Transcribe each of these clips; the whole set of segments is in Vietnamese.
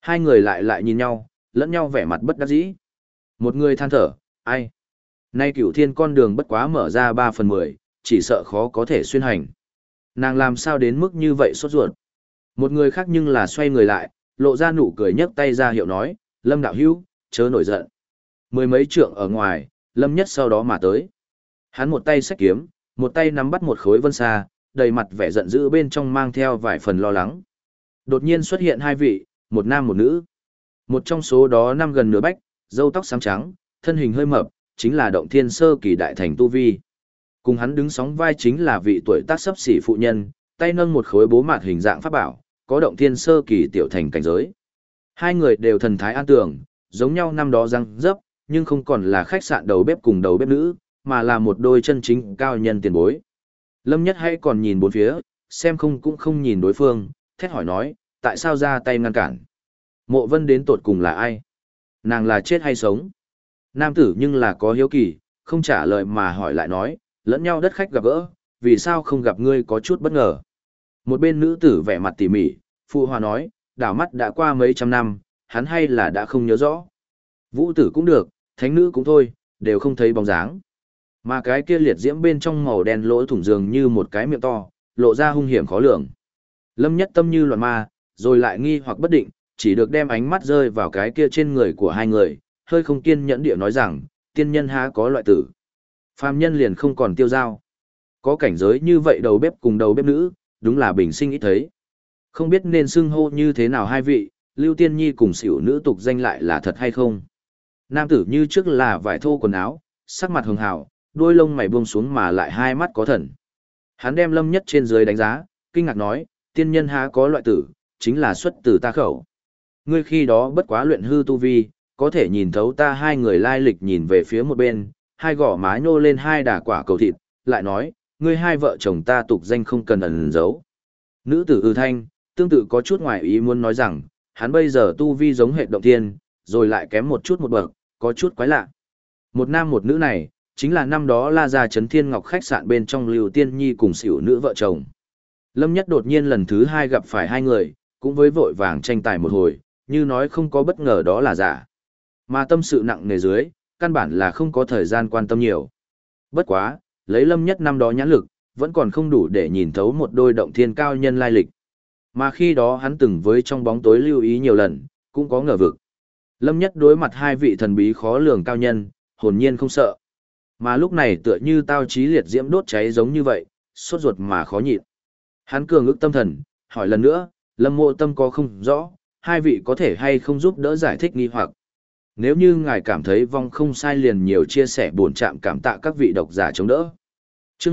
Hai người lại nhìn nhau, lẫn nhau vẻ mặt bất đắc dĩ. Một người than thở, ai? Nay Cửu Thiên con đường bất quá mở ra 3/10, chỉ sợ khó có thể xuyên hành. Nàng làm sao đến mức như vậy sốt ruột. Một người khác nhưng là xoay người lại, lộ ra nụ cười nhấc tay ra hiệu nói, Lâm đạo hữu, chớ nổi giận. Mười mấy trượng ở ngoài, Lâm Nhất sau đó mà tới. Hắn một tay xách kiếm, một tay nắm bắt một khối vân sa, đầy mặt vẻ giận dữ bên trong mang theo vài phần lo lắng. Đột nhiên xuất hiện hai vị, một nam một nữ. Một trong số đó năm gần nửa bách, râu tóc xám trắng, thân hình hơi mập, chính là Động Thiên sơ kỳ đại thành tu vi. Cùng hắn đứng sóng vai chính là vị tuổi tác xấp xỉ phụ nhân, tay nâng một khối bố mạt hình dạng pháp bảo, có Động Thiên sơ kỳ tiểu thành cảnh giới. Hai người đều thần thái an tường, giống nhau năm đó răng dấp, nhưng không còn là khách sạn đầu bếp cùng đầu bếp nữ, mà là một đôi chân chính cao nhân tiền bối. Lâm Nhất hay còn nhìn bốn phía, xem không cũng không nhìn đối phương, thét hỏi nói, tại sao ra tay ngăn cản? Mộ Vân đến tột cùng là ai? Nàng là chết hay sống? Nam tử nhưng là có hiếu kỳ, không trả lời mà hỏi lại nói, lẫn nhau đất khách gặp gỡ, vì sao không gặp ngươi có chút bất ngờ? Một bên nữ tử vẻ mặt tỉ mỉ, phụ hòa nói, đảo mắt đã qua mấy trăm năm, hắn hay là đã không nhớ rõ. Vũ tử cũng được, thánh nữ cũng thôi, đều không thấy bóng dáng. Mà cái kia liệt diễm bên trong màu đen lỗ thủng dường như một cái miệng to, lộ ra hung hiểm khó lường. Lâm Nhất tâm như loạn ma, rồi lại nghi hoặc bất định, chỉ được đem ánh mắt rơi vào cái kia trên người của hai người, hơi không kiên nhẫn địa nói rằng, tiên nhân há có loại tử. Phàm nhân liền không còn tiêu dao. Có cảnh giới như vậy đầu bếp cùng đầu bếp nữ, đúng là bình sinh ít thấy. Không biết nên xưng hô như thế nào hai vị, Lưu Tiên Nhi cùng xỉu nữ tục danh lại là thật hay không. Nam tử như trước là vải thô quần áo, sắc mặt hường hào, đuôi lông mày buông xuống mà lại hai mắt có thần. Hắn đem Lâm Nhất trên dưới đánh giá, kinh ngạc nói, tiên nhân há có loại tử, chính là xuất từ ta khẩu. Ngươi khi đó bất quá luyện hư tu vi, có thể nhìn thấu ta hai người lai lịch nhìn về phía một bên, hai gò má nhô lên hai đà quả cầu thịt, lại nói, ngươi hai vợ chồng ta tục danh không cần ẩn giấu. Nữ tử ư thanh, tương tự có chút ngoài ý muốn nói rằng, hắn bây giờ tu vi giống hệ động thiên, rồi lại kém một chút một bậc, có chút quái lạ. Một nam một nữ này, chính là năm đó La Gia Trấn Thiên Ngọc khách sạn bên trong Lưu Tiên Nhi cùng xỉu nữ vợ chồng. Lâm Nhất đột nhiên lần thứ hai gặp phải hai người, cũng với vội vàng tranh tài một hồi, như nói không có bất ngờ đó là giả. Mà tâm sự nặng nề dưới, căn bản là không có thời gian quan tâm nhiều. Bất quá, lấy Lâm Nhất năm đó nhãn lực, vẫn còn không đủ để nhìn thấu một đôi động thiên cao nhân lai lịch. Mà khi đó hắn từng với trong bóng tối lưu ý nhiều lần, cũng có ngờ vực. Lâm Nhất đối mặt hai vị thần bí khó lường cao nhân, hồn nhiên không sợ. Mà lúc này tựa như tao chí liệt diễm đốt cháy giống như vậy, sốt ruột mà khó nhịn. Hắn cường ức tâm thần, hỏi lần nữa, Lâm Mộ Tâm có không rõ, hai vị có thể hay không giúp đỡ giải thích nghi hoặc. Nếu như ngài cảm thấy vong không sai liền nhiều chia sẻ buồn chạm cảm tạ các vị độc giả chống đỡ. Chương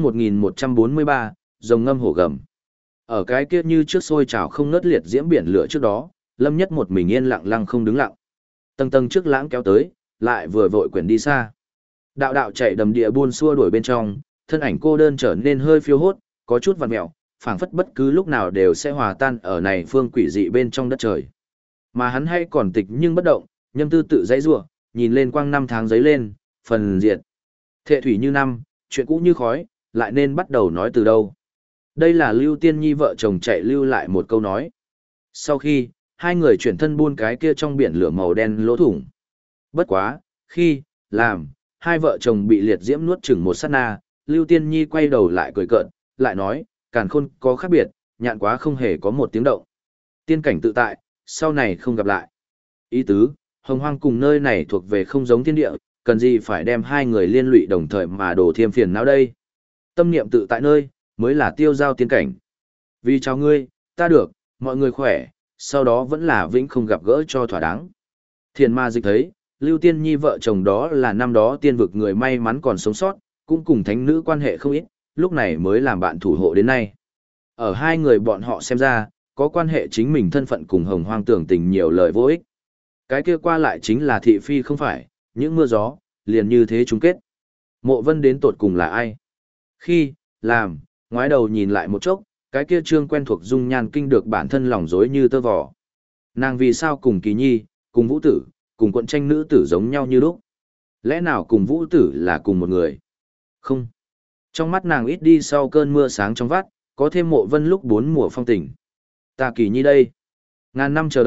1143, rồng ngâm hổ gầm. Ở cái kia như trước sôi trào không ngớt liệt diễm biển lửa trước đó, Lâm Nhất một mình yên lặng lăng không đứng lặng. Tầng tầng trước lãng kéo tới, lại vừa vội quyển đi xa. Đạo đạo chạy đầm địa buôn xua đuổi bên trong, thân ảnh cô đơn trở nên hơi phiêu hốt, có chút vặn mẹo, phảng phất bất cứ lúc nào đều sẽ hòa tan ở này phương quỷ dị bên trong đất trời. Mà hắn hay còn tịch nhưng bất động, nhâm tư tự dãy rủa, nhìn lên quang năm tháng giấy lên, phần diệt. Thệ thủy như năm, chuyện cũ như khói, lại nên bắt đầu nói từ đâu. Đây là Lưu Tiên Nhi vợ chồng chạy lưu lại một câu nói. Sau khi, hai người chuyển thân buôn cái kia trong biển lửa màu đen lỗ thủng. Bất quá, khi, làm, hai vợ chồng bị liệt diễm nuốt chửng một sát na, Lưu Tiên Nhi quay đầu lại cười cợt, lại nói, càn khôn có khác biệt, nhạn quá không hề có một tiếng động. Tiên cảnh tự tại, sau này không gặp lại. Ý tứ, hồng hoang cùng nơi này thuộc về không giống thiên địa, cần gì phải đem hai người liên lụy đồng thời mà đổ thêm phiền não đây. Tâm niệm tự tại nơi, mới là tiêu giao tiên cảnh. Vì chào ngươi, ta được, mọi người khỏe, sau đó vẫn là vĩnh không gặp gỡ cho thỏa đáng. Thiền ma dịch thấy, Lưu Tiên Nhi vợ chồng đó là năm đó tiên vực người may mắn còn sống sót, cũng cùng thánh nữ quan hệ không ít, lúc này mới làm bạn thủ hộ đến nay. Ở hai người bọn họ xem ra, có quan hệ chính mình thân phận cùng hồng hoang tưởng tình nhiều lời vô ích. Cái kia qua lại chính là thị phi không phải, những mưa gió, liền như thế chung kết. Mộ Vân đến tột cùng là ai? Khi, làm, ngoái đầu nhìn lại một chốc, cái kia trương quen thuộc dung nhan kinh được bản thân lòng rối như tơ vò. Nàng vì sao cùng Kỳ Nhi, cùng Vũ Tử, cùng quận tranh nữ tử giống nhau như lúc? Lẽ nào cùng Vũ Tử là cùng một người? Không. Trong mắt nàng ít đi sau cơn mưa sáng trong vắt, có thêm Mộ Vân lúc bốn mùa phong tình. Ta Kỳ Nhi đây. Ngàn năm chờ đợi,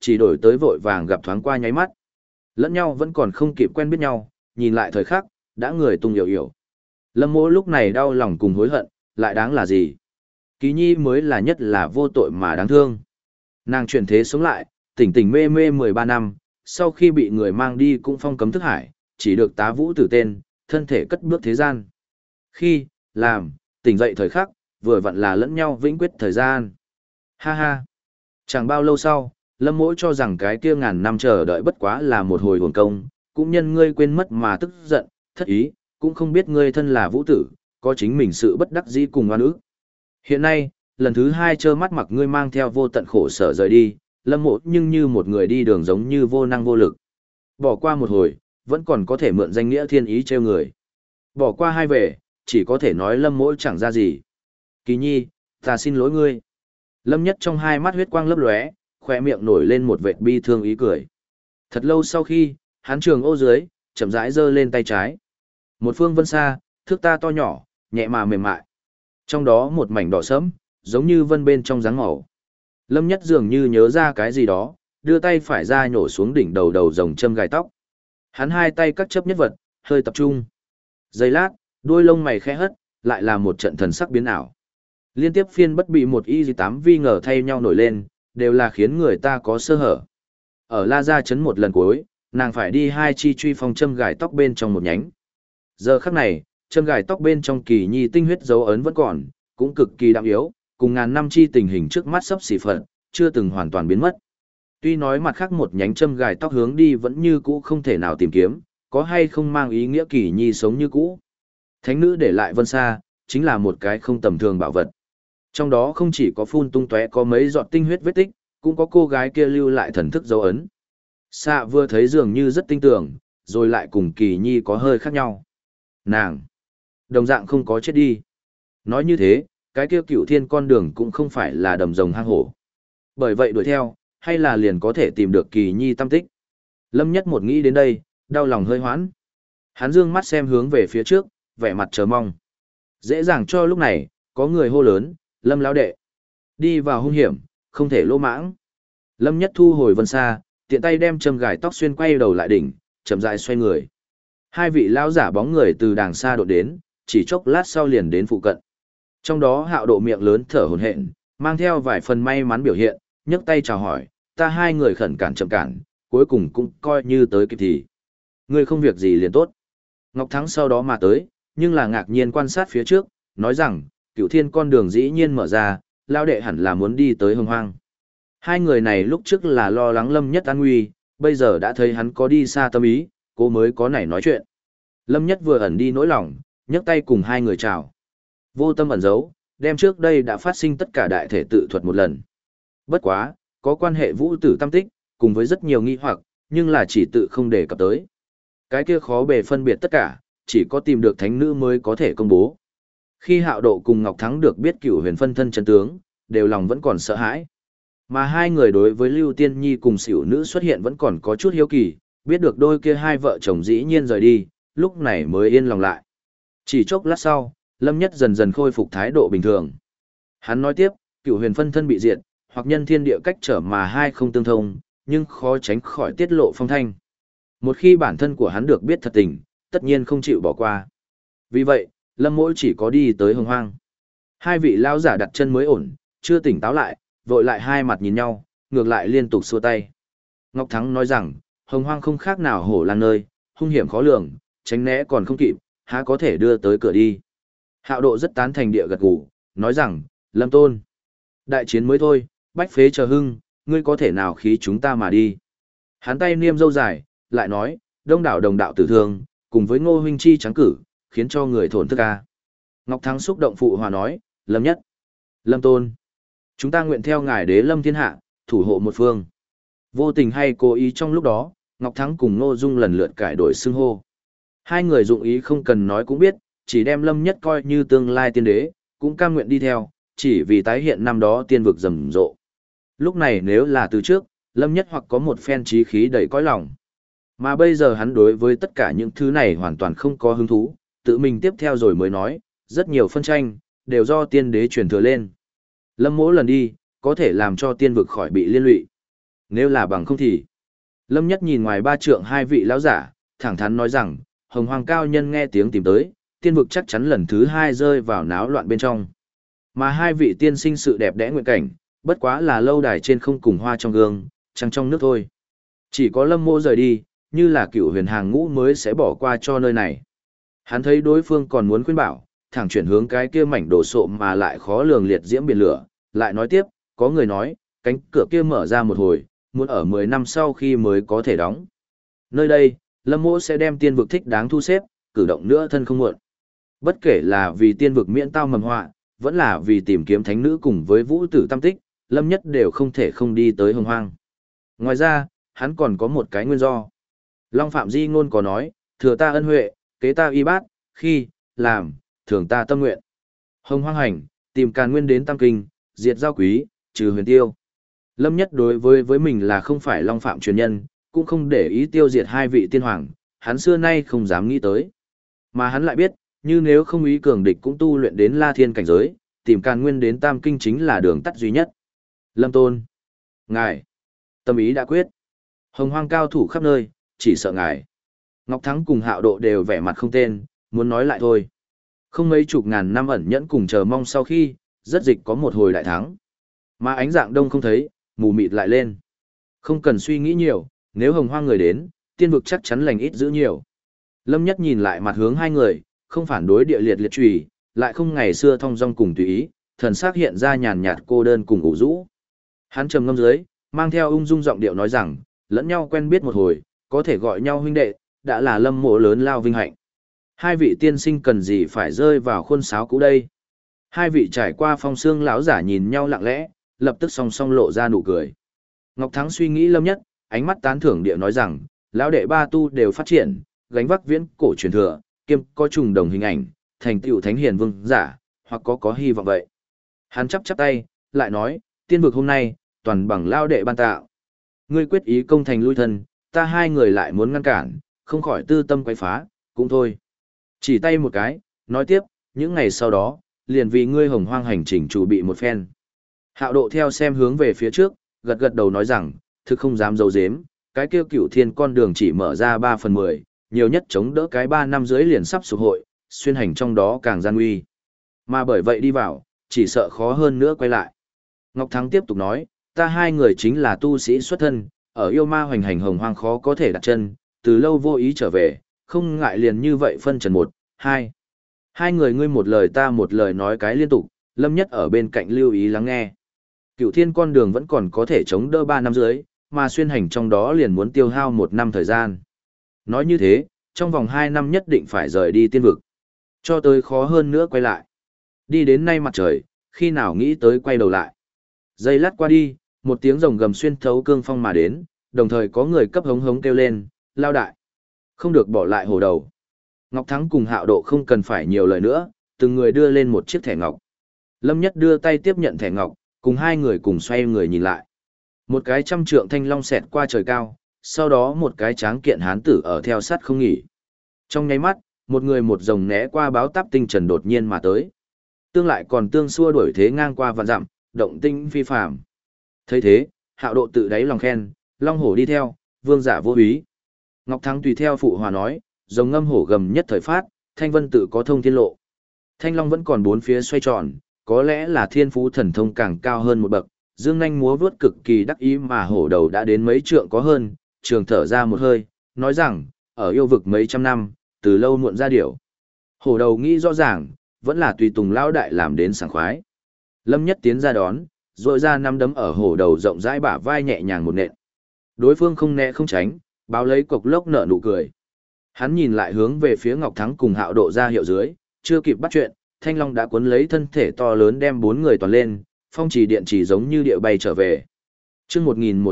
chỉ đổi tới vội vàng gặp thoáng qua nháy mắt. Lẫn nhau vẫn còn không kịp quen biết nhau, nhìn lại thời khắc, đã người tung hiểu hiểu. Lâm Mỗ lúc này đau lòng cùng hối hận, lại đáng là gì? Kỳ Nhi mới là nhất là vô tội mà đáng thương. Nàng chuyển thế sống lại, tỉnh tỉnh mê mê 13 năm, sau khi bị người mang đi cũng phong cấm thức hải, chỉ được tá vũ tử tên, thân thể cất bước thế gian. Khi, làm, tỉnh dậy thời khắc, vừa vặn là lẫn nhau vĩnh quyết thời gian. Ha ha. Chẳng bao lâu sau, Lâm Mỗ cho rằng cái kia ngàn năm chờ đợi bất quá là một hồi hồn công, cũng nhân ngươi quên mất mà tức giận, thất ý, cũng không biết ngươi thân là vũ tử, có chính mình sự bất đắc dĩ cùng oan ức. Hiện nay, lần thứ hai trơ mắt mặc ngươi mang theo vô tận khổ sở rời đi, Lâm Mỗ nhưng như một người đi đường giống như vô năng vô lực. Bỏ qua một hồi, vẫn còn có thể mượn danh nghĩa thiên ý trêu người. Bỏ qua hai về, chỉ có thể nói Lâm Mỗ chẳng ra gì. Kỳ Nhi, ta xin lỗi ngươi. Lâm Nhất trong hai mắt huyết quang lấp lóe, khoe miệng nổi lên một vệt bi thương ý cười. Thật lâu sau khi, hắn trường ô dưới, chậm rãi giơ lên tay trái. Một phương vân xa, thước ta to nhỏ, nhẹ mà mềm mại. Trong đó một mảnh đỏ sẫm, giống như vân bên trong dáng màu. Lâm Nhất dường như nhớ ra cái gì đó, đưa tay phải ra nhổ xuống đỉnh đầu đầu rồng châm gài tóc. Hắn hai tay cắt chấp nhất vật, hơi tập trung. Giây lát, đuôi lông mày khẽ hất, lại là một trận thần sắc biến ảo. Liên tiếp phiên bất bị một y 8 vi ngờ thay nhau nổi lên, đều là khiến người ta có sơ hở. Ở La Gia chấn một lần cuối, nàng phải đi hai chi truy phong châm gài tóc bên trong một nhánh. Giờ khắc này, châm gài tóc bên trong Kỳ Nhi tinh huyết dấu ấn vẫn còn, cũng cực kỳ đạm yếu, cùng ngàn năm chi tình hình trước mắt sắp xỉ phận, chưa từng hoàn toàn biến mất. Tuy nói mặt khác một nhánh châm gài tóc hướng đi vẫn như cũ không thể nào tìm kiếm, có hay không mang ý nghĩa Kỳ Nhi sống như cũ. Thánh nữ để lại vân xa, chính là một cái không tầm thường bảo vật. Trong đó không chỉ có phun tung tóe có mấy giọt tinh huyết vết tích, cũng có cô gái kia lưu lại thần thức dấu ấn. Xạ vừa thấy dường như rất tinh tưởng, rồi lại cùng Kỳ Nhi có hơi khác nhau. Nàng, đồng dạng không có chết đi. Nói như thế, cái kia cựu thiên con đường cũng không phải là đầm rồng hang hổ. Bởi vậy đuổi theo, hay là liền có thể tìm được Kỳ Nhi tâm tích. Lâm Nhất một nghĩ đến đây, đau lòng hơi hoãn. Hắn dương mắt xem hướng về phía trước, vẻ mặt chờ mong. Dễ dàng cho lúc này, có người hô lớn, Lâm lão đệ. Đi vào hung hiểm, không thể lỗ mãng. Lâm Nhất thu hồi vân xa, tiện tay đem châm gài tóc xuyên quay đầu lại đỉnh, chậm rãi xoay người. Hai vị lão giả bóng người từ đàng xa độ đến, chỉ chốc lát sau liền đến phụ cận. Trong đó Hạo Độ miệng lớn thở hổn hển, mang theo vài phần may mắn biểu hiện, nhấc tay chào hỏi, ta hai người khẩn cản chậm cản, cuối cùng cũng coi như tới kịp thì. Ngươi không việc gì liền tốt. Ngọc Thắng sau đó mà tới, nhưng là ngạc nhiên quan sát phía trước, nói rằng, Cửu Thiên con đường dĩ nhiên mở ra, lão đệ hẳn là muốn đi tới Hồng Hoang. Hai người này lúc trước là lo lắng Lâm Nhất an nguy, bây giờ đã thấy hắn có đi xa tâm ý, cô mới có nảy nói chuyện. Lâm Nhất vừa ẩn đi nỗi lòng, nhấc tay cùng hai người chào. Vô tâm ẩn giấu, đem trước đây đã phát sinh tất cả đại thể tự thuật một lần. Bất quá, có quan hệ vũ tử tâm tích, cùng với rất nhiều nghi hoặc, nhưng là chỉ tự không đề cập tới. Cái kia khó bề phân biệt tất cả, chỉ có tìm được thánh nữ mới có thể công bố. Khi Hạo Độ cùng Ngọc Thắng được biết Cửu Huyền phân thân chân tướng, đều lòng vẫn còn sợ hãi. Mà hai người đối với Lưu Tiên Nhi cùng xỉu nữ xuất hiện vẫn còn có chút hiếu kỳ, biết được đôi kia hai vợ chồng dĩ nhiên rời đi, lúc này mới yên lòng lại. Chỉ chốc lát sau, Lâm Nhất dần dần khôi phục thái độ bình thường. Hắn nói tiếp, Cửu Huyền phân thân bị diệt, hoặc nhân thiên địa cách trở mà hai không tương thông, nhưng khó tránh khỏi tiết lộ phong thanh. Một khi bản thân của hắn được biết thật tình, tất nhiên không chịu bỏ qua. Vì vậy, Lâm Mỗ chỉ có đi tới Hồng Hoang. Hai vị lão giả đặt chân mới ổn, chưa tỉnh táo lại, vội lại hai mặt nhìn nhau, ngược lại liên tục xua tay. Ngọc Thắng nói rằng, Hồng Hoang không khác nào hổ lang nơi, hung hiểm khó lường, tránh né còn không kịp, há có thể đưa tới cửa đi. Hạo Độ rất tán thành địa gật gù, nói rằng, Lâm Tôn, đại chiến mới thôi, bách phế chờ hưng, ngươi có thể nào khí chúng ta mà đi. Hắn tay niêm râu dài, lại nói, đông đảo đồng đạo tử thương, cùng với Ngô huynh chi trắng cử, khiến cho người thổn thức ca. Ngọc Thắng xúc động phụ hòa nói, Lâm Nhất, Lâm Tôn, chúng ta nguyện theo ngài đế lâm thiên hạ, thủ hộ một phương. Vô tình hay cố ý trong lúc đó, Ngọc Thắng cùng Ngô Dung lần lượt cải đổi xưng hô. Hai người dụng ý không cần nói cũng biết, chỉ đem Lâm Nhất coi như tương lai tiên đế, cũng cam nguyện đi theo, chỉ vì tái hiện năm đó tiên vực rầm rộ. Lúc này nếu là từ trước, Lâm Nhất hoặc có một phen trí khí đầy cõi lòng. Mà bây giờ hắn đối với tất cả những thứ này hoàn toàn không có hứng thú, tự mình tiếp theo rồi mới nói, rất nhiều phân tranh, đều do tiên đế truyền thừa lên. Lâm Mỗ lần đi, có thể làm cho tiên vực khỏi bị liên lụy. Nếu là bằng không thì. Lâm Nhất nhìn ngoài ba trượng hai vị lão giả, thẳng thắn nói rằng, Hồng Hoàng cao nhân nghe tiếng tìm tới, tiên vực chắc chắn lần thứ hai rơi vào náo loạn bên trong. Mà hai vị tiên sinh sự đẹp đẽ nguyện cảnh, bất quá là lâu đài trên không cùng hoa trong gương, trăng trong nước thôi. Chỉ có Lâm Mộ rời đi, như là cựu huyền hàng ngũ mới sẽ bỏ qua cho nơi này. Hắn thấy đối phương còn muốn khuyên bảo, thẳng chuyển hướng cái kia mảnh đồ sộ mà lại khó lường liệt diễm biển lửa, lại nói tiếp, có người nói, cánh cửa kia mở ra một hồi, muốn ở 10 năm sau khi mới có thể đóng. Nơi đây, Lâm Mộ sẽ đem tiên vực thích đáng thu xếp, cử động nữa thân không muộn. Bất kể là vì tiên vực miễn tao mầm họa, vẫn là vì tìm kiếm thánh nữ cùng với vũ tử tam tích, Lâm Nhất đều không thể không đi tới Hồng Hoang. Ngoài ra, hắn còn có một cái nguyên do. Long Phạm Di ngôn có nói, thừa ta ân huệ, kế ta y bát, khi, làm, thường ta tâm nguyện. Hồng Hoang hành, tìm Càn Nguyên đến Tam Kinh, diệt giao quý, trừ huyền tiêu. Lâm Nhất đối với mình là không phải Long Phạm truyền nhân, cũng không để ý tiêu diệt hai vị tiên hoàng, hắn xưa nay không dám nghĩ tới. Mà hắn lại biết, như nếu không ý cường địch cũng tu luyện đến La Thiên cảnh giới, tìm Càn Nguyên đến Tam Kinh chính là đường tắt duy nhất. Lâm Tôn, ngài, tâm ý đã quyết. Hồng Hoang cao thủ khắp nơi, chỉ sợ ngài. Ngọc Thắng cùng Hạo Độ đều vẻ mặt không tên, muốn nói lại thôi. Không mấy chục ngàn năm ẩn nhẫn cùng chờ mong sau khi, rất dịch có một hồi đại thắng. Mà ánh dạng đông không thấy, mù mịt lại lên. Không cần suy nghĩ nhiều, nếu Hồng Hoang người đến, tiên vực chắc chắn lành ít giữ nhiều. Lâm Nhất nhìn lại mặt hướng hai người, không phản đối địa liệt liệt trùy, lại không ngày xưa thong dong cùng tùy ý, thần sắc hiện ra nhàn nhạt cô đơn cùng ủ rũ. Hắn trầm ngâm dưới, mang theo ung dung giọng điệu nói rằng, lẫn nhau quen biết một hồi, có thể gọi nhau huynh đệ, đã là Lâm Mộ lớn lao vinh hạnh. Hai vị tiên sinh cần gì phải rơi vào khuôn sáo cũ đây? Hai vị trải qua phong xương lão giả nhìn nhau lặng lẽ, lập tức song song lộ ra nụ cười. Ngọc Thắng suy nghĩ Lâm Nhất, ánh mắt tán thưởng địa nói rằng, lão đệ ba tu đều phát triển, gánh vác viễn cổ truyền thừa, kiêm có trùng đồng hình ảnh, thành tựu thánh hiền vương giả, hoặc có hy vọng vậy. Hắn chắp chắp tay, lại nói, tiên vực hôm nay, toàn bằng lão đệ ban tạo. Ngươi quyết ý công thành lui thân, ta hai người lại muốn ngăn cản, không khỏi tư tâm quấy phá, cũng thôi. Chỉ tay một cái, nói tiếp, những ngày sau đó, liền vì ngươi Hồng Hoang hành trình chuẩn bị một phen. Hạo Độ theo xem hướng về phía trước, gật gật đầu nói rằng, thực không dám giấu giếm, cái kêu cửu thiên con đường chỉ mở ra 3/10, nhiều nhất chống đỡ cái 3 năm dưới liền sắp sụp hội, xuyên hành trong đó càng gian nguy. Mà bởi vậy đi vào, chỉ sợ khó hơn nữa quay lại. Ngọc Thắng tiếp tục nói, ta hai người chính là tu sĩ xuất thân, ở yêu ma hoành hành Hồng Hoang khó có thể đặt chân, từ lâu vô ý trở về, không ngại liền như vậy phân trần 1, 2. Hai người ngươi một lời ta một lời nói cái liên tục, Lâm Nhất ở bên cạnh lưu ý lắng nghe. Cửu thiên con đường vẫn còn có thể chống đỡ 3 năm dưới, mà xuyên hành trong đó liền muốn tiêu hao 1 năm thời gian. Nói như thế, trong vòng 2 năm nhất định phải rời đi tiên vực. Cho tới khó hơn nữa quay lại. Đi đến nay mặt trời, khi nào nghĩ tới quay đầu lại. Giây lát qua đi, một tiếng rồng gầm xuyên thấu cương phong mà đến, đồng thời có người cấp hống hống kêu lên, lao đại. Không được bỏ lại hổ đầu. Ngọc Thắng cùng Hạo Độ không cần phải nhiều lời nữa, từng người đưa lên một chiếc thẻ ngọc. Lâm Nhất đưa tay tiếp nhận thẻ ngọc, cùng hai người cùng xoay người nhìn lại. Một cái 100 trượng thanh long xẹt qua trời cao, sau đó một cái tráng kiện hán tử ở theo sát không nghỉ. Trong nháy mắt, một người một rồng né qua báo táp tinh trần đột nhiên mà tới. Tương lại còn tương xua đuổi thế ngang qua vạn dặm, động tinh phi phàm. Thấy thế, Hạo Độ tự đáy lòng khen, long hổ đi theo, vương giả vô úy. Ngọc Thắng tùy theo phụ hòa nói, rồng ngâm hổ gầm nhất thời phát, thanh vân tự có thông thiên lộ. Thanh long vẫn còn bốn phía xoay tròn, có lẽ là thiên phú thần thông càng cao hơn một bậc, dương nhanh múa vuốt cực kỳ đắc ý mà hổ đầu đã đến mấy trượng có hơn, trường thở ra một hơi, nói rằng, ở yêu vực mấy trăm năm, từ lâu muộn ra điểu. Hổ đầu nghĩ rõ ràng, vẫn là tùy tùng lão đại làm đến sảng khoái. Lâm Nhất tiến ra đón, rồi ra năm đấm ở hổ đầu rộng rãi bả vai nhẹ nhàng một nện. Đối phương không né không tránh, báo lấy cục lốc nở nụ cười. Hắn nhìn lại hướng về phía Ngọc Thắng cùng Hạo Độ ra hiệu dưới, chưa kịp bắt chuyện, Thanh Long đã cuốn lấy thân thể to lớn đem 4 người toàn lên, phong trì điện chỉ giống như địa bay trở về. Chương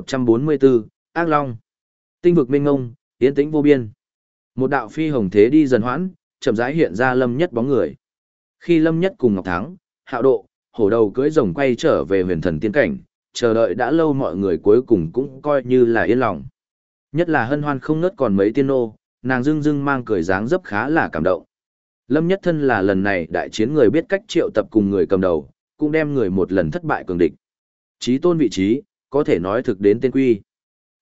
1144, Ác Long. Tinh vực mênh mông, yên tĩnh vô biên. Một đạo phi hồng thế đi dần hoãn, chậm rãi hiện ra Lâm Nhất bóng người. Khi Lâm Nhất cùng Ngọc Thắng, Hạo Độ, hổ đầu cưỡi rồng quay trở về huyền thần tiên cảnh, chờ đợi đã lâu mọi người cuối cùng cũng coi như là yên lòng. Nhất là hân hoan không ngớt còn mấy tiên nô, nàng dưng dưng mang cười dáng dấp khá là cảm động. Lâm Nhất thân là lần này đại chiến người biết cách triệu tập cùng người cầm đầu, cũng đem người một lần thất bại cường địch. Chí tôn vị trí, có thể nói thực đến tên quy.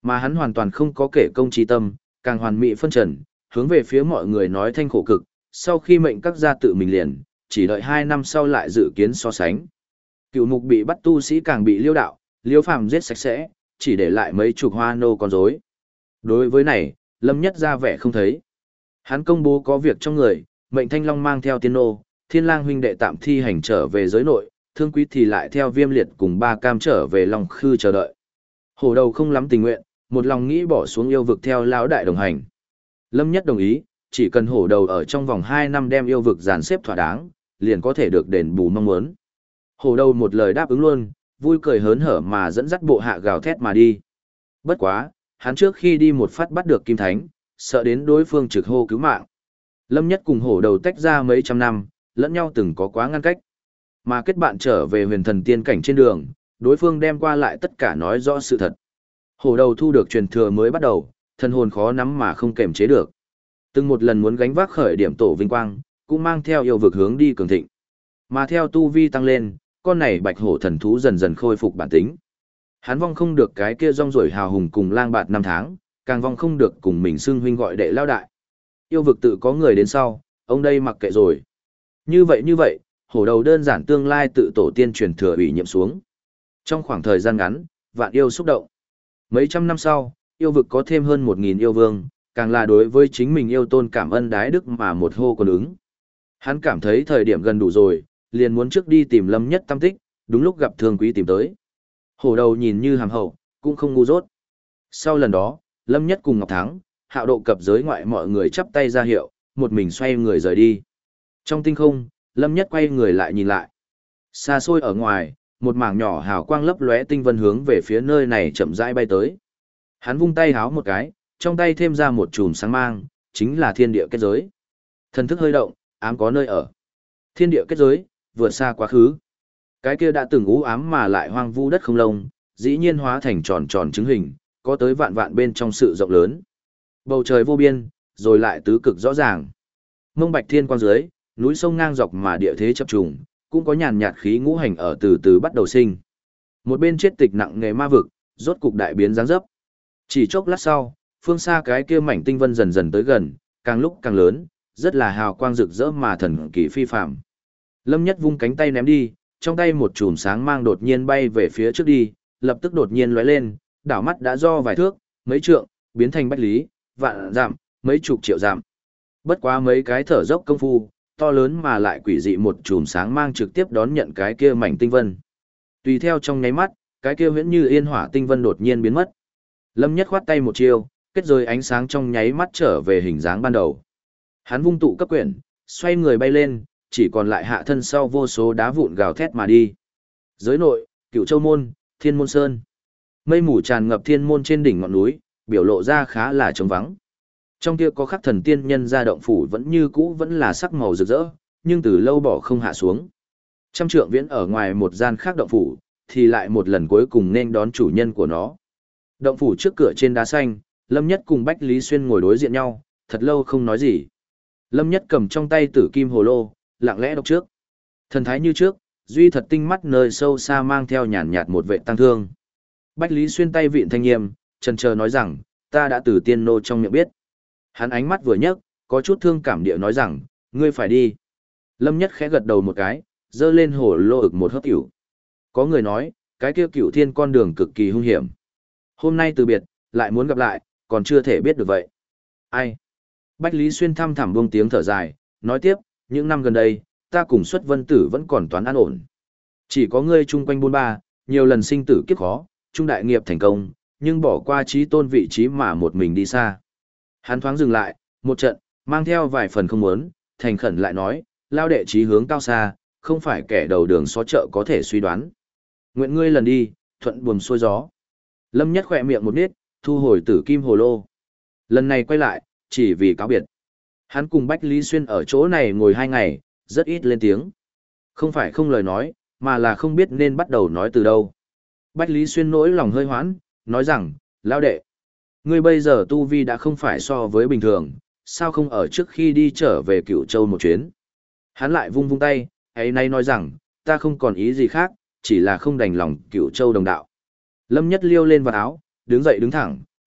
Mà hắn hoàn toàn không có kể công trí tâm, càng hoàn mỹ phân trần, hướng về phía mọi người nói thanh khổ cực, sau khi mệnh các gia tự mình liền, chỉ đợi 2 năm sau lại dự kiến so sánh. Cựu mục bị bắt tu sĩ càng bị liêu đạo, liêu phàm giết sạch sẽ, chỉ để lại mấy chục hoa nô con rối. Đối với này, Lâm Nhất ra vẻ không thấy. Hắn công bố có việc trong người, mệnh Thanh Long mang theo tiên nô, Thiên Lang huynh đệ tạm thi hành trở về giới nội, Thương Quý thì lại theo Viêm Liệt cùng Ba Cam trở về Long Khư chờ đợi. Hổ Đầu không lắm tình nguyện, một lòng nghĩ bỏ xuống yêu vực theo lão đại đồng hành. Lâm Nhất đồng ý, chỉ cần Hổ Đầu ở trong vòng 2 năm đem yêu vực dàn xếp thỏa đáng, liền có thể được đền bù mong muốn. Hổ Đầu một lời đáp ứng luôn, vui cười hớn hở mà dẫn dắt bộ hạ gào thét mà đi. Bất quá, hắn trước khi đi một phát bắt được Kim Thánh, sợ đến đối phương trực hô cứu mạng. Lâm Nhất cùng Hổ Đầu tách ra mấy trăm năm, lẫn nhau từng có quá ngăn cách. Mà kết bạn trở về huyền thần tiên cảnh trên đường, đối phương đem qua lại tất cả nói rõ sự thật. Hổ Đầu thu được truyền thừa mới bắt đầu, thân hồn khó nắm mà không kềm chế được. Từng một lần muốn gánh vác khởi điểm tổ vinh quang, cũng mang theo yêu vực hướng đi cường thịnh. Mà theo tu vi tăng lên, con này bạch hổ thần thú dần dần khôi phục bản tính. Hắn vong không được cái kia rong ruổi hào hùng cùng lang bạt năm tháng, càng vong không được cùng mình xưng huynh gọi đệ lao đại. Yêu vực tự có người đến sau, ông đây mặc kệ rồi. Như vậy, Hổ Đầu đơn giản tương lai tự tổ tiên truyền thừa ủy nhiệm xuống. Trong khoảng thời gian ngắn, vạn yêu xúc động. Mấy trăm năm sau, yêu vực có thêm hơn 1.000 yêu vương, càng là đối với chính mình yêu tôn cảm ơn đái đức mà một hô còn ứng. Hắn cảm thấy thời điểm gần đủ rồi, liền muốn trước đi tìm Lâm Nhất tâm tích, đúng lúc gặp Thương Quý tìm tới. Hổ Đầu nhìn như hàm hậu, cũng không ngu dốt. Sau lần đó, Lâm Nhất cùng Ngọc Thắng, Hạo Độ cập giới ngoại mọi người chắp tay ra hiệu, một mình xoay người rời đi. Trong tinh không, Lâm Nhất quay người lại nhìn lại. Xa xôi ở ngoài, một mảng nhỏ hào quang lấp lóe tinh vân hướng về phía nơi này chậm rãi bay tới. Hắn vung tay háo một cái, trong tay thêm ra một chùm sáng mang, chính là thiên địa kết giới. Thần thức hơi động, ám có nơi ở. Thiên địa kết giới, vượt xa quá khứ. Cái kia đã từng u ám mà lại hoang vu đất không lông, dĩ nhiên hóa thành tròn tròn trứng hình, có tới vạn vạn bên trong sự rộng lớn. Bầu trời vô biên, rồi lại tứ cực rõ ràng. Mông bạch thiên quang dưới, núi sông ngang dọc mà địa thế chập trùng, cũng có nhàn nhạt khí ngũ hành ở từ từ bắt đầu sinh. Một bên chết tịch nặng nghề ma vực, rốt cục đại biến dáng dấp. Chỉ chốc lát sau, phương xa cái kia mảnh tinh vân dần dần tới gần, càng lúc càng lớn, rất là hào quang rực rỡ mà thần kỳ phi phàm. Lâm Nhất vung cánh tay ném đi, trong tay một chùm sáng mang đột nhiên bay về phía trước đi, lập tức đột nhiên lóe lên, đảo mắt đã do vài thước, mấy trượng, biến thành bách lý, vạn dặm, mấy chục triệu dặm. Bất quá mấy cái thở dốc công phu, to lớn mà lại quỷ dị một chùm sáng mang trực tiếp đón nhận cái kia mảnh tinh vân. Tùy theo trong nháy mắt, cái kia huyễn như yên hỏa tinh vân đột nhiên biến mất. Lâm Nhất khoát tay một chiêu, kết rồi ánh sáng trong nháy mắt trở về hình dáng ban đầu. Hắn vung tụ cấp quyển, xoay người bay lên, chỉ còn lại hạ thân sau vô số đá vụn gào thét mà đi. Giới nội, Cửu Châu môn, Thiên Môn Sơn. Mây mù tràn ngập thiên môn trên đỉnh ngọn núi, biểu lộ ra khá là trống vắng. Trong kia có khắc thần tiên nhân ra động phủ vẫn như cũ vẫn là sắc màu rực rỡ, nhưng từ lâu bỏ không hạ xuống. Trăm trượng viễn ở ngoài một gian khác động phủ, thì lại một lần cuối cùng nên đón chủ nhân của nó. Động phủ trước cửa trên đá xanh, Lâm Nhất cùng Bách Lý Xuyên ngồi đối diện nhau, thật lâu không nói gì. Lâm Nhất cầm trong tay tử kim hồ lô, lặng lẽ đọc trước. Thần thái như trước, duy thật tinh mắt nơi sâu xa mang theo nhàn nhạt một vệ tăng thương. Bách Lý Xuyên tay vịn thanh nghiêm, chần chờ nói rằng, ta đã từ tiên nô trong miệng biết. Hắn ánh mắt vừa nhấc, có chút thương cảm địa nói rằng, ngươi phải đi. Lâm Nhất khẽ gật đầu một cái, dơ lên hồ lô ực một hớp cửu. Có người nói, cái kia cửu thiên con đường cực kỳ hung hiểm. Hôm nay từ biệt, lại muốn gặp lại, còn chưa thể biết được vậy. Ai? Bách Lý Xuyên thăm thẳm buông tiếng thở dài, nói tiếp, những năm gần đây, ta cùng Xuất Vân Tử vẫn còn toán an ổn. Chỉ có ngươi chung quanh buôn ba, nhiều lần sinh tử kiếp khó, trung đại nghiệp thành công, nhưng bỏ qua trí tôn vị trí mà một mình đi xa. Hắn thoáng dừng lại, một trận, mang theo vài phần không muốn, thành khẩn lại nói, lao đệ trí hướng cao xa, không phải kẻ đầu đường xó chợ có thể suy đoán. Nguyện ngươi lần đi, thuận buồm xuôi gió. Lâm Nhất khỏe miệng một nít, thu hồi tử kim hồ lô. Lần này quay lại, chỉ vì cáo biệt. Hắn cùng Bách Lý Xuyên ở chỗ này ngồi 2 ngày, rất ít lên tiếng. Không phải không lời nói, mà là không biết nên bắt đầu nói từ đâu. Bách Lý Xuyên nỗi lòng hơi hoãn, nói rằng, lao đệ, ngươi bây giờ tu vi đã không phải so với bình thường, sao không ở trước khi đi trở về Cửu Châu một chuyến. Hắn lại vung vung tay, ấy nay nói rằng, ta không còn ý gì khác, chỉ là không đành lòng Cửu Châu đồng đạo. Lâm Nhất liêu lên vào áo, đứng dậy đứng thẳng,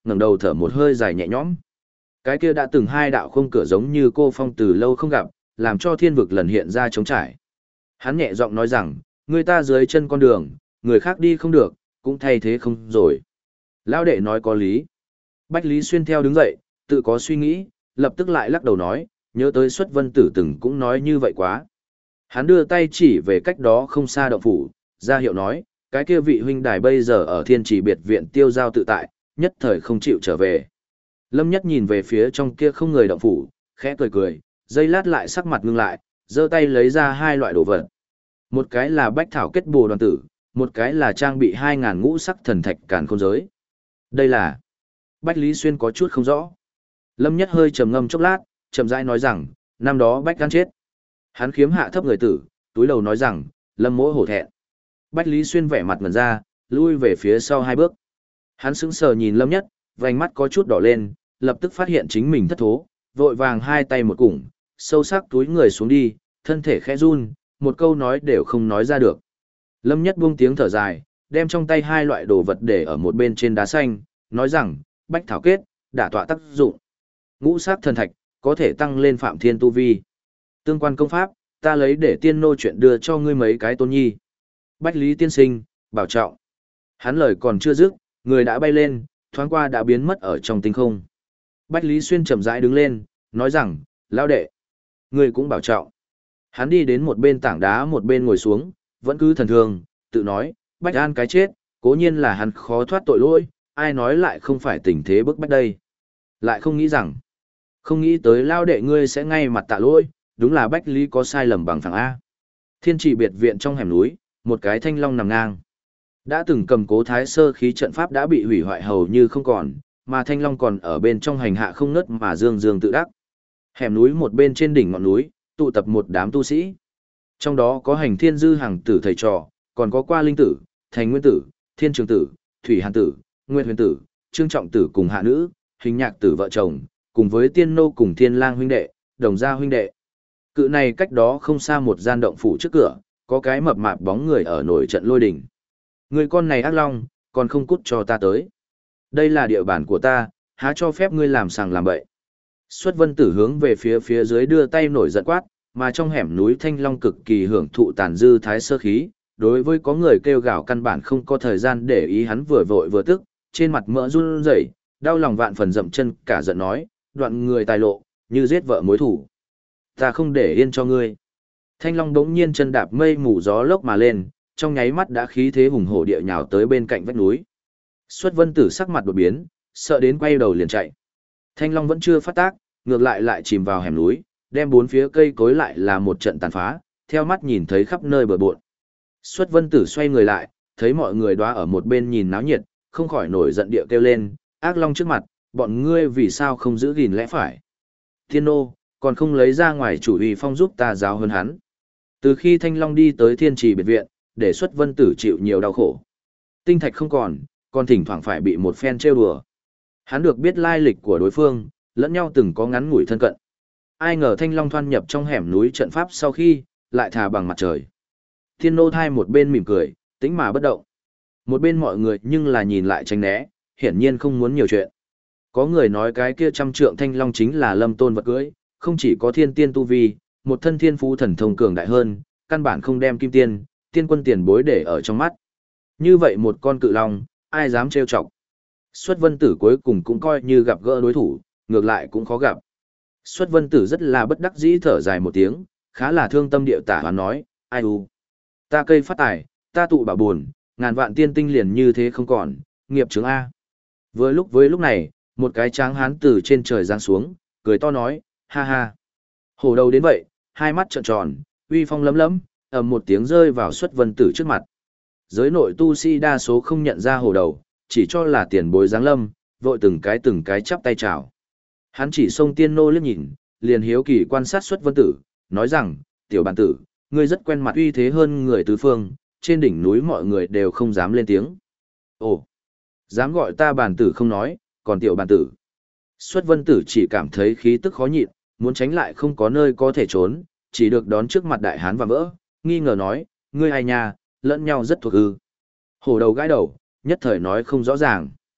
ngẩng đầu thở một hơi dài nhẹ nhõm. Cái kia đã từng hai đạo không cửa giống như cô phong từ lâu không gặp, làm cho thiên vực lần hiện ra trống trải. Hắn nhẹ giọng nói rằng, người ta dưới chân con đường, người khác đi không được, cũng thay thế không rồi. Lão đệ nói có lý. Bách Lý Xuyên theo đứng dậy, tự có suy nghĩ, lập tức lại lắc đầu nói, nhớ tới Xuất Vân Tử từng cũng nói như vậy quá. Hắn đưa tay chỉ về cách đó không xa động phủ, ra hiệu nói, cái kia vị huynh đài bây giờ ở Thiên Trì biệt viện tiêu giao tự tại, nhất thời không chịu trở về. Lâm Nhất nhìn về phía trong kia không người động phủ, khẽ cười cười, giây lát lại sắc mặt ngưng lại, giơ tay lấy ra hai loại đồ vật. Một cái là bách thảo kết bồ đoàn tử, một cái là trang bị 2000 ngũ sắc thần thạch càn khôn giới. Đây là... Bách Lý Xuyên có chút không rõ. Lâm Nhất hơi trầm ngâm chốc lát, chậm rãi nói rằng, năm đó Bách Gan chết. Hắn khiếm hạ thấp người tử, túi đầu nói rằng, Lâm mỗ hổ thẹn. Bách Lý Xuyên vẻ mặt ngần ra, lui về phía sau hai bước. Hắn sững sờ nhìn Lâm Nhất, vành mắt có chút đỏ lên, lập tức phát hiện chính mình thất thố, vội vàng hai tay một củng, sâu sắc túi người xuống đi, thân thể khẽ run, một câu nói đều không nói ra được. Lâm Nhất buông tiếng thở dài, đem trong tay hai loại đồ vật để ở một bên trên đá xanh, nói rằng, bách thảo kết, đả tọa tác dụng. Ngũ sắc thần thạch, có thể tăng lên phạm thiên tu vi. Tương quan công pháp, ta lấy để tiên nô chuyện đưa cho ngươi mấy cái tôn nhi. Bách Lý tiên sinh, bảo trọng. Hắn lời còn chưa dứt, người đã bay lên, thoáng qua đã biến mất ở trong tinh không. Bách Lý Xuyên chậm rãi đứng lên, nói rằng, lão đệ, ngươi cũng bảo trọng. Hắn đi đến một bên tảng đá một bên ngồi xuống, vẫn cứ thần thường, tự nói, Bách An cái chết, cố nhiên là hắn khó thoát tội lỗi, ai nói lại không phải tình thế bức bách đây. Lại không nghĩ rằng, không nghĩ tới lao đệ ngươi sẽ ngay mặt tạ lỗi, đúng là Bách Lý có sai lầm bằng phẳng A. Thiên Trì biệt viện trong hẻm núi, một cái thanh long nằm ngang. Đã từng cầm cố thái sơ khí trận pháp đã bị hủy hoại hầu như không còn, mà thanh long còn ở bên trong hành hạ không ngớt mà dương dương tự đắc. Hẻm núi một bên trên đỉnh ngọn núi, tụ tập một đám tu sĩ. Trong đó có Hành Thiên Dư hàng tử thầy trò, còn có Qua Linh tử, Thành Nguyên tử, Thiên Trường tử, Thủy Hàn tử, Nguyên Huyền tử, Trương Trọng tử cùng hạ nữ, Hình Nhạc tử vợ chồng, cùng với Tiên Nô cùng Thiên Lang huynh đệ, Đồng gia huynh đệ. Cự này cách đó không xa một gian động phủ trước cửa, có cái mập mạp bóng người ở nổi trận lôi đình. Người con này ác long, còn không cút cho ta tới. Đây là địa bàn của ta, há cho phép ngươi làm sàng làm bậy. Xuất Vân Tử hướng về phía dưới đưa tay nổi giận quát, mà trong hẻm núi Thanh Long cực kỳ hưởng thụ tàn dư thái sơ khí, đối với có người kêu gào căn bản không có thời gian để ý hắn vừa vội vừa tức, trên mặt mỡ run rẩy, đau lòng vạn phần dậm chân cả giận nói, đoạn người tài lộ, như giết vợ mối thủ. Ta không để yên cho ngươi. Thanh Long đống nhiên chân đạp mây mù gió lốc mà lên, trong nháy mắt đã khí thế hùng hổ địa nhào tới bên cạnh vách núi. Xuất Vân Tử sắc mặt đột biến, sợ đến quay đầu liền chạy. Thanh Long vẫn chưa phát tác, ngược lại chìm vào hẻm núi, đem bốn phía cây cối lại là một trận tàn phá, theo mắt nhìn thấy khắp nơi bừa bộn. Xuất Vân Tử xoay người lại, thấy mọi người đóa ở một bên nhìn náo nhiệt, không khỏi nổi giận địa kêu lên, ác long trước mặt, bọn ngươi vì sao không giữ gìn lẽ phải. Thiên nô, còn không lấy ra ngoài chủ uy phong giúp ta giáo hơn hắn. Từ khi Thanh Long đi tới Thiên Trì biệt viện, để Xuất Vân Tử chịu nhiều đau khổ. Tinh thạch không còn thỉnh thoảng phải bị một phen trêu đùa. Hắn được biết lai lịch của đối phương, lẫn nhau từng có ngắn ngủi thân cận. Ai ngờ Thanh Long thoăn nhập trong hẻm núi trận pháp sau khi, lại thà bằng mặt trời. Thiên nô thai một bên mỉm cười, tĩnh mà bất động. Một bên mọi người nhưng là nhìn lại tránh né, hiển nhiên không muốn nhiều chuyện. Có người nói cái kia trăm trượng Thanh Long chính là Lâm Tôn vật cưỡi, không chỉ có thiên tiên tu vi, một thân thiên phú thần thông cường đại hơn, căn bản không đem kim tiên, tiên quân tiền bối để ở trong mắt. Như vậy một con cự long, ai dám trêu chọc. Xuất Vân Tử cuối cùng cũng coi như gặp gỡ đối thủ, ngược lại cũng khó gặp. Xuất Vân Tử rất là bất đắc dĩ thở dài một tiếng, khá là thương tâm điệu tả hoán nói, ai u, ta cây phát tài, ta tụ bảo buồn, ngàn vạn tiên tinh liền như thế không còn, nghiệp chướng A. Với lúc này, một cái tráng hán từ trên trời giáng xuống, cười to nói, ha ha. Hổ đầu đến vậy, hai mắt trợn tròn, uy phong lấm lấm, ầm một tiếng rơi vào Xuất Vân Tử trước mặt. Giới nội tu sĩ đa số không nhận ra hổ đầu, chỉ cho là tiền bối giáng lâm, vội từng cái chắp tay chào. Hắn chỉ xông tiên nô liếc nhìn, liền hiếu kỳ quan sát Xuất Vân Tử, nói rằng, tiểu bản tử, ngươi rất quen mặt uy thế hơn người tứ phương, trên đỉnh núi mọi người đều không dám lên tiếng. Ồ, dám gọi ta bản tử không nói, còn tiểu bản tử. Xuất Vân Tử chỉ cảm thấy khí tức khó nhịn, muốn tránh lại không có nơi có thể trốn, chỉ được đón trước mặt đại hán và vỡ, nghi ngờ nói, ngươi ai nhà, lẫn nhau rất thuộc ư. Hổ đầu gãi đầu, nhất thời nói không rõ ràng.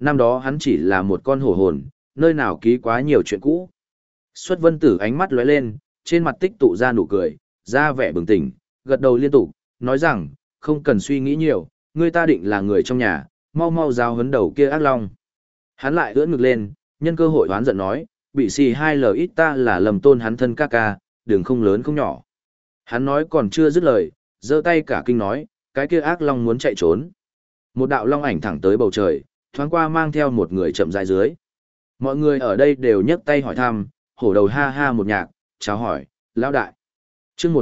năm đó hắn chỉ là một con hổ hồn, nơi nào ký quá nhiều chuyện cũ. Xuất Vân Tử ánh mắt lóe lên, trên mặt tích tụ ra nụ cười, ra vẻ bừng tỉnh, gật đầu liên tục, nói rằng, không cần suy nghĩ nhiều, ngươi ta định là người trong nhà, mau mau giao hấn đầu kia ác long. Hắn lại ưỡn ngực lên, nhân cơ hội hoán giận nói, bị xì hai lời ít ta là lầm tôn hắn thân ca ca, đường không lớn không nhỏ. Hắn nói còn chưa dứt lời, giơ tay cả kinh nói, cái kia ác long muốn chạy trốn. Một đạo long ảnh thẳng tới bầu trời, thoáng qua mang theo một người chậm rãi dưới. Mọi người ở đây đều nhấc tay hỏi thăm, hổ đầu ha ha một nhạc, chào hỏi, lão đại. Chương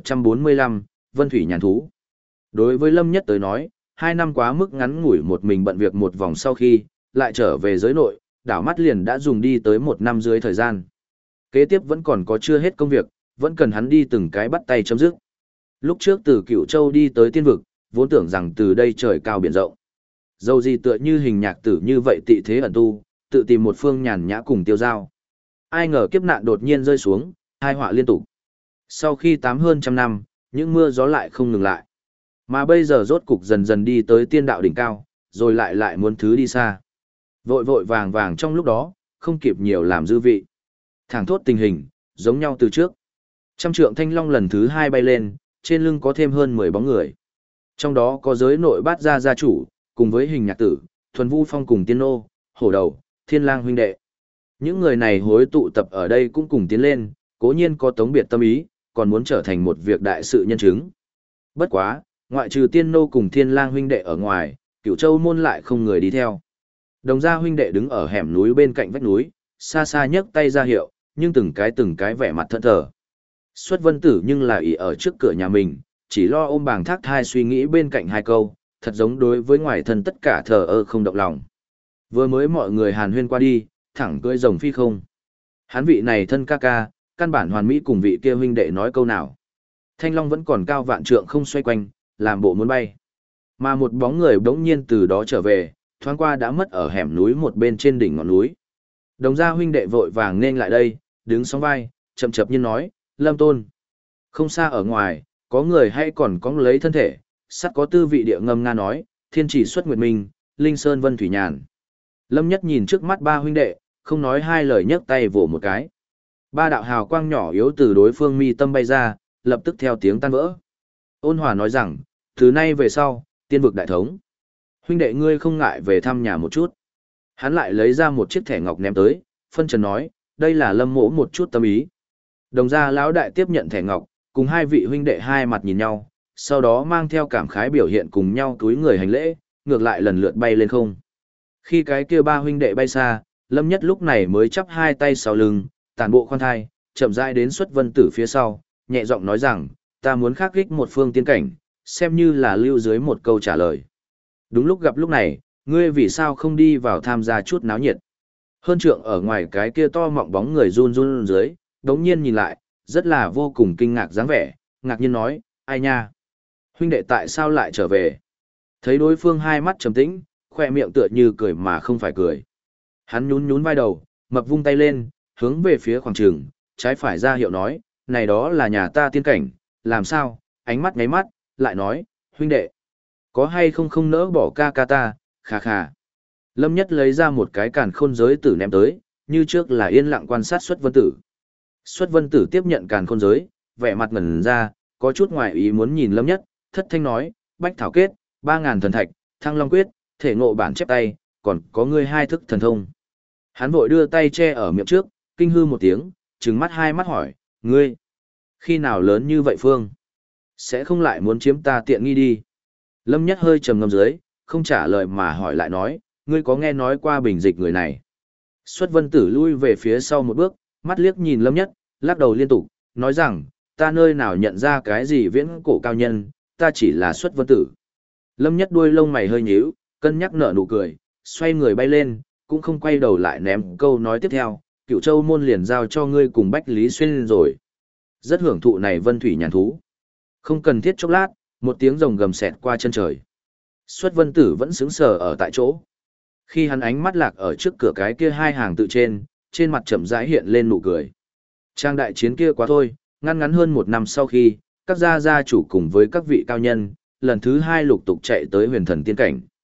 1145, Vân Thủy nhàn thú. Đối với Lâm Nhất tới nói, 2 năm quá mức ngắn ngủi một mình bận việc một vòng sau khi, lại trở về giới nội, đảo mắt liền đã dùng đi tới 1 năm dưới thời gian. Kế tiếp vẫn còn có chưa hết công việc, vẫn cần hắn đi từng cái bắt tay chấm dứt. Lúc trước từ Cửu Châu đi tới tiên vực, vốn tưởng rằng từ đây trời cao biển rộng. Dầu gì tựa như hình nhạc tử như vậy tị thế ẩn tu, tự tìm một phương nhàn nhã cùng tiêu giao. Ai ngờ kiếp nạn đột nhiên rơi xuống, hai họa liên tục. Sau khi hơn trăm năm, những mưa gió lại không ngừng lại. Mà bây giờ rốt cục dần dần đi tới tiên đạo đỉnh cao, rồi lại muốn thứ đi xa. Vội vội vàng vàng trong lúc đó, không kịp nhiều làm dư vị. Thẳng thốt tình hình, giống nhau từ trước. Trăm trượng thanh long lần thứ 2 bay lên, trên lưng có thêm hơn 10 bóng người. Trong đó có giới nội bát gia gia chủ, cùng với hình nhạc tử, thuần vu phong cùng tiên nô, hổ đầu, thiên lang huynh đệ. Những người này hối tụ tập ở đây cũng cùng tiến lên, cố nhiên có tống biệt tâm ý, còn muốn trở thành một việc đại sự nhân chứng. Bất quá, ngoại trừ tiên nô cùng thiên lang huynh đệ ở ngoài, Cửu Châu môn lại không người đi theo. Đồng gia huynh đệ đứng ở hẻm núi bên cạnh vách núi, xa xa nhấc tay ra hiệu, nhưng từng cái vẻ mặt thẫn thờ. Xuất Vân Tử nhưng là ỷ ở trước cửa nhà mình, chỉ lo ôm bàng thác thai suy nghĩ bên cạnh hai câu, thật giống đối với ngoài thân tất cả thờ ơ không động lòng. Vừa mới mọi người hàn huyên qua đi, thẳng cưỡi rồng phi không. Hắn vị này thân ca ca, căn bản hoàn mỹ cùng vị kia huynh đệ nói câu nào. Thanh long vẫn còn cao vạn trượng không xoay quanh, làm bộ muốn bay. Mà một bóng người bỗng nhiên từ đó trở về, thoáng qua đã mất ở hẻm núi một bên trên đỉnh ngọn núi. Đồng gia huynh đệ vội vàng nên lại đây, đứng sóng vai, chậm chậm nhiên nói, Lâm Tôn. Không xa ở ngoài, có người hay còn cóng lấy thân thể, sắt có tư vị địa ngâm nga nói, thiên chỉ xuất nguyệt minh, linh sơn vân thủy nhàn. Lâm Nhất nhìn trước mắt ba huynh đệ, không nói hai lời nhấc tay vỗ một cái. Ba đạo hào quang nhỏ yếu từ đối phương mi tâm bay ra, lập tức theo tiếng tan vỡ. Ôn Hòa nói rằng, từ nay về sau, tiên vực đại thống. Huynh đệ ngươi không ngại về thăm nhà một chút. Hắn lại lấy ra một chiếc thẻ ngọc ném tới, phân trần nói, đây là Lâm mỗ một chút tâm ý. Đồng gia lão đại tiếp nhận thẻ ngọc, cùng hai vị huynh đệ hai mặt nhìn nhau, sau đó mang theo cảm khái biểu hiện cùng nhau túi người hành lễ, ngược lại lần lượt bay lên không. Khi cái kia ba huynh đệ bay xa, Lâm Nhất lúc này mới chắp hai tay sau lưng, tản bộ khoan thai, chậm rãi đến Xuất Vân Tử phía sau, nhẹ giọng nói rằng, ta muốn khắc kích một phương tiên cảnh, xem như là lưu dưới một câu trả lời. Đúng lúc gặp lúc này, ngươi vì sao không đi vào tham gia chút náo nhiệt? Hơn trượng ở ngoài cái kia to mọng bóng người run run dưới, đống nhiên nhìn lại, rất là vô cùng kinh ngạc dáng vẻ, ngạc nhiên nói, ai nha? Huynh đệ tại sao lại trở về? Thấy đối phương hai mắt trầm tĩnh, khoe miệng tựa như cười mà không phải cười. Hắn nhún nhún vai đầu, mập vung tay lên, hướng về phía khoảng trường, trái phải ra hiệu nói, này đó là nhà ta tiên cảnh, làm sao? Ánh mắt ngáy mắt, lại nói, huynh đệ, có hay không không nỡ bỏ ca ca ta, khà khà. Lâm Nhất lấy ra một cái càn khôn giới tử ném tới, như trước là yên lặng quan sát Xuất Vân Tử. Xuất Vân Tử tiếp nhận càn khôn giới, vẻ mặt ngẩn ra, có chút ngoài ý muốn nhìn Lâm Nhất, thất thanh nói, bách thảo kết, 3.000 thần thạch, thăng long quyết, thể ngộ bản chép tay, còn có ngươi hai thức thần thông. Hắn vội đưa tay che ở miệng trước, kinh hư một tiếng, trừng mắt hai mắt hỏi, ngươi, khi nào lớn như vậy Phương? Sẽ không lại muốn chiếm ta tiện nghi đi. Lâm Nhất hơi trầm ngâm dưới, không trả lời mà hỏi lại nói, ngươi có nghe nói qua bình dịch người này? Xuất Vân Tử lui về phía sau một bước, mắt liếc nhìn Lâm Nhất, lắc đầu liên tục, nói rằng, ta nơi nào nhận ra cái gì viễn cổ cao nhân, ta chỉ là Xuất Vân Tử. Lâm Nhất đuôi lông mày hơi nhíu, cân nhắc nở nụ cười, xoay người bay lên, cũng không quay đầu lại ném câu nói tiếp theo, Cửu Châu môn liền giao cho ngươi cùng Bách Lý Xuyên rồi. Rất hưởng thụ này vân thủy nhàn thú. Không cần thiết chốc lát, một tiếng rồng gầm xẹt qua chân trời. Xuất Vân Tử vẫn sững sờ ở tại chỗ. Khi hắn ánh mắt lạc ở trước cửa cái kia hai hàng tự trên mặt chậm rãi hiện lên nụ cười. Trang đại chiến kia quá thôi, ngắn hơn 1 năm sau khi, các gia chủ cùng với các vị cao nhân, lần thứ 2 lục tục chạy tới huyền thần tiên cảnh.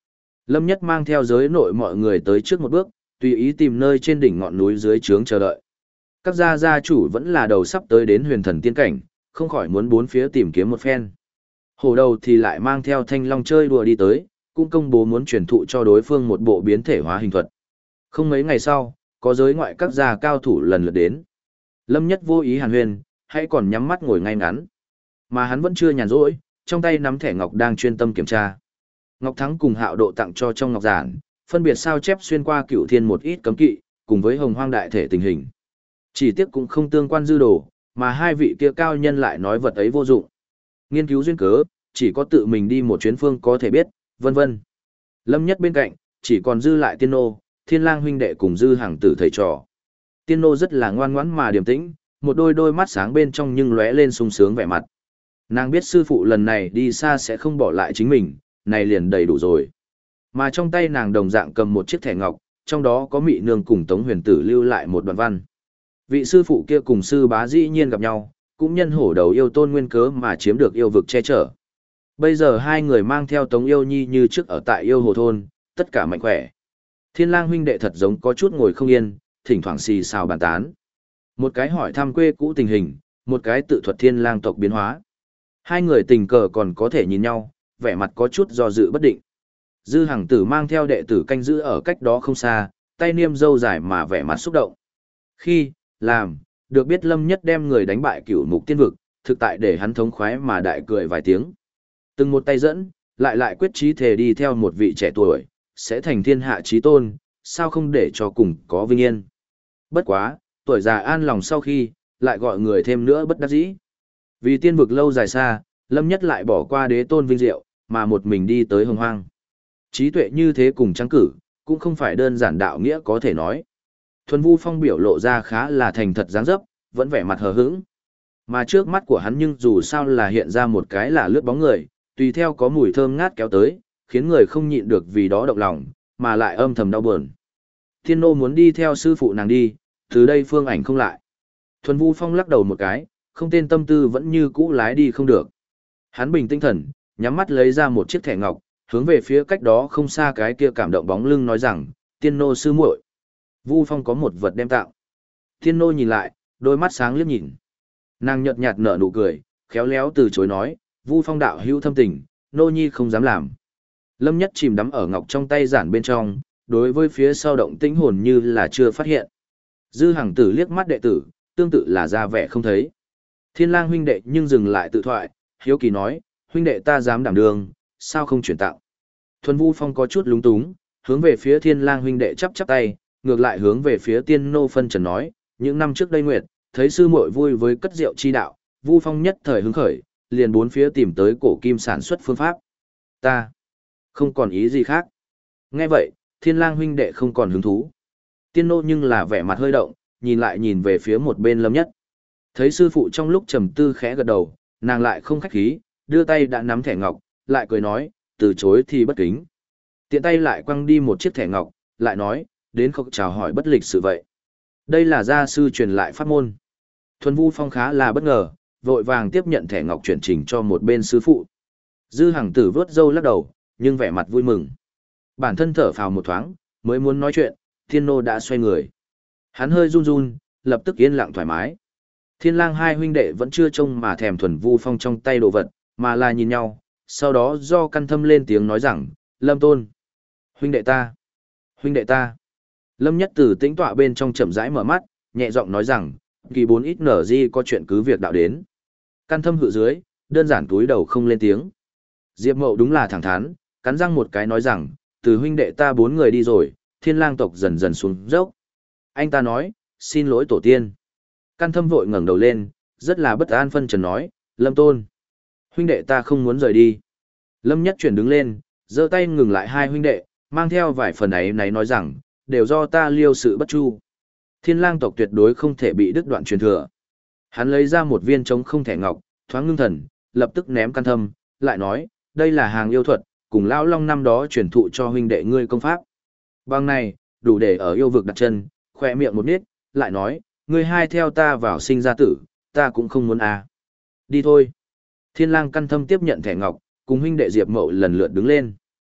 Lâm Nhất mang theo giới nội mọi người tới trước một bước, tùy ý tìm nơi trên đỉnh ngọn núi dưới trướng chờ đợi. Các gia chủ vẫn là đầu sắp tới đến huyền thần tiên cảnh, không khỏi muốn bốn phía tìm kiếm một phen. Hổ đầu thì lại mang theo thanh long chơi đùa đi tới, cũng công bố muốn truyền thụ cho đối phương một bộ biến thể hóa hình thuật. Không mấy ngày sau, có giới ngoại các gia cao thủ lần lượt đến. Lâm Nhất vô ý hàn huyền, hãy còn nhắm mắt ngồi ngay ngắn. Mà hắn vẫn chưa nhàn rỗi, trong tay nắm thẻ ngọc đang chuyên tâm kiểm tra. Ngọc Thắng cùng Hạo Độ tặng cho trong ngọc giản, phân biệt sao chép xuyên qua Cửu Thiên một ít cấm kỵ, cùng với Hồng Hoang đại thể tình hình. Chỉ tiếc cũng không tương quan dư đồ, mà hai vị kia cao nhân lại nói vật ấy vô dụng. Nghiên cứu duyên cớ, chỉ có tự mình đi một chuyến phương có thể biết, vân vân. Lâm Nhất bên cạnh, chỉ còn dư lại Tiên Nô, Thiên Lang huynh đệ cùng Dư Hàng Tử thầy trò. Tiên Nô rất là ngoan ngoãn mà điềm tĩnh, một đôi mắt sáng bên trong nhưng lóe lên sung sướng vẻ mặt. Nàng biết sư phụ lần này đi xa sẽ không bỏ lại chính mình, này liền đầy đủ rồi. Mà trong tay nàng đồng dạng cầm một chiếc thẻ ngọc, trong đó có Mị Nương cùng Tống Huyền Tử lưu lại một đoạn văn. Vị sư phụ kia cùng sư bá dĩ nhiên gặp nhau, cũng nhân hổ đầu yêu tôn nguyên cớ mà chiếm được yêu vực che chở. Bây giờ hai người mang theo Tống Yêu Nhi như trước ở tại yêu hồ thôn, tất cả mạnh khỏe. Thiên Lang huynh đệ thật giống có chút ngồi không yên, thỉnh thoảng xì xào bàn tán. Một cái hỏi thăm quê cũ tình hình, một cái tự thuật Thiên Lang tộc biến hóa. Hai người tình cờ còn có thể nhìn nhau, vẻ mặt có chút do dự bất định. Dư Hằng Tử mang theo đệ tử canh giữ ở cách đó không xa, tay niêm râu dài mà vẻ mặt xúc động. Khi làm được biết Lâm Nhất đem người đánh bại Cửu Mục Tiên vực, thực tại để hắn thống khoái mà đại cười vài tiếng. Từng một tay dẫn, lại quyết chí thề đi theo một vị trẻ tuổi, sẽ thành thiên hạ chí tôn, sao không để cho cùng có vinh yên. Bất quá, tuổi già an lòng sau khi, lại gọi người thêm nữa bất đắc dĩ. Vì tiên vực lâu dài xa, Lâm Nhất lại bỏ qua đế tôn vinh diệu, mà một mình đi tới Hồng Hoang. Trí tuệ như thế cùng trắng cử, cũng không phải đơn giản đạo nghĩa có thể nói. Thuần Vu Phong biểu lộ ra khá là thành thật dáng dấp, vẫn vẻ mặt hờ hững. Mà trước mắt của hắn nhưng dù sao là hiện ra một cái là lướt bóng người, tùy theo có mùi thơm ngát kéo tới, khiến người không nhịn được vì đó động lòng, mà lại âm thầm đau buồn. Thiên Nô muốn đi theo sư phụ nàng đi, từ đây phương ảnh không lại. Thuần Vu Phong lắc đầu một cái, không tên tâm tư vẫn như cũ lái đi không được. Hắn bình tinh thần, nhắm mắt lấy ra một chiếc thẻ ngọc, hướng về phía cách đó không xa cái kia cảm động bóng lưng nói rằng, Tiên Nô sư muội. Vu Phong có một vật đem tặng. Tiên Nô nhìn lại, đôi mắt sáng liếc nhìn. Nàng nhợt nhạt nở nụ cười, khéo léo từ chối nói, Vu Phong đạo hữu thâm tình, nô nhi không dám làm. Lâm Nhất chìm đắm ở ngọc trong tay giản bên trong, đối với phía sau động tĩnh hồn như là chưa phát hiện. Dư Hằng Tử liếc mắt đệ tử, tương tự là ra vẻ không thấy. Thiên Lang huynh đệ nhưng dừng lại tự thoại, hiếu kỳ nói, huynh đệ ta dám đảm đường, sao không chuyển tặng. Thuần Vu Phong có chút lúng túng, hướng về phía Thiên Lang huynh đệ chắp tay, ngược lại hướng về phía Tiên Nô phân trần nói, những năm trước đây nguyệt, thấy sư muội vui với cất rượu chi đạo, Vu Phong nhất thời hứng khởi, liền bốn phía tìm tới cổ kim sản xuất phương pháp. Ta không còn ý gì khác. Nghe vậy, Thiên Lang huynh đệ không còn hứng thú. Tiên Nô nhưng là vẻ mặt hơi động, nhìn lại nhìn về phía một bên Lâm Nhất. Thấy sư phụ trong lúc trầm tư khẽ gật đầu, nàng lại không khách khí, đưa tay đã nắm thẻ ngọc, lại cười nói, từ chối thì bất kính. Tiện tay lại quăng đi một chiếc thẻ ngọc, lại nói, đến không chào hỏi bất lịch sự vậy. Đây là gia sư truyền lại pháp môn. Thuần Vu Phong khá là bất ngờ, vội vàng tiếp nhận thẻ ngọc chuyển trình cho một bên sư phụ. Dư Hằng Tử vớt râu lắc đầu, nhưng vẻ mặt vui mừng. Bản thân thở phào một thoáng, mới muốn nói chuyện, Thiên Nô đã xoay người. Hắn hơi run run, lập tức yên lặng thoải mái. Thiên Lang hai huynh đệ vẫn chưa trông mà thèm Thuần Vu Phong trong tay đồ vật, mà là nhìn nhau, sau đó do căn thâm lên tiếng nói rằng, Lâm Tôn. Huynh đệ ta. Huynh đệ ta. Lâm Nhất Tử tĩnh tọa bên trong chậm rãi mở mắt, nhẹ giọng nói rằng, kỳ 4 ít nở di có chuyện cứ việc đạo đến. Căn thâm hự dưới, đơn giản túi đầu không lên tiếng. Diệp Mậu đúng là thẳng thắn, cắn răng một cái nói rằng, từ huynh đệ ta 4 người đi rồi, Thiên Lang tộc dần dần xuống dốc. Anh ta nói, xin lỗi tổ tiên. Căn thâm vội ngẩng đầu lên, rất là bất an phân trần nói, Lâm Tôn. Huynh đệ ta không muốn rời đi. Lâm Nhất chuyển đứng lên, giơ tay ngừng lại hai huynh đệ, mang theo vài phần ấy nấy nói rằng, đều do ta liêu sự bất chu. Thiên Lang tộc tuyệt đối không thể bị đứt đoạn truyền thừa. Hắn lấy ra một viên trống không thẻ ngọc, thoáng ngưng thần, lập tức ném căn thâm, lại nói, đây là hàng yêu thuật, cùng lão long năm đó truyền thụ cho huynh đệ ngươi công pháp. Bằng này, đủ để ở yêu vực đặt chân, khỏe miệng một nít, lại nói, ngươi hai theo ta vào sinh ra tử, ta cũng không muốn à. Đi thôi. Thiên Lang căn thâm tiếp nhận thẻ ngọc, cùng huynh đệ Diệp Mậu lần lượt đứng lên.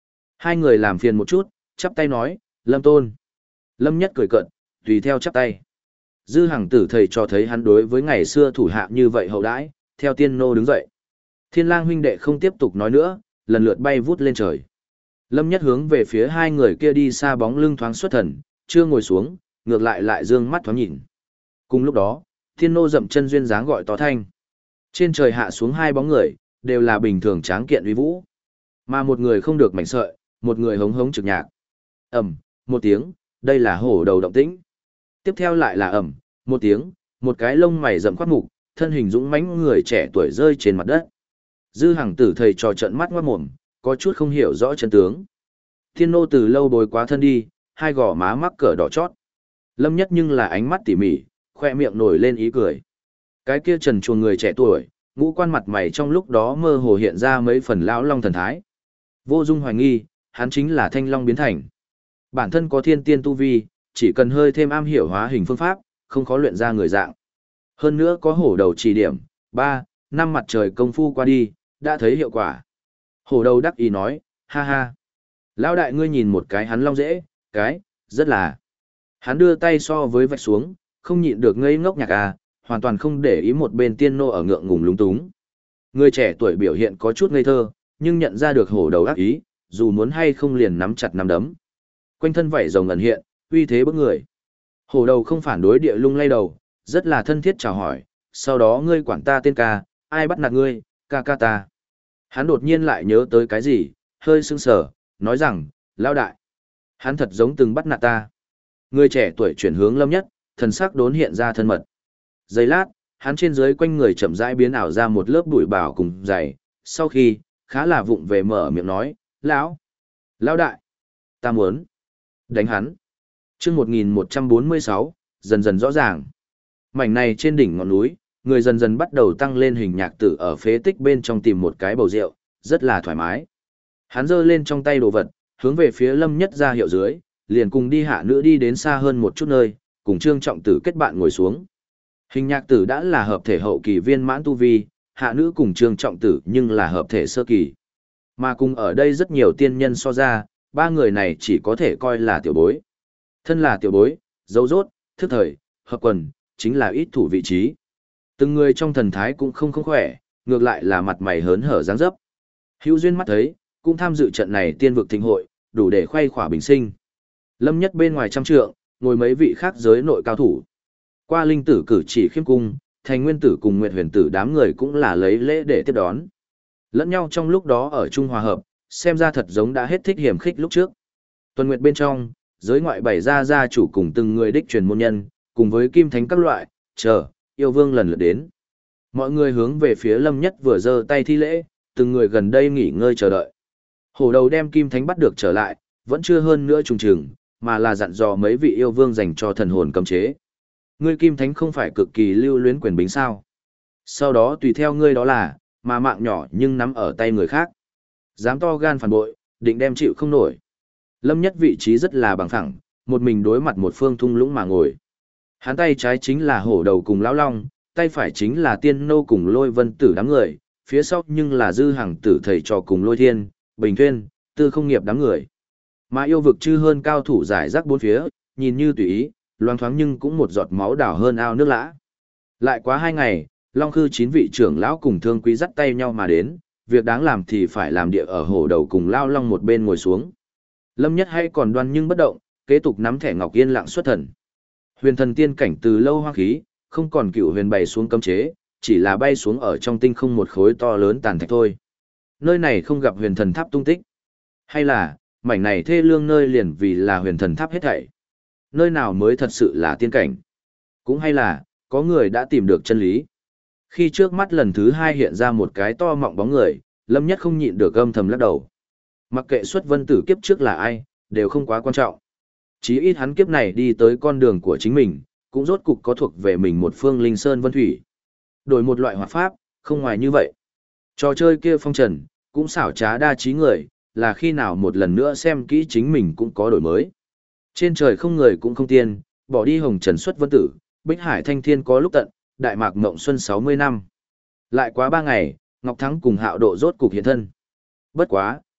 Hai người làm phiền một chút, chắp tay nói, Lâm Tôn. Lâm Nhất cười cợt, tùy theo chắp tay. Dư Hằng Tử thầy cho thấy hắn đối với ngày xưa thủ hạ như vậy hậu đãi, theo tiên nô đứng dậy. Thiên Lang huynh đệ không tiếp tục nói nữa, lần lượt bay vút lên trời. Lâm Nhất hướng về phía hai người kia đi xa bóng lưng thoáng xuất thần, chưa ngồi xuống, ngược lại dương mắt thoáng nhìn. Cùng lúc đó, thiên nô dậm chân duyên dáng gọi to thanh. Trên trời hạ xuống hai bóng người, đều là bình thường tráng kiện uy vũ. Mà một người không được mảnh sợi, một người hống hống trực nhạc. Ầm, một tiếng, đây là hổ đầu động tĩnh. Tiếp theo lại là ầm, một tiếng, một cái lông mày rậm quát mục, thân hình dũng mãnh người trẻ tuổi rơi trên mặt đất. Dư Hằng Tử thầy trò trợn mắt ngoát mồm, có chút không hiểu rõ chân tướng. Thiên nô từ lâu bồi quá thân đi, hai gò má mắc cỡ đỏ chót. Lâm Nhất nhưng là ánh mắt tỉ mỉ, khoe miệng nổi lên ý cười. Cái kia trần truồng người trẻ tuổi, ngũ quan mặt mày trong lúc đó mơ hồ hiện ra mấy phần lão long thần thái. Vô dung hoài nghi, hắn chính là Thanh Long biến thành. Bản thân có thiên tiên tu vi, chỉ cần hơi thêm am hiểu hóa hình phương pháp, không khó luyện ra người dạng. Hơn nữa có hổ đầu chỉ điểm, 3, 5 mặt trời công phu qua đi, đã thấy hiệu quả. Hổ đầu đắc ý nói, ha ha. Lão đại ngươi nhìn một cái hắn long dễ, cái, rất là. Hắn đưa tay so với vạch xuống, không nhịn được ngây ngốc nhạc à, hoàn toàn không để ý một bên tiên nô ở ngượng ngùng lúng túng. Người trẻ tuổi biểu hiện có chút ngây thơ, nhưng nhận ra được hổ đầu ác ý, dù muốn hay không liền nắm chặt nắm đấm. Quanh thân vảy rồng ẩn hiện, uy thế bức người. Hổ đầu không phản đối địa lung lay đầu, rất là thân thiết chào hỏi, sau đó ngươi quản ta tên ca, ai bắt nạt ngươi, ca ca ta. Hắn đột nhiên lại nhớ tới cái gì, hơi sưng sờ, nói rằng, lão đại. Hắn thật giống từng bắt nạt ta. Người trẻ tuổi chuyển hướng Lâm Nhất, thần sắc đốn hiện ra thân mật. Giây lát, hắn trên dưới quanh người chậm rãi biến ảo ra một lớp bụi bào cùng dày, sau khi, khá là vụng về mở miệng nói, lão đại, ta muốn đánh hắn. Chương 1146, dần dần rõ ràng. Mảnh này trên đỉnh ngọn núi, người dần dần bắt đầu tăng lên hình nhạc tử ở phế tích bên trong tìm một cái bầu rượu, rất là thoải mái. Hắn giơ lên trong tay đồ vật, hướng về phía Lâm Nhất ra hiệu dưới, liền cùng đi hạ nữ đi đến xa hơn một chút nơi, cùng Trương Trọng Tử kết bạn ngồi xuống. Hình nhạc tử đã là hợp thể hậu kỳ viên mãn tu vi, hạ nữ cùng Trương Trọng Tử nhưng là hợp thể sơ kỳ. Mà cùng ở đây rất nhiều tiên nhân so ra, ba người này chỉ có thể coi là tiểu bối. Thân là tiểu bối, dấu rốt, thức thời, hợp quần, chính là ít thủ vị trí. Từng người trong thần thái cũng không khỏe, ngược lại là mặt mày hớn hở dáng dấp. Hữu duyên mắt thấy, cũng tham dự trận này tiên vực thịnh hội, đủ để khoe khỏa bình sinh. Lâm Nhất bên ngoài trăm trượng, ngồi mấy vị khác giới nội cao thủ. Qua linh tử cử chỉ khiêm cung, thành nguyên tử cùng nguyệt huyền tử đám người cũng là lấy lễ để tiếp đón. Lẫn nhau trong lúc đó ở chung hòa hợp, xem ra thật giống đã hết thích hiểm khích lúc trước. Tuần nguyệt bên trong, giới ngoại bày ra gia chủ cùng từng người đích truyền môn nhân, cùng với kim thánh các loại, yêu vương lần lượt đến. Mọi người hướng về phía Lâm Nhất vừa giơ tay thi lễ, từng người gần đây nghỉ ngơi chờ đợi. Hổ đầu đem kim thánh bắt được trở lại, vẫn chưa hơn nữa trùng trừng, mà là dặn dò mấy vị yêu vương dành cho thần hồn cấm chế. Ngươi kim thánh không phải cực kỳ lưu luyến quyền bính sao? Sau đó tùy theo ngươi đó là, mà mạng nhỏ nhưng nắm ở tay người khác. Dám to gan phản bội, định đem chịu không nổi. Lâm Nhất vị trí rất là bằng phẳng, một mình đối mặt một phương thung lũng mà ngồi. Hắn tay trái chính là hổ đầu cùng lão long, tay phải chính là tiên nô cùng lôi vân tử đám người, phía sau nhưng là dư hàng tử thầy trò cùng lôi thiên, bình thuyên, tư không nghiệp đám người. Mà yêu vực chư hơn cao thủ giải rác bốn phía, nhìn như tùy ý, loang thoáng nhưng cũng một giọt máu đảo hơn ao nước lã. Lại quá 2 ngày, Long Khư 9 vị trưởng lão cùng Thương Quý dắt tay nhau mà đến, việc đáng làm thì phải làm địa ở hổ đầu cùng lao long một bên ngồi xuống. Lâm Nhất hay còn đoan nhưng bất động, kế tục nắm thẻ ngọc yên lặng xuất thần. Huyền thần tiên cảnh từ lâu hoang khí, không còn cựu huyền bày xuống cấm chế, chỉ là bay xuống ở trong tinh không một khối to lớn tàn thạch thôi. Nơi này không gặp huyền thần tháp tung tích. Hay là, mảnh này thê lương nơi liền vì là huyền thần tháp hết thảy. Nơi nào mới thật sự là tiên cảnh. Cũng hay là, có người đã tìm được chân lý. Khi trước mắt lần thứ 2 hiện ra một cái to mọng bóng người, Lâm Nhất không nhịn được âm thầm lắc đầu. Mặc kệ xuất vân tử kiếp trước là ai, đều không quá quan trọng. Chí ít hắn kiếp này đi tới con đường của chính mình, cũng rốt cục có thuộc về mình một phương linh sơn vân thủy. Đổi một loại hoạt pháp, không ngoài như vậy. Trò chơi kia phong trần, cũng xảo trá đa trí người, là khi nào một lần nữa xem kỹ chính mình cũng có đổi mới. Trên trời không người cũng không tiên, bỏ đi hồng trần xuất vân tử, bích hải thanh thiên có lúc tận, đại mạc mộng xuân 60 năm. Lại quá 3 ngày, Ngọc Thắng cùng Hạo Độ rốt cục hiện thân. Bất quá,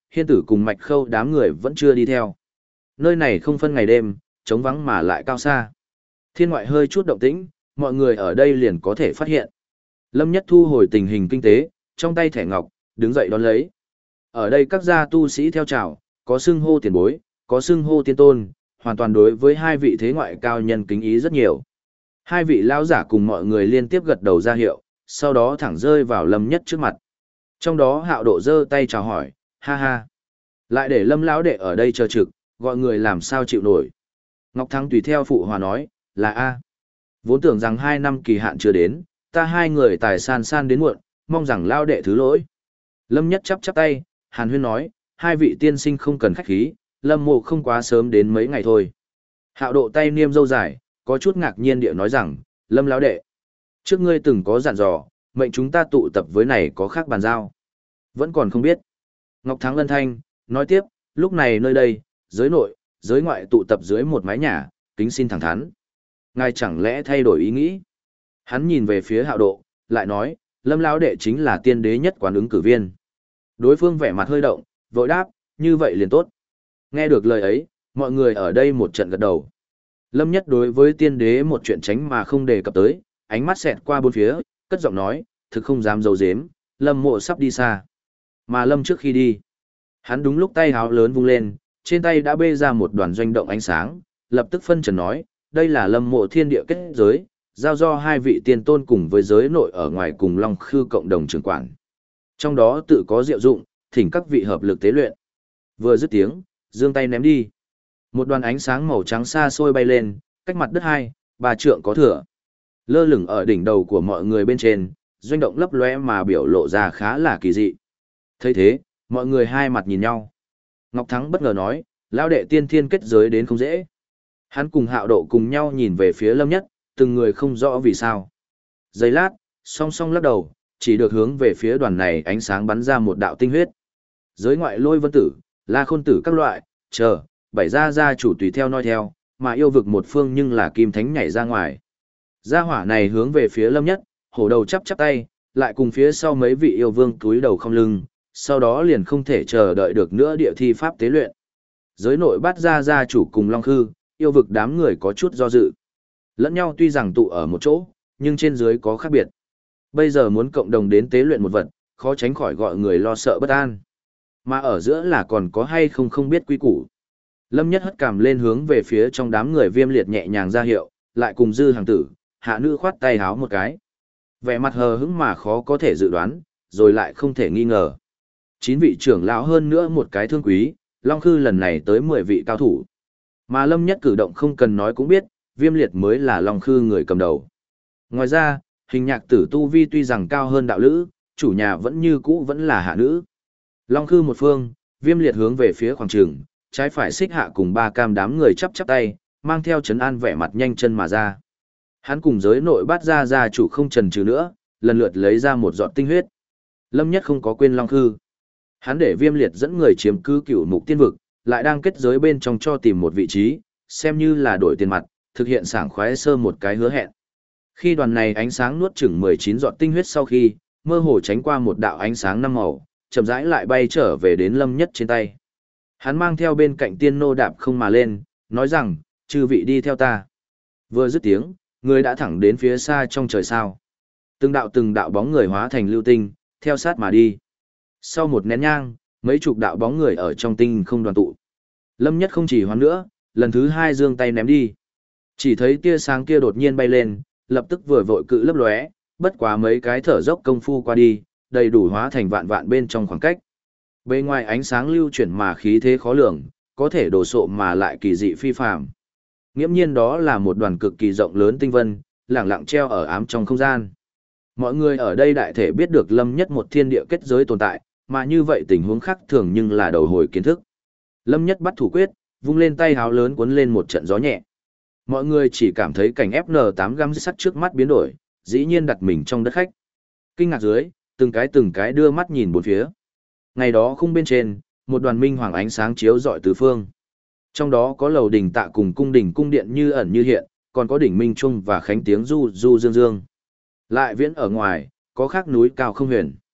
Hiên Tử cùng Mạch Khâu đám người vẫn chưa đi theo. Nơi này không phân ngày đêm, trống vắng mà lại cao xa. Thiên ngoại hơi chút động tĩnh, mọi người ở đây liền có thể phát hiện. Lâm Nhất thu hồi tình hình kinh tế, trong tay thẻ ngọc, đứng dậy đón lấy. Ở đây các gia tu sĩ theo chào, có xưng hô tiền bối, có xưng hô tiên tôn, hoàn toàn đối với hai vị thế ngoại cao nhân kính ý rất nhiều. Hai vị lão giả cùng mọi người liên tiếp gật đầu ra hiệu, sau đó thẳng rơi vào Lâm Nhất trước mặt. Trong đó Hạo Độ giơ tay chào hỏi, ha ha. Lại để Lâm lão đệ ở đây chờ trực, gọi người làm sao chịu nổi. Ngọc Thắng tùy theo phụ hòa nói, là A. Vốn tưởng rằng 2 năm kỳ hạn chưa đến, ta hai người tài san đến muộn, mong rằng lão đệ thứ lỗi. Lâm Nhất chắp chắp tay, Hàn Huyên nói, hai vị tiên sinh không cần khách khí, Lâm Mộ không quá sớm đến mấy ngày thôi. Hạo Độ tay niêm râu dài, có chút ngạc nhiên địa nói rằng, Lâm lão đệ, trước ngươi từng có dặn dò, mệnh chúng ta tụ tập với này có khác bàn giao. Vẫn còn không biết. Ngọc Thắng lân thanh, nói tiếp, lúc này nơi đây, giới nội, giới ngoại tụ tập dưới một mái nhà, kính xin thẳng thắn. Ngài chẳng lẽ thay đổi ý nghĩ? Hắn nhìn về phía Hạo Độ, lại nói, Lâm lão đệ chính là tiên đế nhất quán ứng cử viên. Đối phương vẻ mặt hơi động, vội đáp, như vậy liền tốt. Nghe được lời ấy, mọi người ở đây một trận gật đầu. Lâm Nhất đối với tiên đế một chuyện tránh mà không đề cập tới, ánh mắt xẹt qua bốn phía, cất giọng nói, thực không dám giấu giếm, Lâm Mộ sắp đi xa. Mà Lâm trước khi đi, hắn đúng lúc tay háo lớn vung lên, trên tay đã bê ra một đoàn doanh động ánh sáng, lập tức phân trần nói, đây là Lâm Mộ thiên địa kết giới, giao do hai vị tiên tôn cùng với giới nội ở ngoài cùng Long Khư cộng đồng trưởng quản. Trong đó tự có diệu dụng, thỉnh các vị hợp lực tế luyện. Vừa dứt tiếng, giương tay ném đi. Một đoàn ánh sáng màu trắng xa xôi bay lên, cách mặt đất 2-3 trượng có thừa. Lơ lửng ở đỉnh đầu của mọi người bên trên, doanh động lấp lóe mà biểu lộ ra khá là kỳ dị. Thấy thế, mọi người hai mặt nhìn nhau. Ngọc Thắng bất ngờ nói, lão đệ tiên thiên kết giới đến không dễ. Hắn cùng Hạo Độ cùng nhau nhìn về phía Lâm Nhất, từng người không rõ vì sao. Giây lát, song song lắc đầu, chỉ được hướng về phía đoàn này ánh sáng bắn ra một đạo tinh huyết. Giới ngoại Lôi Vân Tử, La Khôn Tử các loại, chờ, bảy gia chủ tùy theo noi theo, mà yêu vực một phương nhưng là Kim Thánh nhảy ra ngoài. Gia hỏa này hướng về phía Lâm Nhất, hổ đầu chắp chắp tay, lại cùng phía sau mấy vị yêu vương túi đầu không lưng, sau đó liền không thể chờ đợi được nữa địa thi pháp tế luyện. Giới nội bắt gia chủ cùng Long Khư, yêu vực đám người có chút do dự. Lẫn nhau tuy rằng tụ ở một chỗ, nhưng trên dưới có khác biệt. Bây giờ muốn cộng đồng đến tế luyện một vật, khó tránh khỏi gọi người lo sợ bất an. Mà ở giữa là còn có hay không không biết quy củ. Lâm Nhất hất cằm lên hướng về phía trong đám người Viêm Liệt nhẹ nhàng ra hiệu, lại cùng Dư Hàng Tử, Hạ Nữ khoát tay háo một cái. Vẻ mặt hờ hững mà khó có thể dự đoán, rồi lại không thể nghi ngờ. 9 vị trưởng lão hơn nữa một cái thương quý, Long Khư lần này tới 10 vị cao thủ. Mà Lâm Nhất cử động không cần nói cũng biết, Viêm Liệt mới là Long Khư người cầm đầu. Ngoài ra, Hình Nhạc Tử tu vi tuy rằng cao hơn đạo lữ, chủ nhà vẫn như cũ vẫn là Hạ Nữ. Long Khư một phương, Viêm Liệt hướng về phía khoảng trường, trái phải xích hạ cùng ba cam đám người chắp chắp tay, mang theo trấn an vẻ mặt nhanh chân mà ra. Hắn cùng giới nội bắt ra gia chủ không chần chừ nữa, lần lượt lấy ra một giọt tinh huyết. Lâm Nhất không có quên Long Khư. Hắn để Viêm Liệt dẫn người chiếm cứ Cửu Mục Tiên vực, lại đang kết giới bên trong cho tìm một vị trí, xem như là đổi tiền mặt, thực hiện sảng khoái sơ một cái hứa hẹn. Khi đoàn này ánh sáng nuốt chửng 19 giọt tinh huyết sau khi, mơ hồ tránh qua một đạo ánh sáng năm màu, chậm rãi lại bay trở về đến Lâm Nhất trên tay. Hắn mang theo bên cạnh tiên nô đạp không mà lên, nói rằng, chư vị đi theo ta. Vừa dứt tiếng, người đã thẳng đến phía xa trong trời sao. Từng đạo bóng người hóa thành lưu tinh, theo sát mà đi. Sau một nén nhang, mấy chục đạo bóng người ở trong tinh không đoàn tụ. Lâm Nhất không chỉ hoán nữa, lần thứ 2 giương tay ném đi. Chỉ thấy tia sáng kia đột nhiên bay lên, lập tức vừa vội cự lấp lóe, bất quá mấy cái thở dốc công phu qua đi, đầy đủ hóa thành vạn vạn bên trong khoảng cách. Bên ngoài ánh sáng lưu chuyển mà khí thế khó lường, có thể đồ sộ mà lại kỳ dị phi phàm. Nghiễm nhiên đó là một đoàn cực kỳ rộng lớn tinh vân, lẳng lặng treo ở ám trong không gian. Mọi người ở đây đại thể biết được Lâm Nhất một thiên địa kết giới tồn tại, mà như vậy tình huống khác thường nhưng là đầu hồi kiến thức. Lâm Nhất bắt thủ quyết, vung lên tay háo lớn cuốn lên một trận gió nhẹ. Mọi người chỉ cảm thấy cảnh FN8 găm sắt trước mắt biến đổi, dĩ nhiên đặt mình trong đất khách. Kinh ngạc dưới, từng cái đưa mắt nhìn bốn phía. Ngày đó khung bên trên, một đoàn minh hoàng ánh sáng chiếu rọi tứ phương. Trong đó có lầu đỉnh tạ cùng cung đỉnh cung điện như ẩn như hiện, còn có đỉnh minh trung và khánh tiếng du du dương dương. Lại viễn ở ngoài, có khác núi cao không huyền.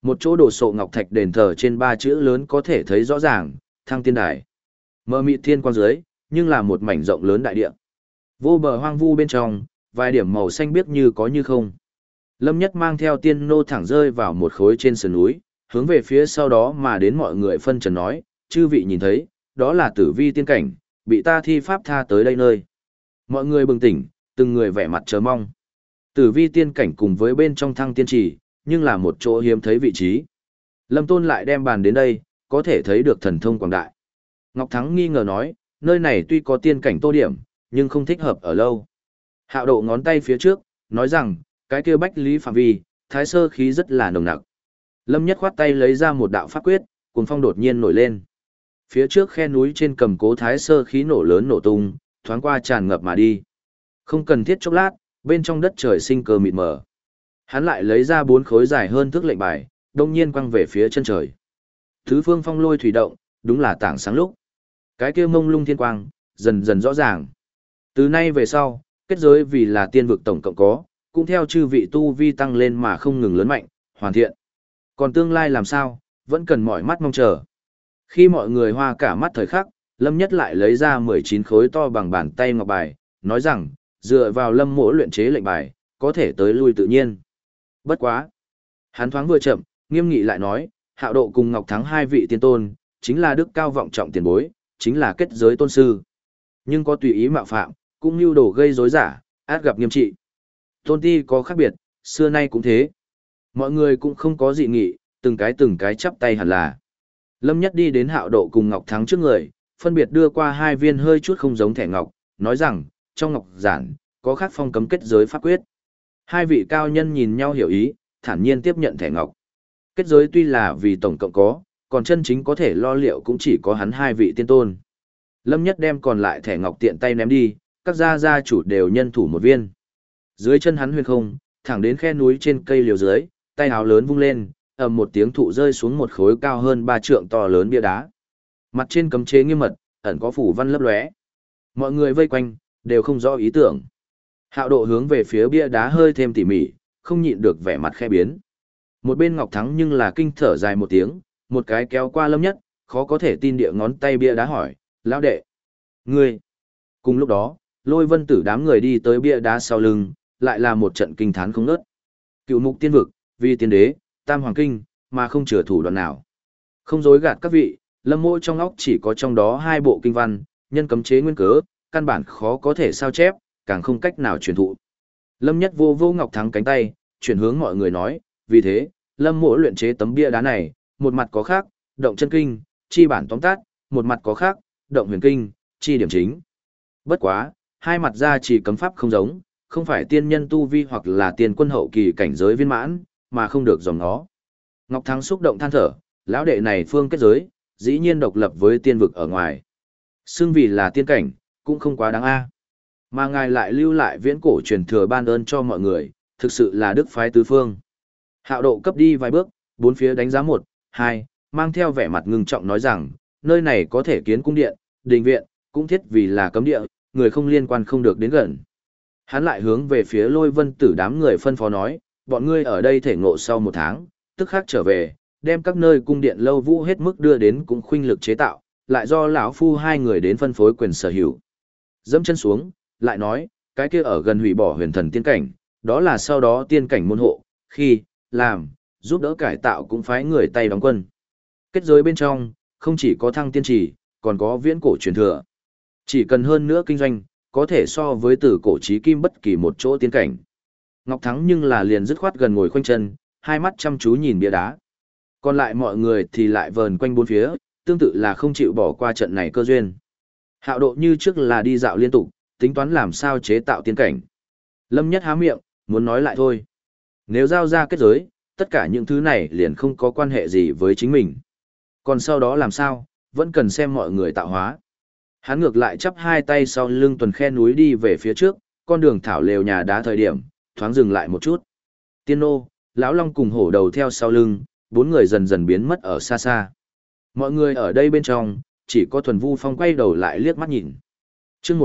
Một chỗ đồ sộ ngọc thạch đền thờ trên ba chữ lớn có thể thấy rõ ràng, Thăng Tiên Đài. Mờ mịt thiên quang dưới, nhưng là một mảnh rộng lớn đại địa. Vô bờ hoang vu bên trong, vài điểm màu xanh biếc như có như không. Lâm Nhất mang theo tiên nô thẳng rơi vào một khối trên sườn núi, hướng về phía sau đó mà đến mọi người phân trần nói, chư vị nhìn thấy, đó là tử vi tiên cảnh, bị ta thi pháp tha tới đây nơi. Mọi người bừng tỉnh, từng người vẻ mặt chờ mong. Tử vi tiên cảnh cùng với bên trong Thăng Tiên Trì, nhưng là một chỗ hiếm thấy vị trí. Lâm Tôn lại đem bàn đến đây, có thể thấy được thần thông quảng đại. Ngọc Thắng nghi ngờ nói, nơi này tuy có tiên cảnh tô điểm, nhưng không thích hợp ở lâu. Hạo Độ ngón tay phía trước, nói rằng, cái kia bách lý phạm vi, thái sơ khí rất là nồng nặc. Lâm Nhất khoát tay lấy ra một đạo pháp quyết, cuồng phong đột nhiên nổi lên. Phía trước khe núi trên cầm cố thái sơ khí nổ lớn nổ tung, thoáng qua tràn ngập mà đi. Không cần thiết chốc lát, bên trong đất trời sinh cơ mịt mờ. Hắn lại lấy ra 4 khối dài hơn thước lệnh bài, đông nhiên quăng về phía chân trời. Thứ phương phong lôi thủy động, đúng là tảng sáng lúc. Cái kia mông lung thiên quang, dần dần rõ ràng. Từ nay về sau, kết giới vì là tiên vực tổng cộng có, cũng theo chư vị tu vi tăng lên mà không ngừng lớn mạnh, hoàn thiện. Còn tương lai làm sao, vẫn cần mỏi mắt mong chờ. Khi mọi người hoa cả mắt thời khắc, Lâm Nhất lại lấy ra 19 khối to bằng bàn tay ngọc bài, nói rằng, dựa vào Lâm Mỗ luyện chế lệnh bài, có thể tới lui tự nhiên. Bất quá. Hắn thoáng vừa chậm, nghiêm nghị lại nói, Hạo Độ cùng Ngọc Thắng hai vị tiên tôn, chính là đức cao vọng trọng tiền bối, chính là kết giới tôn sư. Nhưng có tùy ý mạo phạm, cũng như đồ gây rối giả, át gặp nghiêm trị. Tôn ti có khác biệt, xưa nay cũng thế. Mọi người cũng không có dị nghị, từng cái chắp tay hẳn là. Lâm Nhất đi đến Hạo Độ cùng Ngọc Thắng trước người, phân biệt đưa qua 2 viên hơi chút không giống thẻ ngọc, nói rằng, trong ngọc giản, có khắc phong cấm kết giới pháp quyết. Hai vị cao nhân nhìn nhau hiểu ý, thản nhiên tiếp nhận thẻ ngọc. Kết giới tuy là vì tổng cộng có, còn chân chính có thể lo liệu cũng chỉ có hắn 2 vị tiên tôn. Lâm Nhất đem còn lại thẻ ngọc tiện tay ném đi, các gia chủ đều nhân thủ một viên. Dưới chân hắn huyền không, thẳng đến khe núi trên cây liều dưới, tay áo lớn vung lên, ầm một tiếng thụ rơi xuống một khối cao hơn 3 trượng to lớn bia đá. Mặt trên cấm chế nghiêm mật, ẩn có phủ văn lấp lóe. Mọi người vây quanh, đều không rõ ý tưởng. Hạo Độ hướng về phía bia đá hơi thêm tỉ mỉ, không nhịn được vẻ mặt khẽ biến. Một bên Ngọc Thắng nhưng là kinh thở dài một tiếng, một cái kéo qua Lâm Nhất, khó có thể tin địa ngón tay bia đá hỏi, lão đệ, ngươi. Cùng lúc đó, Lôi Vân Tử đám người đi tới bia đá sau lưng, lại là một trận kinh thán không ngớt. Cựu mục tiên vực, vì tiên đế, tam hoàng kinh, mà không chừa thủ đoạn nào. Không dối gạt các vị, Lâm Mỗ trong óc chỉ có trong đó 2 bộ kinh văn, nhân cấm chế nguyên cớ, căn bản khó có thể sao chép, càng không cách nào truyền thụ. Lâm Nhất vô vô Ngọc Thắng cánh tay, chuyển hướng mọi người nói, vì thế, Lâm Mỗ luyện chế tấm bia đá này, một mặt có khác, động chân kinh, chi bản tóm tắt, một mặt có khác, động huyền kinh, chi điểm chính. Bất quá, 2 mặt ra chỉ cấm pháp không giống, không phải tiên nhân tu vi hoặc là tiên quân hậu kỳ cảnh giới viên mãn, mà không được dòng nó. Ngọc Thắng xúc động than thở, lão đệ này phương kết giới, dĩ nhiên độc lập với tiên vực ở ngoài. Xưng vì là tiên cảnh, cũng không quá đáng a. Mà ngài lại lưu lại viễn cổ truyền thừa ban ơn cho mọi người, thực sự là đức phái tứ phương. Hạo Độ cấp đi vài bước, bốn phía đánh giá 1, 2, mang theo vẻ mặt ngưng trọng nói rằng, nơi này có thể kiến cung điện, đình viện, cũng thiết vì là cấm địa, người không liên quan không được đến gần. Hắn lại hướng về phía Lôi Vân Tử đám người phân phó nói, bọn ngươi ở đây thể ngộ sau 1 tháng, tức khắc trở về, đem các nơi cung điện lâu vũ hết mức đưa đến cũng khuynh lực chế tạo, lại do lão phu 2 người đến phân phối quyền sở hữu. Dẫm chân xuống, lại nói, cái kia ở gần hủy bỏ huyền thần tiên cảnh, đó là sau đó tiên cảnh môn hộ, khi, làm, giúp đỡ cải tạo cũng phái người tay đóng quân. Kết giới bên trong, không chỉ có Thăng Tiên Trì, còn có viễn cổ truyền thừa. Chỉ cần hơn nữa kinh doanh, có thể so với từ cổ chí kim bất kỳ một chỗ tiên cảnh. Ngọc Thắng nhưng là liền dứt khoát gần ngồi khoanh chân, 2 mắt chăm chú nhìn bia đá. Còn lại mọi người thì lại vờn quanh bốn phía, tương tự là không chịu bỏ qua trận này cơ duyên. Hạo Độ như trước là đi dạo liên tục, tính toán làm sao chế tạo tiên cảnh. Lâm Nhất há miệng, muốn nói lại thôi. Nếu giao ra kết giới, tất cả những thứ này liền không có quan hệ gì với chính mình. Còn sau đó làm sao, vẫn cần xem mọi người tạo hóa. Hắn ngược lại chắp 2 tay sau lưng tuần khe núi đi về phía trước, con đường thảo lều nhà đá thời điểm, thoáng dừng lại một chút. Tiên nô, lão long cùng hổ đầu theo sau lưng, 4 người dần dần biến mất ở xa xa. Mọi người ở đây bên trong, chỉ có Thuần Vu Phong quay đầu lại liếc mắt nhìn. Chương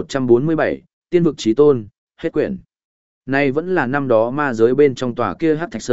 1147, Tiên vực chí tôn, hết quyển. Nay vẫn là năm đó ma giới bên trong tòa kia Hắc Thạch Sơn,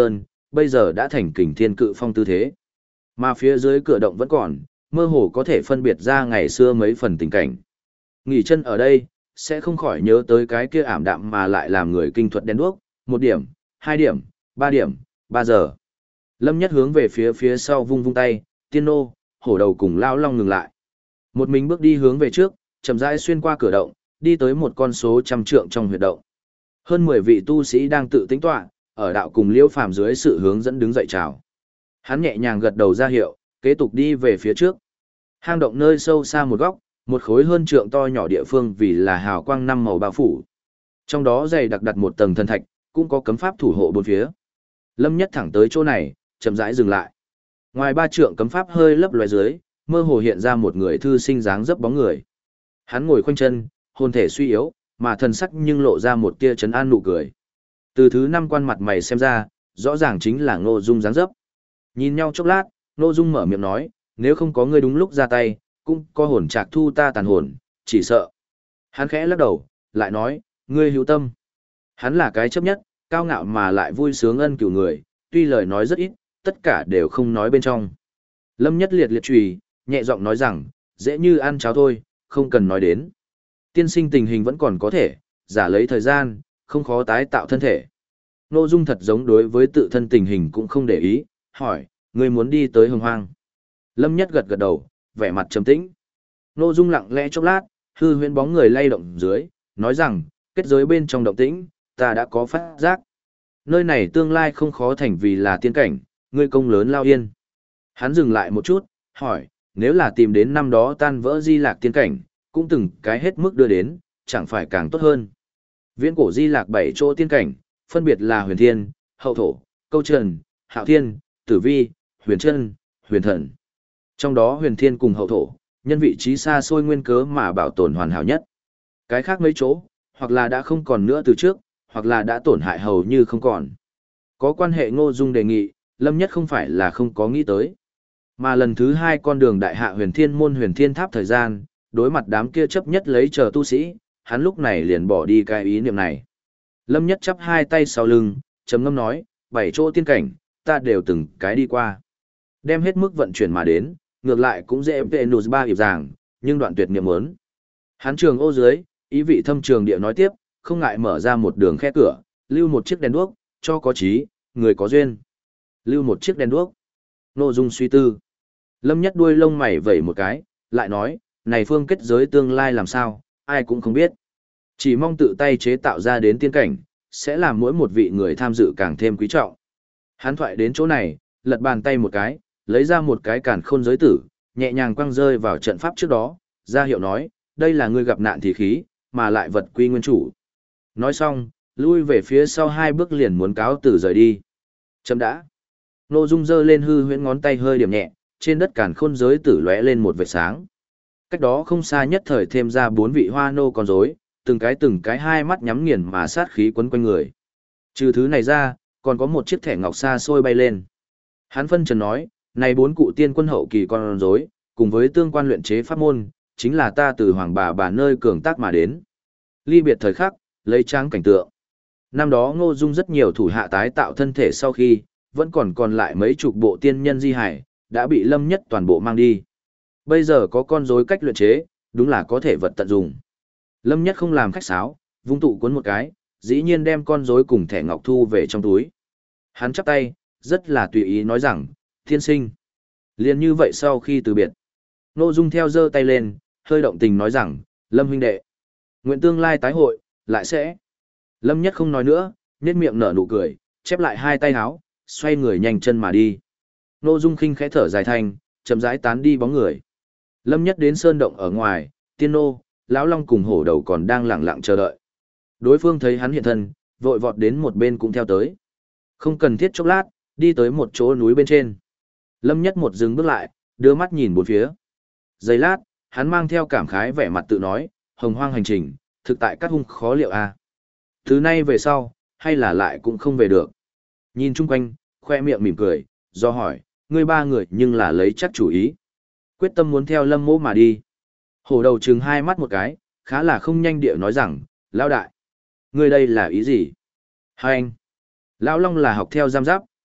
bây giờ đã thành kình thiên cự phong tư thế. Mà phía dưới cửa động vẫn còn, mơ hồ có thể phân biệt ra ngày xưa mấy phần tình cảnh. Nghỉ chân ở đây, sẽ không khỏi nhớ tới cái kia ảm đạm mà lại làm người kinh thuật đen đuốc, 1 điểm, 2 điểm, 3 điểm, 3 giờ. Lâm Nhất hướng về phía sau vung vung tay, tiên nô, hổ đầu cùng Lão Long ngừng lại. Một mình bước đi hướng về trước, chậm rãi xuyên qua cửa động, đi tới một con số trăm trượng trong huyệt động. Hơn 10 vị tu sĩ đang tự tính tọa, ở đạo cùng Liễu Phàm dưới sự hướng dẫn đứng dậy chào. Hắn nhẹ nhàng gật đầu ra hiệu, kế tục đi về phía trước. Hang động nơi sâu xa một góc, một khối hơn trượng to nhỏ địa phương vì là hào quang 5 màu bao phủ. Trong đó dày đặc đặt một tầng thần thạch, cũng có cấm pháp thủ hộ bốn phía. Lâm Nhất thẳng tới chỗ này, chậm rãi dừng lại. Ngoài 3 trượng cấm pháp hơi lấp lóe dưới, mơ hồ hiện ra một người thư sinh dáng dấp bóng người. Hắn ngồi khoanh chân, hồn thể suy yếu, mà thần sắc nhưng lộ ra một tia trấn an nụ cười. Từ thứ 5 quan mặt mày xem ra, rõ ràng chính là Ngô Dung dáng dấp. Nhìn nhau chốc lát, Ngô Dung mở miệng nói, nếu không có ngươi đúng lúc ra tay, cũng có hồn trạc thu ta tàn hồn, chỉ sợ. Hắn khẽ lắc đầu, lại nói, ngươi hữu tâm. Hắn là cái chấp nhất, cao ngạo mà lại vui sướng ân cửu người, tuy lời nói rất ít, tất cả đều không nói bên trong. Lâm Nhất liệt chùy, nhẹ giọng nói rằng, dễ như ăn cháo thôi, không cần nói đến. Tiên sinh tình hình vẫn còn có thể, giả lấy thời gian, không khó tái tạo thân thể. Ngô Dung thật giống đối với tự thân tình hình cũng không để ý, hỏi, ngươi muốn đi tới Hồng Hoang. Lâm Nhất gật gật đầu, vẻ mặt trầm tĩnh. Ngô Dung lặng lẽ chốc lát, hư huyễn bóng người lay động dưới, nói rằng, kết giới bên trong động tĩnh, ta đã có phát giác. Nơi này tương lai không khó thành vì là tiên cảnh, ngươi công lớn lao yên. Hắn dừng lại một chút, hỏi, nếu là tìm đến năm đó tan vỡ Di Lạc tiên cảnh, cũng từng cái hết mức đưa đến, chẳng phải càng tốt hơn. Viễn cổ Di Lạc 7 chỗ tiên cảnh, phân biệt là Huyền Thiên, Hậu Thổ, Câu Trần, Hạo Thiên, Tử Vi, Huyền Trân, Huyền Thần. Trong đó Huyền Thiên cùng Hậu Thổ, nhân vị trí xa xôi nguyên cớ mà bảo tồn hoàn hảo nhất. Cái khác mấy chỗ, hoặc là đã không còn nữa từ trước, hoặc là đã tổn hại hầu như không còn. Có quan hệ Ngô Dung đề nghị, Lâm Nhất không phải là không có nghĩ tới. Mà lần thứ 2 con đường đại hạ Huyền Thiên môn Huyền Thiên tháp thời gian, đối mặt đám kia chấp nhất lấy chờ tu sĩ, hắn lúc này liền bỏ đi cái ý niệm này. Lâm Nhất chắp 2 tay sau lưng, trầm ngâm nói, 7 chỗ tiên cảnh, ta đều từng cái đi qua. Đem hết mức vận chuyển mà đến, ngược lại cũng dễ về nụ ba hiệp giảng, nhưng đoạn tuyệt niệm ớn. Hắn trường ô dưới, ý vị thâm trường địa nói tiếp, không ngại mở ra một đường khe cửa, lưu một chiếc đèn đuốc, cho có trí, người có duyên. Lưu một chiếc đèn đuốc. Ngô Dung suy tư. Lâm Nhất đuôi lông mày vẩy một cái, lại nói, này phương kết giới tương lai làm sao, ai cũng không biết. Chỉ mong tự tay chế tạo ra đến tiên cảnh, sẽ làm mỗi một vị người tham dự càng thêm quý trọng. Hắn thoại đến chỗ này, lật bàn tay một cái, lấy ra một cái càn khôn giới tử, nhẹ nhàng quăng rơi vào trận pháp trước đó, ra hiệu nói, đây là ngươi gặp nạn thì khí, mà lại vật quy nguyên chủ. Nói xong, lui về phía sau 2 bước liền muốn cáo từ rời đi. Chấm đã. Ngô Dung giơ lên hư huyễn ngón tay hơi điểm nhẹ, trên đất càn khôn giới tử lóe lên một vệt sáng. Cách đó không xa nhất thời thêm ra 4 vị hoa nô con rối, từng cái 2 mắt nhắm nghiền mà sát khí quấn quanh người. Trừ thứ này ra, còn có một chiếc thẻ ngọc xa xôi bay lên. Hắn phân trần nói, này 4 cụ tiên quân hậu kỳ con rối, cùng với tương quan luyện chế pháp môn, chính là ta từ hoàng bà nơi cường tác mà đến. Ly biệt thời khắc, lấy trang cảnh tượng. Năm đó Ngô Dung rất nhiều thủ hạ tái tạo thân thể sau khi, vẫn còn lại mấy chục bộ tiên nhân di hải, đã bị Lâm Nhất toàn bộ mang đi. Bây giờ có con rối cách luyện chế, đúng là có thể vật tận dụng. Lâm Nhất không làm khách sáo, vung tụ cuốn một cái, dĩ nhiên đem con rối cùng thẻ ngọc thu về trong túi. Hắn chắp tay, rất là tùy ý nói rằng, thiên sinh. Liên như vậy sau khi từ biệt, Ngô Dung theo giơ tay lên, hơi động tình nói rằng, Lâm huynh đệ, nguyện tương lai tái hội, lại sẽ. Lâm Nhất không nói nữa, nhếch miệng nở nụ cười, chép lại 2 tay áo, xoay người nhanh chân mà đi. Ngô Dung khinh khẽ thở dài thanh, chậm rãi tán đi bóng người. Lâm Nhất đến sơn động ở ngoài, Tiên nô, Lão Long cùng hổ đầu còn đang lặng lặng chờ đợi. Đối phương thấy hắn hiện thân, vội vọt đến một bên cũng theo tới. Không cần thiết chốc lát, đi tới một chỗ núi bên trên. Lâm Nhất một dừng bước lại, đưa mắt nhìn bốn phía. Giây lát, hắn mang theo cảm khái vẻ mặt tự nói, Hồng Hoang hành trình, thực tại các hung khó liệu a. Thứ nay về sau, hay là lại cũng không về được. Nhìn chung quanh, khoe miệng mỉm cười, do hỏi, ngươi 3 người nhưng là lấy chắc chủ ý. Quyết tâm muốn theo Lâm Mỗ mà đi. Hổ đầu trừng 2 mắt một cái, khá là không nhanh địa nói rằng, lão đại, ngươi đây là ý gì? Hai anh. Lão Long là học theo giam giáp,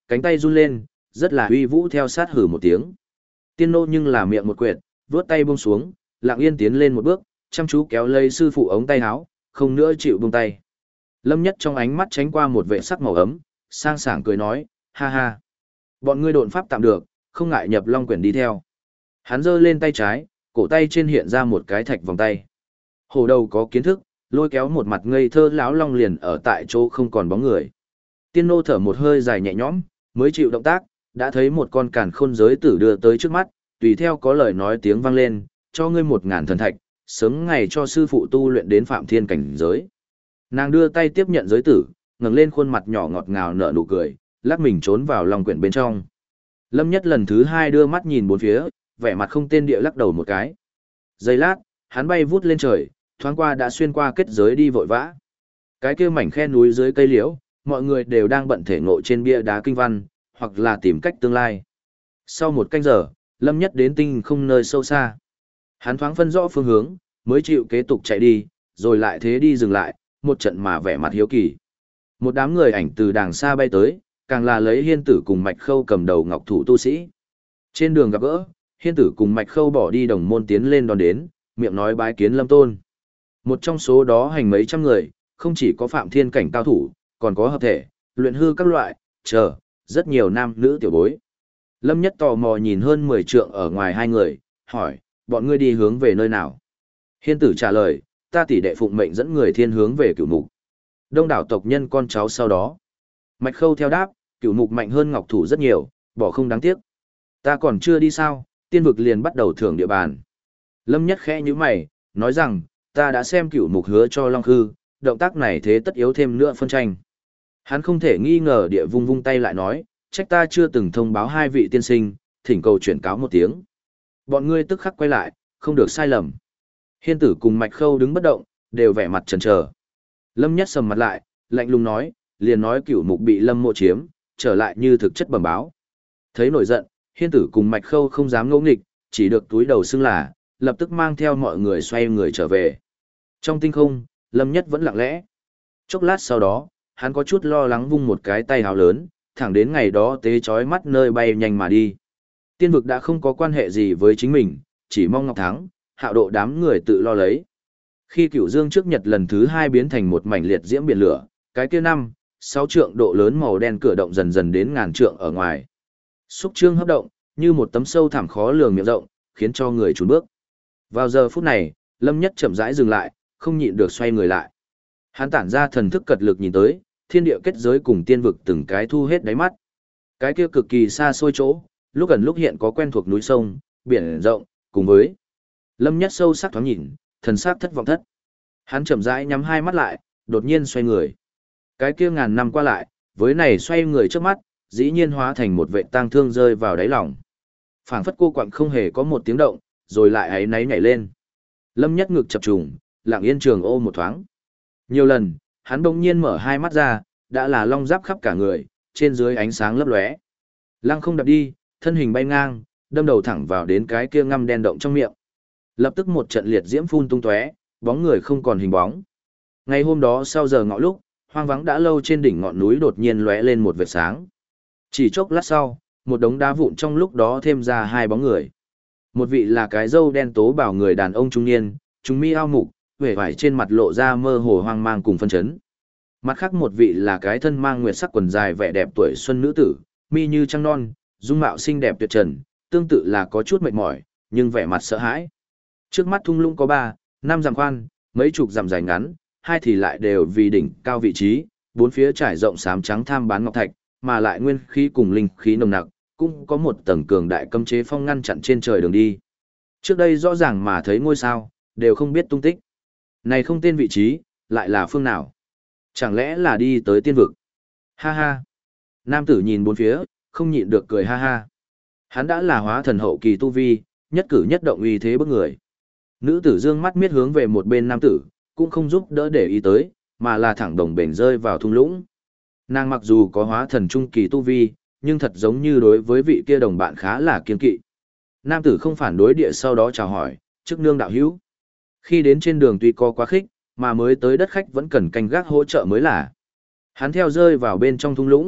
cánh tay run lên, rất là uy vũ theo sát hử một tiếng. Tiên nô nhưng là miệng một quyệt, vướt tay buông xuống, lặng yên tiến lên một bước, chăm chú kéo lấy sư phụ ống tay áo, không nữa chịu buông tay. Lâm Nhất trong ánh mắt tránh qua một vệ sắc màu ấm, sang sảng cười nói, ha ha. Bọn ngươi độn pháp tạm được, không ngại nhập long quyển đi theo. Hắn giơ lên tay trái, cổ tay trên hiện ra một cái thạch vòng tay. Hồ đầu có kiến thức, lôi kéo một mặt ngây thơ lão long liền ở tại chỗ không còn bóng người. Tiên nô thở một hơi dài nhẹ nhõm, mới chịu động tác, đã thấy một con càn khôn giới tử đưa tới trước mắt, tùy theo có lời nói tiếng vang lên, cho ngươi 1000 thần thạch, sớm ngày cho sư phụ tu luyện đến phạm thiên cảnh giới. Nàng đưa tay tiếp nhận giới tử, ngẩng lên khuôn mặt nhỏ ngọt ngào nở nụ cười, lắc mình trốn vào long quyển bên trong. Lâm Nhất lần thứ 2 đưa mắt nhìn bốn phía, vẻ mặt không tên địa lắc đầu một cái. Giây lát, hắn bay vút lên trời, thoáng qua đã xuyên qua kết giới đi vội vã. Cái kia mảnh khe núi dưới cây liễu, mọi người đều đang bận thể ngộ trên bia đá kinh văn, hoặc là tìm cách tương lai. Sau một canh giờ, Lâm Nhất đến tinh không nơi sâu xa. Hắn thoáng phân rõ phương hướng, mới chịu kế tục chạy đi, rồi lại thế đi dừng lại, một trận mà vẻ mặt hiếu kỳ. Một đám người ảnh từ đàng xa bay tới, càng là lấy Hiên Tử cùng Mạch Khâu cầm đầu ngọc thủ tu sĩ. Trên đường gặp gỡ, Hiên Tử cùng Mạch Khâu bỏ đi đồng môn tiến lên đón đến, miệng nói bái kiến Lâm Tôn. Một trong số đó hành mấy trăm người, không chỉ có phạm thiên cảnh cao thủ, còn có hợp thể, luyện hư các loại, rất nhiều nam nữ tiểu bối. Lâm Nhất tò mò nhìn hơn 10 trượng ở ngoài hai người, hỏi, bọn ngươi đi hướng về nơi nào? Hiên Tử trả lời, ta tỷ đệ phụng mệnh dẫn người thiên hướng về Cửu Mục. Đông đảo tộc nhân con cháu sau đó. Mạch Khâu theo đáp, Cửu Mục mạnh hơn Ngọc Thủ rất nhiều, bỏ không đáng tiếc. Ta còn chưa đi sao, tiên vực liền bắt đầu thưởng địa bàn. Lâm Nhất khẽ như mày, nói rằng, ta đã xem Cửu Mục hứa cho Long Khư, động tác này thế tất yếu thêm nữa phân tranh. Hắn không thể nghi ngờ địa vung vung tay lại nói, trách ta chưa từng thông báo hai vị tiên sinh, thỉnh cầu chuyển cáo một tiếng. Bọn ngươi tức khắc quay lại, không được sai lầm. Hiên Tử cùng Mạch Khâu đứng bất động, đều vẻ mặt chần chờ. Lâm Nhất sầm mặt lại, lạnh lùng nói, liền nói Cửu Mục bị Lâm Mộ chiếm, trở lại như thực chất bẩm báo. Thấy nổi giận, Hiên Tử cùng Mạch Khâu không dám ngỗ nghịch, chỉ được túi đầu xưng là, lập tức mang theo mọi người xoay người trở về. Trong tinh không, Lâm Nhất vẫn lặng lẽ. Chốc lát sau đó, hắn có chút lo lắng vung một cái tay hào lớn, thẳng đến ngày đó tế chói mắt nơi bay nhanh mà đi. Tiên vực đã không có quan hệ gì với chính mình, chỉ mong Ngọc thắng, Hạo Độ đám người tự lo lấy. Khi Cửu Dương trước nhật lần thứ 2 biến thành một mảnh liệt diễm biển lửa, cái kia 6 trượng độ lớn màu đen cửa động dần dần đến ngàn trượng ở ngoài. Xúc trương hấp động, như một tấm sâu thẳm khó lường miệng rộng, khiến cho người chùn bước. Vào giờ phút này, Lâm Nhất chậm rãi dừng lại, không nhịn được xoay người lại. Hắn tản ra thần thức cật lực nhìn tới, thiên địa kết giới cùng tiên vực từng cái thu hết đáy mắt. Cái kia cực kỳ xa xôi chỗ, lúc gần lúc hiện có quen thuộc núi sông, biển rộng, cùng với Lâm Nhất sâu sắc thoáng nhìn, thần sắc thất vọng thất. Hắn chậm rãi nhắm hai mắt lại, đột nhiên xoay người. Cái kia ngàn năm qua lại, với này xoay người trước mắt, dĩ nhiên hóa thành một vệ tang thương rơi vào đáy lòng. Phảng phất cô quặng không hề có một tiếng động, rồi lại áy náy nhảy lên. Lâm Nhất ngực chập trùng, lặng yên trường ô một thoáng. Nhiều lần, hắn bỗng nhiên mở hai mắt ra, đã là long giáp khắp cả người, trên dưới ánh sáng lấp lóe. Lăng không đập đi, thân hình bay ngang, đâm đầu thẳng vào đến cái kia ngăm đen động trong miệng. Lập tức một trận liệt diễm phun tung tóe, bóng người không còn hình bóng. Ngày hôm đó sau giờ ngọ lúc, hoang vắng đã lâu trên đỉnh ngọn núi đột nhiên lóe lên một vệt sáng. Chỉ chốc lát sau, một đống đá vụn trong lúc đó thêm ra hai bóng người. Một vị là cái râu đen tố bảo người đàn ông trung niên, trùng mi ao mục, vẻ vải trên mặt lộ ra mơ hồ hoang mang cùng phân chấn. Mặt khác một vị là cái thân mang nguyệt sắc quần dài vẻ đẹp tuổi xuân nữ tử, mi như trăng non, dung mạo xinh đẹp tuyệt trần, tương tự là có chút mệt mỏi, nhưng vẻ mặt sợ hãi. Trước mắt thung lũng có 5 dặm khoan, mấy chục dặm dài ngắn, hai thì lại đều vì đỉnh cao vị trí, bốn phía trải rộng xám trắng tham bán ngọc thạch, mà lại nguyên khí cùng linh khí nồng nặc, cũng có một tầng cường đại cấm chế phong ngăn chặn trên trời đường đi. Trước đây rõ ràng mà thấy ngôi sao, đều không biết tung tích. Này không tên vị trí, lại là phương nào? Chẳng lẽ là đi tới tiên vực? Ha ha! Nam tử nhìn bốn phía, không nhịn được cười ha ha. Hắn đã là hóa thần hậu kỳ tu vi, nhất cử nhất động uy thế bức người. Nữ tử dương mắt miết hướng về một bên nam tử, cũng không giúp đỡ để ý tới, mà là thẳng đồng bền rơi vào thung lũng. Nàng mặc dù có hóa thần trung kỳ tu vi, nhưng thật giống như đối với vị kia đồng bạn khá là kiên kỵ. Nam tử không phản đối địa sau đó chào hỏi, chức nương đạo hữu. Khi đến trên đường tuy có quá khích, mà mới tới đất khách vẫn cần canh gác hỗ trợ mới là. Hắn theo rơi vào bên trong thung lũng,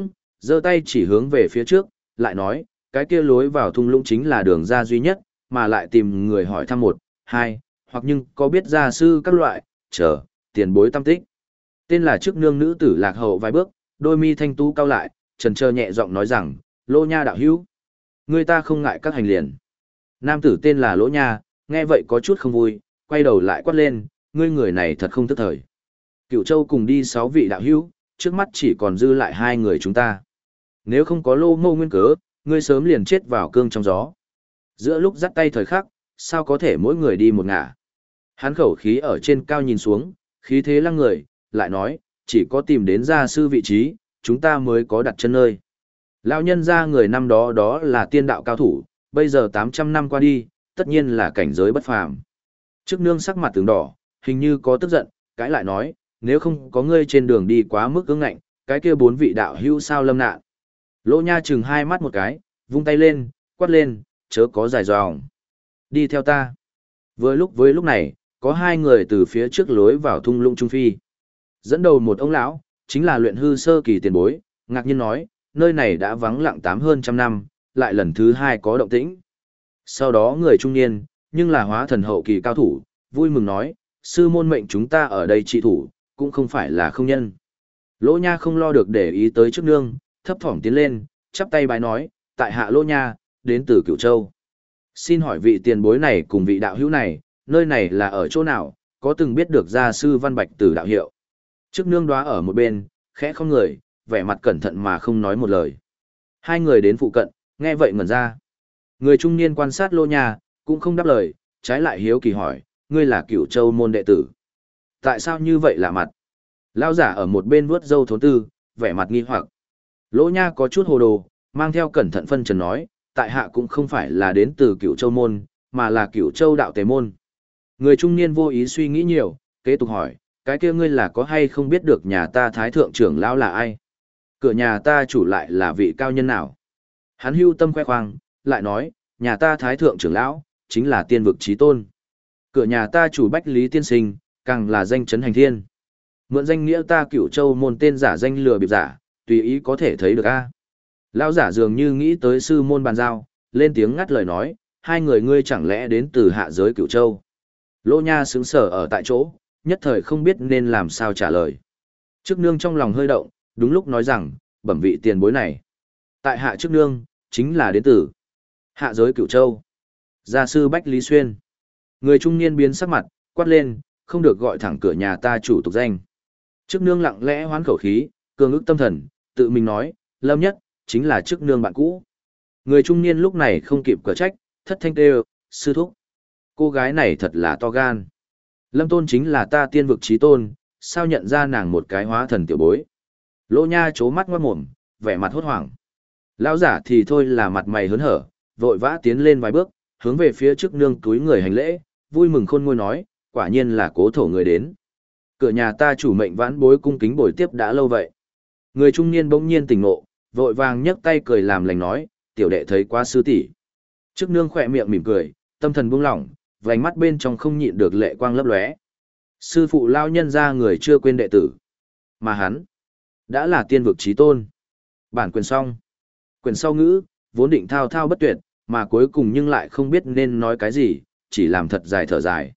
giơ tay chỉ hướng về phía trước, lại nói, cái kia lối vào thung lũng chính là đường ra duy nhất, mà lại tìm người hỏi thăm một, hai, hoặc nhưng có biết gia sư các loại, chờ, tiền bối tâm tích. Tên là chức nương nữ tử lạc hậu vài bước, đôi mi thanh tú cao lại, trần trơ nhẹ giọng nói rằng, Lỗ Nha đạo hữu, người ta không ngại các hành liền. Nam tử tên là Lỗ Nha, nghe vậy có chút không vui, quay đầu lại quát lên, ngươi người này thật không tức thời. Cửu Châu cùng đi 6 vị đạo hữu, trước mắt chỉ còn dư lại 2 người chúng ta. Nếu không có Lô Mâu nguyên cớ, ngươi sớm liền chết vào cương trong gió. Giữa lúc dắt tay thời khắc, sao có thể mỗi người đi một ngả. Hắn khẩu khí ở trên cao nhìn xuống, khí thế lăng người, lại nói, chỉ có tìm đến gia sư vị trí, chúng ta mới có đặt chân nơi. Lão nhân gia người năm đó đó là tiên đạo cao thủ, bây giờ 800 năm qua đi, tất nhiên là cảnh giới bất phàm. Trước nương sắc mặt tướng đỏ, hình như có tức giận, cãi lại nói, nếu không có ngươi trên đường đi quá mức ương ngạnh, cái kia 4 vị đạo hữu sao lâm nạn. Lỗ Nha chừng hai mắt một cái, vung tay lên, quát lên, chớ có dài dòng. Đi theo ta. Với lúc này, có 2 người từ phía trước lối vào thung lũng trung phi. Dẫn đầu một ông lão, chính là luyện hư sơ kỳ tiền bối, ngạc nhiên nói, nơi này đã vắng lặng hơn trăm năm, lại lần thứ 2 có động tĩnh. Sau đó người trung niên, nhưng là hóa thần hậu kỳ cao thủ, vui mừng nói, sư môn mệnh chúng ta ở đây trị thủ, cũng không phải là không nhân. Lỗ Nha không lo được để ý tới trước nương, thấp thỏm tiến lên, chắp tay bái nói, tại hạ Lỗ Nha, đến từ Cửu Châu. Xin hỏi vị tiền bối này cùng vị đạo hữu này, nơi này là ở chỗ nào, có từng biết được gia sư Văn Bạch Tử đạo hiệu. Trước nương đoá ở một bên, khẽ không người, vẻ mặt cẩn thận mà không nói một lời. 2 người đến phụ cận, nghe vậy ngẩn ra. Người trung niên quan sát Lỗ Nha, cũng không đáp lời, trái lại hiếu kỳ hỏi, ngươi là Cửu Châu môn đệ tử. Tại sao như vậy lạ mặt? Lão giả ở một bên vuốt râu thốn tư, vẻ mặt nghi hoặc. Lỗ Nha có chút hồ đồ, mang theo cẩn thận phân trần nói, tại hạ cũng không phải là đến từ Cửu Châu môn, mà là Cửu Châu đạo tề môn. Người trung niên vô ý suy nghĩ nhiều, kế tục hỏi, cái kia ngươi là có hay không biết được nhà ta thái thượng trưởng lão là ai? Cửa nhà ta chủ lại là vị cao nhân nào? Hắn hưu tâm khoe khoang, lại nói, nhà ta thái thượng trưởng lão, chính là tiên vực chí tôn. Cửa nhà ta chủ Bách Lý tiên sinh, càng là danh chấn hành thiên. Mượn danh nghĩa ta Cửu Châu môn tên giả danh lừa bịp giả, tùy ý có thể thấy được a. Lão giả dường như nghĩ tới sư môn bàn giao, lên tiếng ngắt lời nói, 2 người ngươi chẳng lẽ đến từ hạ giới Cửu Châu. Lỗ Nha sững sờ ở tại chỗ, nhất thời không biết nên làm sao trả lời. Trước nương trong lòng hơi động, đúng lúc nói rằng, bẩm vị tiền bối này. Tại hạ trước nương, chính là đến từ hạ giới Cửu Châu. Gia sư Bách Lý Xuyên. Người trung niên biến sắc mặt, quát lên, không được gọi thẳng cửa nhà ta chủ tục danh. Trước nương lặng lẽ hoán khẩu khí, cường ức tâm thần, tự mình nói, Lâm Nhất, chính là trước nương bạn cũ. Người trung niên lúc này không kịp cửa trách, thất thanh kêu, sư thúc. Cô gái này thật là to gan. Lâm Tôn chính là ta tiên vực chí tôn, sao nhận ra nàng một cái hóa thần tiểu bối. Lỗ Nha chố mắt ngoát mồm, vẻ mặt hốt hoảng. Lão giả thì thôi là mặt mày hớn hở, vội vã tiến lên vài bước, hướng về phía trước nương túi người hành lễ, vui mừng khôn ngôi nói, quả nhiên là cố thổ người đến. Cửa nhà ta chủ mệnh vãn bối cung kính bồi tiếp đã lâu vậy. Người trung niên bỗng nhiên tỉnh ngộ, vội vàng nhấc tay cười làm lành nói, tiểu đệ thấy quá sư tỷ. Trước nương khỏe miệng mỉm cười, tâm thần buông lỏng, vành mắt bên trong không nhịn được lệ quang lấp lóe. Sư phụ lao nhân ra người chưa quên đệ tử. Mà hắn, đã là tiên vực chí tôn. Bản quyền xong. Quyền sau ngữ, vốn định thao thao bất tuyệt, mà cuối cùng nhưng lại không biết nên nói cái gì, chỉ làm thật dài thở dài.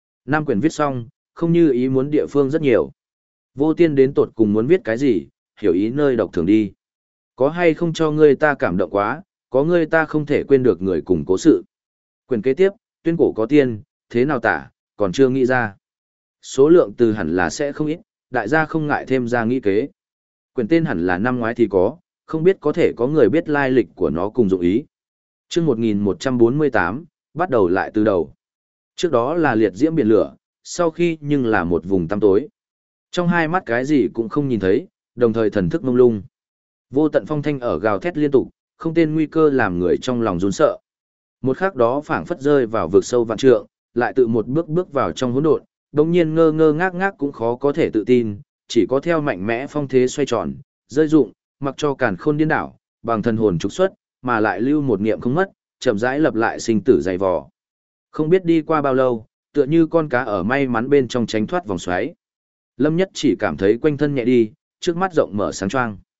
5 quyển viết xong, không như ý muốn địa phương rất nhiều. Vô tiên đến tột cùng muốn viết cái gì, hiểu ý nơi độc thường đi. Có hay không cho ngươi ta cảm động quá, có ngươi ta không thể quên được người cùng cố sự. Quyển kế tiếp, tuyên cổ có tiên, thế nào tả, còn chưa nghĩ ra. Số lượng từ hẳn là sẽ không ít, đại gia không ngại thêm ra nghĩ kế. Quyển tên hẳn là năm ngoái thì có, không biết có thể có người biết lai lịch của nó cùng dụng ý. Chương 1148, bắt đầu lại từ đầu. Trước đó là liệt diễm biển lửa, sau khi nhưng là một vùng tăm tối. Trong hai mắt cái gì cũng không nhìn thấy, đồng thời thần thức mông lung. Vô tận phong thanh ở gào thét liên tục, không tên nguy cơ làm người trong lòng run sợ. Một khắc đó phảng phất rơi vào vực sâu vạn trượng, lại tự một bước bước vào trong hỗn độn, đống nhiên ngơ ngơ ngác ngác cũng khó có thể tự tin, chỉ có theo mạnh mẽ phong thế xoay tròn, rơi rụng, mặc cho càn khôn điên đảo, bằng thần hồn trục xuất, mà lại lưu một niệm không mất, chậm rãi lập lại sinh tử dày vò. Không biết đi qua bao lâu, tựa như con cá ở may mắn bên trong tránh thoát vòng xoáy. Lâm Nhất chỉ cảm thấy quanh thân nhẹ đi, trước mắt rộng mở sáng choang.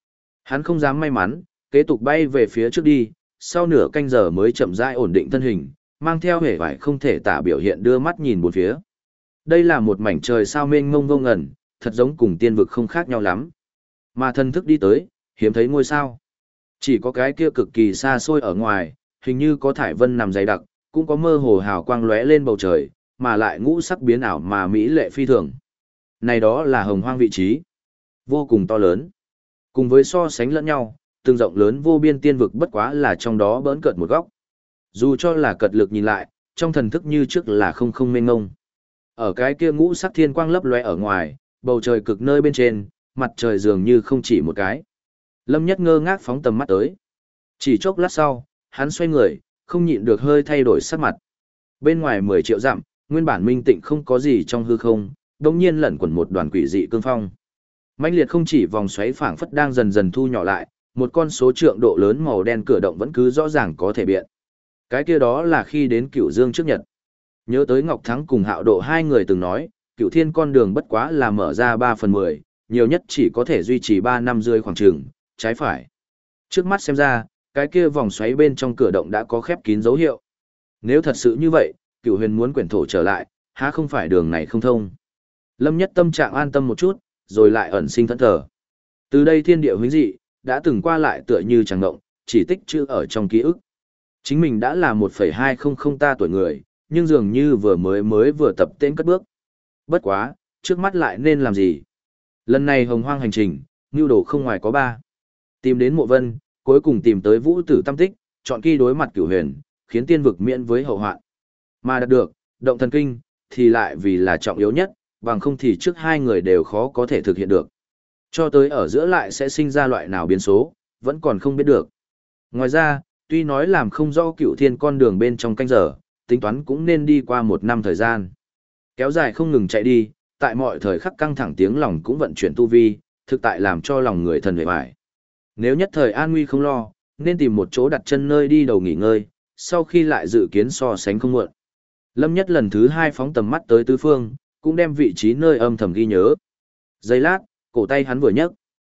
Hắn không dám may mắn, kế tục bay về phía trước đi, sau nửa canh giờ mới chậm rãi ổn định thân hình, mang theo hề vải không thể tả biểu hiện đưa mắt nhìn bốn phía. Đây là một mảnh trời sao mênh mông vô ngần, thật giống cùng tiên vực không khác nhau lắm. Mà thần thức đi tới, hiếm thấy ngôi sao. Chỉ có cái kia cực kỳ xa xôi ở ngoài, hình như có thải vân nằm dày đặc, cũng có mơ hồ hào quang lóe lên bầu trời, mà lại ngũ sắc biến ảo mà mỹ lệ phi thường. Này đó là hồng hoang vị trí, vô cùng to lớn. Cùng với so sánh lẫn nhau, từng rộng lớn vô biên tiên vực bất quá là trong đó bỡn cợt một góc. Dù cho là cật lực nhìn lại, trong thần thức như trước là không không mênh ngông. Ở cái kia ngũ sắc thiên quang lấp lóe ở ngoài, bầu trời cực nơi bên trên, mặt trời dường như không chỉ một cái. Lâm Nhất ngơ ngác phóng tầm mắt tới. Chỉ chốc lát sau, hắn xoay người, không nhịn được hơi thay đổi sắc mặt. Bên ngoài 10 triệu dặm, nguyên bản minh tịnh không có gì trong hư không, đột nhiên lẩn quẩn một đoàn quỷ dị cương phong. Mãnh liệt không chỉ vòng xoáy phảng phất đang dần dần thu nhỏ lại, một con số trượng độ lớn màu đen cửa động vẫn cứ rõ ràng có thể biện. Cái kia đó là khi đến Cửu Dương trước nhật. Nhớ tới Ngọc Thắng cùng Hạo Độ hai người từng nói, Cửu Thiên con đường bất quá là mở ra 3/10, nhiều nhất chỉ có thể duy trì 3 năm rưỡi khoảng chừng, trái phải. Trước mắt xem ra, cái kia vòng xoáy bên trong cửa động đã có khép kín dấu hiệu. Nếu thật sự như vậy, Cửu Huyền muốn quyển thổ trở lại, há không phải đường này không thông. Lâm Nhất tâm trạng an tâm một chút, rồi lại ẩn sinh thẫn thờ. Từ đây thiên địa huyễn dị, đã từng qua lại tựa như chẳng động, chỉ tích chữ ở trong ký ức. Chính mình đã là 1,200 ta tuổi người, nhưng dường như mới vừa tập tên cất bước. Bất quá, trước mắt lại nên làm gì? Lần này hồng hoang hành trình, nưu đồ không ngoài có 3. Tìm đến mộ vân, cuối cùng tìm tới vũ tử tam tích, chọn kỳ đối mặt Cửu Huyền, khiến tiên vực miễn với hậu hoạn. Mà đạt được, động thần kinh, thì lại vì là trọng yếu nhất, bằng không thì trước hai người đều khó có thể thực hiện được. Cho tới ở giữa lại sẽ sinh ra loại nào biến số, vẫn còn không biết được. Ngoài ra, tuy nói làm không rõ Cửu Thiên con đường bên trong canh giờ, tính toán cũng nên đi qua 1 năm thời gian. Kéo dài không ngừng chạy đi, tại mọi thời khắc căng thẳng tiếng lòng cũng vận chuyển tu vi, thực tại làm cho lòng người thần vệ bại. Nếu nhất thời an nguy không lo, nên tìm một chỗ đặt chân nơi đi đầu nghỉ ngơi, sau khi lại dự kiến so sánh không muộn. Lâm Nhất lần thứ 2 phóng tầm mắt tới tứ phương, cũng đem vị trí nơi âm thầm ghi nhớ. Giây lát, cổ tay hắn vừa nhấc,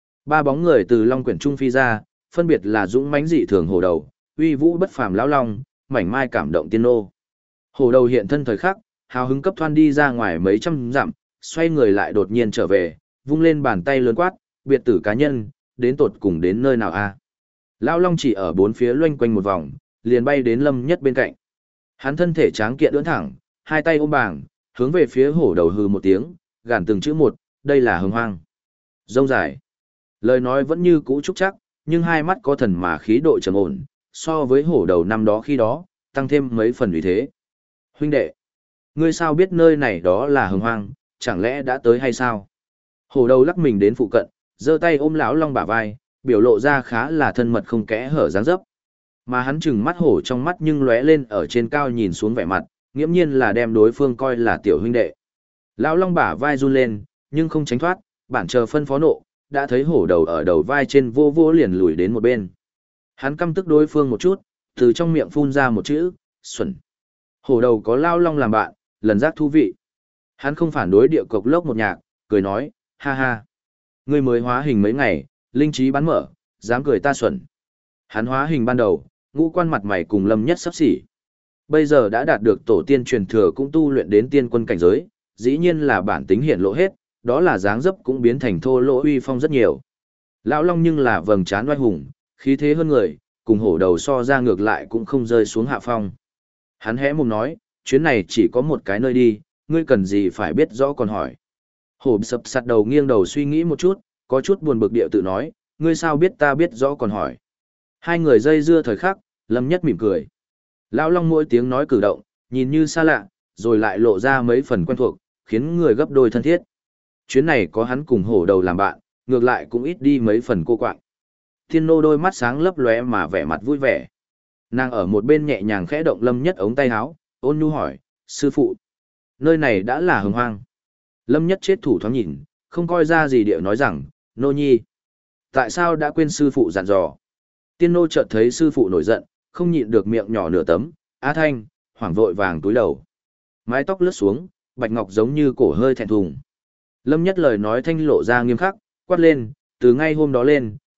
3 bóng người từ long quyển trung phi ra, phân biệt là dũng mãnh dị thường hổ đầu, uy vũ bất phàm lão long, mảnh mai cảm động tiên nô. Hổ đầu hiện thân thời khắc, hào hứng cấp thoăn đi ra ngoài mấy trăm dặm, xoay người lại đột nhiên trở về, vung lên bàn tay lớn quát, biệt tử cá nhân, đến tột cùng đến nơi nào a? Lão long chỉ ở bốn phía loanh quanh một vòng, liền bay đến Lâm Nhất bên cạnh. Hắn thân thể tráng kiện ưỡn thẳng, hai tay ôm bảng, hướng về phía hổ đầu hừ một tiếng, gàn từng chữ một, đây là hồng hoang. Rông dài. Lời nói vẫn như cũ trúc chắc, nhưng hai mắt có thần mà khí độ trầm ổn, so với hổ đầu năm đó khi đó, tăng thêm mấy phần uy thế. Huynh đệ, ngươi sao biết nơi này đó là hồng hoang, chẳng lẽ đã tới hay sao? Hổ đầu lắc mình đến phụ cận, giơ tay ôm lão long bả vai, biểu lộ ra khá là thân mật không kẽ hở dáng dấp. Mà hắn chừng mắt hổ trong mắt nhưng lóe lên ở trên cao nhìn xuống vẻ mặt, nghiễm nhiên là đem đối phương coi là tiểu huynh đệ. Lão long bả vai run lên, nhưng không tránh thoát, bản chờ phân phó nộ, đã thấy hổ đầu ở đầu vai trên vô vô liền lùi đến một bên. Hắn căm tức đối phương một chút, từ trong miệng phun ra một chữ, xuẩn. Hổ đầu có lao long làm bạn, lần giác thú vị. Hắn không phản đối địa cộc lốc một nhạc, cười nói, ha ha. Ngươi mới hóa hình mấy ngày, linh trí bắn mở, dám cười ta xuẩn. Hắn hóa hình ban đầu, ngũ quan mặt mày cùng Lâm Nhất sắp xỉ. Bây giờ đã đạt được tổ tiên truyền thừa cũng tu luyện đến tiên quân cảnh giới, dĩ nhiên là bản tính hiện lộ hết, đó là dáng dấp cũng biến thành thô lỗ uy phong rất nhiều. Lão long nhưng là vầng trán oai hùng, khí thế hơn người, cùng hổ đầu so ra ngược lại cũng không rơi xuống hạ phong. Hắn hé mồm nói, chuyến này chỉ có một cái nơi đi, ngươi cần gì phải biết rõ còn hỏi. Hổ sập sạt đầu nghiêng đầu suy nghĩ một chút, có chút buồn bực điệu tự nói, ngươi sao biết ta biết rõ còn hỏi. Hai người dây dưa thời khắc, Lâm Nhất mỉm cười. Lão long mỗi tiếng nói cử động, nhìn như xa lạ, rồi lại lộ ra mấy phần quen thuộc, khiến người gấp đôi thân thiết. Chuyến này có hắn cùng hổ đầu làm bạn, ngược lại cũng ít đi mấy phần cô quạng. Thiên nô đôi mắt sáng lấp lóe mà vẻ mặt vui vẻ. Nàng ở một bên nhẹ nhàng khẽ động Lâm Nhất ống tay áo, ôn nhu hỏi, sư phụ, nơi này đã là hồng hoang. Lâm Nhất chết thủ thoáng nhìn, không coi ra gì điệu nói rằng, nô nhi, tại sao đã quên sư phụ dặn dò. Tiên nô chợt thấy sư phụ nổi giận, không nhịn được miệng nhỏ nửa tấm, á thanh, hoảng vội vàng túi đầu. Mái tóc lướt xuống, bạch ngọc giống như cổ hơi thẹn thùng. Lâm Nhất lời nói thanh lộ ra nghiêm khắc, quát lên, từ ngay hôm đó lên,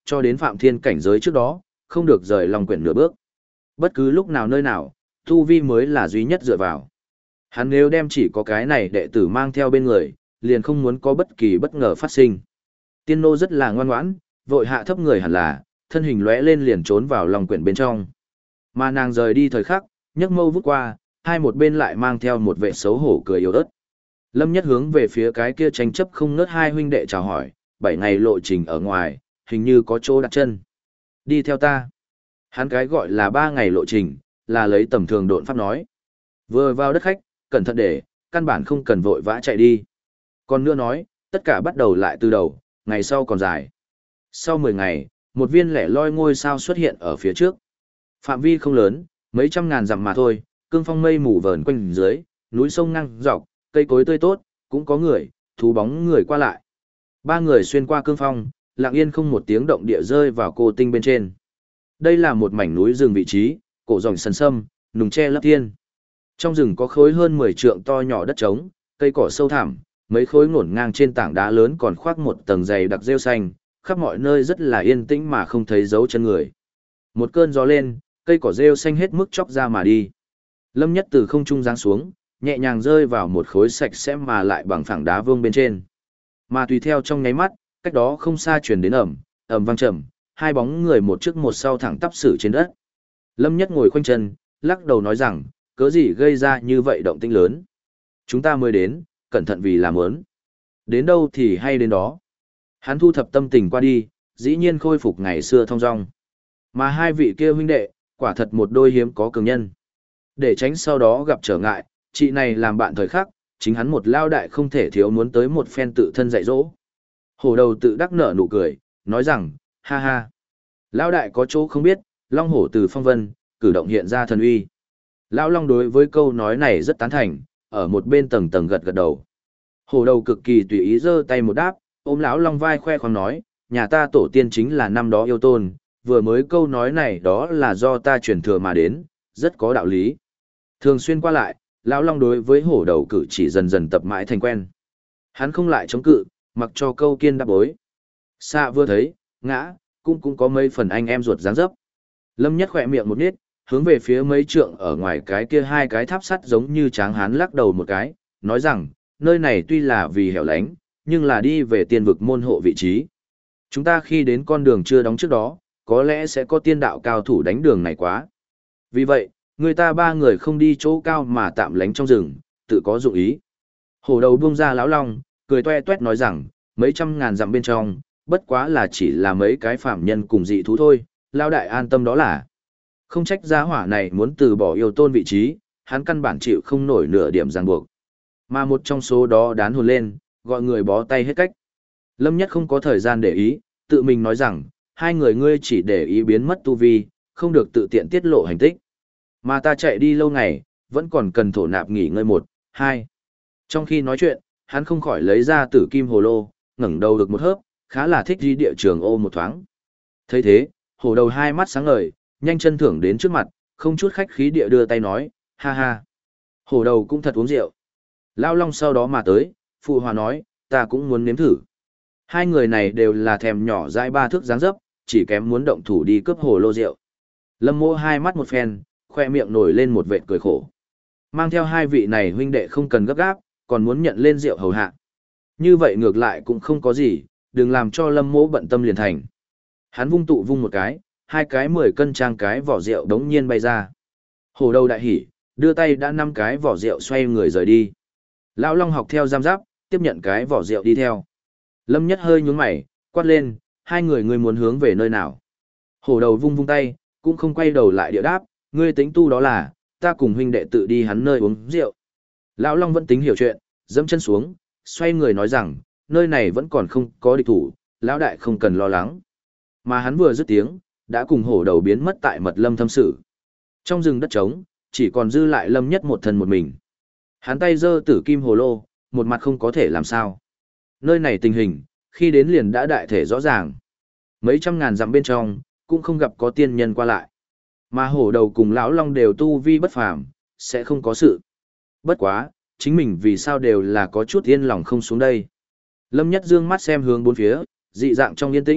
cho đến Phạm Thiên cảnh giới trước đó, không được rời Long Quyển nửa bước. Bất cứ lúc nào nơi nào, tu vi mới là duy nhất dựa vào. Hắn nếu đem chỉ có cái này đệ tử mang theo bên người, liền không muốn có bất kỳ bất ngờ phát sinh. Tiên nô rất là ngoan ngoãn, vội hạ thấp người hẳn là, thân hình lóe lên liền trốn vào Long Quyển bên trong. Mà nàng rời đi thời khắc, nhấc mâu vút qua, hai một bên lại mang theo một vệ xấu hổ cười yếu ớt. Lâm Nhất hướng về phía cái kia tranh chấp không ngớt hai huynh đệ chào hỏi, 7 ngày lộ trình ở ngoài, hình như có chỗ đặt chân. Đi theo ta. Hắn cái gọi là 3 ngày lộ trình, là lấy tầm thường độn pháp nói. Vừa vào đất khách, cẩn thận để, căn bản không cần vội vã chạy đi. Còn nữa nói, tất cả bắt đầu lại từ đầu, ngày sau còn dài. Sau 10 ngày, một viên lẻ loi ngôi sao xuất hiện ở phía trước. Phạm vi không lớn, mấy trăm ngàn dặm mà thôi, cương phong mây mù vờn quanh dưới, núi sông ngang dọc, cây cối tươi tốt, cũng có người, thú bóng người qua lại. 3 người xuyên qua cương phong, lặng yên không một tiếng động địa rơi vào cô tinh bên trên. Đây là một mảnh núi rừng vị trí, cổ rồng sần sâm, nùng tre lấp thiên. Trong rừng có khối hơn 10 trượng to nhỏ đất trống, cây cỏ sâu thẳm, mấy khối ngổn ngang trên tảng đá lớn còn khoác một tầng dày đặc rêu xanh, khắp mọi nơi rất là yên tĩnh mà không thấy dấu chân người. Một cơn gió lên, cây cỏ rêu xanh hết mức chóc ra mà đi. Lâm Nhất từ không trung giáng xuống, nhẹ nhàng rơi vào một khối sạch sẽ mà lại bằng phẳng đá vương bên trên. Mà tùy theo trong nháy mắt, cách đó không xa truyền đến ầm vang trầm, hai bóng người một trước một sau thẳng tắp xử trên đất. Lâm Nhất ngồi khoanh chân, lắc đầu nói rằng, cớ gì gây ra như vậy động tĩnh lớn. Chúng ta mới đến, cẩn thận vì làm ớn. Đến đâu thì hay đến đó. Hắn thu thập tâm tình qua đi, dĩ nhiên khôi phục ngày xưa thong dong. Mà hai vị kia huynh đệ, quả thật một đôi hiếm có cường nhân. Để tránh sau đó gặp trở ngại, chị này làm bạn thời khắc, chính hắn một lao đại không thể thiếu muốn tới một phen tự thân dạy dỗ. Hổ đầu tự đắc nở nụ cười, nói rằng, ha ha. Lao đại có chỗ không biết, long hổ từ phong vân, cử động hiện ra thần uy. Lão long đối với câu nói này rất tán thành, ở một bên tầng tầng gật gật đầu. Hổ đầu cực kỳ tùy ý giơ tay một đáp, ôm lão long vai khoe khoang nói, nhà ta tổ tiên chính là năm đó yêu tôn, vừa mới câu nói này đó là do ta truyền thừa mà đến, rất có đạo lý. Thường xuyên qua lại, lão long đối với hổ đầu cử chỉ dần dần tập mãi thành quen. Hắn không lại chống cự, mặc cho câu kiên đáp bối. Xa vừa thấy, ngã, cũng có mấy phần anh em ruột dáng dấp. Lâm Nhất khỏe miệng một nít, hướng về phía mấy trượng ở ngoài cái kia hai cái tháp sắt giống như tráng hán lắc đầu một cái, nói rằng, nơi này tuy là vì hẻo lánh, nhưng là đi về tiên vực môn hộ vị trí. Chúng ta khi đến con đường chưa đóng trước đó, có lẽ sẽ có tiên đạo cao thủ đánh đường này quá. Vì vậy, người ta 3 người không đi chỗ cao mà tạm lánh trong rừng, tự có dụng ý. Hổ đầu buông ra lão long, cười toe toét nói rằng, mấy trăm ngàn dặm bên trong, bất quá là chỉ là mấy cái phạm nhân cùng dị thú thôi, lao đại an tâm đó là. Không trách gia hỏa này muốn từ bỏ yêu tôn vị trí, hắn căn bản chịu không nổi nửa điểm ràng buộc. Mà một trong số đó đán hồn lên, gọi người bó tay hết cách. Lâm Nhất không có thời gian để ý, tự mình nói rằng, hai người ngươi chỉ để ý biến mất tu vi, không được tự tiện tiết lộ hành tích. Mà ta chạy đi lâu ngày, vẫn còn cần thổ nạp nghỉ ngơi 1, 2. Trong khi nói chuyện, hắn không khỏi lấy ra tử kim hồ lô, ngẩng đầu được một hớp, khá là thích đi địa trường ô một thoáng. Thấy thế, hổ đầu hai mắt sáng ngời, nhanh chân thưởng đến trước mặt, không chút khách khí địa đưa tay nói, ha ha. Hổ đầu cũng thật uống rượu. Lao long sau đó mà tới, phụ hòa nói, ta cũng muốn nếm thử. Hai người này đều là thèm nhỏ dãi 3 thước dáng dấp, chỉ kém muốn động thủ đi cướp hồ lô rượu. Lâm Mộ hai mắt một phen, khoe miệng nổi lên một vệt cười khổ. Mang theo hai vị này huynh đệ không cần gấp gáp, còn muốn nhận lên rượu hầu hạ. Như vậy ngược lại cũng không có gì, đừng làm cho Lâm Mộ bận tâm liền thành. Hắn vung một cái, hai cái 10 cân trang cái vỏ rượu đống nhiên bay ra. Hổ đầu đại hỉ, đưa tay đã 5 cái vỏ rượu xoay người rời đi. Lão Long học theo giam giáp, tiếp nhận cái vỏ rượu đi theo. Lâm Nhất hơi nhướng mày, quát lên, hai người ngươi muốn hướng về nơi nào? Hổ đầu vung tay, cũng không quay đầu lại địa đáp, ngươi tính tu đó là, ta cùng huynh đệ tự đi hắn nơi uống rượu. Lão Long vẫn tính hiểu chuyện, dẫm chân xuống, xoay người nói rằng, nơi này vẫn còn không có địch thủ, lão đại không cần lo lắng. Mà hắn vừa dứt tiếng, đã cùng hổ đầu biến mất tại mật lâm thâm sử. Trong rừng đất trống, chỉ còn dư lại Lâm Nhất một thân một mình. Hắn tay giơ tử kim hồ lô, một mặt không có thể làm sao. Nơi này tình hình, khi đến liền đã đại thể rõ ràng. Mấy trăm ngàn dặm bên trong, cũng không gặp có tiên nhân qua lại. Mà hổ đầu cùng lão long đều tu vi bất phàm, sẽ không có sự. Bất quá, chính mình vì sao đều là có chút yên lòng không xuống đây. Lâm Nhất dương mắt xem hướng bốn phía, dị dạng trong yên tĩnh,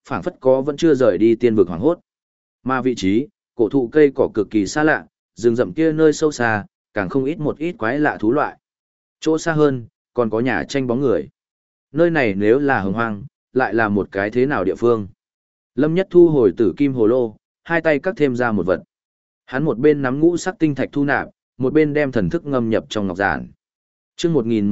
phảng phất có vẫn chưa rời đi tiên vực hoàng hốt. Mà vị trí, cổ thụ cây cỏ cực kỳ xa lạ, rừng rậm kia nơi sâu xa, càng không ít một ít quái lạ thú loại. Chỗ xa hơn, còn có nhà tranh bóng người. Nơi này nếu là hồng hoang, lại là một cái thế nào địa phương. Lâm Nhất thu hồi tử kim hồ lô, hai tay cắt thêm ra một vật. Hắn một bên nắm ngũ sắc tinh thạch thu nạp, một bên đem thần thức ngâm nhập trong ngọc giản. Chương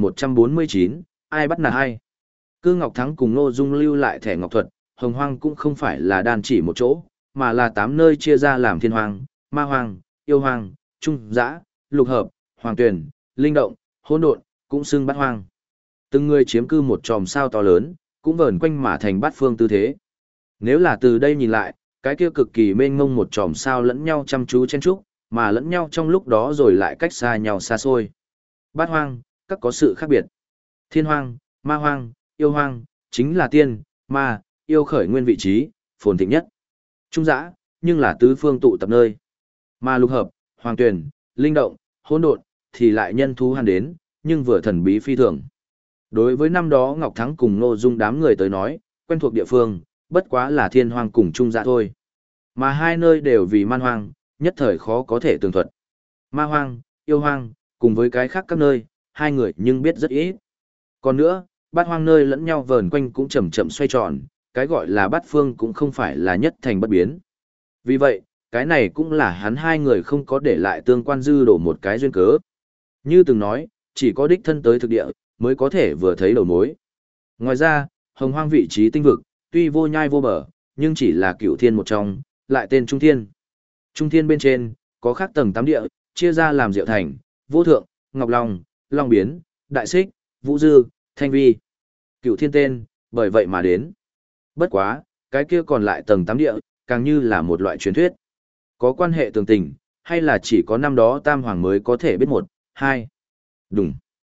1149, ai bắt nạt ai? Cư Ngọc Thắng cùng Ngô Dung lưu lại thẻ ngọc thuật, hồng hoang cũng không phải là đan chỉ một chỗ, mà là 8 nơi chia ra làm thiên hoang, ma hoang, yêu hoang, trung dã, lục hợp, hoàng tuyển, linh động, hỗn độn, cũng xưng bát hoang. Từng người chiếm cư một chòm sao to lớn, cũng vờn quanh mà thành bát phương tư thế. Nếu là từ đây nhìn lại, cái kia cực kỳ mênh mông một chòm sao lẫn nhau chăm chú chen chúc, mà lẫn nhau trong lúc đó rồi lại cách xa nhau xa xôi. Bát hoang, các có sự khác biệt. Thiên hoang, ma hoang, yêu hoang, chính là tiên, ma, yêu khởi nguyên vị trí, phồn thịnh nhất. Trung dã, nhưng là tứ phương tụ tập nơi. Mà lục hợp, hoàng tuyển, linh động, hỗn độn, thì lại nhân thú hàn đến, nhưng vừa thần bí phi thường. Đối với năm đó Ngọc Thắng cùng Ngô Dung đám người tới nói, quen thuộc địa phương, bất quá là thiên hoang cùng trung dã thôi. Mà hai nơi đều vì man hoang, nhất thời khó có thể tường thuật. Ma hoang, yêu hoang, cùng với cái khác các nơi, hai người nhưng biết rất ít. Còn nữa, bát hoang nơi lẫn nhau vờn quanh cũng chậm chậm xoay tròn, cái gọi là bát phương cũng không phải là nhất thành bất biến. Vì vậy, cái này cũng là hắn hai người không có để lại tương quan dư đổ một cái duyên cớ. Như từng nói, chỉ có đích thân tới thực địa, mới có thể vừa thấy đầu mối. Ngoài ra, hồng hoang vị trí tinh vực, tuy vô nhai vô bờ, nhưng chỉ là cửu thiên một trong, lại tên Trung Thiên. Trung Thiên bên trên, có khác tầng 8 địa, chia ra làm Diệu Thành, Vô Thượng, Ngọc Long, Long Biến, Đại Xích, Vũ Dư, Thanh Vi. Cửu thiên tên, bởi vậy mà đến. Bất quá, cái kia còn lại tầng 8 địa, càng như là một loại truyền thuyết. Có quan hệ tường tình, hay là chỉ có năm đó Tam Hoàng mới có thể biết một, hai. Đúng.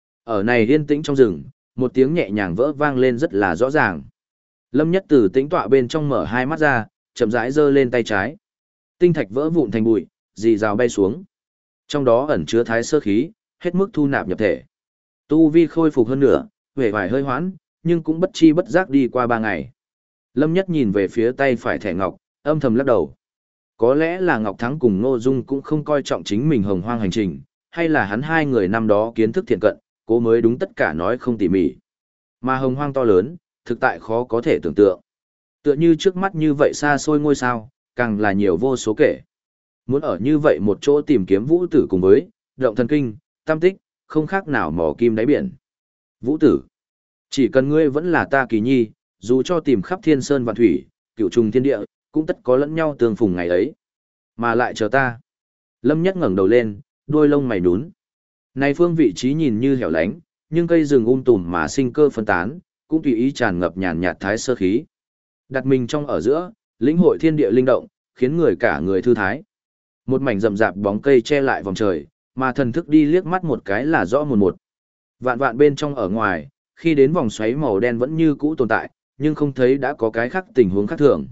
Ở này yên tĩnh trong rừng, một tiếng nhẹ nhàng vỡ vang lên rất là rõ ràng. Lâm Nhất từ tĩnh tọa bên trong mở hai mắt ra, chậm rãi giơ lên tay trái. Tinh thạch vỡ vụn thành bụi, rì rào bay xuống. Trong đó ẩn chứa thái sơ khí, hết mức thu nạp nhập thể. Tu vi khôi phục hơn nữa, vẻ vải hơi hoãn, nhưng cũng bất chi bất giác đi qua 3 ngày. Lâm Nhất nhìn về phía tay phải thẻ ngọc, âm thầm lắc đầu. Có lẽ là Ngọc Thắng cùng Ngô Dung cũng không coi trọng chính mình hồng hoang hành trình, hay là hắn hai người năm đó kiến thức thiện cận, cố mới đúng tất cả nói không tỉ mỉ. Mà hồng hoang to lớn, thực tại khó có thể tưởng tượng. Tựa như trước mắt như vậy xa xôi ngôi sao, càng là nhiều vô số kể. Muốn ở như vậy một chỗ tìm kiếm vũ tử cùng với, động thần kinh, tam tích, không khác nào mò kim đáy biển. Vũ tử, chỉ cần ngươi vẫn là ta Kỳ Nhi, dù cho tìm khắp thiên sơn vạn thủy, cựu trùng thiên địa, cũng tất có lẫn nhau tương phùng ngày ấy. Mà lại chờ ta. Lâm Nhất ngẩng đầu lên, đôi lông mày nhún. Này phương vị trí nhìn như hẻo lánh, nhưng cây rừng tùm mà sinh cơ phân tán, cũng tùy ý tràn ngập nhàn nhạt thái sơ khí. Đặt mình trong ở giữa, lĩnh hội thiên địa linh động, khiến người cả người thư thái. Một mảnh rậm rạp bóng cây che lại vòng trời, mà thần thức đi liếc mắt một cái là rõ một. Vạn vạn bên trong ở ngoài, khi đến vòng xoáy màu đen vẫn như cũ tồn tại, nhưng không thấy đã có cái khác tình huống khác thường.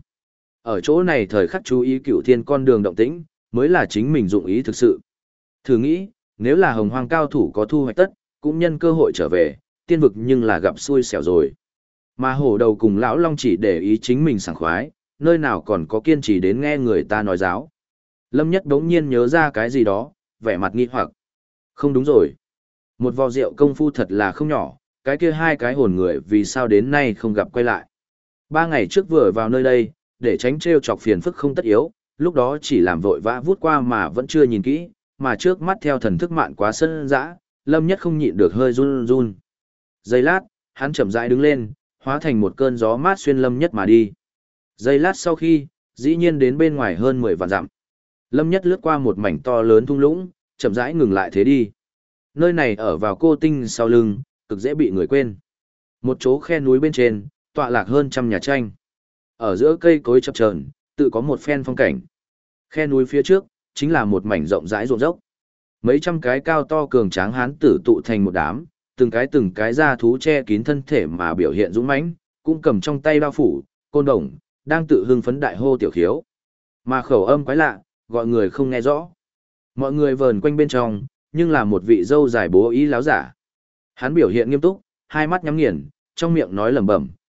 Ở chỗ này thời khắc chú ý cựu thiên con đường động tĩnh, mới là chính mình dụng ý thực sự. Thử nghĩ, nếu là hồng hoang cao thủ có thu hoạch tất, cũng nhân cơ hội trở về, tiên vực nhưng là gặp xui xẻo rồi. Mà hổ đầu cùng lão long chỉ để ý chính mình sảng khoái, nơi nào còn có kiên trì đến nghe người ta nói giáo. Lâm Nhất đống nhiên nhớ ra cái gì đó, vẻ mặt nghi hoặc. Không đúng rồi. Một vò rượu công phu thật là không nhỏ, cái kia hai cái hồn người vì sao đến nay không gặp quay lại. 3 ngày trước vừa vào nơi đây, để tránh trêu chọc phiền phức không tất yếu, lúc đó chỉ làm vội vã vút qua mà vẫn chưa nhìn kỹ, mà trước mắt theo thần thức mạn quá sân dã, Lâm Nhất không nhịn được hơi run run. Giây lát, hắn chậm rãi đứng lên, hóa thành một cơn gió mát xuyên Lâm Nhất mà đi. Giây lát sau khi, dĩ nhiên đến bên ngoài hơn 10 vạn dặm. Lâm Nhất lướt qua một mảnh to lớn thung lũng, chậm rãi ngừng lại thế đi. Nơi này ở vào cô tinh sau lưng, cực dễ bị người quên. Một chỗ khe núi bên trên, tọa lạc hơn 100 nhà tranh. Ở giữa cây cối chập chờn, tự có một phen phong cảnh. Khe núi phía trước, chính là một mảnh rộng rãi ruộng dốc. Mấy trăm cái cao to cường tráng hán tử tụ thành một đám, từng cái da thú che kín thân thể mà biểu hiện dũng mãnh, cũng cầm trong tay bao phủ, côn đồng, đang tự hưng phấn đại hô tiểu khiếu. Mà khẩu âm quái lạ, gọi người không nghe rõ. Mọi người vờn quanh bên trong, nhưng là một vị dâu dài bố ý láo giả. Hắn biểu hiện nghiêm túc, hai mắt nhắm nghiền, trong miệng nói lẩm bẩm,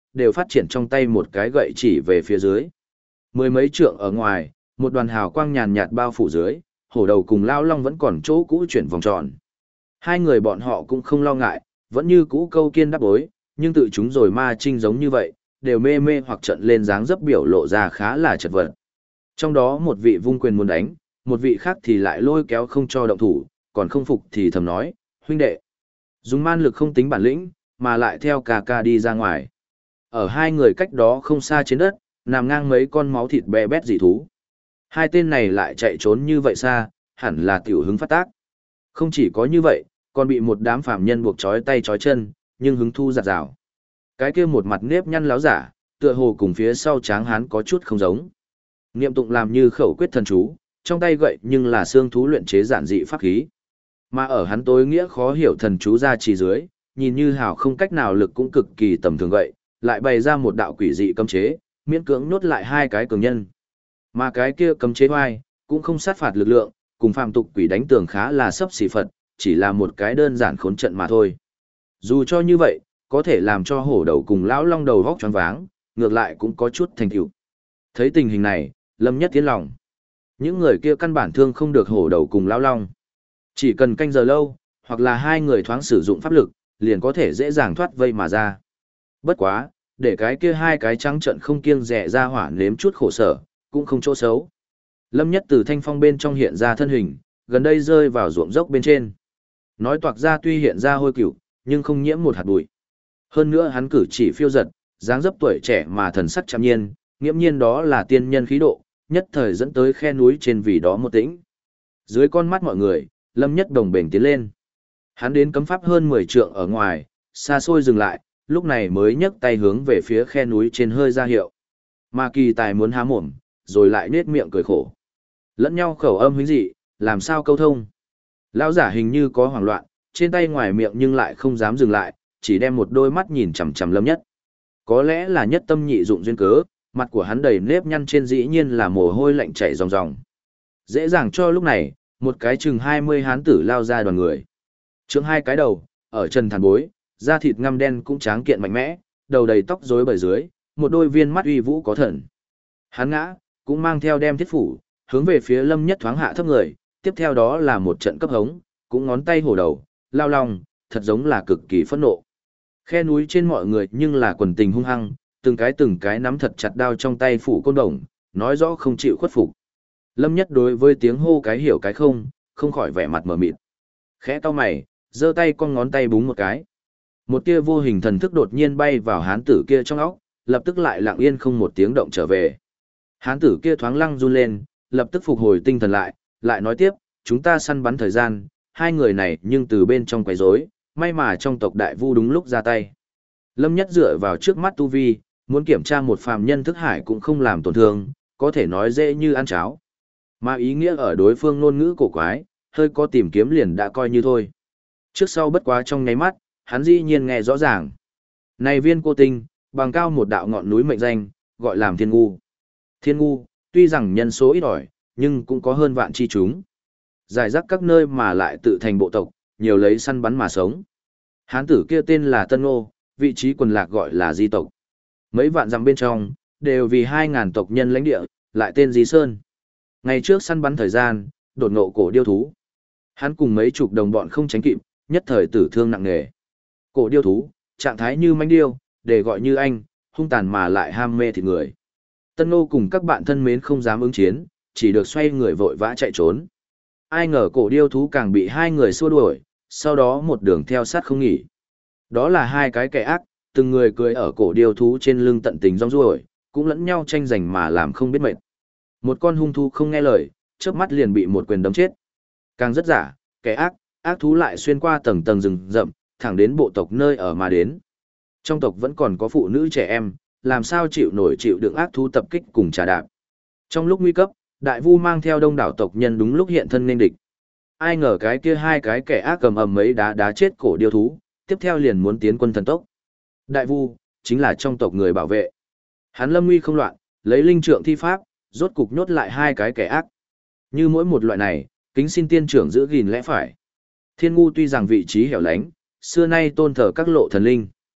đều phát triển trong tay một cái gậy chỉ về phía dưới. Mười mấy trượng ở ngoài, một đoàn hào quang nhàn nhạt bao phủ dưới, hổ đầu cùng Lao Long vẫn còn chỗ cũ chuyển vòng tròn. Hai người bọn họ cũng không lo ngại, vẫn như cũ câu kiên đáp bối, nhưng tự chúng rồi ma trinh giống như vậy, đều mê mê hoặc trận lên dáng dấp biểu lộ ra khá là chật vật. Trong đó một vị vung quyền muốn đánh, một vị khác thì lại lôi kéo không cho động thủ, còn không phục thì thầm nói, huynh đệ. Dùng man lực không tính bản lĩnh, mà lại theo cà ca đi ra ngoài. Ở hai người cách đó không xa trên đất, nằm ngang mấy con máu thịt bè bét dị thú. Hai tên này lại chạy trốn như vậy xa, hẳn là tiểu hứng phát tác. Không chỉ có như vậy, còn bị một đám phạm nhân buộc trói tay trói chân, nhưng hứng thu giặt rào. Cái kia một mặt nếp nhăn láo giả, tựa hồ cùng phía sau tráng hán có chút không giống. Niệm tụng làm như khẩu quyết thần chú, trong tay gậy nhưng là xương thú luyện chế giản dị pháp khí. Mà ở hắn tối nghĩa khó hiểu thần chú ra chỉ dưới, nhìn như hào không cách nào lực cũng cực kỳ tầm thường vậy, lại bày ra một đạo quỷ dị cấm chế, miễn cưỡng nốt lại hai cái cường nhân. Mà cái kia cấm chế hoai, cũng không sát phạt lực lượng, cùng phàm tục quỷ đánh tường khá là sấp xỉ Phật, chỉ là một cái đơn giản khốn trận mà thôi. Dù cho như vậy, có thể làm cho hổ đầu cùng lão long đầu vóc choáng váng, ngược lại cũng có chút thành tựu. Thấy tình hình này, Lâm Nhất tiến lòng. Những người kia căn bản thương không được hổ đầu cùng lão long. Chỉ cần canh giờ lâu, hoặc là hai người thoáng sử dụng pháp lực, liền có thể dễ dàng thoát vây mà ra. Bất quá, để cái kia hai cái trắng trận không kiêng dè ra hỏa nếm chút khổ sở, cũng không chỗ xấu. Lâm Nhất từ thanh phong bên trong hiện ra thân hình, gần đây rơi vào ruộng dốc bên trên. Nói toạc ra tuy hiện ra hôi cửu, nhưng không nhiễm một hạt bụi. Hơn nữa hắn cử chỉ phiêu giật, dáng dấp tuổi trẻ mà thần sắc trầm nhiên, nghiễm nhiên đó là tiên nhân khí độ, nhất thời dẫn tới khe núi trên vì đó một tĩnh. Dưới con mắt mọi người, Lâm Nhất đồng bền tiến lên. Hắn đến cấm pháp hơn 10 trượng ở ngoài, xa xôi dừng lại, lúc này mới nhấc tay hướng về phía khe núi trên hơi ra hiệu. Mà Kỳ Tài muốn há mồm, rồi lại nết miệng cười khổ. Lẫn nhau khẩu âm hứng dị, làm sao câu thông. Lão giả hình như có hoảng loạn, trên tay ngoài miệng nhưng lại không dám dừng lại, chỉ đem một đôi mắt nhìn chằm chằm Lâm Nhất. Có lẽ là nhất tâm nhị dụng duyên cớ, mặt của hắn đầy nếp nhăn trên dĩ nhiên là mồ hôi lạnh chảy ròng ròng. Dễ dàng cho lúc này, một cái chừng 20 hán tử lao ra đoàn người. Trượng hai cái đầu, ở chân thàn bối, da thịt ngăm đen cũng tráng kiện mạnh mẽ, đầu đầy tóc rối bời dưới, một đôi viên mắt uy vũ có thần. Hắn ngã, cũng mang theo đem thiết phủ, hướng về phía Lâm Nhất thoáng hạ thấp người, tiếp theo đó là một trận cấp hống, cũng ngón tay hổ đầu, lao lòng, thật giống là cực kỳ phẫn nộ. Khe núi trên mọi người nhưng là quần tình hung hăng, từng cái nắm thật chặt đao trong tay phủ côn đồng, nói rõ không chịu khuất phục. Lâm Nhất đối với tiếng hô cái hiểu cái không khỏi vẻ mặt mờ mịt. Khẽ cau mày, giơ tay con ngón tay búng một cái. Một tia vô hình thần thức đột nhiên bay vào hán tử kia trong óc, lập tức lại lặng yên không một tiếng động trở về. Hán tử kia thoáng lăng run lên, lập tức phục hồi tinh thần lại nói tiếp, chúng ta săn bắn thời gian, hai người này nhưng từ bên trong quấy rối, may mà trong tộc đại vu đúng lúc ra tay. Lâm Nhất dựa vào trước mắt tu vi, muốn kiểm tra một phàm nhân thức hải cũng không làm tổn thương, có thể nói dễ như ăn cháo. Mà ý nghĩa ở đối phương ngôn ngữ cổ quái, hơi có tìm kiếm liền đã coi như thôi. Trước sau bất quá trong nháy mắt, hắn dĩ nhiên nghe rõ ràng. Này viên cô tinh, bằng cao một đạo ngọn núi mệnh danh, gọi làm Thiên Ngu. Thiên Ngu, tuy rằng nhân số ít ỏi, nhưng cũng có hơn vạn chi chúng. Giải rác các nơi mà lại tự thành bộ tộc, nhiều lấy săn bắn mà sống. Hán tử kia tên là Tân Ngô, vị trí quần lạc gọi là Di tộc. Mấy vạn dặm bên trong, đều vì 2.000 tộc nhân lãnh địa, lại tên Di Sơn. Ngày trước săn bắn thời gian, đột ngộ cổ điêu thú. Hắn cùng mấy chục đồng bọn không tránh kịp, nhất thời tử thương nặng nề. Cổ điêu thú, trạng thái như manh điêu, để gọi như anh, hung tàn mà lại ham mê thịt người. Tân Ngô cùng các bạn thân mến không dám ứng chiến, chỉ được xoay người vội vã chạy trốn. Ai ngờ cổ điêu thú càng bị hai người xua đuổi, sau đó một đường theo sát không nghỉ. Đó là hai cái kẻ ác, từng người cưỡi ở cổ điêu thú trên lưng tận tình rong ruổi, cũng lẫn nhau tranh giành mà làm không biết mệt. Một con hung thú không nghe lời, chớp mắt liền bị một quyền đấm chết. Càng rất giả, kẻ ác thú lại xuyên qua tầng tầng rừng rậm, thẳng đến bộ tộc nơi ở mà đến. Trong tộc vẫn còn có phụ nữ trẻ em, làm sao chịu nổi chịu đựng ác thú tập kích cùng trà đạp. Trong lúc nguy cấp, đại vu mang theo đông đảo tộc nhân đúng lúc hiện thân nên địch. Ai ngờ cái kia hai cái kẻ ác cầm ầm mấy đá chết cổ điêu thú, tiếp theo liền muốn tiến quân thần tốc. Đại vu, chính là trong tộc người bảo vệ. Hắn lâm nguy không loạn, lấy linh trượng thi pháp, rốt cục nhốt lại hai cái kẻ ác. Như mỗi một loại này, kính xin tiên trưởng giữ gìn lẽ phải. Thiên Ngu tuy rằng vị trí hẻo lánh, xưa nay tôn thờ các lộ thần linh.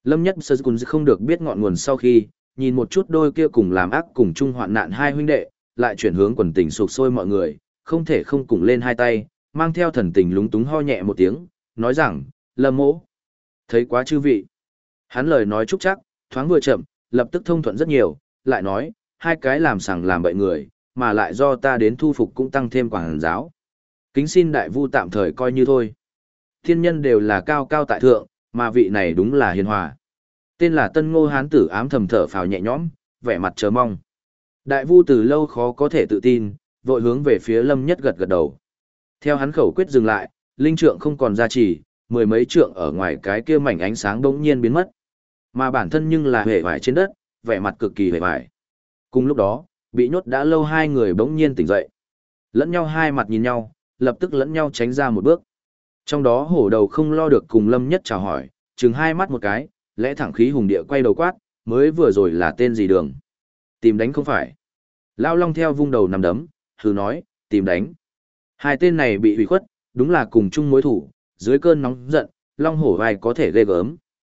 Lâm Nhất Sơ cũng không được biết ngọn nguồn sau khi, nhìn một chút đôi kia cùng làm ác cùng chung hoạn nạn hai huynh đệ, lại chuyển hướng quần tình sụp sôi mọi người, không thể không cùng lên hai tay, mang theo thần tình lúng túng ho nhẹ một tiếng, nói rằng, Lâm mỗ, thấy quá chư vị. Hắn lời nói trúc chắc, thoáng vừa chậm, lập tức thông thuận rất nhiều, lại nói, hai cái làm sằng làm bậy người, mà lại do ta đến thu phục cũng tăng thêm quảng giáo. Kính xin đại vu tạm thời coi như thôi. Thiên nhân đều là cao cao tại thượng, mà vị này đúng là hiền hòa. Tên là Tân Ngô Hán tử ám thầm thở phào nhẹ nhõm, vẻ mặt chờ mong. Đại vu từ lâu khó có thể tự tin, vội hướng về phía Lâm Nhất gật gật đầu. Theo hắn khẩu quyết dừng lại, linh trượng không còn gia trì, mười mấy trượng ở ngoài cái kia mảnh ánh sáng bỗng nhiên biến mất. Mà bản thân nhưng là hề vải trên đất, vẻ mặt cực kỳ hề vải. Cùng lúc đó, bị nhốt đã lâu hai người bỗng nhiên tỉnh dậy. Lẫn nhau hai mặt nhìn nhau, lập tức lẫn nhau tránh ra một bước. Trong đó hổ đầu không lo được cùng Lâm Nhất chào hỏi, chừng hai mắt một cái, lẽ thẳng khí hùng địa quay đầu quát, mới vừa rồi là tên gì đường. Tìm đánh không phải. Lao Long theo vung đầu nằm đấm, hừ nói, tìm đánh. Hai tên này bị hủy khuất, đúng là cùng chung mối thủ, dưới cơn nóng giận, Long hổ vai có thể ghê gớm.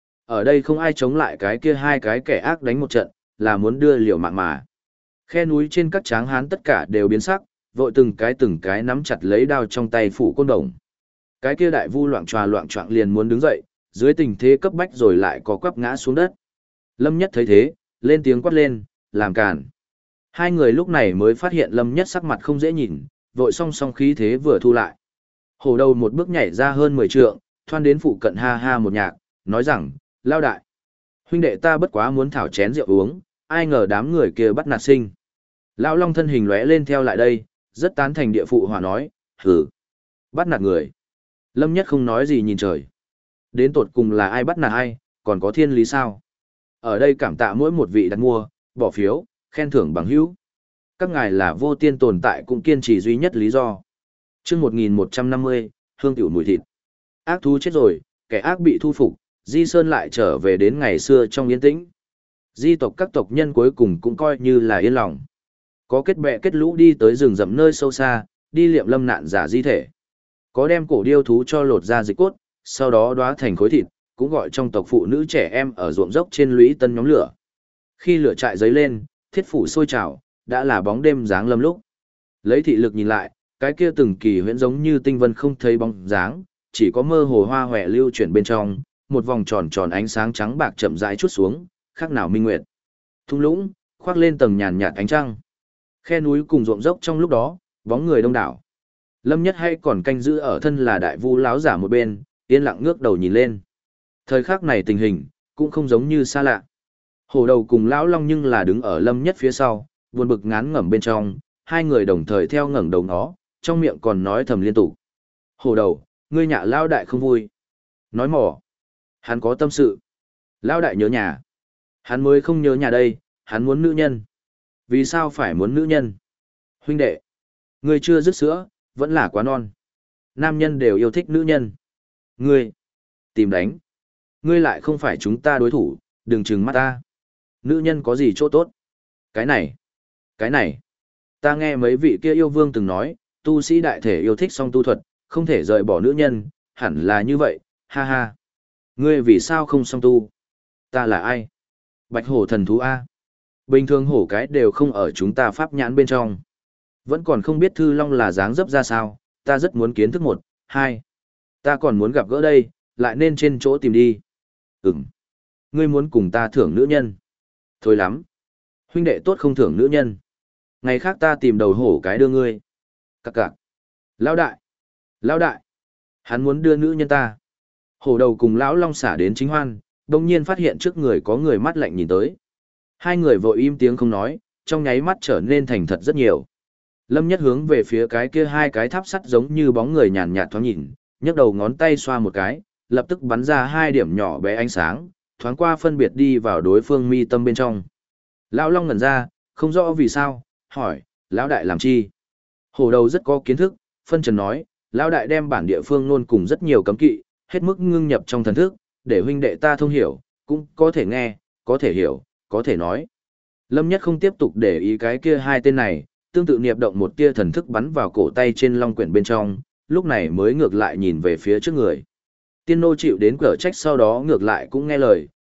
Ở đây không ai chống lại cái kia hai cái kẻ ác đánh một trận, là muốn đưa liều mạng mà. Khe núi trên các tráng hán tất cả đều biến sắc, vội từng cái nắm chặt lấy đao trong tay phủ côn đồng. Cái kia đại vu loạn choạng liền muốn đứng dậy, dưới tình thế cấp bách rồi lại có quắp ngã xuống đất. Lâm Nhất thấy thế, lên tiếng quát lên, làm cản. Hai người lúc này mới phát hiện Lâm Nhất sắc mặt không dễ nhìn, vội song song khí thế vừa thu lại. Hổ đầu một bước nhảy ra hơn 10 trượng, thoan đến phụ cận ha ha một nhạc, nói rằng, lao đại. Huynh đệ ta bất quá muốn thảo chén rượu uống, ai ngờ đám người kia bắt nạt sinh. Lão Long thân hình lóe lên theo lại đây, rất tán thành địa phụ hòa nói, hử, bắt nạt người. Lâm Nhất không nói gì nhìn trời. Đến tột cùng là ai bắt nạt ai, còn có thiên lý sao? Ở đây cảm tạ mỗi một vị đặt mua, bỏ phiếu, khen thưởng bằng hữu. Các ngài là vô tiên tồn tại cũng kiên trì duy nhất lý do. Chương 1150, hương tiểu mùi thịt. Ác thú chết rồi, kẻ ác bị thu phục, Di Sơn lại trở về đến ngày xưa trong yên tĩnh. Di tộc các tộc nhân cuối cùng cũng coi như là yên lòng. Có kết bè kết lũ đi tới rừng rậm nơi sâu xa, đi liệm lâm nạn giả di thể. Có đem cổ điêu thú cho lột ra dịch cốt, sau đó đóa thành khối thịt, cũng gọi trong tộc phụ nữ trẻ em ở ruộng dốc trên lũy tân nhóm lửa. Khi lửa trại dấy lên, thiết phủ sôi trào, đã là bóng đêm dáng lâm lúc. Lấy thị lực nhìn lại, cái kia từng kỳ huyễn giống như tinh vân không thấy bóng dáng, chỉ có mơ hồ hoa hòe lưu chuyển bên trong, một vòng tròn tròn ánh sáng trắng bạc chậm rãi chút xuống, khác nào minh nguyệt. Thung lũng, khoác lên tầng nhàn nhạt ánh trăng. Khe núi cùng ruộng dốc trong lúc đó, bóng người đông đảo. Lâm Nhất hay còn canh giữ ở thân là đại vu láo giả một bên, yên lặng ngước đầu nhìn lên. Thời khắc này tình hình, cũng không giống như xa lạ. Hổ đầu cùng lão Long nhưng là đứng ở Lâm Nhất phía sau, buồn bực ngán ngẩm bên trong, hai người đồng thời theo ngẩng đầu nó, trong miệng còn nói thầm liên tục. Hổ đầu, ngươi nhạ lao đại không vui. Nói mỏ. Hắn có tâm sự. Lao đại nhớ nhà. Hắn mới không nhớ nhà đây, hắn muốn nữ nhân. Vì sao phải muốn nữ nhân? Huynh đệ, ngươi chưa dứt sữa, vẫn là quá non. Nam nhân đều yêu thích nữ nhân. Ngươi, tìm đánh. Ngươi lại không phải chúng ta đối thủ, đừng trừng mắt ta. Nữ nhân có gì chỗ tốt? Cái này. Ta nghe mấy vị kia yêu vương từng nói, tu sĩ đại thể yêu thích song tu thuật, không thể rời bỏ nữ nhân, hẳn là như vậy, ha ha. Ngươi vì sao không song tu? Ta là ai? Bạch hổ thần thú A. Bình thường hổ cái đều không ở chúng ta pháp nhãn bên trong. Vẫn còn không biết Thư Long là dáng dấp ra sao, ta rất muốn kiến thức một, hai. Ta còn muốn gặp gỡ đây, lại nên trên chỗ tìm đi. Ngươi muốn cùng ta thưởng nữ nhân. Thôi lắm. Huynh đệ tốt không thưởng nữ nhân. Ngày khác ta tìm đầu hổ cái đưa ngươi. Cặc cặc. Lão đại. Lão đại. Hắn muốn đưa nữ nhân ta. Hổ đầu cùng lão Long xả đến chính hoan, đồng nhiên phát hiện trước người có người mắt lạnh nhìn tới. Hai người vội im tiếng không nói, trong nháy mắt trở nên thành thật rất nhiều. Lâm Nhất hướng về phía cái kia hai cái tháp sắt giống như bóng người nhàn nhạt thoáng nhìn, nhấc đầu ngón tay xoa một cái, lập tức bắn ra hai điểm nhỏ bé ánh sáng, thoáng qua phân biệt đi vào đối phương mi tâm bên trong. Lão Long ngẩn ra, không rõ vì sao, hỏi, lão đại làm chi? Hổ đầu rất có kiến thức, phân trần nói, lão đại đem bản địa phương luôn cùng rất nhiều cấm kỵ, hết mức ngưng nhập trong thần thức, để huynh đệ ta thông hiểu, cũng có thể nghe, có thể hiểu, có thể nói. Lâm Nhất không tiếp tục để ý cái kia hai tên này, tương tự niệm động một tia thần thức bắn vào cổ tay trên long quyển bên trong, lúc này mới ngược lại nhìn về phía trước người. Tiên nô chịu đến cửa trách sau đó ngược lại cũng nghe lời,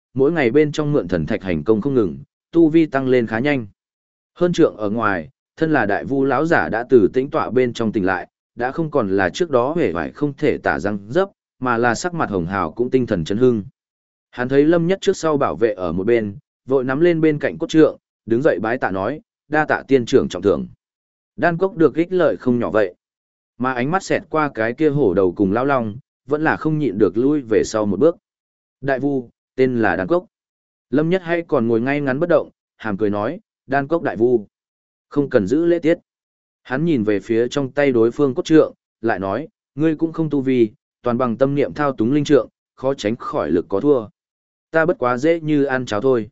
mỗi ngày bên trong mượn thần thạch hành công không ngừng, tu vi tăng lên khá nhanh. Hơn trượng ở ngoài, thân là đại vu lão giả đã từ tĩnh tọa bên trong tỉnh lại, đã không còn là trước đó hề vải không thể tả răng dấp, mà là sắc mặt hồng hào cũng tinh thần chấn hưng. Hắn thấy Lâm Nhất trước sau bảo vệ ở một bên, vội nắm lên bên cạnh cốt trượng, đứng dậy bái tạ nói, đa tạ tiên trưởng trọng thưởng. Đan Cốc được ích lợi không nhỏ vậy. Mà ánh mắt xẹt qua cái kia hổ đầu cùng lão long, vẫn là không nhịn được lui về sau một bước. Đại vu, tên là Đan Cốc. Lâm Nhất hay còn ngồi ngay ngắn bất động, hàm cười nói, Đan Cốc đại vu. Không cần giữ lễ tiết. Hắn nhìn về phía trong tay đối phương cốt trượng, lại nói, ngươi cũng không tu vi, toàn bằng tâm niệm thao túng linh trượng, khó tránh khỏi lực có thua. Ta bất quá dễ như ăn cháo thôi.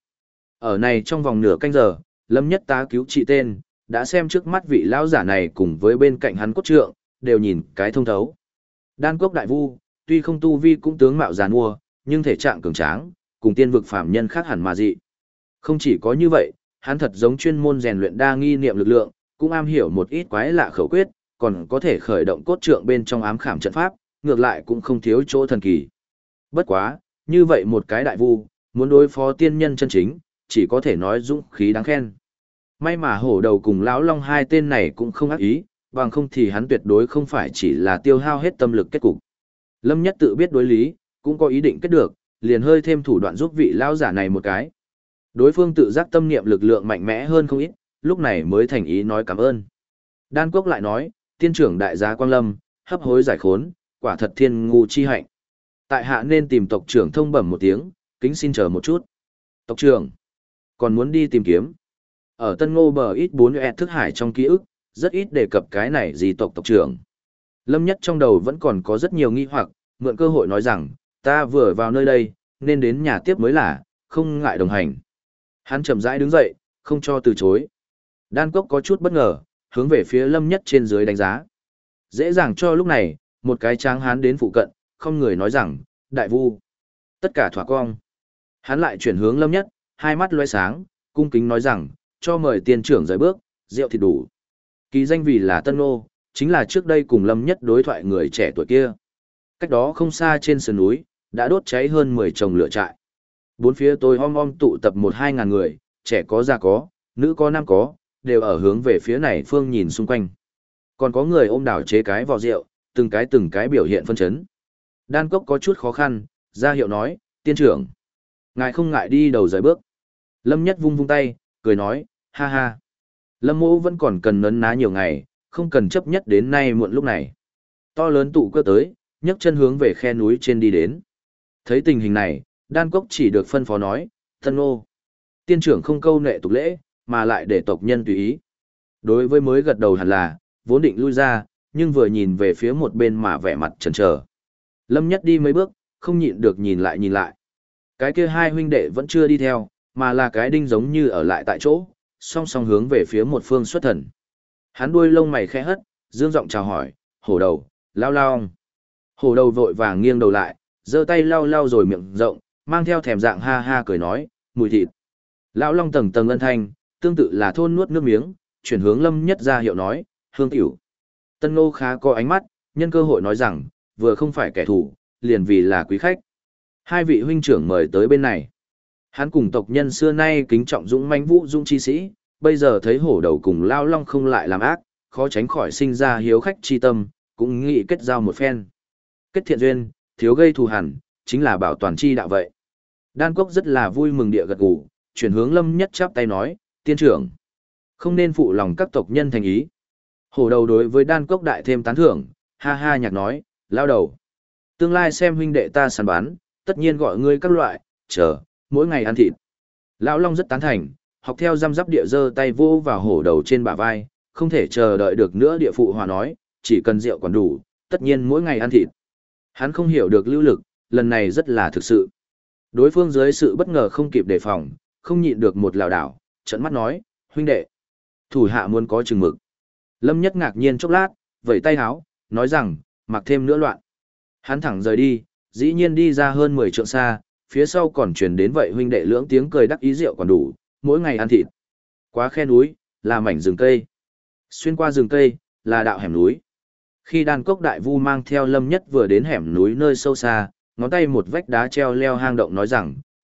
Ở này trong vòng nửa canh giờ, Lâm Nhất tá cứu trị tên, đã xem trước mắt vị lão giả này cùng với bên cạnh hắn cốt trượng, đều nhìn cái thông thấu. Đan Cốc đại vu, tuy không tu vi cũng tướng mạo giàn mua, nhưng thể trạng cường tráng, cùng tiên vực phàm nhân khác hẳn mà dị. Không chỉ có như vậy, hắn thật giống chuyên môn rèn luyện đa nghi niệm lực lượng, cũng am hiểu một ít quái lạ khẩu quyết, còn có thể khởi động cốt trượng bên trong ám khảm trận pháp, ngược lại cũng không thiếu chỗ thần kỳ. Bất quá, như vậy một cái đại vu, muốn đối phó tiên nhân chân chính, chỉ có thể nói dũng khí đáng khen. May mà hổ đầu cùng lão long hai tên này cũng không ác ý, bằng không thì hắn tuyệt đối không phải chỉ là tiêu hao hết tâm lực kết cục. Lâm Nhất tự biết đối lý, cũng có ý định kết được, liền hơi thêm thủ đoạn giúp vị lão giả này một cái. Đối phương tự giác tâm niệm lực lượng mạnh mẽ hơn không ít, lúc này mới thành ý nói cảm ơn. Đan Cốc lại nói, tiên trưởng đại gia Quang Lâm, hấp hối giải khốn, quả thật thiên ngu chi hạnh. Tại hạ nên tìm tộc trưởng thông bẩm một tiếng, kính xin chờ một chút. Tộc trưởng, còn muốn đi tìm kiếm. Ở Tân Ngô bờ ít 4 thức hải trong ký ức, rất ít đề cập cái này gì tộc trưởng. Lâm Nhất trong đầu vẫn còn có rất nhiều nghi hoặc, mượn cơ hội nói rằng, ta vừa vào nơi đây, nên đến nhà tiếp mới là, không ngại đồng hành. Hắn chậm rãi đứng dậy, không cho từ chối. Đan Cốc có chút bất ngờ, hướng về phía Lâm Nhất trên dưới đánh giá. Dễ dàng cho lúc này, một cái tráng hán đến phụ cận, không người nói rằng, đại vu. Tất cả thỏa cong. Hắn lại chuyển hướng Lâm Nhất, hai mắt lóe sáng, cung kính nói rằng, cho mời tiên trưởng rời bước, rượu thì đủ. Kỳ danh vì là Tân Ngô, chính là trước đây cùng Lâm Nhất đối thoại người trẻ tuổi kia. Cách đó không xa trên sườn núi, đã đốt cháy hơn 10 chồng lửa trại. Bốn phía tôi om tụ tập 1-2 ngàn người, trẻ có già có, nữ có nam có, đều ở hướng về phía này phương nhìn xung quanh. Còn có người ôm đảo chế cái vò rượu, từng cái biểu hiện phân chấn. Đan Cốc có chút khó khăn, ra hiệu nói, tiên trưởng. Ngài không ngại đi đầu rời bước. Lâm Nhất vung tay, cười nói, ha ha. Lâm mỗ vẫn còn cần nấn ná nhiều ngày, không cần chấp nhất đến nay muộn lúc này. To lớn tụ cơ tới, nhấc chân hướng về khe núi trên đi đến. Thấy tình hình này, Đan Cốc chỉ được phân phó nói, Tân Ngô. Tiên trưởng không câu nệ tục lễ, mà lại để tộc nhân tùy ý. Đối với mới gật đầu hẳn là, vốn định lui ra, nhưng vừa nhìn về phía một bên mà vẻ mặt chần chờ. Lâm Nhất đi mấy bước, không nhịn được nhìn lại. Cái kia hai huynh đệ vẫn chưa đi theo, mà là cái đinh giống như ở lại tại chỗ, song song hướng về phía một phương xuất thần. Hắn đuôi lông mày khẽ hất, dương giọng chào hỏi, hổ đầu, lao lao. Hổ đầu vội vàng nghiêng đầu lại, giơ tay lau lau rồi miệng rộng, mang theo thèm dạng ha ha cười nói, mùi thịt. Lão long tầng tầng ân thanh, tương tự là thôn nuốt nước miếng, chuyển hướng Lâm Nhất ra hiệu nói, hương tiểu. Tân Ngô khá có ánh mắt, nhân cơ hội nói rằng, vừa không phải kẻ thù, liền vì là quý khách. Hai vị huynh trưởng mời tới bên này. Hắn cùng tộc nhân xưa nay kính trọng dũng mãnh vũ dũng chi sĩ, bây giờ thấy hổ đầu cùng lao long không lại làm ác, khó tránh khỏi sinh ra hiếu khách chi tâm, cũng nghĩ kết giao một phen. Kết thiện duyên, thiếu gây thù hằn, chính là bảo toàn chi đạo vậy. Đan Cốc rất là vui mừng địa gật gù, chuyển hướng Lâm Nhất chắp tay nói, tiên trưởng, không nên phụ lòng các tộc nhân thành ý. Hổ đầu đối với Đan Cốc đại thêm tán thưởng, ha ha nhạc nói, lao đầu. Tương lai xem huynh đệ ta săn bán, tất nhiên gọi ngươi các loại, chờ, mỗi ngày ăn thịt. Lão Long rất tán thành, học theo răm rắp địa giơ tay vô vào hổ đầu trên bả vai, không thể chờ đợi được nữa địa phụ hòa nói, chỉ cần rượu còn đủ, tất nhiên mỗi ngày ăn thịt. Hắn không hiểu được lưu lực, lần này rất là thực sự. Đối phương dưới sự bất ngờ không kịp đề phòng, không nhịn được một lảo đảo, trợn mắt nói, huynh đệ, thủ hạ muốn có chừng mực. Lâm Nhất ngạc nhiên chốc lát, vẩy tay háo, nói rằng, mặc thêm nữa loạn. Hắn thẳng rời đi, dĩ nhiên đi ra hơn 10 trượng xa, phía sau còn truyền đến vậy huynh đệ lưỡng tiếng cười đắc ý rượu còn đủ, mỗi ngày ăn thịt. Quá khe núi, là mảnh rừng cây. Xuyên qua rừng cây, là đạo hẻm núi. Khi Đan Cốc đại vu mang theo Lâm Nhất vừa đến hẻm núi nơi sâu xa, ngón tay một vách đá treo leo hang động nói rằng,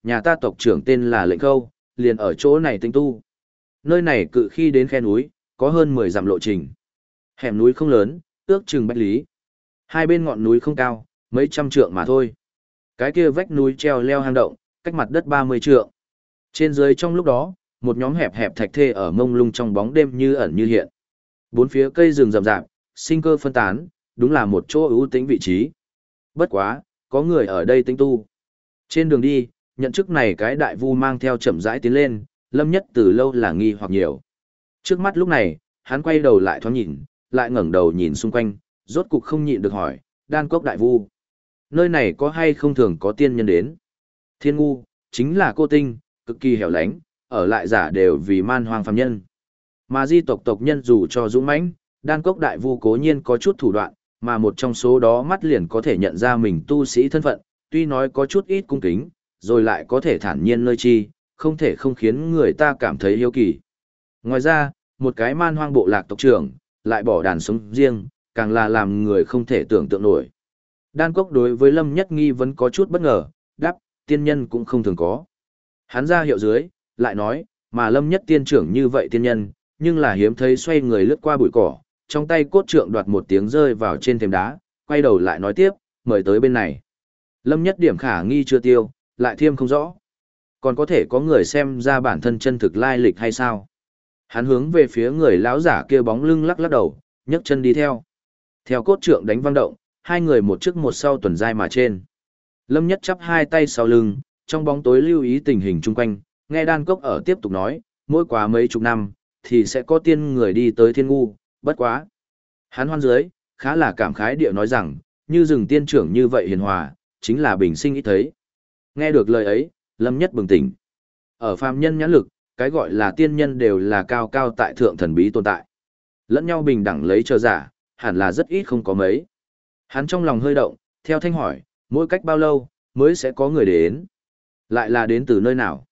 nhà ta tộc trưởng tên là Lệnh Khâu, liền ở chỗ này tinh tu. Nơi này cự khi đến khe núi, có hơn 10 dặm lộ trình. Hẻm núi không lớn, ước chừng bách lý. Hai bên ngọn núi không cao, mấy trăm trượng mà thôi. Cái kia vách núi treo leo hang động, cách mặt đất 30 trượng. Trên dưới trong lúc đó, một nhóm hẹp hẹp thạch thê ở mông lung trong bóng đêm như ẩn như hiện. Bốn phía cây rừng rậm rạp, sinh cơ phân tán, đúng là một chỗ ưu tĩnh vị trí. Bất quá, có người ở đây tinh tu. Trên đường đi, nhận chức này cái đại vu mang theo chậm rãi tiến lên, Lâm Nhất từ lâu là nghi hoặc nhiều. Trước mắt lúc này, hắn quay đầu lại thoáng nhìn, lại ngẩng đầu nhìn xung quanh, rốt cục không nhịn được hỏi, Đan Cốc đại vu, nơi này có hay không thường có tiên nhân đến? Thiên ngu, chính là cô tinh, cực kỳ hẻo lánh, ở lại giả đều vì man hoang phàm nhân. Mà di tộc tộc nhân dù cho dũng mãnh, Đan Cốc đại vu cố nhiên có chút thủ đoạn, mà một trong số đó mắt liền có thể nhận ra mình tu sĩ thân phận, tuy nói có chút ít cung kính, rồi lại có thể thản nhiên nơi chi, không thể không khiến người ta cảm thấy hiếu kỳ. Ngoài ra, một cái man hoang bộ lạc tộc trưởng, lại bỏ đàn sống riêng, càng là làm người không thể tưởng tượng nổi. Đan Cốc đối với Lâm Nhất nghi vẫn có chút bất ngờ, đáp, tiên nhân cũng không thường có. Hắn ra hiệu dưới, lại nói, mà Lâm Nhất tiên trưởng như vậy tiên nhân, nhưng là hiếm thấy xoay người lướt qua bụi cỏ, trong tay cốt trượng đoạt một tiếng rơi vào trên thềm đá, quay đầu lại nói tiếp, mời tới bên này. Lâm Nhất điểm khả nghi chưa tiêu, lại thiêm không rõ. Còn có thể có người xem ra bản thân chân thực lai lịch hay sao? Hắn hướng về phía người lão giả kia bóng lưng lắc lắc đầu, nhấc chân đi theo. Theo cốt trượng đánh vang động, hai người một trước một sau tuần dai mà trên. Lâm Nhất chắp hai tay sau lưng, trong bóng tối lưu ý tình hình chung quanh, nghe Đan Cốc ở tiếp tục nói, mỗi quá mấy chục năm, thì sẽ có tiên người đi tới thiên ngu, bất quá. Hắn hoan dưới, khá là cảm khái địa nói rằng, như rừng tiên trưởng như vậy hiền hòa, chính là bình sinh ít thấy. Nghe được lời ấy, Lâm Nhất bừng tỉnh. Ở phàm nhân nhãn lực, cái gọi là tiên nhân đều là cao cao tại thượng thần bí tồn tại. Lẫn nhau bình đẳng lấy chờ giả, hẳn là rất ít không có mấy. Hắn trong lòng hơi động, theo thanh hỏi, mỗi cách bao lâu, mới sẽ có người đến? Lại là đến từ nơi nào?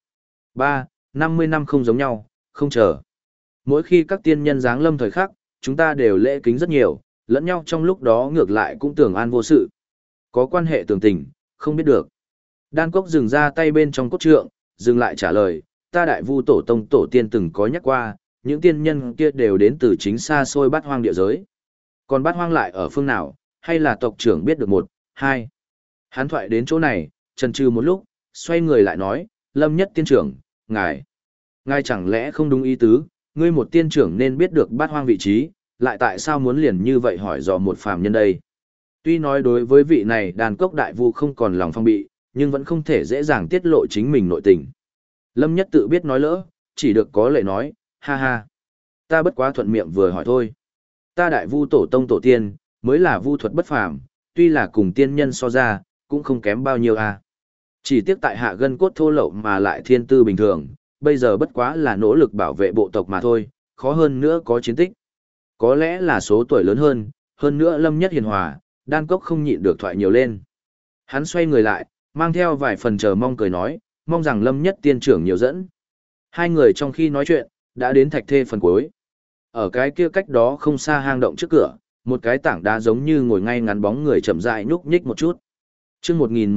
50 năm không giống nhau, không chờ. Mỗi khi các tiên nhân giáng lâm thời khắc, chúng ta đều lễ kính rất nhiều, lẫn nhau trong lúc đó ngược lại cũng tưởng an vô sự. Có quan hệ tường tình, không biết được. Đan Cốc dừng ra tay bên trong cốt trượng, dừng lại trả lời, ta đại vu tổ tông tổ tiên từng có nhắc qua, những tiên nhân kia đều đến từ chính xa xôi bát hoang địa giới. Còn bát hoang lại ở phương nào, hay là tộc trưởng biết được một, hai. Hắn thoại đến chỗ này, chần chừ một lúc, xoay người lại nói, Lâm Nhất tiên trưởng, ngài chẳng lẽ không đúng ý tứ, ngươi một tiên trưởng nên biết được bát hoang vị trí, lại tại sao muốn liền như vậy hỏi dò một phàm nhân đây? Tuy nói đối với vị này Đan Cốc đại vu không còn lòng phong bị, nhưng vẫn không thể dễ dàng tiết lộ chính mình nội tình. Lâm Nhất tự biết nói lỡ, chỉ được có lệ nói, ha ha. Ta bất quá thuận miệng vừa hỏi thôi. Ta đại vu tổ tông tổ tiên, mới là vu thuật bất phàm, tuy là cùng tiên nhân so ra, cũng không kém bao nhiêu à. Chỉ tiếc tại hạ gân cốt thô lậu mà lại thiên tư bình thường, bây giờ bất quá là nỗ lực bảo vệ bộ tộc mà thôi, khó hơn nữa có chiến tích. Có lẽ là số tuổi lớn hơn nữa Lâm Nhất hiền hòa, Đan Cốc không nhịn được thoại nhiều lên. Hắn xoay người lại, mang theo vài phần chờ mong cười nói, mong rằng Lâm Nhất tiên trưởng nhiều dẫn. Hai người trong khi nói chuyện, đã đến thạch thê phần cuối. Ở cái kia cách đó không xa hang động trước cửa, một cái tảng đá giống như ngồi ngay ngắn bóng người chậm rãi nhúc nhích một chút. Chương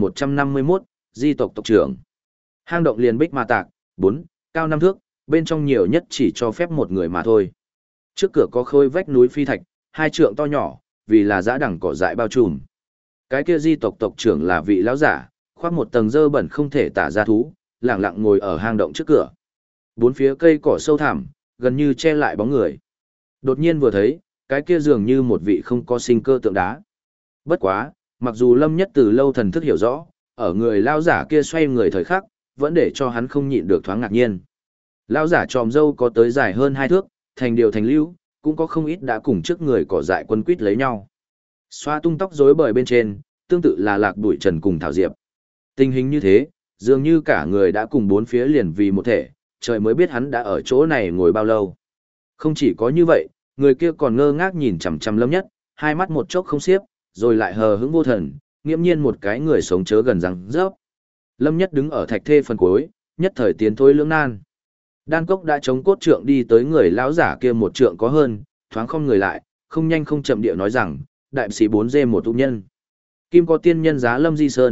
1151, di tộc tộc trưởng. Hang động liền bích ma tạc, 4, cao 5 thước, bên trong nhiều nhất chỉ cho phép một người mà thôi. Trước cửa có khối vách núi phi thạch, 2 trượng to nhỏ, vì là dã đẳng cỏ dại bao trùm. Cái kia di tộc tộc trưởng là vị lão giả, khoác một tầng dơ bẩn không thể tả ra thú, lặng lặng ngồi ở hang động trước cửa. Bốn phía cây cỏ sâu thẳm, gần như che lại bóng người. Đột nhiên vừa thấy, cái kia dường như một vị không có sinh cơ tượng đá. Bất quá, mặc dù Lâm Nhất từ lâu thần thức hiểu rõ, ở người lão giả kia xoay người thời khắc, vẫn để cho hắn không nhịn được thoáng ngạc nhiên. Lão giả tròm râu có tới dài hơn 2 thước, thành điều thành lưu, cũng có không ít đã cùng trước người cỏ dại quân quýt lấy nhau. Xoa tung tóc rối bời bên trên, tương tự là lạc bụi trần cùng thảo diệp. Tình hình như thế, dường như cả người đã cùng bốn phía liền vì một thể, trời mới biết hắn đã ở chỗ này ngồi bao lâu. Không chỉ có như vậy, người kia còn ngơ ngác nhìn chằm chằm Lâm Nhất, hai mắt một chốc không xiếp, rồi lại hờ hững vô thần, nghiễm nhiên một cái người sống chớ gần răng rớp. Lâm Nhất đứng ở thạch thê phần cuối, nhất thời tiến thối lưỡng nan. Đan Cốc đã chống cốt trượng đi tới người lão giả kia một trượng có hơn, thoáng không người lại, không nhanh không chậm điệu nói rằng, đại sĩ 4G một tụ nhân. Kim có tiên nhân giá Lâm Di Sơn,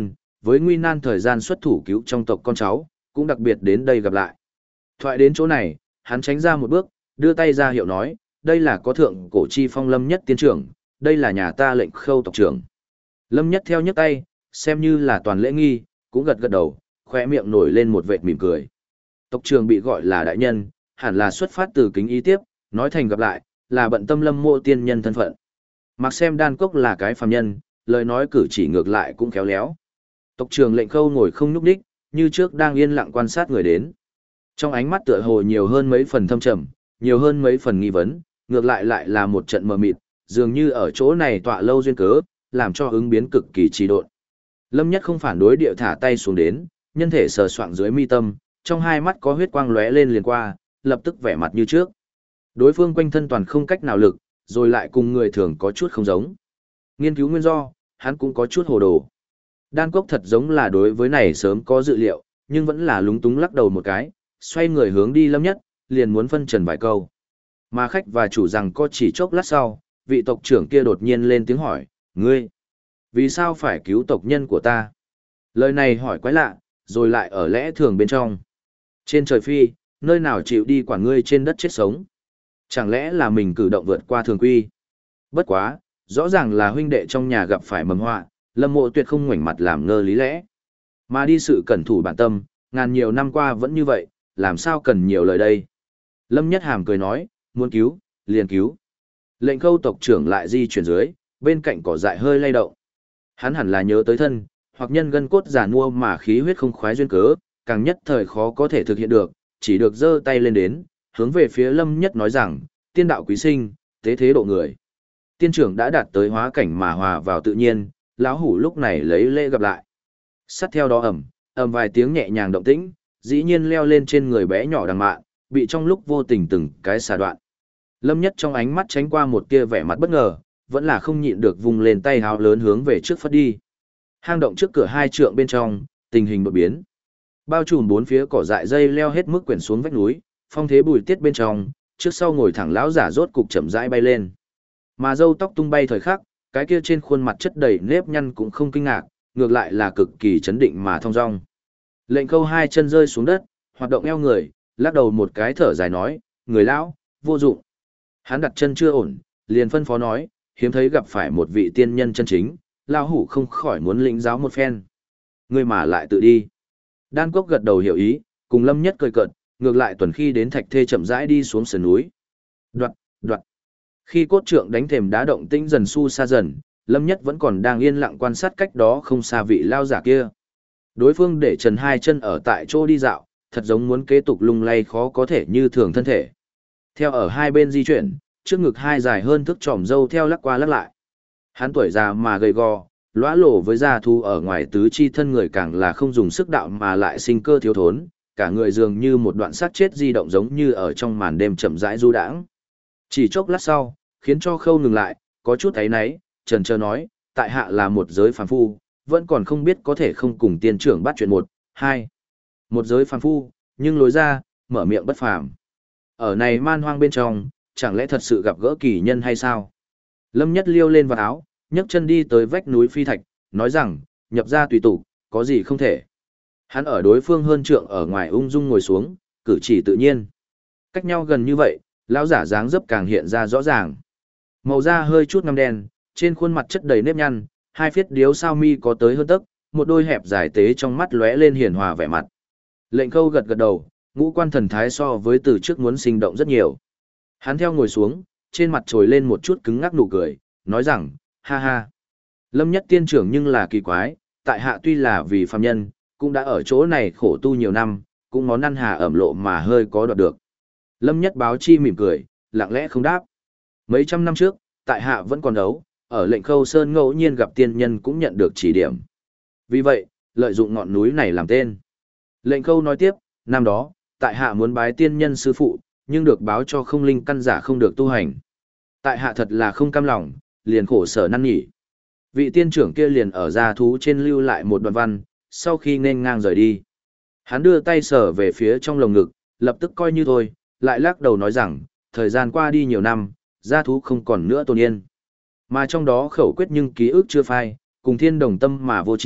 với nguy nan thời gian xuất thủ cứu trong tộc con cháu, cũng đặc biệt đến đây gặp lại. Thoại đến chỗ này, hắn tránh ra một bước, đưa tay ra hiệu nói, đây là có thượng cổ chi phong Lâm Nhất tiên trưởng, đây là nhà ta Lệnh Khâu tộc trưởng. Lâm Nhất theo nhấc tay, xem như là toàn lễ nghi, cũng gật gật đầu, khóe miệng nổi lên một vệt mỉm cười. Tộc trưởng bị gọi là đại nhân, hẳn là xuất phát từ kính ý tiếp, nói thành gặp lại, là bận tâm Lâm Mộ tiên nhân thân phận. Mặc xem Đan Cốc là cái phàm nhân, lời nói cử chỉ ngược lại cũng khéo léo. Tộc trưởng Lệnh Khâu ngồi không nhúc đích, như trước đang yên lặng quan sát người đến. Trong ánh mắt tựa hồ nhiều hơn mấy phần thâm trầm, nhiều hơn mấy phần nghi vấn, ngược lại lại là một trận mờ mịt, dường như ở chỗ này tọa lâu duyên cớ, làm cho ứng biến cực kỳ trì độn. Lâm Nhất không phản đối địa thả tay xuống đến, nhân thể sờ soạng dưới mi tâm, trong hai mắt có huyết quang lóe lên liền qua, lập tức vẻ mặt như trước. Đối phương quanh thân toàn không cách nào lực, rồi lại cùng người thường có chút không giống. Nghiên cứu nguyên do, hắn cũng có chút hồ đồ. Đan Cốc thật giống là đối với này sớm có dự liệu, nhưng vẫn là lúng túng lắc đầu một cái, xoay người hướng đi Lâm Nhất, liền muốn phân trần vài câu. Mà khách và chủ rằng có chỉ chốc lát sau, vị tộc trưởng kia đột nhiên lên tiếng hỏi, ngươi, vì sao phải cứu tộc nhân của ta? Lời này hỏi quái lạ, rồi lại ở lẽ thường bên trong. Trên trời phi, nơi nào chịu đi quản ngươi trên đất chết sống? Chẳng lẽ là mình cử động vượt qua thường quy? Bất quá, rõ ràng là huynh đệ trong nhà gặp phải mầm họa, Lâm Mộ tuyệt không ngoảnh mặt làm ngơ lý lẽ. Mà đi sự cẩn thủ bản tâm, ngàn nhiều năm qua vẫn như vậy, làm sao cần nhiều lời đây? Lâm Nhất Hàm cười nói, muốn cứu, liền cứu. Lệnh Khâu tộc trưởng lại di chuyển dưới, bên cạnh cỏ dại hơi lay động. Hắn hẳn là nhớ tới thân, hoặc nhân gân cốt già nua mà khí huyết không khoái duyên cớ, càng nhất thời khó có thể thực hiện được, chỉ được giơ tay lên đến, hướng về phía Lâm Nhất nói rằng, tiên đạo quý sinh, tế thế độ người. Tiên trưởng đã đạt tới hóa cảnh mà hòa vào tự nhiên, lão hủ lúc này lấy lễ gặp lại. Sát theo đó ầm vài tiếng nhẹ nhàng động tĩnh, dĩ nhiên leo lên trên người bé nhỏ đằng mạn, bị trong lúc vô tình từng cái xà đoạn. Lâm Nhất trong ánh mắt tránh qua một tia vẻ mặt bất ngờ, vẫn là không nhịn được vùng lên tay háo lớn hướng về trước phất đi. Hang động trước cửa 2 trượng bên trong, tình hình đột biến. Bao trùm 4 phía cỏ dại dây leo hết mức quyển xuống vách núi, phong thế bùi tiết bên trong, trước sau ngồi thẳng lão giả rốt cục chậm rãi bay lên. Mà râu tóc tung bay thời khắc, cái kia trên khuôn mặt chất đầy nếp nhăn cũng không kinh ngạc, ngược lại là cực kỳ chấn định mà thong dong. Lệnh Khâu 2 chân rơi xuống đất, hoạt động eo người, lắc đầu một cái thở dài nói, người lão, vô dụng. Hắn đặt chân chưa ổn, liền phân phó nói, hiếm thấy gặp phải một vị tiên nhân chân chính, lão hủ không khỏi muốn lĩnh giáo một phen. Ngươi mà lại tự đi. Đan Cốc gật đầu hiểu ý, cùng Lâm Nhất cười cợt, ngược lại tuần khi đến Thạch Thê chậm rãi đi xuống sườn núi. Đoạt, đoạt. Khi cốt trượng đánh thềm đá động tĩnh dần su xa dần, Lâm Nhất vẫn còn đang yên lặng quan sát cách đó không xa vị lao giả kia. Đối phương để trần 2 chân ở tại chỗ đi dạo, thật giống muốn kế tục lung lay khó có thể như thường thân thể. Theo ở hai bên di chuyển, trước ngực 2 dài hơn thước tròm râu theo lắc qua lắc lại. Hắn tuổi già mà gầy gò, lóa lổ với da thu ở ngoài tứ chi thân người càng là không dùng sức đạo mà lại sinh cơ thiếu thốn, cả người dường như một đoạn xác chết di động giống như ở trong màn đêm chậm rãi du đãng. Chỉ chốc lát sau, khiến cho Khâu ngừng lại, có chút thấy náy, trần trơ nói, tại hạ là một giới phàm phu, vẫn còn không biết có thể không cùng tiên trưởng bắt chuyện 1, 2. Một giới phàm phu, nhưng lối ra, mở miệng bất phàm. Ở này man hoang bên trong, chẳng lẽ thật sự gặp gỡ kỳ nhân hay sao? Lâm Nhất liêu lên vào áo, nhấc chân đi tới vách núi phi thạch, nói rằng, nhập ra tùy tục, có gì không thể. Hắn ở đối phương hơn trượng ở ngoài ung dung ngồi xuống, cử chỉ tự nhiên. Cách nhau gần như vậy, lão giả dáng dấp càng hiện ra rõ ràng. Màu da hơi chút ngăm đen, trên khuôn mặt chất đầy nếp nhăn, 2 phiết điếu sao mi có tới hơn tấc, một đôi hẹp dài tế trong mắt lóe lên hiền hòa vẻ mặt. Lệnh Khâu gật gật đầu, ngũ quan thần thái so với từ trước muốn sinh động rất nhiều. Hắn theo ngồi xuống, trên mặt trồi lên một chút cứng ngắc nụ cười, nói rằng, ha ha. Lâm Nhất tiên trưởng nhưng là kỳ quái, tại hạ tuy là vì phàm nhân, cũng đã ở chỗ này khổ tu nhiều năm, cũng món ăn hà ẩm lộ mà hơi có đoạt được. Lâm Nhất báo chi mỉm cười, lặng lẽ không đáp. Mấy trăm năm trước, tại hạ vẫn còn đấu, ở Lệnh Khâu Sơn ngẫu nhiên gặp tiên nhân cũng nhận được chỉ điểm. Vì vậy, lợi dụng ngọn núi này làm tên. Lệnh Khâu nói tiếp, năm đó, tại hạ muốn bái tiên nhân sư phụ, nhưng được báo cho không linh căn giả không được tu hành. Tại hạ thật là không cam lòng, liền khổ sở năn nỉ. Vị tiên trưởng kia liền ở gia thú trên lưu lại một đoạn văn, sau khi nên ngang rời đi. Hắn đưa tay sờ về phía trong lồng ngực, lập tức coi như thôi, lại lắc đầu nói rằng, thời gian qua đi nhiều năm, gia thú không còn nữa tồn yên. Mà trong đó khẩu quyết nhưng ký ức chưa phai, cùng thiên đồng tâm mà vô tri,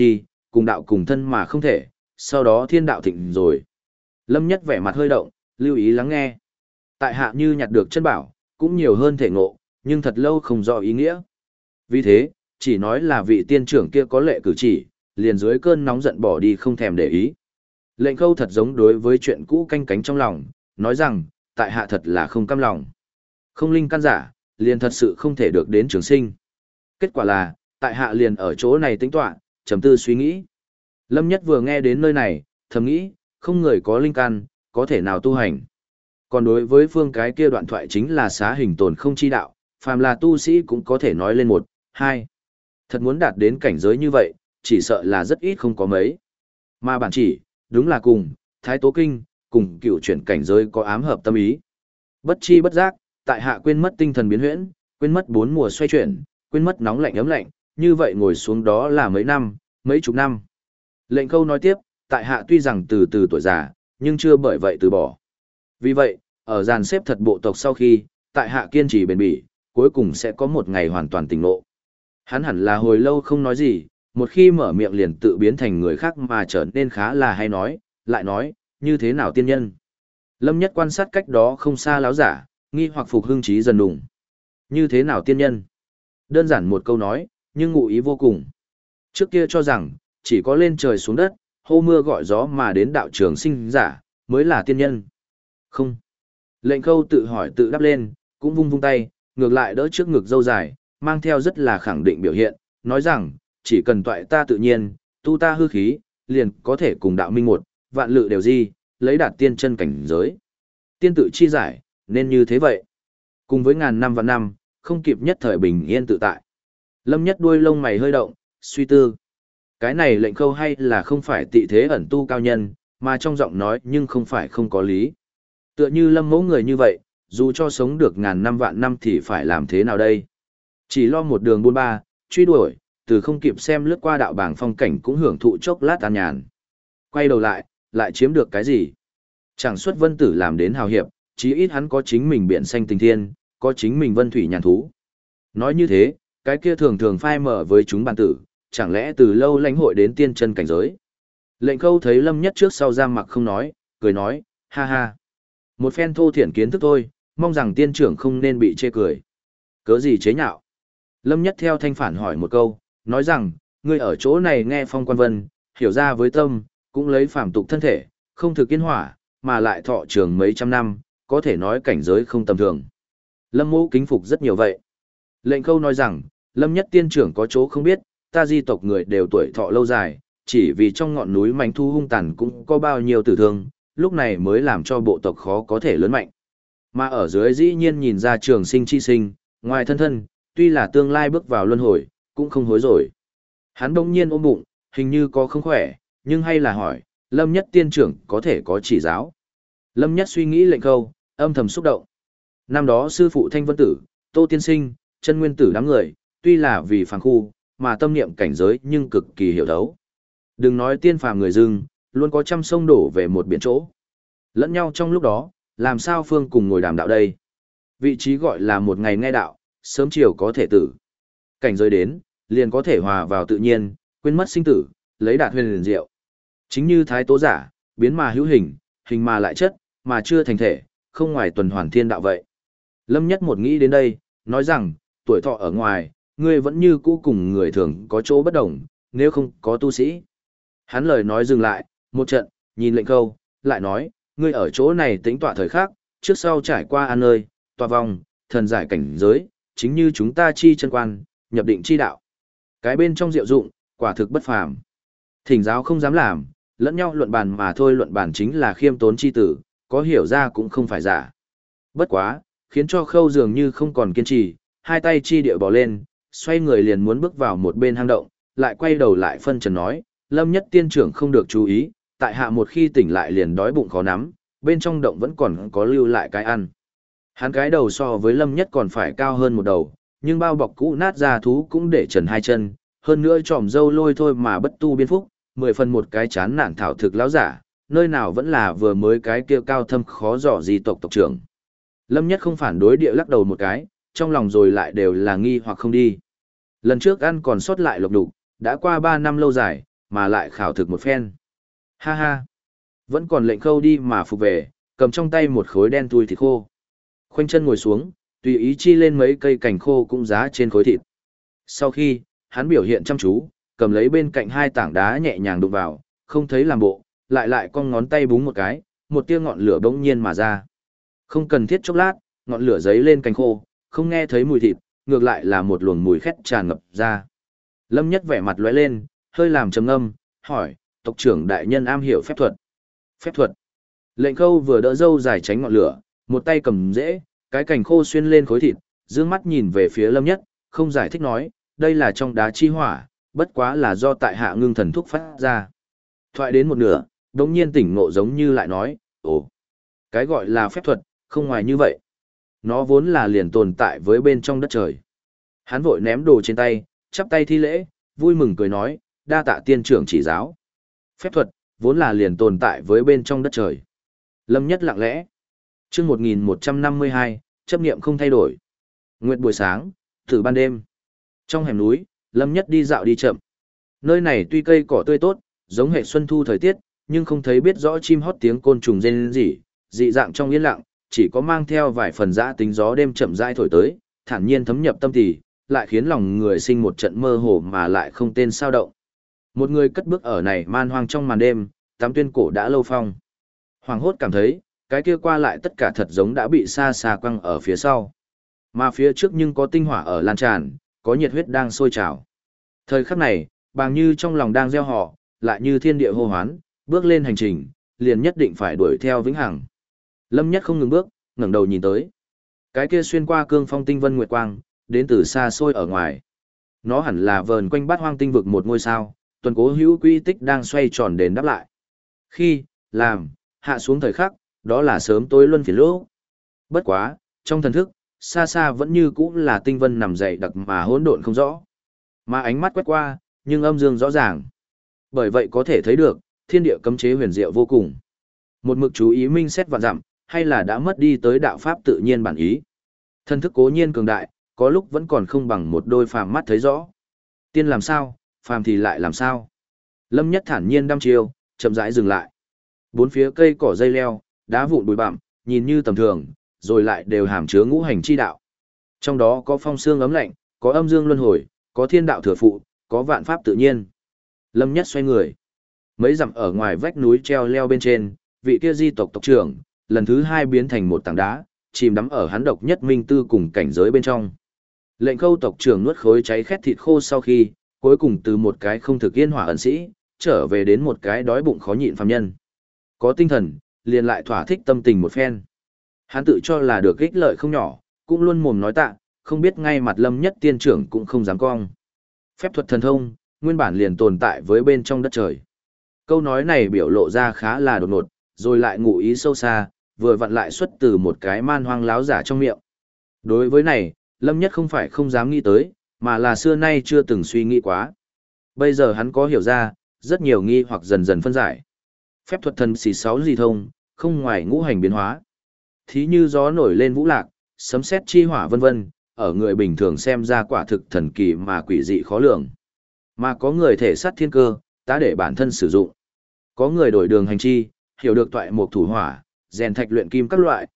cùng đạo cùng thân mà không thể, sau đó thiên đạo thịnh rồi. Lâm Nhất vẻ mặt hơi động, lưu ý lắng nghe. Tại hạ như nhặt được chân bảo, cũng nhiều hơn thể ngộ, nhưng thật lâu không rõ ý nghĩa. Vì thế, chỉ nói là vị tiên trưởng kia có lệ cử chỉ, liền dưới cơn nóng giận bỏ đi không thèm để ý. Lệnh Khâu thật giống đối với chuyện cũ canh cánh trong lòng, nói rằng, tại hạ thật là không cam lòng. Không linh căn giả, liền thật sự không thể được đến trường sinh. Kết quả là, tại hạ liền ở chỗ này tính tọa, trầm tư suy nghĩ. Lâm Nhất vừa nghe đến nơi này, thầm nghĩ, không người có linh căn, có thể nào tu hành. Còn đối với phương cái kia đoạn thoại chính là xá hình tồn không chi đạo, phàm là tu sĩ cũng có thể nói lên một, hai. Thật muốn đạt đến cảnh giới như vậy, chỉ sợ là rất ít không có mấy. Mà bản chỉ, đúng là cùng, Thái Tố Kinh, cùng cựu chuyển cảnh giới có ám hợp tâm ý. Bất chi bất giác, tại hạ quên mất tinh thần biến huyễn, quên mất bốn mùa xoay chuyển, quên mất nóng lạnh ấm lạnh, như vậy ngồi xuống đó là mấy năm, mấy chục năm. Lệnh Khâu nói tiếp, tại hạ tuy rằng từ từ tuổi già, nhưng chưa bởi vậy từ bỏ. Vì vậy, ở dàn xếp thật bộ tộc sau khi, tại hạ kiên trì bền bỉ, cuối cùng sẽ có một ngày hoàn toàn tỉnh ngộ. Hắn hẳn là hồi lâu không nói gì, một khi mở miệng liền tự biến thành người khác mà trở nên khá là hay nói, lại nói, như thế nào tiên nhân. Lâm Nhất quan sát cách đó không xa láo giả, nghi hoặc phục hưng trí dần đùng. Như thế nào tiên nhân? Đơn giản một câu nói, nhưng ngụ ý vô cùng. Trước kia cho rằng, chỉ có lên trời xuống đất, hô mưa gọi gió mà đến đạo trường sinh giả, mới là tiên nhân. Không. Lệnh Khâu tự hỏi tự đáp lên, cũng vung vung tay, ngược lại đỡ trước ngực dâu dài, mang theo rất là khẳng định biểu hiện, nói rằng, chỉ cần toại ta tự nhiên, tu ta hư khí, liền có thể cùng đạo minh một, vạn lự đều di, lấy đạt tiên chân cảnh giới. Tiên tự chi giải, nên như thế vậy. Cùng với ngàn năm và năm, không kịp nhất thời bình yên tự tại. Lâm Nhất đuôi lông mày hơi động, suy tư. Cái này Lệnh Khâu hay là không phải tị thế ẩn tu cao nhân, mà trong giọng nói nhưng không phải không có lý. Tựa như Lâm mẫu người như vậy, dù cho sống được ngàn năm vạn năm thì phải làm thế nào đây? Chỉ lo một đường buôn ba, truy đuổi, từ không kịp xem lướt qua đạo bảng phong cảnh cũng hưởng thụ chốc lát an nhàn. Quay đầu lại chiếm được cái gì? Chẳng xuất vân tử làm đến hào hiệp, chí ít hắn có chính mình biển xanh tình thiên, có chính mình vân thủy nhàn thú. Nói như thế, cái kia thường thường phai mở với chúng bản tử, chẳng lẽ từ lâu lãnh hội đến tiên chân cảnh giới. Lệnh Khâu thấy Lâm Nhất trước sau giam mặc không nói, cười nói, ha ha. Một phen thô thiển kiến thức thôi, mong rằng tiên trưởng không nên bị chê cười. Cớ gì chế nhạo? Lâm Nhất theo thanh phản hỏi một câu, nói rằng, ngươi ở chỗ này nghe phong quan vân, hiểu ra với tâm, cũng lấy phàm tục thân thể, không thực kiên hỏa, mà lại thọ trường mấy trăm năm, có thể nói cảnh giới không tầm thường. Lâm Mộ kính phục rất nhiều vậy. Lệnh Khâu nói rằng, Lâm Nhất tiên trưởng có chỗ không biết, ta di tộc người đều tuổi thọ lâu dài, chỉ vì trong ngọn núi manh thu hung tàn cũng có bao nhiêu tử thương, lúc này mới làm cho bộ tộc khó có thể lớn mạnh. Mà ở dưới dĩ nhiên nhìn ra trường sinh chi sinh, ngoài thân thân, tuy là tương lai bước vào luân hồi, cũng không hối rồi. Hắn đông nhiên ôm bụng, hình như có không khỏe, nhưng hay là hỏi, Lâm Nhất tiên trưởng có thể có chỉ giáo. Lâm Nhất suy nghĩ Lệnh Khâu, âm thầm xúc động. Năm đó sư phụ Thanh Vân Tử, Tô Tiên Sinh, Chân Nguyên Tử đám người, tuy là vì phàm khu, mà tâm niệm cảnh giới nhưng cực kỳ hiểu thấu. Đừng nói tiên phàm người dưng, luôn có trăm sông đổ về một biển chỗ. Lẫn nhau trong lúc đó, làm sao phương cùng ngồi đàm đạo đây? Vị trí gọi là một ngày nghe đạo, sớm chiều có thể tử. Cảnh giới đến, liền có thể hòa vào tự nhiên, quên mất sinh tử, lấy đạt huyền liền diệu. Chính như thái tố giả, biến mà hữu hình, hình mà lại chất, mà chưa thành thể, không ngoài tuần hoàn thiên đạo vậy. Lâm Nhất một nghĩ đến đây, nói rằng, tuổi thọ ở ngoài, ngươi vẫn như cũ cùng người thường có chỗ bất đồng, nếu không có tu sĩ. Hắn lời nói dừng lại, một trận, nhìn Lệnh Khâu, lại nói, ngươi ở chỗ này tính tọa thời khắc, trước sau trải qua an nơi, tọa vòng, thần giải cảnh giới, chính như chúng ta chi chân quan, nhập định chi đạo. Cái bên trong diệu dụng, quả thực bất phàm. Thỉnh giáo không dám làm, lẫn nhau luận bàn mà thôi, luận bàn chính là khiêm tốn chi tử, có hiểu ra cũng không phải giả. Bất quá, khiến cho Khâu dường như không còn kiên trì, hai tay chi địa bỏ lên, xoay người liền muốn bước vào một bên hang động, lại quay đầu lại phân trần nói, Lâm Nhất tiên trưởng không được chú ý, tại hạ một khi tỉnh lại liền đói bụng khó nắm, bên trong động vẫn còn có lưu lại cái ăn. Hắn cái đầu so với Lâm Nhất còn phải cao hơn một đầu, nhưng bao bọc cũ nát ra thú cũng để trần hai chân, hơn nữa tròm dâu lôi thôi mà bất tu biên phúc, 10 phần một cái chán nản thảo thực lão giả, nơi nào vẫn là vừa mới cái kia cao thâm khó dò gì tộc tộc trưởng. Lâm Nhất không phản đối địa lắc đầu một cái, trong lòng rồi lại đều là nghi hoặc không đi. Lần trước ăn còn sót lại lục đục, đã qua 3 năm lâu dài, mà lại khảo thực một phen. Ha ha, vẫn còn lệnh khâu đi mà phục về, cầm trong tay một khối đen thui thịt khô. Khoanh chân ngồi xuống, tùy ý chi lên mấy cây cành khô cũng giá trên khối thịt. Sau khi, hắn biểu hiện chăm chú, cầm lấy bên cạnh hai tảng đá nhẹ nhàng đụng vào, không thấy làm bộ, lại con ngón tay búng một cái, một tia ngọn lửa bỗng nhiên mà ra. Không cần thiết chốc lát, ngọn lửa giấy lên cành khô, không nghe thấy mùi thịt, ngược lại là một luồng mùi khét tràn ngập ra. Lâm Nhất vẻ mặt lóe lên, hơi làm trầm ngâm, hỏi, tộc trưởng đại nhân am hiểu phép thuật. Phép thuật. Lệnh khâu vừa đỡ dâu dài tránh ngọn lửa, một tay cầm rễ, cái cành khô xuyên lên khối thịt, dương mắt nhìn về phía Lâm Nhất, không giải thích nói, đây là trong đá chi hỏa, bất quá là do tại hạ ngưng thần thúc phát ra. Thoại đến một nửa, đống nhiên tỉnh ngộ giống như lại nói, ồ, cái gọi là phép thuật, không ngoài như vậy. Nó vốn là liền tồn tại với bên trong đất trời. Hắn vội ném đồ trên tay, chắp tay thi lễ, vui mừng cười nói, đa tạ tiên trưởng chỉ giáo. Phép thuật, vốn là liền tồn tại với bên trong đất trời. Lâm Nhất lặng lẽ. Chương 1152, chấp niệm không thay đổi. Nguyệt buổi sáng, thử ban đêm. Trong hẻm núi, Lâm Nhất đi dạo đi chậm. Nơi này tuy cây cỏ tươi tốt, giống hệ xuân thu thời tiết, nhưng không thấy biết rõ chim hót tiếng côn trùng rên rỉ, dị dạng trong yên lặng, chỉ có mang theo vài phần dã tính gió đêm chậm rãi thổi tới, thản nhiên thấm nhập tâm tỳ, lại khiến lòng người sinh một trận mơ hồ mà lại không tên sao động. Một người cất bước ở này man hoang trong màn đêm, tắm tuyên cổ đã lâu phong. Hoàng hốt cảm thấy, cái kia qua lại tất cả thật giống đã bị xa xa quăng ở phía sau. Mà phía trước nhưng có tinh hỏa ở lan tràn, có nhiệt huyết đang sôi trào. Thời khắc này, bàng như trong lòng đang gieo họ, lại như thiên địa hô hoán, bước lên hành trình, liền nhất định phải đuổi theo vĩnh hằng. Lâm Nhất không ngừng bước, ngẩng đầu nhìn tới. Cái kia xuyên qua cương phong tinh vân nguyệt quang, đến từ xa xôi ở ngoài. Nó hẳn là vờn quanh bát hoang tinh vực một ngôi sao, tuần cố hữu quy tích đang xoay tròn đền đáp lại. Khi, làm, hạ xuống thời khắc, đó là sớm tối luân phiền lỗ. Bất quá, trong thần thức, xa xa vẫn như cũ là tinh vân nằm dậy đặc mà hỗn độn không rõ. Mà ánh mắt quét qua, nhưng âm dương rõ ràng. Bởi vậy có thể thấy được, thiên địa cấm chế huyền diệu vô cùng. Một mực chú ý minh xét vạn dặm, hay là đã mất đi tới đạo pháp tự nhiên bản ý. Thần thức cố nhiên cường đại, có lúc vẫn còn không bằng một đôi phàm mắt thấy rõ. Tiên làm sao, phàm thì lại làm sao. Lâm Nhất thản nhiên đăm chiêu, chậm rãi dừng lại. Bốn phía cây cỏ dây leo, đá vụn bụi bặm, nhìn như tầm thường, rồi lại đều hàm chứa ngũ hành chi đạo. Trong đó có phong xương ấm lạnh, có âm dương luân hồi, có thiên đạo thừa phụ, có vạn pháp tự nhiên. Lâm Nhất xoay người. Mấy dặm ở ngoài vách núi treo leo bên trên, vị kia di tộc tộc trưởng, lần thứ hai biến thành một tảng đá, chìm đắm ở hắn độc nhất minh tư cùng cảnh giới bên trong. Lệnh Khâu tộc trưởng nuốt khối cháy khét thịt khô sau khi, cuối cùng từ một cái không thực yên hỏa ẩn sĩ, trở về đến một cái đói bụng khó nhịn phàm nhân. Có tinh thần, liền lại thỏa thích tâm tình một phen. Hắn tự cho là được ích lợi không nhỏ, cũng luôn mồm nói tạ, không biết ngay mặt Lâm Nhất tiên trưởng cũng không dám cong. Phép thuật thần thông, nguyên bản liền tồn tại với bên trong đất trời. Câu nói này biểu lộ ra khá là đột ngột, rồi lại ngụ ý sâu xa, vừa vặn lại xuất từ một cái man hoang láo giả trong miệng. Đối với này, Lâm Nhất không phải không dám nghĩ tới, mà là xưa nay chưa từng suy nghĩ quá. Bây giờ hắn có hiểu ra, rất nhiều nghi hoặc dần dần phân giải. Phép thuật thần xì sáu di thông, không ngoài ngũ hành biến hóa. Thí như gió nổi lên vũ lạc, sấm sét chi hỏa vân vân, ở người bình thường xem ra quả thực thần kỳ mà quỷ dị khó lường. Mà có người thể sát thiên cơ, ta để bản thân sử dụng. Có người đổi đường hành chi, hiểu được toại mục thủ hỏa, rèn thạch luyện kim các loại,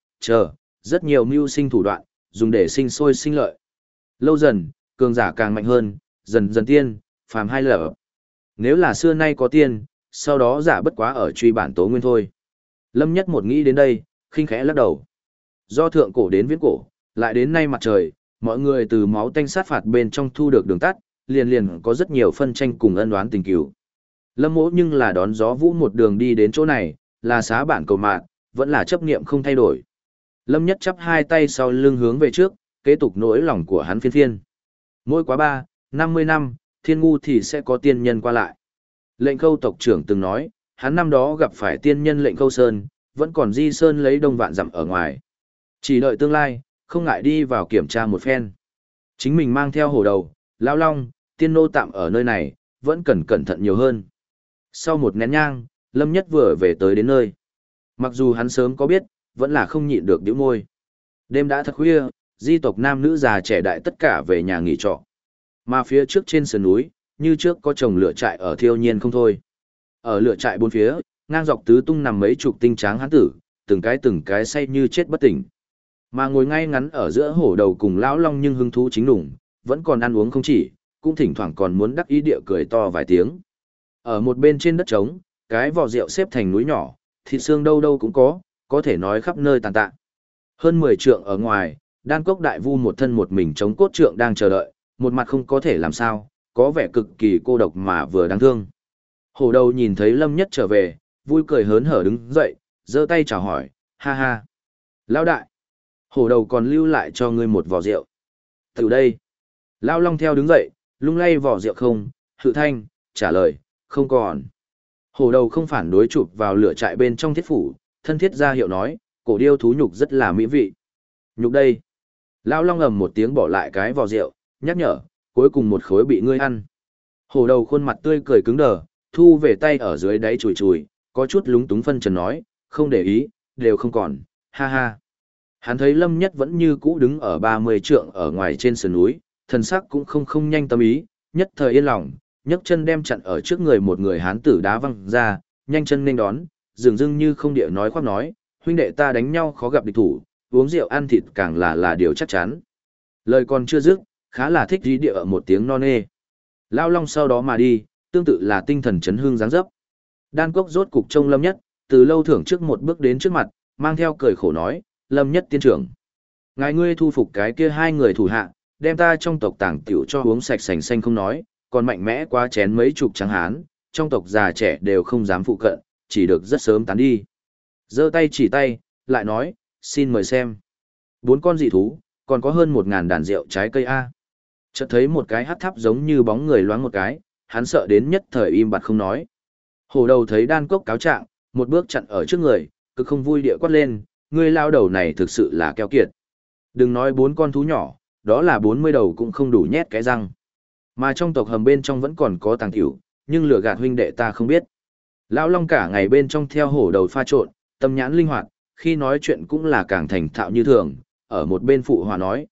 rất nhiều mưu sinh thủ đoạn, dùng để sinh sôi sinh lợi. Lâu dần, cường giả càng mạnh hơn, dần dần tiên, phàm hai lở. Nếu là xưa nay có tiên, sau đó giả bất quá ở truy bản tố nguyên thôi. Lâm Nhất một nghĩ đến đây, khinh khẽ lắc đầu. Do thượng cổ đến viễn cổ, lại đến nay mặt trời, mọi người từ máu tanh sát phạt bên trong thu được đường tắt, liền liền có rất nhiều phân tranh cùng ân oán tình cừu. Lâm Mỗ nhưng là đón gió vũ một đường đi đến chỗ này, là xá bản cầu mạn, vẫn là chấp niệm không thay đổi. Lâm Nhất chắp hai tay sau lưng hướng về trước, kế tục nỗi lòng của hắn phiên phiên. Mỗi quá 50 năm, thiên ngu thì sẽ có tiên nhân qua lại. Lệnh Khâu tộc trưởng từng nói, hắn năm đó gặp phải tiên nhân Lệnh Khâu Sơn, vẫn còn di sơn lấy đông vạn dặm ở ngoài. Chỉ đợi tương lai, không ngại đi vào kiểm tra một phen. Chính mình mang theo hổ đầu, lão long, tiên nô tạm ở nơi này, vẫn cần cẩn thận nhiều hơn. Sau một nén nhang, Lâm Nhất vừa về tới đến nơi. Mặc dù hắn sớm có biết, vẫn là không nhịn được bĩu môi. Đêm đã thật khuya, di tộc nam nữ già trẻ đại tất cả về nhà nghỉ trọ. Mà phía trước trên sườn núi, như trước có chồng lửa trại ở thiêu nhiên không thôi. Ở lửa trại bốn phía, ngang dọc tứ tung nằm mấy chục tinh tráng hán tử, từng cái say như chết bất tỉnh. Mà ngồi ngay ngắn ở giữa hổ đầu cùng lão long nhưng hứng thú chính đủng, vẫn còn ăn uống không chỉ, cũng thỉnh thoảng còn muốn đắc ý địa cười to vài tiếng. Ở một bên trên đất trống, cái vò rượu xếp thành núi nhỏ, thịt xương đâu đâu cũng có thể nói khắp nơi tàn tạ. Hơn 10 trượng ở ngoài, Đan Cốc Đại Vu một thân một mình chống cốt trượng đang chờ đợi, một mặt không có thể làm sao, có vẻ cực kỳ cô độc mà vừa đáng thương. Hổ đầu nhìn thấy Lâm Nhất trở về, vui cười hớn hở đứng dậy, giơ tay chào hỏi, ha ha. Lão đại, hổ đầu còn lưu lại cho ngươi một vò rượu. Từ đây, Lão Long theo đứng dậy, lung lay vò rượu không, Hự Thanh, trả lời, không còn. Hổ đầu không phản đối chụp vào lửa trại bên trong thiết phủ, thân thiết ra hiệu nói, cổ điêu thú nhục rất là mỹ vị. Nhục đây. Lão Long ầm một tiếng bỏ lại cái vò rượu, nhắc nhở, cuối cùng một khối bị ngươi ăn. Hổ đầu khuôn mặt tươi cười cứng đờ, thu về tay ở dưới đáy chùi chùi, có chút lúng túng phân trần nói, không để ý, đều không còn, ha ha. Hắn thấy Lâm Nhất vẫn như cũ đứng ở 30 trượng ở ngoài trên sườn núi, thần sắc cũng không nhanh tâm ý, nhất thời yên lòng, nhấc chân đem chặn ở trước người một người hán tử đá văng ra, nhanh chân nên đón, dường dưng như không địa nói khoác nói, huynh đệ ta đánh nhau khó gặp địch thủ, uống rượu ăn thịt càng là điều chắc chắn. Lời còn chưa dứt, khá là thích dí địa ở một tiếng non nê. Lao Long sau đó mà đi, tương tự là tinh thần chấn hương dáng dấp. Đan Cốc rốt cục trông Lâm Nhất, từ lâu thưởng trước một bước đến trước mặt, mang theo cười khổ nói, Lâm Nhất tiên trưởng. Ngài ngươi thu phục cái kia hai người thủ hạ, đem ta trong tộc tàng tiểu cho uống sạch sành xanh không nói, còn mạnh mẽ quá chén mấy chục trắng hán, trong tộc già trẻ đều không dám phụ cận, chỉ được rất sớm tán đi. Giơ tay chỉ tay, lại nói, xin mời xem. 4 con dị thú, còn có hơn 1000 đàn rượu trái cây A. Chợt thấy một cái hắc tháp giống như bóng người loáng một cái, hắn sợ đến nhất thời im bặt không nói. Hổ đầu thấy Đan Cốc cáo trạng, một bước chặn ở trước người, cực không vui địa quát lên, ngươi lao đầu này thực sự là keo kiệt. Đừng nói 4 con thú nhỏ, đó là 40 đầu cũng không đủ nhét cái răng. Mà trong tộc hầm bên trong vẫn còn có tàng tiểu, nhưng lừa gạt huynh đệ ta không biết. Lão Long cả ngày bên trong theo hổ đầu pha trộn, tâm nhãn linh hoạt, khi nói chuyện cũng là càng thành thạo như thường, ở một bên phụ hòa nói,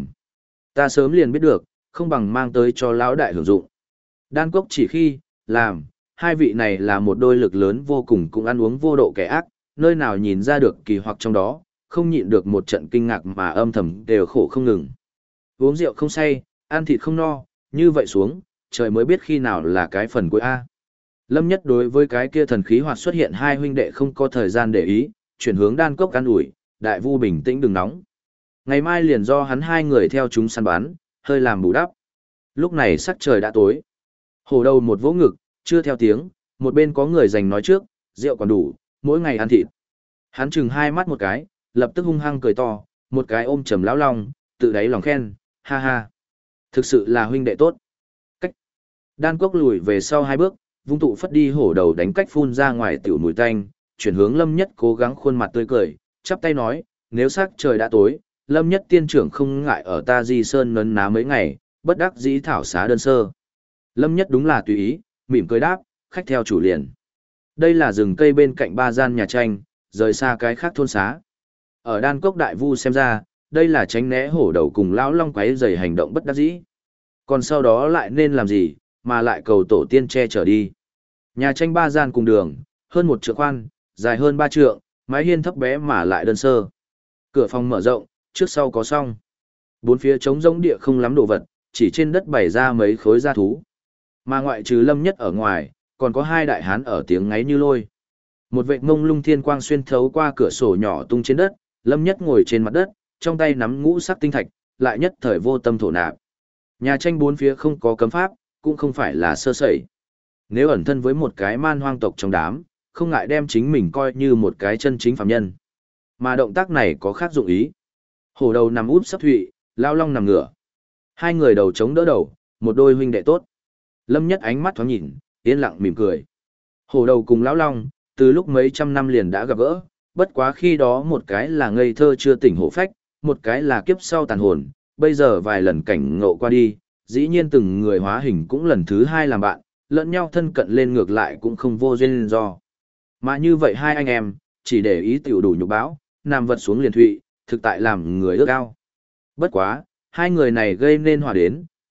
ta sớm liền biết được, không bằng mang tới cho lão đại hưởng dụng. Đan Cốc chỉ khi, làm, hai vị này là một đôi lực lớn vô cùng cũng ăn uống vô độ kẻ ác, nơi nào nhìn ra được kỳ hoặc trong đó, không nhịn được một trận kinh ngạc mà âm thầm đều khổ không ngừng. Uống rượu không say, ăn thịt không no, như vậy xuống, trời mới biết khi nào là cái phần cuối A. Lâm Nhất đối với cái kia thần khí hoạt xuất hiện hai huynh đệ không có thời gian để ý, chuyển hướng Đan Cốc an ủi, đại vu bình tĩnh đừng nóng. Ngày mai liền do hắn hai người theo chúng săn bắn, hơi làm bù đắp. Lúc này sắc trời đã tối. Hổ đầu một vỗ ngực, chưa theo tiếng, một bên có người giành nói trước, rượu còn đủ, mỗi ngày ăn thịt. Hắn chừng hai mắt một cái, lập tức hung hăng cười to, một cái ôm trầm Lão Long, tự đáy lòng khen, ha ha. Thực sự là huynh đệ tốt. Cách. Đan Cốc lùi về sau 2 bước, vung tụ phất đi hổ đầu đánh cách phun ra ngoài tiểu mùi tanh, chuyển hướng Lâm Nhất cố gắng khuôn mặt tươi cười, chắp tay nói, nếu sắc trời đã tối, Lâm Nhất tiên trưởng không ngại ở ta Di Sơn nấn ná mấy ngày, bất đắc dĩ thảo xá đơn sơ. Lâm Nhất đúng là tùy ý, mỉm cười đáp, khách theo chủ liền. Đây là rừng cây bên cạnh 3 gian nhà tranh, rời xa cái khác thôn xá. Ở Đan Cốc Đại Vu xem ra, đây là tránh né hổ đầu cùng Lão Long quấy rầy hành động bất đắc dĩ. Còn sau đó lại nên làm gì, mà lại cầu tổ tiên che chở đi. Nhà tranh 3 gian cùng đường, hơn 1 trượng khoan, dài hơn 3 trượng, mái hiên thấp bé mà lại đơn sơ. Cửa phòng mở rộng, trước sau có song. 4 phía trống rỗng địa không lắm đồ vật, chỉ trên đất bày ra mấy khối da thú. Mà ngoại trừ Lâm Nhất ở ngoài, còn có 2 đại hán ở tiếng ngáy như lôi. Một vệt mông lung thiên quang xuyên thấu qua cửa sổ nhỏ tung trên đất, Lâm Nhất ngồi trên mặt đất, trong tay nắm ngũ sắc tinh thạch, lại nhất thời vô tâm thổ nạp. Nhà tranh 4 phía không có cấm pháp, cũng không phải là sơ sẩy. Nếu ẩn thân với một cái man hoang tộc trong đám, không ngại đem chính mình coi như một cái chân chính phàm nhân. Mà động tác này có khác dụng ý. Hổ đầu nằm úp sấp thụy, Lão Long nằm ngửa. 2 người đầu chống đỡ đầu, một đôi huynh đệ tốt. Lâm Nhất ánh mắt thoáng nhìn, yên lặng mỉm cười. Hổ đầu cùng Lão Long, từ lúc mấy trăm năm liền đã gặp gỡ, bất quá khi đó một cái là ngây thơ chưa tỉnh hổ phách, một cái là kiếp sau tàn hồn, bây giờ vài lần cảnh ngộ qua đi, dĩ nhiên từng người hóa hình cũng lần thứ 2 làm bạn, lẫn nhau thân cận lên ngược lại cũng không vô duyên do. Mà như vậy hai anh em, chỉ để ý tiểu đủ nhục báo, nằm vật xuống liền thụy, thực tại làm người ước ao. Bất quá, hai người này gây nên hòa đến,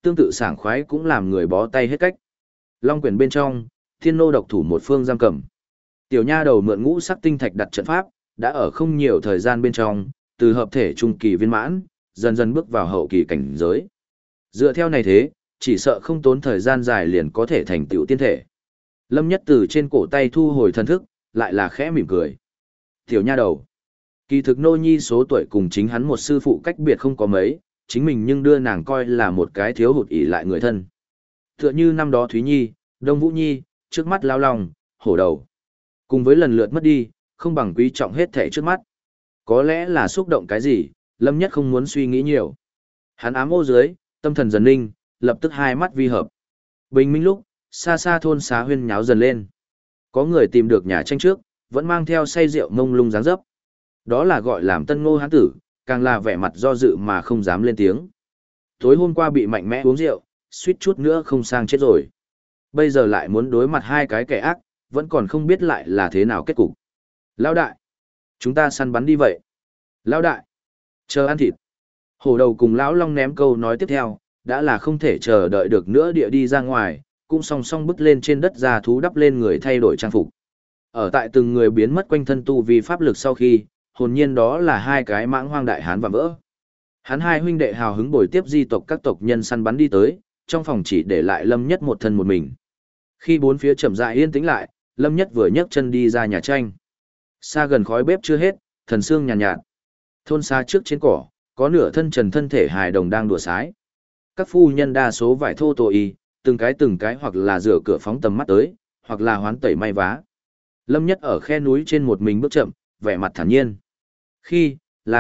tương tự sảng khoái cũng làm người bó tay hết cách. Long quyển bên trong, thiên nô độc thủ một phương giam cầm. Tiểu nha đầu mượn ngũ sắc tinh thạch đặt trận pháp, đã ở không nhiều thời gian bên trong, từ hợp thể trung kỳ viên mãn, dần dần bước vào hậu kỳ cảnh giới. Dựa theo này thế, chỉ sợ không tốn thời gian dài liền có thể thành tựu tiên thể. Lâm Nhất từ trên cổ tay thu hồi thần thức, lại là khẽ mỉm cười. Tiểu nha đầu. Kỳ thực nô nhi số tuổi cùng chính hắn một sư phụ cách biệt không có mấy, chính mình nhưng đưa nàng coi là một cái thiếu hụt ỷ lại người thân. Tựa như năm đó Thúy Nhi, Đông Vũ Nhi, trước mắt lao lòng, hổ đầu. Cùng với lần lượt mất đi, không bằng quý trọng hết thể trước mắt. Có lẽ là xúc động cái gì, Lâm Nhất không muốn suy nghĩ nhiều. Hắn ám ô dưới, tâm thần dần ninh, lập tức hai mắt vi hợp. Bình minh lúc, xa xa thôn xá huyên nháo dần lên. Có người tìm được nhà tranh trước, vẫn mang theo say rượu mông lung dáng dấp. Đó là gọi làm tân ngô hán tử, càng là vẻ mặt do dự mà không dám lên tiếng. Tối hôm qua bị mạnh mẽ uống rượu, suýt chút nữa không sang chết rồi. Bây giờ lại muốn đối mặt hai cái kẻ ác, vẫn còn không biết lại là thế nào kết cục. Lão đại, chúng ta săn bắn đi vậy. Lão đại, chờ ăn thịt. Hổ đầu cùng lão long ném câu nói tiếp theo, đã là không thể chờ đợi được nữa địa đi ra ngoài, cũng song song bước lên trên đất ra thú đắp lên người thay đổi trang phục. Ở tại từng người biến mất quanh thân tu vi pháp lực sau khi, hồn nhiên đó là hai cái mãng hoang đại hán và vỡ. Hắn hai huynh đệ hào hứng bồi tiếp di tộc các tộc nhân săn bắn đi tới, trong phòng chỉ để lại Lâm Nhất một thân một mình. Khi bốn phía chậm rãi yên tĩnh lại, Lâm Nhất vừa nhấc chân đi ra nhà tranh. Xa gần khói bếp chưa hết, thần sương nhàn nhạt. Thôn xa trước trên cỏ, có nửa thân trần thân thể hài đồng đang đùa sái. Các phu nhân đa số vải thô tổ y, từng cái hoặc là rửa cửa phóng tầm mắt tới, hoặc là hoán tẩy may vá. Lâm Nhất ở khe núi trên một mình bước chậm, vẻ mặt thản nhiên. Khi,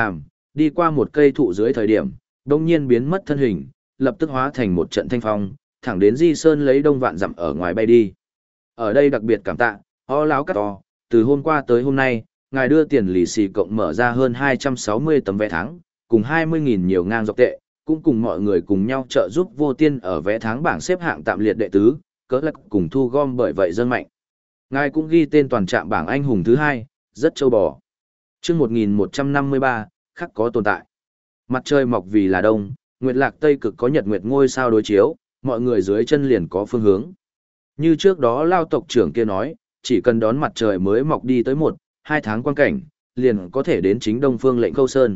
đi qua một cây thụ dưới thời điểm, đông nhiên biến mất thân hình, lập tức hóa thành một trận thanh phong, thẳng đến Di Sơn lấy đông vạn dặm ở ngoài bay đi. Ở đây đặc biệt cảm tạ, ho láo cắt to, từ hôm qua tới hôm nay, ngài đưa tiền lì xì cộng mở ra hơn 260 tấm vé tháng, cùng 20.000 nhiều ngang dọc tệ, cũng cùng mọi người cùng nhau trợ giúp vô tiên ở vé tháng bảng xếp hạng tạm liệt đệ tứ, cỡ lắc cùng thu gom bởi vậy dân mạnh. Ngài cũng ghi tên toàn trạm bảng anh hùng thứ hai, rất châu bò. Trước 1153, khắc có tồn tại. Mặt trời mọc vì là đông, nguyệt lạc tây cực có nhật nguyệt ngôi sao đối chiếu, mọi người dưới chân liền có phương hướng. Như trước đó lao tộc trưởng kia nói, chỉ cần đón mặt trời mới mọc đi tới 1-2 tháng quan cảnh, liền có thể đến chính đông phương Lệnh Khâu Sơn.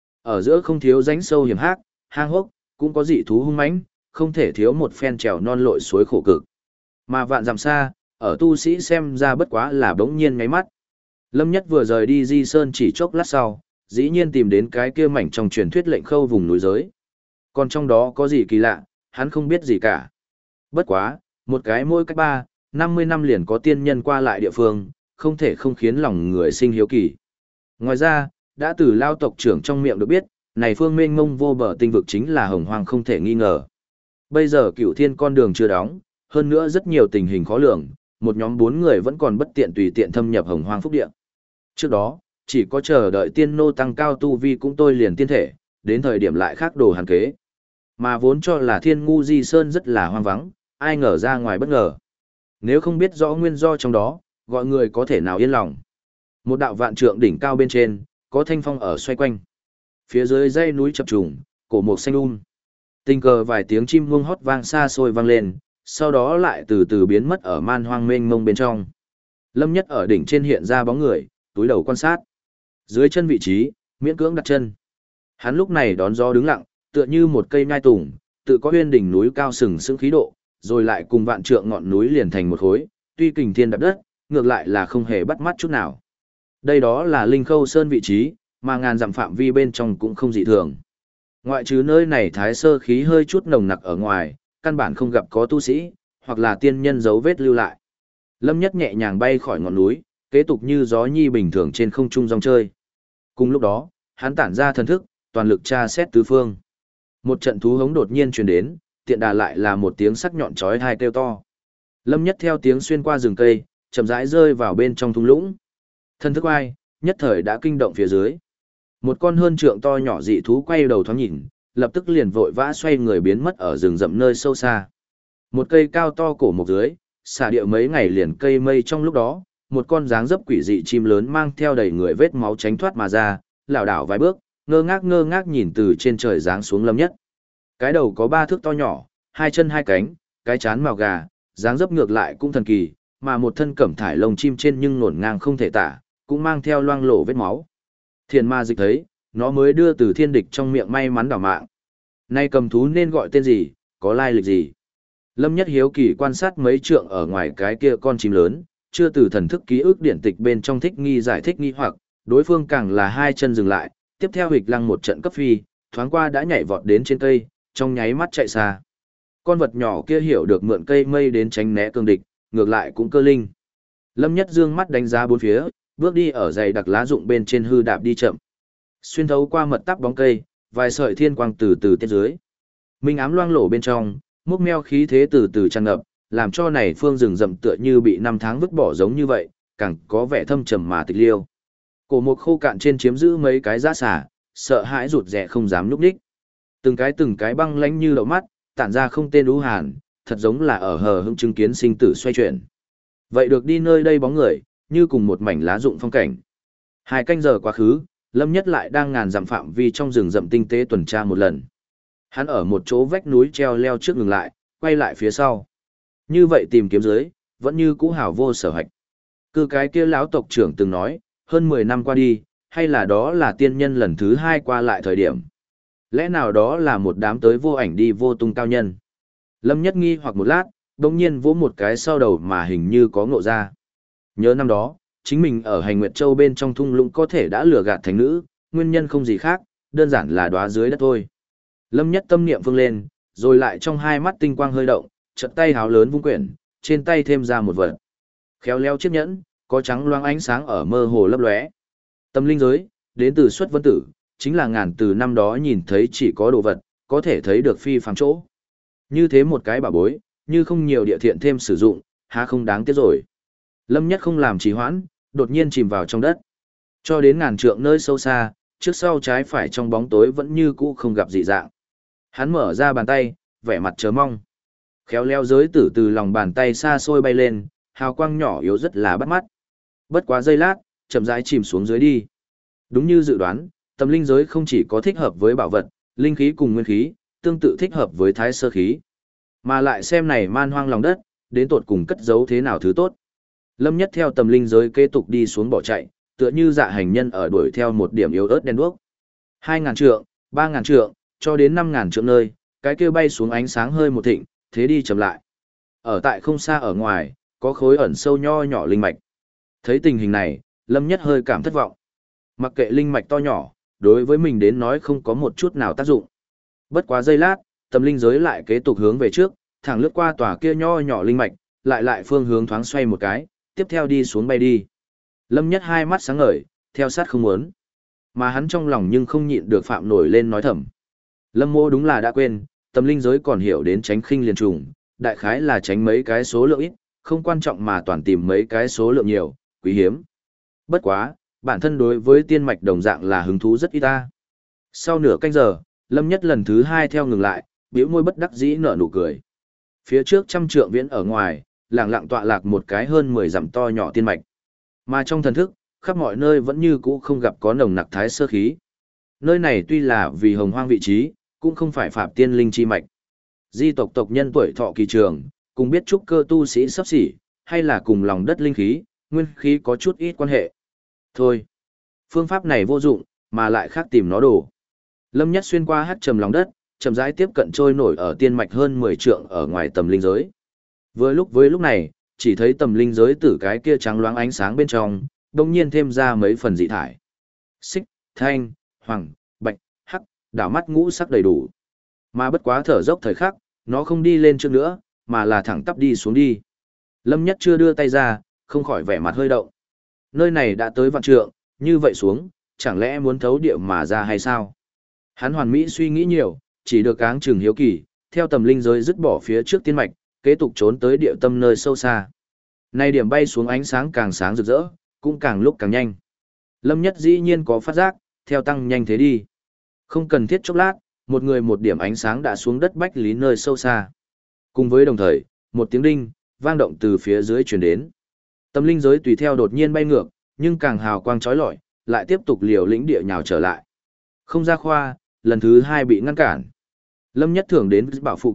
Ở giữa không thiếu rãnh sâu hiểm hác, hang hốc, cũng có dị thú hung mãnh, không thể thiếu một phen trèo non lội suối khổ cực. Mà vạn dặm xa, ở tu sĩ xem ra bất quá là bỗng nhiên ngáy mắt. Lâm Nhất vừa rời đi Di Sơn chỉ chốc lát sau, dĩ nhiên tìm đến cái kia mảnh trong truyền thuyết Lệnh Khâu vùng núi giới. Còn trong đó có gì kỳ lạ, hắn không biết gì cả. Bất quá, một cái mỗi cách 50 năm liền có tiên nhân qua lại địa phương, không thể không khiến lòng người sinh hiếu kỳ. Ngoài ra, đã từ lao tộc trưởng trong miệng được biết, này phương mênh mông vô bờ tinh vực chính là hồng hoang không thể nghi ngờ. Bây giờ Cửu Thiên con đường chưa đóng, hơn nữa rất nhiều tình hình khó lường, một nhóm 4 người vẫn còn bất tiện tùy tiện thâm nhập hồng hoang phúc địa. Trước đó, chỉ có chờ đợi tiên nô tăng cao tu vi cũng tôi liền tiên thể, đến thời điểm lại khác đồ hàn kế. Mà vốn cho là Thiên Ngu Di Sơn rất là hoang vắng, ai ngờ ra ngoài bất ngờ. Nếu không biết rõ nguyên do trong đó, gọi người có thể nào yên lòng. Một đạo vạn trượng đỉnh cao bên trên, có thanh phong ở xoay quanh. Phía dưới dãy núi chập trùng, cổ mục xanh tình cờ vài tiếng chim muông hót vang xa xôi vang lên, sau đó lại từ từ biến mất ở man hoang mênh mông bên trong. Lâm Nhất ở đỉnh trên hiện ra bóng người, túi đầu quan sát. Dưới chân vị trí, miễn cưỡng đặt chân. Hắn lúc này đón gió đứng lặng, tựa như một cây nhai tùng, tự có uyên đỉnh núi cao sừng sững khí độ, rồi lại cùng vạn trượng ngọn núi liền thành một khối, tuy kình thiên đạp đất, ngược lại là không hề bắt mắt chút nào. Đây đó là Linh Khâu Sơn vị trí, mà ngàn dặm phạm vi bên trong cũng không dị thường. Ngoại trừ nơi này thái sơ khí hơi chút nồng nặc ở ngoài, căn bản không gặp có tu sĩ, hoặc là tiên nhân dấu vết lưu lại. Lâm Nhất nhẹ nhàng bay khỏi ngọn núi, kế tục như gió nhi bình thường trên không trung rong chơi. Cùng lúc đó, hắn tản ra thần thức, toàn lực tra xét tứ phương. Một trận thú hống đột nhiên truyền đến, tiện đà lại là một tiếng sắc nhọn chói tai kêu to. Lâm Nhất theo tiếng xuyên qua rừng cây, chậm rãi rơi vào bên trong thung lũng. Thần thức ai, nhất thời đã kinh động phía dưới. Một con hơn trượng to nhỏ dị thú quay đầu thoáng nhìn, lập tức liền vội vã xoay người biến mất ở rừng rậm nơi sâu xa. Một cây cao to cổ mục dưới, xả điệu mấy ngày liền cây mây trong lúc đó, một con dáng dấp quỷ dị chim lớn mang theo đầy người vết máu tránh thoát mà ra, lảo đảo vài bước, ngơ ngác nhìn từ trên trời giáng xuống Lâm Nhất. Cái đầu có 3 thước to nhỏ, hai chân hai cánh, cái chán màu gà, dáng dấp ngược lại cũng thần kỳ, mà một thân cẩm thải lông chim trên nhưng nổn ngang không thể tả, cũng mang theo loang lổ vết máu. Thiền ma dịch thấy, nó mới đưa từ thiên địch trong miệng may mắn đảo mạng. Nay cầm thú nên gọi tên gì, có lai lịch gì? Lâm Nhất hiếu kỳ quan sát mấy trượng ở ngoài cái kia con chim lớn, chưa từ thần thức ký ức điển tịch bên trong thích nghi giải thích nghi hoặc, đối phương càng là hai chân dừng lại, tiếp theo hịch lăng một trận cấp phi, thoáng qua đã nhảy vọt đến trên cây, trong nháy mắt chạy xa. Con vật nhỏ kia hiểu được mượn cây mây đến tránh né cương địch, ngược lại cũng cơ linh. Lâm Nhất dương mắt đánh giá bốn phía, bước đi ở dày đặc lá rụng bên trên hư đạp đi chậm. Xuyên thấu qua mật tắp bóng cây, vài sợi thiên quang từ từ tiết dưới. Minh ám loang lổ bên trong, múc meo khí thế từ từ tràn ngập, làm cho này phương rừng rậm tựa như bị năm tháng vứt bỏ giống như vậy, càng có vẻ thâm trầm mà tịch liêu. Cổ mục khô cạn trên chiếm giữ mấy cái giá xả, sợ hãi rụt rè không dám núp đích. Từng cái băng lánh như đậu mắt, tản ra không tên ú hàn, thật giống là ở hờ hững chứng kiến sinh tử xoay chuyển. Vậy được đi nơi đây bóng người, như cùng một mảnh lá rụng phong cảnh. 2 canh giờ quá khứ, Lâm Nhất lại đang ngàn dặm phạm vi trong rừng rậm tinh tế tuần tra một lần. Hắn ở một chỗ vách núi treo leo trước ngừng lại, quay lại phía sau. Như vậy tìm kiếm dưới, vẫn như cũ hảo vô sở hạch. Cứ cái kia lão tộc trưởng từng nói, hơn 10 năm qua đi, hay là đó là tiên nhân lần thứ 2 qua lại thời điểm. Lẽ nào đó là một đám tới vô ảnh đi vô tung cao nhân. Lâm Nhất nghi hoặc một lát, đồng nhiên vỗ một cái sau đầu mà hình như có ngộ ra. Nhớ năm đó, chính mình ở Hành Nguyệt Châu bên trong thung lũng có thể đã lừa gạt thành nữ, nguyên nhân không gì khác, đơn giản là đóa dưới đất thôi. Lâm Nhất tâm niệm phương lên, rồi lại trong hai mắt tinh quang hơi động, chợt tay háo lớn vung quyển, trên tay thêm ra một vật. Khéo léo chiếc nhẫn, có trắng loáng ánh sáng ở mơ hồ lấp lóe. Tâm linh giới, đến từ xuất vân tử, chính là ngàn từ năm đó nhìn thấy chỉ có đồ vật, có thể thấy được phi phàm chỗ. Như thế một cái bảo bối, như không nhiều địa thiện thêm sử dụng, há không đáng tiếc rồi. Lâm Nhất không làm trì hoãn, đột nhiên chìm vào trong đất. Cho đến ngàn trượng nơi sâu xa, trước sau trái phải trong bóng tối vẫn như cũ không gặp dị dạng. Hắn mở ra bàn tay, vẻ mặt chờ mong. Khéo léo giới tử từ lòng bàn tay xa xôi bay lên, hào quang nhỏ yếu rất là bắt mắt. Bất quá giây lát, chậm rãi chìm xuống dưới đi. Đúng như dự đoán, tâm linh giới không chỉ có thích hợp với bảo vật, linh khí cùng nguyên khí, tương tự thích hợp với thái sơ khí. Mà lại xem này man hoang lòng đất, đến tột cùng cất giấu thế nào thứ tốt. Lâm Nhất theo tầm linh giới kế tục đi xuống bỏ chạy, tựa như dạ hành nhân ở đuổi theo một điểm yếu ớt đen đuốc. 2.000 trượng, 3.000 trượng, cho đến 5.000 trượng nơi, cái kia bay xuống ánh sáng hơi một thịnh, thế đi chậm lại. Ở tại không xa ở ngoài, có khối ẩn sâu nho nhỏ linh mạch. Thấy tình hình này, Lâm Nhất hơi cảm thất vọng. Mặc kệ linh mạch to nhỏ, đối với mình đến nói không có một chút nào tác dụng. Bất quá giây lát, tầm linh giới lại kế tục hướng về trước, thẳng lướt qua tòa kia nho nhỏ linh mạch, lại phương hướng thoáng xoay một cái, tiếp theo đi xuống bay đi. Lâm Nhất hai mắt sáng ngời, theo sát không muốn. Mà hắn trong lòng nhưng không nhịn được phạm nổi lên nói thầm. Lâm Mô đúng là đã quên, tầm linh giới còn hiểu đến tránh khinh liền trùng, đại khái là tránh mấy cái số lượng ít, không quan trọng mà toàn tìm mấy cái số lượng nhiều, quý hiếm. Bất quá, bản thân đối với tiên mạch đồng dạng là hứng thú rất ít ta. Sau nửa canh giờ, Lâm Nhất lần thứ 2 theo ngừng lại, bĩu môi bất đắc dĩ nở nụ cười. Phía trước 100 trượng viễn ở ngoài, lẳng lặng tọa lạc một cái hơn 10 dặm to nhỏ tiên mạch. Mà trong thần thức, khắp mọi nơi vẫn như cũ không gặp có nồng nặc thái sơ khí. Nơi này tuy là vì hồng hoang vị trí, cũng không phải phạm tiên linh chi mạch. Di tộc tộc nhân tuổi thọ kỳ trường, cùng biết trúc cơ tu sĩ sắp xỉ, hay là cùng lòng đất linh khí, nguyên khí có chút ít quan hệ. Thôi, phương pháp này vô dụng, mà lại khác tìm nó đồ. Lâm Nhất xuyên qua hát trầm lòng đất, chậm rãi tiếp cận trôi nổi ở tiên mạch hơn 10 trượng ở ngoài tầm linh giới. Với lúc này, chỉ thấy tầm linh giới tử cái kia trắng loáng ánh sáng bên trong, đồng nhiên thêm ra mấy phần dị thải. Xích, thanh, hoàng, bạch, hắc, đảo mắt ngũ sắc đầy đủ. Mà bất quá thở dốc thời khắc, nó không đi lên trước nữa, mà là thẳng tắp đi xuống đi. Lâm Nhất chưa đưa tay ra, không khỏi vẻ mặt hơi động. Nơi này đã tới vạn trượng, như vậy xuống, chẳng lẽ muốn thấu địa mà ra hay sao? Hắn hoàn mỹ suy nghĩ nhiều, chỉ được áng chừng hiếu kỳ, theo tầm linh giới dứt bỏ phía trước tiên mạch, kế tục trốn tới địa tâm nơi sâu xa. Nay điểm bay xuống ánh sáng càng sáng rực rỡ, cũng càng lúc càng nhanh. Lâm Nhất dĩ nhiên có phát giác, theo tăng nhanh thế đi. Không cần thiết chốc lát, một người một điểm ánh sáng đã xuống đất bách lý nơi sâu xa. Cùng với đồng thời, một tiếng đinh, vang động từ phía dưới truyền đến. Tâm linh giới tùy theo đột nhiên bay ngược, nhưng càng hào quang chói lọi, lại tiếp tục liều lĩnh địa nhào trở lại. Không ra khoa, lần thứ 2 bị ngăn cản. Lâm Nhất thưởng đến bảo phụ cận,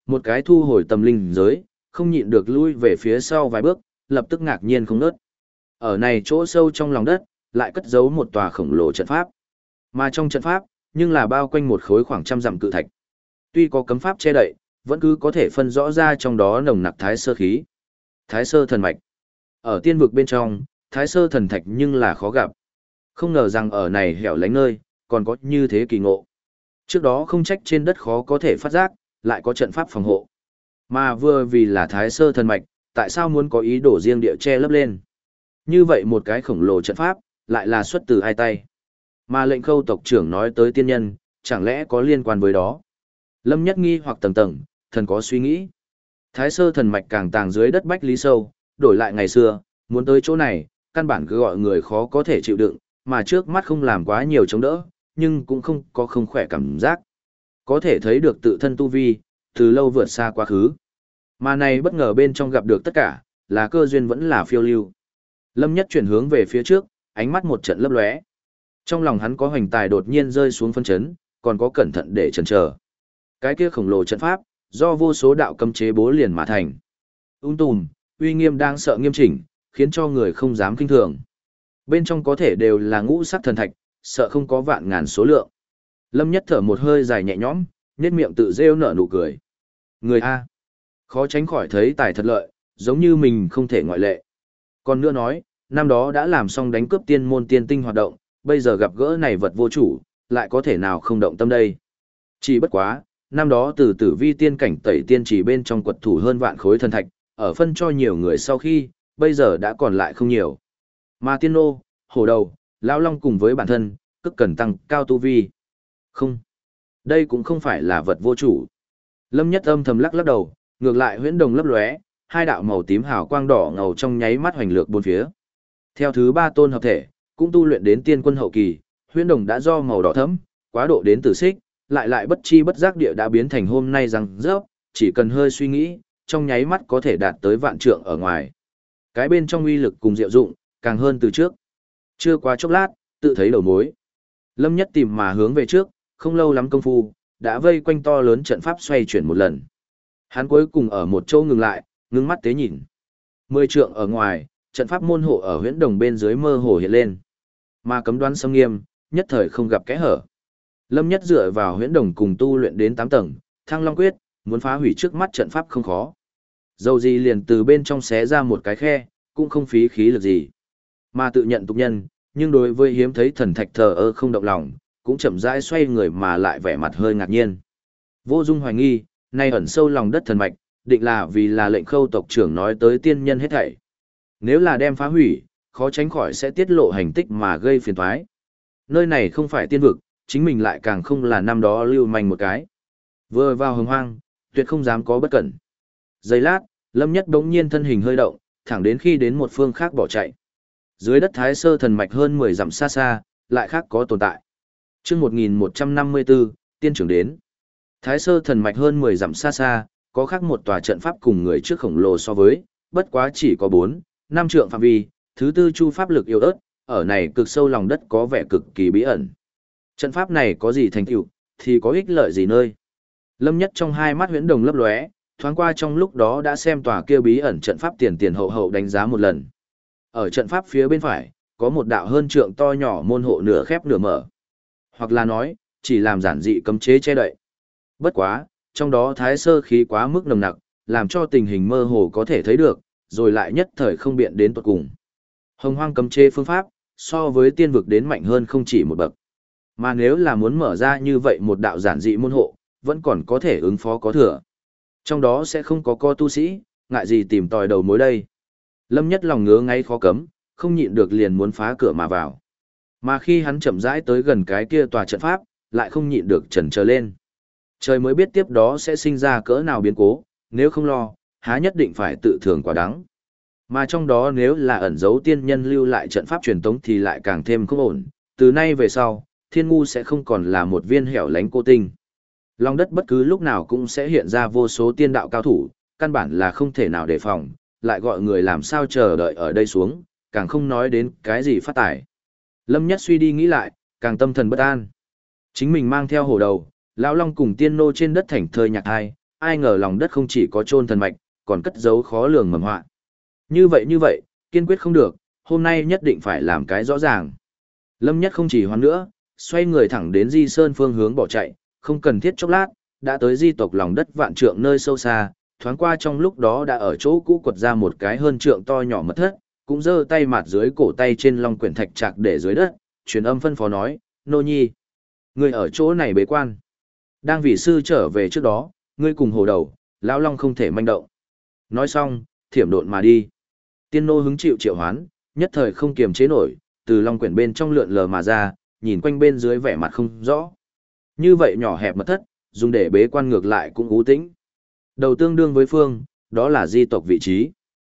một cái thu hồi tâm linh giới, không nhịn được lui về phía sau vài bước, lập tức ngạc nhiên không ngớt. Ở này chỗ sâu trong lòng đất, lại cất giấu một tòa khổng lồ trận pháp. Mà trong trận pháp, nhưng là bao quanh một khối khoảng trăm dặm cự thạch. Tuy có cấm pháp che đậy, vẫn cứ có thể phân rõ ra trong đó nồng nặc thái sơ khí. Thái sơ thần mạch. Ở tiên vực bên trong, thái sơ thần thạch nhưng là khó gặp. Không ngờ rằng ở này hẻo lánh nơi, còn có như thế kỳ ngộ. Trước đó không trách trên đất khó có thể phát giác, lại có trận pháp phòng hộ. Mà vừa vì là thái sơ thần mạch, tại sao muốn có ý đồ riêng địa che lấp lên? Như vậy một cái khổng lồ trận pháp, lại là xuất từ hai tay. Mà lệnh khâu tộc trưởng nói tới tiên nhân, chẳng lẽ có liên quan với đó? Lâm Nhất nghi hoặc tầng tầng, thần có suy nghĩ. Thái sơ thần mạch càng tàng dưới đất bách lý sâu, đổi lại ngày xưa, muốn tới chỗ này, căn bản cứ gọi người khó có thể chịu đựng, mà trước mắt không làm quá nhiều chống đỡ, nhưng cũng không có không khỏe cảm giác. Có thể thấy được tự thân tu vi, từ lâu vượt xa quá khứ. Mà này bất ngờ bên trong gặp được tất cả, là cơ duyên vẫn là phiêu lưu. Lâm Nhất chuyển hướng về phía trước, ánh mắt một trận lấp lóe. Trong lòng hắn có hoành tài đột nhiên rơi xuống phân chấn, còn có cẩn thận để chần chờ. Cái kia khổng lồ trận pháp, do vô số đạo cấm chế bố liền mà thành. Tùm, uy nghiêm đang sợ nghiêm chỉnh, khiến cho người không dám kinh thường. Bên trong có thể đều là ngũ sắc thần thạch, sợ không có vạn ngàn số lượng. Lâm Nhất thở một hơi dài nhẹ nhõm, nhếch miệng tự rêu nở nụ cười. Người A. Khó tránh khỏi thấy tài thật lợi, giống như mình không thể ngoại lệ. Còn nữa nói, năm đó đã làm xong đánh cướp tiên môn tiên tinh hoạt động, bây giờ gặp gỡ này vật vô chủ, lại có thể nào không động tâm đây. Chỉ bất quá, năm đó từ tử vi tiên cảnh tẩy tiên chỉ bên trong quật thủ hơn vạn khối thần thạch, ở phân cho nhiều người sau khi, bây giờ đã còn lại không nhiều. Mà tiên nô, hổ đầu, lão long cùng với bản thân, cực cần tăng cao tu vi. Không, đây cũng không phải là vật vô chủ. Lâm Nhất âm thầm lắc lắc đầu, ngược lại huyễn đồng lấp lóe, hai đạo màu tím hào quang đỏ ngầu trong nháy mắt hoành lược bốn phía. Theo thứ ba tôn hợp thể, cũng tu luyện đến tiên quân hậu kỳ, huyễn đồng đã do màu đỏ thẫm, quá độ đến tử xích, lại bất chi bất giác địa đã biến thành hôm nay răng rớp, chỉ cần hơi suy nghĩ, trong nháy mắt có thể đạt tới vạn trượng ở ngoài. Cái bên trong uy lực cùng diệu dụng, càng hơn từ trước. Chưa qua chốc lát, tự thấy đầu mối. Lâm Nhất tìm mà hướng về trước, không lâu lắm công phu, đã vây quanh to lớn trận pháp xoay chuyển một lần. Hắn cuối cùng ở một chỗ ngừng lại, ngưng mắt tế nhìn. 10 trượng ở ngoài, trận pháp môn hộ ở huyễn đồng bên dưới mơ hồ hiện lên. Mà cấm đoán xâm nghiêm, nhất thời không gặp kẽ hở. Lâm Nhất dựa vào huyễn đồng cùng tu luyện đến 8 tầng, Thăng Long quyết, muốn phá hủy trước mắt trận pháp không khó. Dầu gì liền từ bên trong xé ra một cái khe, cũng không phí khí lực gì. Mà tự nhận tục nhân, nhưng đối với hiếm thấy thần thạch thờ ơ không động lòng, cũng chậm rãi xoay người mà lại vẻ mặt hơi ngạc nhiên. Vô Dung hoài nghi, nay ẩn sâu lòng đất thần mạch, định là vì là lệnh khâu tộc trưởng nói tới tiên nhân hết thảy. Nếu là đem phá hủy, khó tránh khỏi sẽ tiết lộ hành tích mà gây phiền toái. Nơi này không phải tiên vực, chính mình lại càng không là năm đó lưu manh một cái. Vừa vào hồng hoang, tuyệt không dám có bất cẩn. Giây lát, Lâm Nhất đống nhiên thân hình hơi động, thẳng đến khi đến một phương khác bỏ chạy. Dưới đất thái sơ thần mạch hơn 10 dặm xa xa, lại khác có tồn tại. Trước 1154, tiên trưởng đến. Thái sơ thần mạch hơn 10 dặm xa xa, có khác một tòa trận pháp cùng người trước khổng lồ so với, bất quá chỉ có 4, 5 trượng phạm vi, thứ tư chu pháp lực yếu ớt, ở này cực sâu lòng đất có vẻ cực kỳ bí ẩn. Trận pháp này có gì thành tựu, thì có ích lợi gì nơi. Lâm Nhất trong hai mắt huyễn đồng lấp lóe, thoáng qua trong lúc đó đã xem tòa kia bí ẩn trận pháp tiền hậu đánh giá một lần. Ở trận pháp phía bên phải, có một đạo hơn trượng to nhỏ môn hộ nửa khép nửa mở. Hoặc là nói, chỉ làm giản dị cấm chế che đậy. Bất quá, trong đó thái sơ khí quá mức nồng nặc, làm cho tình hình mơ hồ có thể thấy được, rồi lại nhất thời không biện đến tuột cùng. Hồng hoang cấm chế phương pháp, so với tiên vực đến mạnh hơn không chỉ một bậc. Mà nếu là muốn mở ra như vậy một đạo giản dị môn hộ, vẫn còn có thể ứng phó có thừa. Trong đó sẽ không có tu sĩ, ngại gì tìm tòi đầu mối đây. Lâm Nhất lòng ngứa ngay khó cấm, không nhịn được liền muốn phá cửa mà vào. Mà khi hắn chậm rãi tới gần cái kia tòa trận pháp, lại không nhịn được chần chờ lên. Trời mới biết tiếp đó sẽ sinh ra cỡ nào biến cố, nếu không lo, há nhất định phải tự thưởng quả đắng. Mà trong đó nếu là ẩn dấu tiên nhân lưu lại trận pháp truyền tống thì lại càng thêm không ổn, từ nay về sau, thiên ngu sẽ không còn là một viên hẻo lánh cô tinh. Lòng đất bất cứ lúc nào cũng sẽ hiện ra vô số tiên đạo cao thủ, căn bản là không thể nào đề phòng, lại gọi người làm sao chờ đợi ở đây xuống, càng không nói đến cái gì phát tài. Lâm Nhất suy đi nghĩ lại, càng tâm thần bất an. Chính mình mang theo hổ đầu, lão long cùng tiên nô trên đất thảnh thơi nhạc hai, ai ngờ lòng đất không chỉ có chôn thần mạch, còn cất giấu khó lường mầm họa. Như vậy, kiên quyết không được, hôm nay nhất định phải làm cái rõ ràng. Lâm Nhất không chỉ hoãn nữa, xoay người thẳng đến Di Sơn phương hướng bỏ chạy, không cần thiết chốc lát, đã tới di tộc lòng đất vạn trượng nơi sâu xa, thoáng qua trong lúc đó đã ở chỗ cũ quật ra một cái hơn trượng to nhỏ mật thất, cũng giơ tay mạt dưới cổ tay trên long quyển thạch trạc để dưới đất, truyền âm phân phó nói, nô nhi, ngươi ở chỗ này bế quan. Đang vị sư trở về trước đó, ngươi cùng hồ đầu, lão long không thể manh động. Nói xong, thiểm độn mà đi. Tiên nô hứng chịu triệu hoán, nhất thời không kiềm chế nổi, từ long quyển bên trong lượn lờ mà ra, nhìn quanh bên dưới vẻ mặt không rõ. Như vậy nhỏ hẹp mật thất, dùng để bế quan ngược lại cũng ú tĩnh. Đầu tương đương với phương, đó là di tộc vị trí.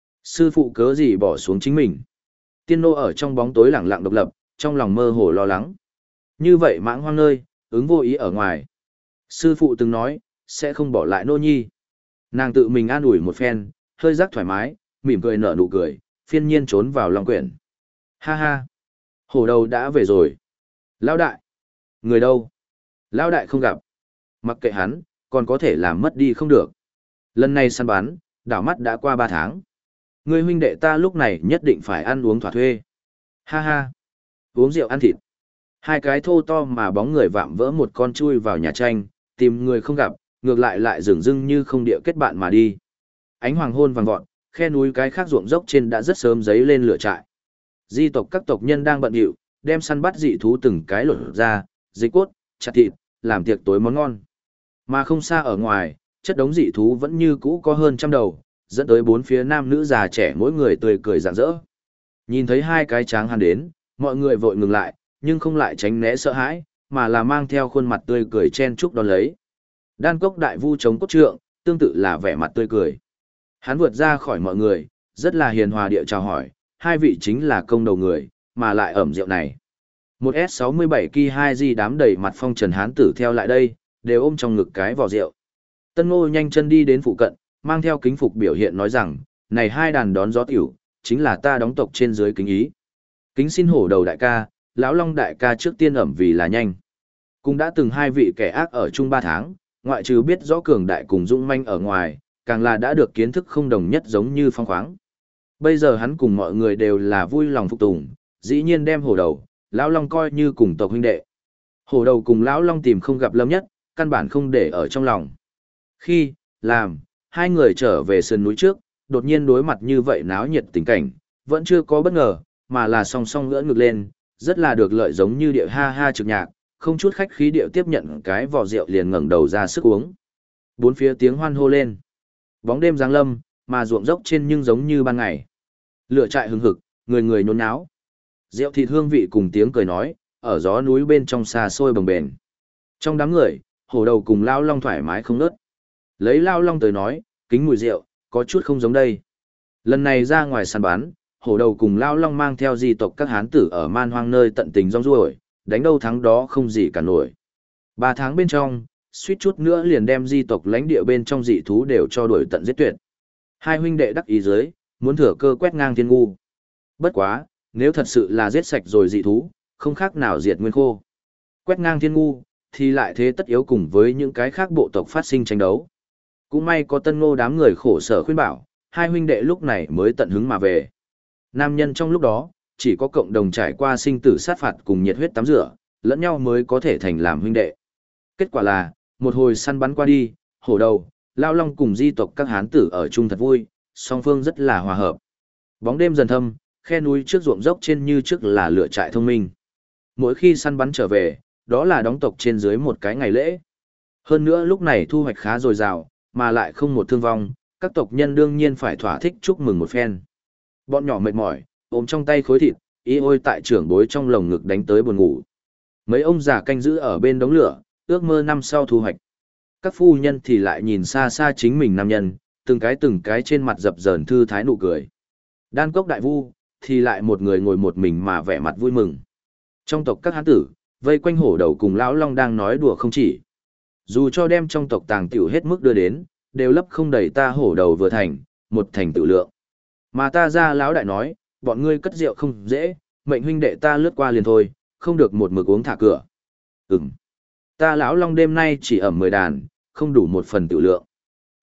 Sư phụ cớ gì bỏ xuống chính mình. Tiên nô ở trong bóng tối lẳng lặng độc lập, trong lòng mơ hồ lo lắng. Như vậy mãng hoang nơi, ứng vô ý ở ngoài. Sư phụ từng nói, sẽ không bỏ lại nô nhi. Nàng tự mình an ủi một phen, hơi rắc thoải mái, mỉm cười nở nụ cười, phiên nhiên trốn vào long quyển. Ha ha! Hổ đầu đã về rồi. Lão đại! Người đâu? Lão đại không gặp. Mặc kệ hắn, còn có thể làm mất đi không được. Lần này săn bắn, đảo mắt đã qua 3 tháng. Người huynh đệ ta lúc này nhất định phải ăn uống thỏa thuê. Ha ha! Uống rượu ăn thịt. Hai cái thô to mà bóng người vạm vỡ một con chui vào nhà tranh, tìm người không gặp, ngược lại dửng dưng như không địa kết bạn mà đi. Ánh hoàng hôn vàng vọt, khe núi cái khác ruộng dốc trên đã rất sớm giấy lên lửa trại. Di tộc các tộc nhân đang bận rộn, đem săn bắt dị thú từng cái lột ra, dịch cốt, chặt thịt, làm tiệc tối món ngon. Mà không xa ở ngoài, chất đống dị thú vẫn như cũ có hơn 100 đầu, dẫn tới 4 phía nam nữ già trẻ mỗi người tươi cười rạng rỡ. Nhìn thấy hai cái tráng hán đến, mọi người vội ngừng lại, nhưng không lại tránh né sợ hãi, mà là mang theo khuôn mặt tươi cười chen chúc đón lấy. Đan Cốc đại vu chống cốt trượng, tương tự là vẻ mặt tươi cười. Hắn vượt ra khỏi mọi người, rất là hiền hòa địa chào hỏi, hai vị chính là công đầu người, mà lại ẩm rượu này. Một S67 Ki 2 di đám đầy mặt phong trần hán tử theo lại đây, đều ôm trong ngực cái vò rượu. Tân Ngô nhanh chân đi đến phụ cận, mang theo kính phục biểu hiện nói rằng, này hai đàn đón gió tiểu, chính là ta đóng tộc trên dưới kính ý. Kính xin hổ đầu đại ca, lão long đại ca trước tiên ẩm vì là nhanh. Cũng đã từng hai vị kẻ ác ở chung 3 tháng, ngoại trừ biết rõ cường đại cùng dũng manh ở ngoài, càng là đã được kiến thức không đồng nhất giống như phong khoáng. Bây giờ hắn cùng mọi người đều là vui lòng phục tùng, dĩ nhiên đem hổ đầu, lão long coi như cùng tộc huynh đệ. Hổ đầu cùng lão long tìm không gặp Lâm Nhất, căn bản không để ở trong lòng. Khi, làm, hai người trở về sườn núi trước, đột nhiên đối mặt như vậy náo nhiệt tình cảnh, vẫn chưa có bất ngờ, mà là song song ngỡ ngược lên, rất là được lợi giống như điệu ha ha trực nhạc, không chút khách khí điệu tiếp nhận cái vò rượu liền ngẩng đầu ra sức uống. Bốn phía tiếng hoan hô lên. Bóng đêm giáng lâm, mà ruộng dốc trên nhưng giống như ban ngày. Lửa trại hừng hực, người người nhốn nháo. Rượu thịt hương vị cùng tiếng cười nói, ở gió núi bên trong xa xôi bồng bềnh. Trong đám người, hổ đầu cùng lao long thoải mái không nớt. Lấy lao long tới nói, kính mùi rượu, có chút không giống đây. Lần này ra ngoài săn bắn, hổ đầu cùng lao long mang theo di tộc các hán tử ở man hoang nơi tận tình rong ruổi, đánh đâu thắng đó không gì cả nổi. 3 tháng bên trong, suýt chút nữa liền đem di tộc lãnh địa bên trong dị thú đều cho đuổi tận giết tuyệt. Hai huynh đệ đắc ý dưới, muốn thừa cơ quét ngang thiên ngu. Bất quá, nếu thật sự là giết sạch rồi dị thú, không khác nào diệt nguyên khô. Quét ngang thiên ngu, thì lại thế tất yếu cùng với những cái khác bộ tộc phát sinh tranh đấu. Cũng may có Tân Ngô đám người khổ sở khuyên bảo, hai huynh đệ lúc này mới tận hứng mà về. Nam nhân trong lúc đó, chỉ có cộng đồng trải qua sinh tử sát phạt cùng nhiệt huyết tắm rửa, lẫn nhau mới có thể thành làm huynh đệ. Kết quả là, một hồi săn bắn qua đi, hổ đầu, lao long cùng di tộc các hán tử ở chung thật vui, song phương rất là hòa hợp. Bóng đêm dần thâm, khe núi trước ruộng dốc trên như trước là lửa trại thông minh. Mỗi khi săn bắn trở về, đó là đóng tộc trên dưới một cái ngày lễ. Hơn nữa lúc này thu hoạch khá dồi dào, mà lại không một thương vong, các tộc nhân đương nhiên phải thỏa thích chúc mừng một phen. Bọn nhỏ mệt mỏi, ôm trong tay khối thịt, y ôi tại trưởng bối trong lồng ngực đánh tới buồn ngủ. Mấy ông già canh giữ ở bên đống lửa, ước mơ năm sau thu hoạch. Các phu nhân thì lại nhìn xa xa chính mình nam nhân, từng cái trên mặt dập dờn thư thái nụ cười. Đan Cốc đại vu, thì lại một người ngồi một mình mà vẻ mặt vui mừng. Trong tộc các hán tử, vây quanh hổ đầu cùng lão long đang nói đùa không chỉ. Dù cho đem trong tộc tàng tiểu hết mức đưa đến, đều lấp không đầy ta hổ đầu vừa thành, một thành tự lượng. Mà ta ra lão đại nói, bọn ngươi cất rượu không dễ, mệnh huynh đệ ta lướt qua liền thôi, không được một mực uống thả cửa. Ta lão long đêm nay chỉ ẩm 10 đàn, không đủ một phần tự lượng.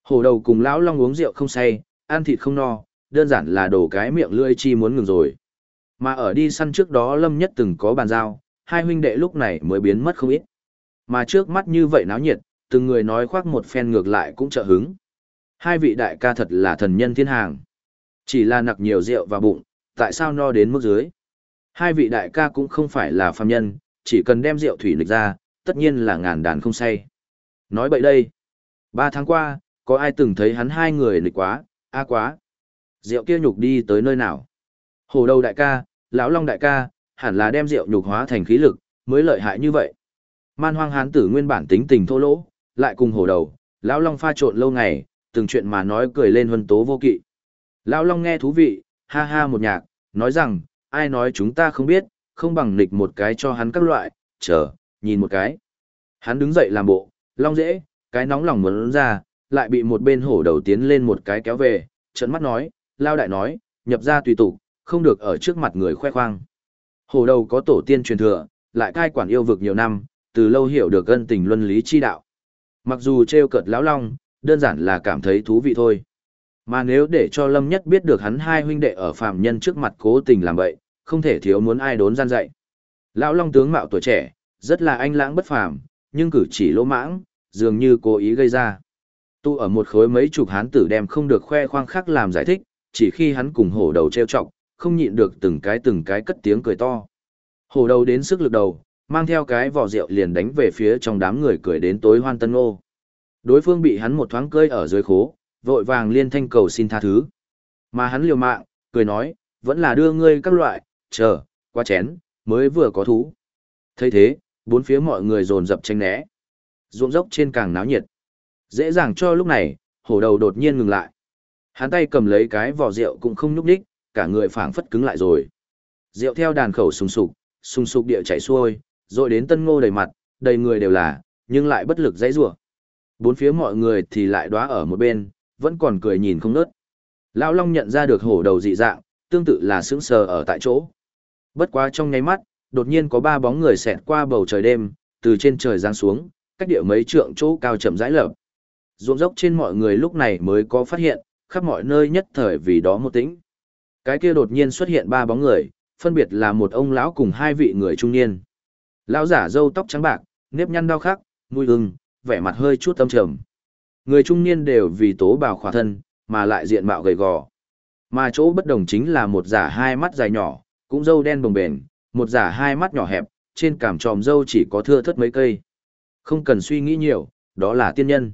Hổ đầu cùng lão long uống rượu không say, ăn thịt không no, đơn giản là đổ cái miệng lưỡi chi muốn ngừng rồi. Mà ở đi săn trước đó Lâm Nhất từng có bàn giao, hai huynh đệ lúc này mới biến mất không ít. Mà trước mắt như vậy náo nhiệt, từng người nói khoác một phen ngược lại cũng trợ hứng. Hai vị đại ca thật là thần nhân thiên hàng. Chỉ là nặc nhiều rượu vào bụng, tại sao no đến mức dưới. Hai vị đại ca cũng không phải là phàm nhân, chỉ cần đem rượu thủy nịch ra, tất nhiên là ngàn đàn không say. Nói bậy đây. 3 tháng qua, có ai từng thấy hắn hai người nịch quá, quá. Rượu kia nhục đi tới nơi nào? Hổ đầu đại ca, lão long đại ca, hẳn là đem rượu nhục hóa thành khí lực, mới lợi hại như vậy. Man hoang hán tử nguyên bản tính tình thô lỗ, lại cùng hổ đầu, lão long pha trộn lâu ngày, từng chuyện mà nói cười lên huân tố vô kỵ. Lão long nghe thú vị, ha ha một nhạc, nói rằng, ai nói chúng ta không biết, không bằng nịch một cái cho hắn các loại, chờ, nhìn một cái. Hắn đứng dậy làm bộ, long dễ, cái nóng lòng muốn ra, lại bị một bên hổ đầu tiến lên một cái kéo về, trợn mắt nói, lao đại nói, nhập ra tùy tục, không được ở trước mặt người khoe khoang. Hổ đầu có tổ tiên truyền thừa, lại cai quản yêu vực nhiều năm, từ lâu hiểu được ân tình luân lý chi đạo. Mặc dù trêu cợt lão long, đơn giản là cảm thấy thú vị thôi. Mà nếu để cho Lâm Nhất biết được hắn hai huynh đệ ở phàm nhân trước mặt cố tình làm vậy, không thể thiếu muốn ai đốn gian dạy. Lão long tướng mạo tuổi trẻ, rất là anh lãng bất phàm, nhưng cử chỉ lỗ mãng, dường như cố ý gây ra. Tu ở một khối mấy chục hán tử đem không được khoe khoang khác làm giải thích, chỉ khi hắn cùng hổ đầu trêu chọc, không nhịn được từng cái cất tiếng cười to. Hổ đầu đến sức lực đầu, mang theo cái vỏ rượu liền đánh về phía trong đám người cười đến tối hoan tân ô. Đối phương bị hắn một thoáng cơi ở dưới khố, vội vàng liên thanh cầu xin tha thứ. Mà hắn liều mạng, cười nói, vẫn là đưa ngươi các loại, chờ, qua chén, mới vừa có thú. Thấy thế, bốn phía mọi người dồn dập tranh né. Ruộng dốc trên càng náo nhiệt. Dễ dàng cho lúc này, hổ đầu đột nhiên ngừng lại. Hắn tay cầm lấy cái vỏ rượu cũng không nhúc đích, cả người phảng phất cứng lại rồi. Rượu theo đàn khẩu sùng sục địa chảy xuôi, rồi đến Tân Ngô đầy mặt, đầy người đều là, nhưng lại bất lực dãy rủa. Bốn phía mọi người thì lại đóa ở một bên, vẫn còn cười nhìn không ngớt. Lão Long nhận ra được hổ đầu dị dạng, tương tự là sững sờ ở tại chỗ. Bất quá trong nháy mắt, đột nhiên có 3 bóng người xẹt qua bầu trời đêm, từ trên trời giáng xuống, cách địa mấy trượng chỗ cao chậm rãi lở. Ruộng dốc trên mọi người lúc này mới có phát hiện, khắp mọi nơi nhất thời vì đó một tĩnh. Cái kia đột nhiên xuất hiện 3 bóng người, phân biệt là một ông lão cùng 2 vị người trung niên. Lão giả râu tóc trắng bạc, nếp nhăn đau khắc, mũi ưng, vẻ mặt hơi chút âm trầm. Người trung niên đều vì tố bào khỏa thân, mà lại diện mạo gầy gò. Mà chỗ bất đồng chính là một giả 2 mắt dài nhỏ, cũng râu đen bồng bềnh, một giả 2 mắt nhỏ hẹp, trên cằm tròm râu chỉ có thưa thớt mấy cây. Không cần suy nghĩ nhiều, đó là tiên nhân.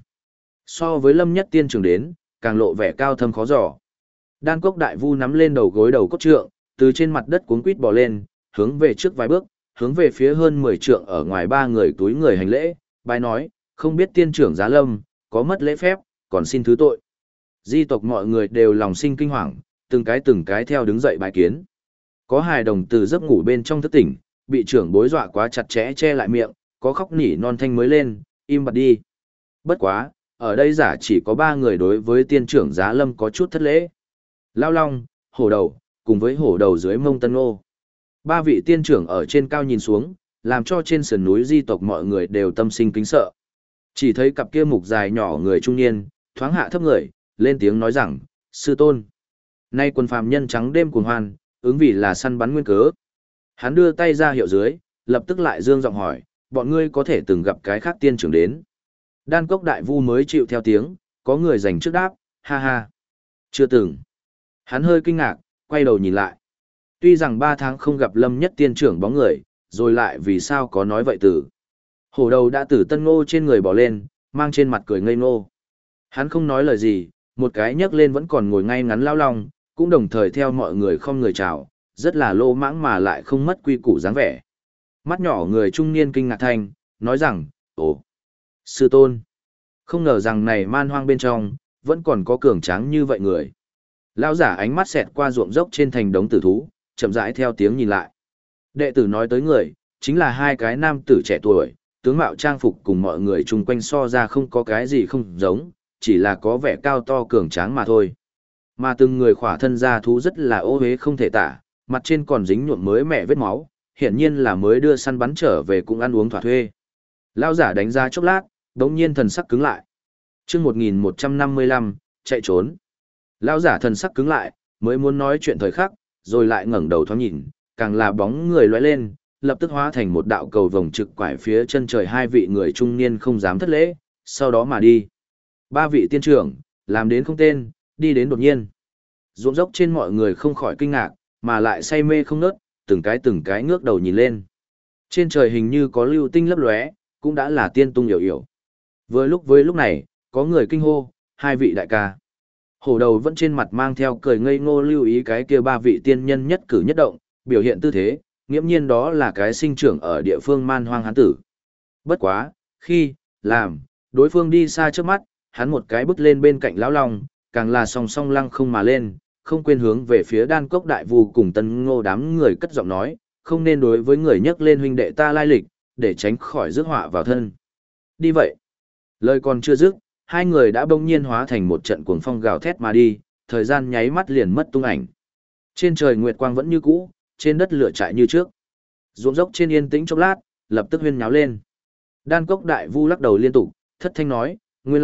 So với Lâm Nhất tiên trưởng đến, càng lộ vẻ cao thâm khó dò. Đan Cốc Đại Vu nắm lên đầu gối đầu cốt trượng, từ trên mặt đất cuống quít bò lên, hướng về trước vài bước, hướng về phía hơn 10 trượng ở ngoài 3 người túi người hành lễ, bài nói, không biết tiên trưởng Giá Lâm, có mất lễ phép, còn xin thứ tội. Di tộc mọi người đều lòng sinh kinh hoàng, từng cái theo đứng dậy bài kiến. Có hài đồng từ giấc ngủ bên trong thức tỉnh, bị trưởng bối dọa quá chặt chẽ che lại miệng, có khóc nỉ non thanh mới lên, im bặt đi. Bất quá, ở đây giả chỉ có 3 người đối với tiên trưởng Giá Lâm có chút thất lễ. Lao Long, hổ đầu, cùng với hổ đầu dưới mông Tân Ngô. 3 vị tiên trưởng ở trên cao nhìn xuống, làm cho trên sườn núi di tộc mọi người đều tâm sinh kính sợ. Chỉ thấy cặp kia mục dài nhỏ người trung niên, thoáng hạ thấp người, lên tiếng nói rằng, sư tôn. Nay quần phàm nhân trắng đêm cuồng hoan, ứng vì là săn bắn nguyên cớ. Hắn đưa tay ra hiệu dưới, lập tức lại dương giọng hỏi, bọn ngươi có thể từng gặp cái khác tiên trưởng đến. Đan Cốc Đại Vu mới chịu theo tiếng, có người giành trước đáp, ha ha. Chưa từng. Hắn hơi kinh ngạc, quay đầu nhìn lại. Tuy rằng 3 tháng không gặp Lâm Nhất tiên trưởng bóng người, rồi lại vì sao có nói vậy tử. Hổ đầu đã từ Tân Ngô trên người bỏ lên, mang trên mặt cười ngây ngô. Hắn không nói lời gì, một cái nhấc lên vẫn còn ngồi ngay ngắn Lao Long, cũng đồng thời theo mọi người không người chào, rất là lô mãng mà lại không mất quy củ dáng vẻ. Mắt nhỏ người trung niên kinh ngạc thanh, nói rằng, ồ, sư tôn. Không ngờ rằng này man hoang bên trong, vẫn còn có cường tráng như vậy người. Lão giả ánh mắt xẹt qua ruộng dốc trên thành đống tử thú, chậm rãi theo tiếng nhìn lại. Đệ tử nói tới người, chính là 2 cái nam tử trẻ tuổi, tướng mạo trang phục cùng mọi người chung quanh so ra không có cái gì không giống, chỉ là có vẻ cao to cường tráng mà thôi. Mà từng người khỏa thân ra thú rất là ô uế không thể tả, mặt trên còn dính nhuộm mới mẻ vết máu, hiển nhiên là mới đưa săn bắn trở về cũng ăn uống thỏa thuê. Lão giả đánh ra chốc lát, đống nhiên thần sắc cứng lại. Chương 1155, chạy trốn. Lão giả thần sắc cứng lại, mới muốn nói chuyện thời khắc, rồi lại ngẩng đầu thoáng nhìn, càng là bóng người lóe lên, lập tức hóa thành một đạo cầu vồng trực quải phía chân trời hai vị người trung niên không dám thất lễ, sau đó mà đi. Ba vị tiên trưởng, làm đến không tên, đi đến đột nhiên. Ruộng dốc trên mọi người không khỏi kinh ngạc, mà lại say mê không nớt, từng cái ngước đầu nhìn lên. Trên trời hình như có lưu tinh lấp lóe, cũng đã là tiên tung hiểu hiểu. Với lúc này, có người kinh hô, hai vị đại ca. Hổ đầu vẫn trên mặt mang theo cười ngây ngô lưu ý cái kia ba vị tiên nhân nhất cử nhất động, biểu hiện tư thế, nghiễm nhiên đó là cái sinh trưởng ở địa phương man hoang hán tử. Bất quá, khi, làm, đối phương đi xa trước mắt, hắn một cái bước lên bên cạnh lão long, càng là song song lăng không mà lên, không quên hướng về phía đan cốc đại vu cùng tân ngô đám người cất giọng nói, không nên đối với người nhắc lên huynh đệ ta lai lịch, để tránh khỏi rước họa vào thân. Đi vậy. Lời còn chưa dứt, hai người đã bỗng nhiên hóa thành một trận cuồng phong gào thét mà đi, thời gian nháy mắt liền mất tung ảnh. Trên trời nguyệt quang vẫn như cũ, trên đất lửa chạy như trước. Ruộng dốc trên yên tĩnh chốc lát, lập tức huyên nháo lên. Đan cốc đại vu lắc đầu liên tục, thất thanh nói, nguyên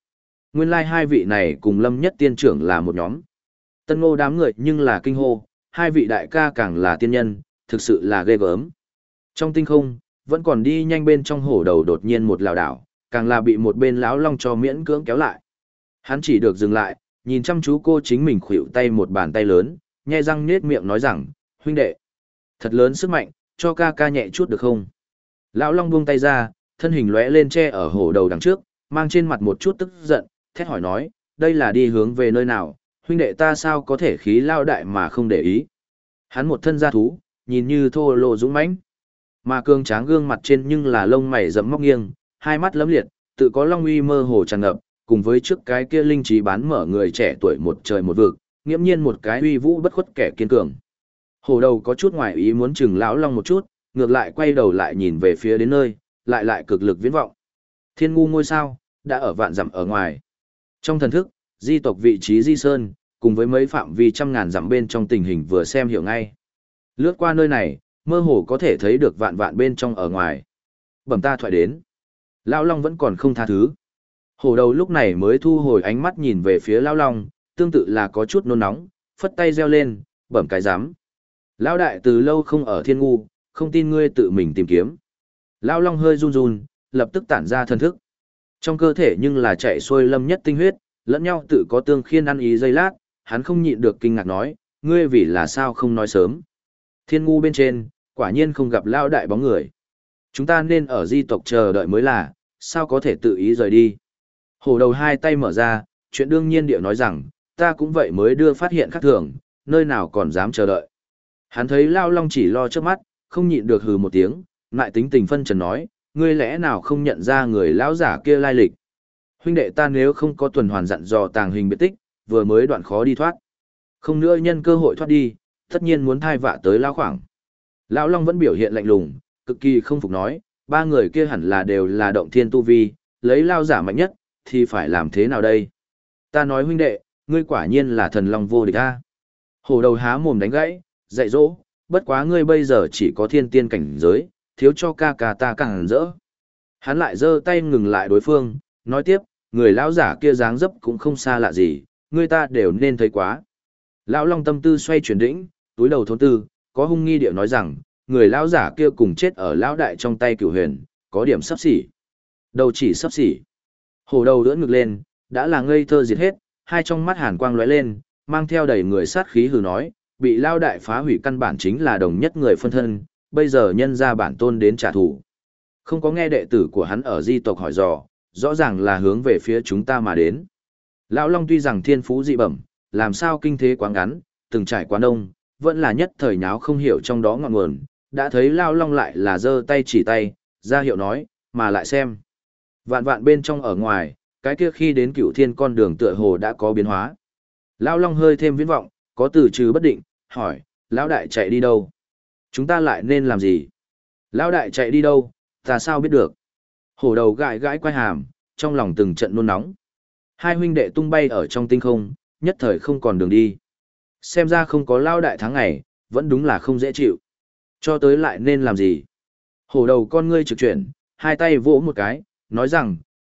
lai hai vị này cùng Lâm Nhất tiên trưởng là một nhóm. Tân ngô đám người nhưng là kinh hô, hai vị đại ca càng là tiên nhân, thực sự là ghê gớm. Trong tinh không, vẫn còn đi nhanh bên trong hổ đầu đột nhiên một lảo đảo, càng là bị một bên lão long cho miễn cưỡng kéo lại. Hắn chỉ được dừng lại, nhìn chăm chú cô chính mình khuỵu tay một bàn tay lớn, nhe răng nết miệng nói rằng, huynh đệ, thật lớn sức mạnh, cho ca ca nhẹ chút được không? Lão long buông tay ra, thân hình lóe lên che ở hổ đầu đằng trước, mang trên mặt một chút tức giận, thét hỏi nói, đây là đi hướng về nơi nào, huynh đệ ta sao có thể khí lao đại mà không để ý. Hắn một thân gia thú, nhìn như thô lỗ dũng mãnh, mà cương tráng gương mặt trên nhưng là lông mày rậm móc nghiêng, hai mắt lấm liệt, tự có long uy mơ hồ tràn ngập, cùng với trước cái kia linh trí bán mở người trẻ tuổi một trời một vực, nghiễm nhiên một cái uy vũ bất khuất kẻ kiên cường. Hổ đầu có chút ngoài ý muốn chừng lão long một chút, ngược lại quay đầu lại nhìn về phía đến nơi, lại cực lực viễn vọng. Thiên ngu ngôi sao, đã ở vạn dặm ở ngoài. Trong thần thức, di tộc vị trí di sơn, cùng với mấy phạm vi trăm ngàn dặm bên trong tình hình vừa xem hiểu ngay. Lướt qua nơi này, mơ hồ có thể thấy được vạn vạn bên trong ở ngoài. Bẩm ta thoại đến. Lão long vẫn còn không tha thứ. Hổ đầu lúc này mới thu hồi ánh mắt nhìn về phía lão long, tương tự là có chút nôn nóng, phất tay reo lên, bẩm cái dám. Lão đại từ lâu không ở thiên ngu, không tin ngươi tự mình tìm kiếm. Lão long hơi run run, lập tức tản ra thần thức. Trong cơ thể nhưng là chạy xuôi Lâm Nhất tinh huyết, lẫn nhau tự có tương khiên ăn ý giây lát, hắn không nhịn được kinh ngạc nói, ngươi vì là sao không nói sớm. Thiên ngu bên trên, quả nhiên không gặp lão đại bóng người. Chúng ta nên ở di tộc chờ đợi mới là, sao có thể tự ý rời đi. Hổ đầu hai tay mở ra, chuyện đương nhiên điệu nói rằng, ta cũng vậy mới đưa phát hiện khác thường, nơi nào còn dám chờ đợi. Hắn thấy Lao Long chỉ lo trước mắt, không nhịn được hừ một tiếng, lại tính tình phân trần nói, ngươi lẽ nào không nhận ra người lão giả kia lai lịch. Huynh đệ ta nếu không có tuần hoàn dặn dò tàng hình biệt tích, vừa mới đoạn khó đi thoát. Không nữa nhân cơ hội thoát đi, tất nhiên muốn thai vạ tới Lao khoảng. Lão Long vẫn biểu hiện lạnh lùng, cực kỳ không phục nói, ba người kia hẳn là đều là động thiên tu vi, lấy Lao giả mạnh nhất, thì phải làm thế nào đây? Ta nói huynh đệ, ngươi quả nhiên là thần long vô địch a. Hổ đầu há mồm đánh gãy, dạy dỗ, bất quá ngươi bây giờ chỉ có thiên tiên cảnh giới, thiếu cho ca ca ta càng rỡ. Hắn lại giơ tay ngừng lại đối phương, nói tiếp, người lão giả kia dáng dấp cũng không xa lạ gì, người ta đều nên thấy quá. Lão Long tâm tư xoay chuyển đỉnh, túi đầu thốn tư, có hung nghi điệu nói rằng, người lão giả kia cùng chết ở lão đại trong tay Cửu Huyền, có điểm sắp xỉ. Đầu chỉ sắp xỉ. Hổ đầu đỡ ngực lên, đã là ngây thơ diệt hết, hai trong mắt hàn quang lóe lên, mang theo đầy người sát khí hừ nói, bị lão đại phá hủy căn bản chính là đồng nhất người phân thân, bây giờ nhân ra bản tôn đến trả thù. Không có nghe đệ tử của hắn ở di tộc hỏi dò, rõ ràng là hướng về phía chúng ta mà đến. Lão Long tuy rằng thiên phú dị bẩm, làm sao kinh thế quá ngắn, từng trải quá đông, vẫn là nhất thời nháo không hiểu trong đó ngọn nguồn, đã thấy Lão Long lại là giơ tay chỉ tay, ra hiệu nói, mà lại xem. Vạn vạn bên trong ở ngoài, cái kia khi đến Cửu Thiên con đường tựa hồ đã có biến hóa. Lão Long hơi thêm viễn vọng, có từ trừ bất định, hỏi, lão đại chạy đi đâu? Chúng ta lại nên làm gì? Lão đại chạy đi đâu, ta sao biết được? Hổ đầu gãi gãi quai hàm, trong lòng từng trận nôn nóng. Hai huynh đệ tung bay ở trong tinh không, nhất thời không còn đường đi. Xem ra không có lão đại tháng ngày, vẫn đúng là không dễ chịu. Cho tới lại nên làm gì? Hổ đầu con ngươi trực chuyển, hai tay vỗ một cái, nói rằng,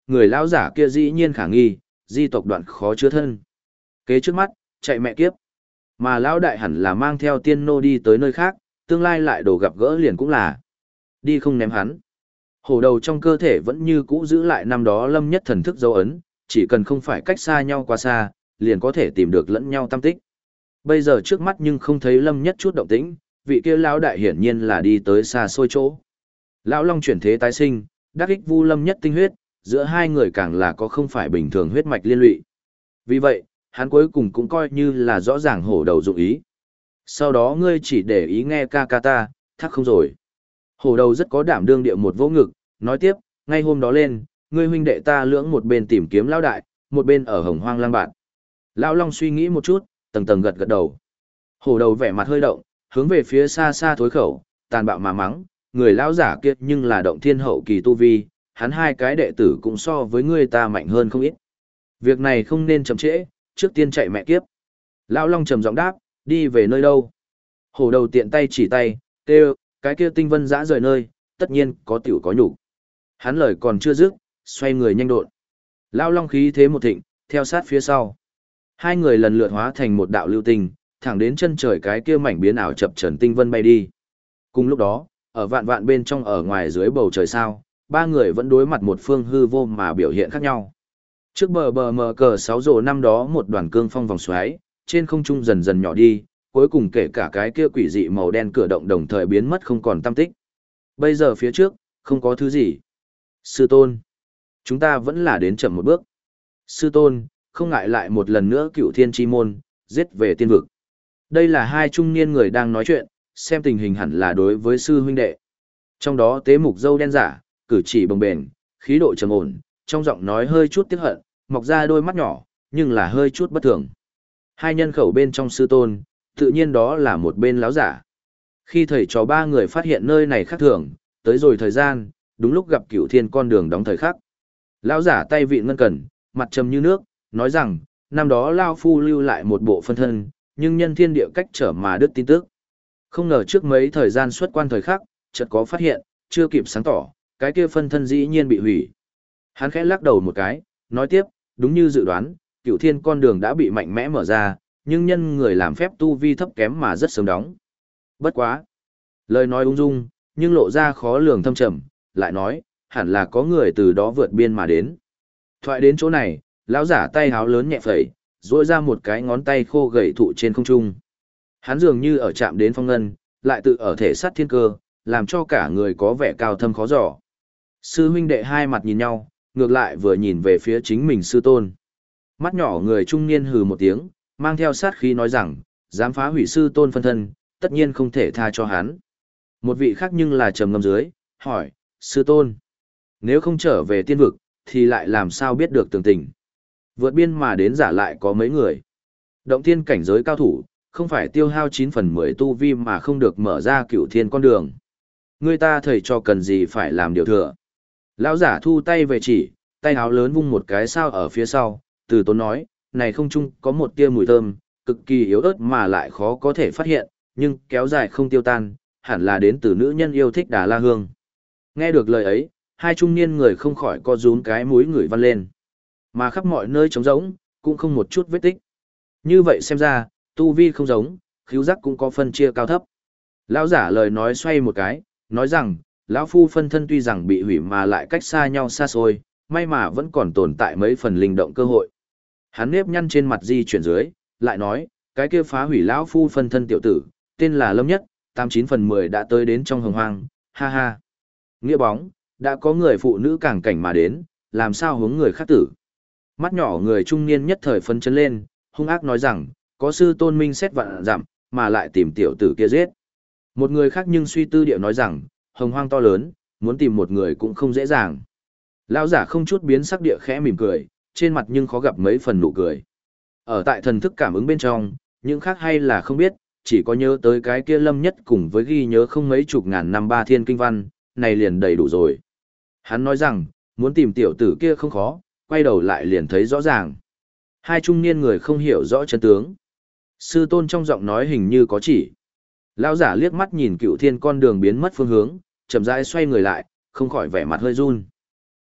người lão giả kia dĩ nhiên khả nghi, di tộc đoạn khó chứa thân. Kế trước mắt, chạy mẹ kiếp. Mà lão đại hẳn là mang theo tiên nô đi tới nơi khác, tương lai lại đổ gặp gỡ liền cũng là. Đi không ném hắn. Hổ đầu trong cơ thể vẫn như cũ giữ lại năm đó lâm nhất thần thức dấu ấn, chỉ cần không phải cách xa nhau quá xa, liền có thể tìm được lẫn nhau tâm tích. Bây giờ trước mắt nhưng không thấy lâm nhất chút động tĩnh, vị kia lão đại hiển nhiên là đi tới xa xôi chỗ. Lão Long chuyển thế tái sinh, đắc ích vu lâm nhất tinh huyết, giữa hai người càng là có không phải bình thường huyết mạch liên lụy. Vì vậy, hắn cuối cùng cũng coi như là rõ ràng hổ đầu dụng ý. Sau đó ngươi chỉ để ý nghe ca ca ta, thắc không rồi. Hổ đầu rất có đảm đương địa một vỗ ngực, nói tiếp, ngay hôm đó lên, ngươi huynh đệ ta lưỡng một bên tìm kiếm lão đại, một bên ở hồng hoang lang bạn. Lão Long suy nghĩ một chút, tầng tầng gật gật đầu. Hổ đầu vẻ mặt hơi động, hướng về phía xa xa thối khẩu, tàn bạo mà mắng, người lão giả kia nhưng là động thiên hậu kỳ tu vi, hắn hai cái đệ tử cũng so với ngươi ta mạnh hơn không ít. Việc này không nên chậm trễ, trước tiên chạy mẹ kiếp. Lão Long trầm giọng đáp, đi về nơi đâu? Hổ đầu tiện tay chỉ tay, kêu, cái kia tinh vân dã rời nơi, tất nhiên có tiểu có nhục. Hắn lời còn chưa dứt, xoay người nhanh độn. Lão Long khí thế một thịnh, theo sát phía sau. Hai người lần lượt hóa thành một đạo lưu tinh, thẳng đến chân trời cái kia mảnh biến ảo chập chờn tinh vân bay đi. Cùng lúc đó, ở vạn vạn bên trong ở ngoài dưới bầu trời sao, ba người vẫn đối mặt một phương hư vô mà biểu hiện khác nhau. Trước bờ mờ cờ 6 rổ năm đó một đoàn cương phong vòng xoáy, trên không trung dần dần nhỏ đi, cuối cùng kể cả cái kia quỷ dị màu đen cửa động đồng thời biến mất không còn tăm tích. Bây giờ phía trước, không có thứ gì. Sư tôn, chúng ta vẫn là đến chậm một bước. Sư tôn, không ngại lại một lần nữa cựu thiên chi môn, giết về tiên vực. Đây là hai trung niên người đang nói chuyện, xem tình hình hẳn là đối với sư huynh đệ. Trong đó tế mục dâu đen giả, cử chỉ bồng bềnh, khí độ trầm ổn, trong giọng nói hơi chút tiếc hận, mọc ra đôi mắt nhỏ, nhưng là hơi chút bất thường. Hai nhân khẩu bên trong sư tôn, tự nhiên đó là một bên láo giả. Khi thầy trò ba người phát hiện nơi này khác thường, tới rồi thời gian, đúng lúc gặp cửu thiên con đường đóng thời khắc. Lão giả tay vị ngân cần, mặt trầm như nước, nói rằng, năm đó Lao Phu lưu lại một bộ phân thân, nhưng nhân thiên địa cách trở mà đứt tin tức. Không ngờ trước mấy thời gian xuất quan thời khắc, chợt có phát hiện, chưa kịp sáng tỏ, cái kia phân thân dĩ nhiên bị hủy. Hắn khẽ lắc đầu một cái, nói tiếp, đúng như dự đoán, cửu thiên con đường đã bị mạnh mẽ mở ra, nhưng nhân người làm phép tu vi thấp kém mà rất sớm đóng. Bất quá. Lời nói ung dung, nhưng lộ ra khó lường thâm trầm, lại nói, hẳn là có người từ đó vượt biên mà đến. Thoại đến chỗ này, lão giả tay háo lớn nhẹ phẩy, duỗi ra một cái ngón tay khô gầy thụ trên không trung. Hắn dường như ở chạm đến phong ngân, lại tự ở thể sát thiên cơ, làm cho cả người có vẻ cao thâm khó dò. Sư huynh đệ hai mặt nhìn nhau, ngược lại vừa nhìn về phía chính mình sư tôn. Mắt nhỏ người trung niên hừ một tiếng, mang theo sát khí nói rằng, dám phá hủy sư tôn phân thân, tất nhiên không thể tha cho hắn. Một vị khác nhưng là trầm ngâm dưới, hỏi, sư tôn, nếu không trở về tiên vực, thì lại làm sao biết được tường tình. Vượt biên mà đến giả lại có mấy người. Động thiên cảnh giới cao thủ, không phải tiêu hao 9 phần 10 tu vi mà không được mở ra cửu thiên con đường. Người ta thầy cho cần gì phải làm điều thừa. Lão giả thu tay về chỉ, tay áo lớn vung một cái sao ở phía sau, từ tốn nói, này không chung có một tia mùi thơm, cực kỳ yếu ớt mà lại khó có thể phát hiện, nhưng kéo dài không tiêu tan, hẳn là đến từ nữ nhân yêu thích Đà La Hương. Nghe được lời ấy, hai trung niên người không khỏi co rúm cái mũi người văn lên. Mà khắp mọi nơi trống rỗng, cũng không một chút vết tích. Như vậy xem ra, tu vi không giống, khứu giác cũng có phân chia cao thấp. Lão giả lời nói xoay một cái, nói rằng, lão phu phân thân tuy rằng bị hủy mà lại cách xa nhau xa xôi, may mà vẫn còn tồn tại mấy phần linh động cơ hội. Hắn nếp nhăn trên mặt di chuyển dưới, lại nói, cái kia phá hủy lão phu phân thân tiểu tử, tên là Lâm Nhất, 89 phần 10 đã tới đến trong hồng hoang, ha ha. Nghĩa bóng, đã có người phụ nữ càng cảnh mà đến, làm sao hướng người khác tử. Mắt nhỏ người trung niên nhất thời phấn chấn lên, hung ác nói rằng, có sư tôn minh xét vạn dặm, mà lại tìm tiểu tử kia giết. Một người khác nhưng suy tư điệu nói rằng, hồng hoang to lớn, muốn tìm một người cũng không dễ dàng. Lão giả không chút biến sắc địa khẽ mỉm cười, trên mặt nhưng khó gặp mấy phần nụ cười. Ở tại thần thức cảm ứng bên trong, những khác hay là không biết, chỉ có nhớ tới cái kia Lâm Nhất cùng với ghi nhớ không mấy chục ngàn năm ba thiên kinh văn, này liền đầy đủ rồi. Hắn nói rằng, muốn tìm tiểu tử kia không khó, quay đầu lại liền thấy rõ ràng. Hai trung niên người không hiểu rõ chân tướng. Sư tôn trong giọng nói hình như có chỉ. Lão giả liếc mắt nhìn cựu thiên con đường biến mất phương hướng, chậm rãi xoay người lại, không khỏi vẻ mặt hơi run.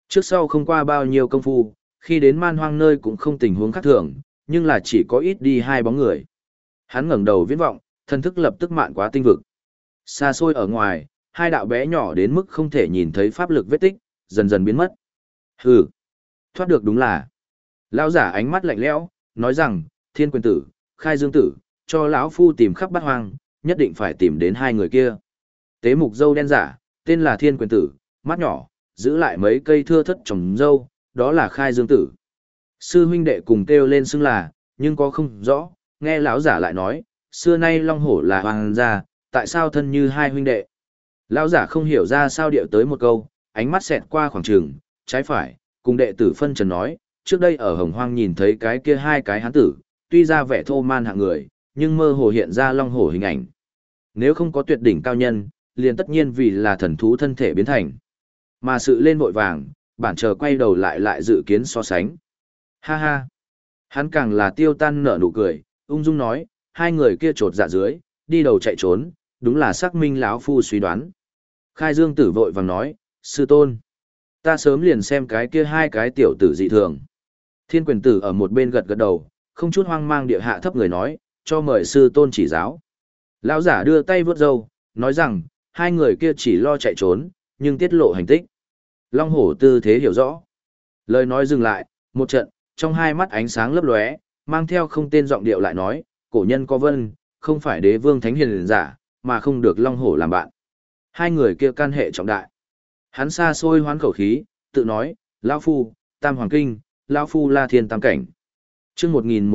Trước sau không qua bao nhiêu công phu, khi đến man hoang nơi cũng không tình huống khác thường, nhưng là chỉ có ít đi hai bóng người. Hắn ngẩng đầu viễn vọng, thân thức lập tức mạn quá tinh vực. Xa xôi ở ngoài, hai đạo bé nhỏ đến mức không thể nhìn thấy pháp lực vết tích, dần dần biến mất. Hừ, thoát được đúng là. Lão giả ánh mắt lạnh lẽo, nói rằng, Thiên Quyền Tử, Khai Dương Tử, cho lão phu tìm khắp bát hoang, nhất định phải tìm đến hai người kia. Tế mục dâu đen giả, tên là Thiên Quyền Tử, mắt nhỏ, giữ lại mấy cây thưa thất trồng dâu, đó là Khai Dương Tử. Sư huynh đệ cùng kêu lên xưng là, nhưng có không rõ, nghe lão giả lại nói, xưa nay Long Hổ là hoàng gia, tại sao thân như hai huynh đệ. Lão giả không hiểu ra sao điệu tới một câu, ánh mắt xẹt qua khoảng trường, trái phải, cùng đệ tử phân trần nói, trước đây ở Hồng Hoang nhìn thấy cái kia hai cái hán tử, tuy ra vẻ thô man hạng người, nhưng mơ hồ hiện ra Long Hổ hình ảnh. Nếu không có tuyệt đỉnh cao nhân, liền tất nhiên vì là thần thú thân thể biến thành. Mà sự lên vội vàng, bản chờ quay đầu lại dự kiến so sánh. Ha ha. Hắn càng là tiêu tan nở nụ cười, ung dung nói, hai người kia trột dạ dưới, đi đầu chạy trốn, đúng là xác minh lão phu suy đoán. Khai Dương Tử vội vàng nói, sư tôn, ta sớm liền xem cái kia hai cái tiểu tử dị thường. Thiên Quyền Tử ở một bên gật gật đầu, không chút hoang mang địa hạ thấp người nói, cho mời sư tôn chỉ giáo. Lão giả đưa tay vướt râu, nói rằng, hai người kia chỉ lo chạy trốn, nhưng tiết lộ hành tích. Long Hổ tư thế hiểu rõ. Lời nói dừng lại, một trận, trong hai mắt ánh sáng lấp lóe, mang theo không tên giọng điệu lại nói, cổ nhân có vân, không phải đế vương thánh hiền giả, mà không được Long Hổ làm bạn. Hai người kia can hệ trọng đại. Hắn xa xôi hoán khẩu khí, tự nói, Lão Phu, Tam Hoàng Kinh, Lão Phu La Thiên Tam Cảnh. chương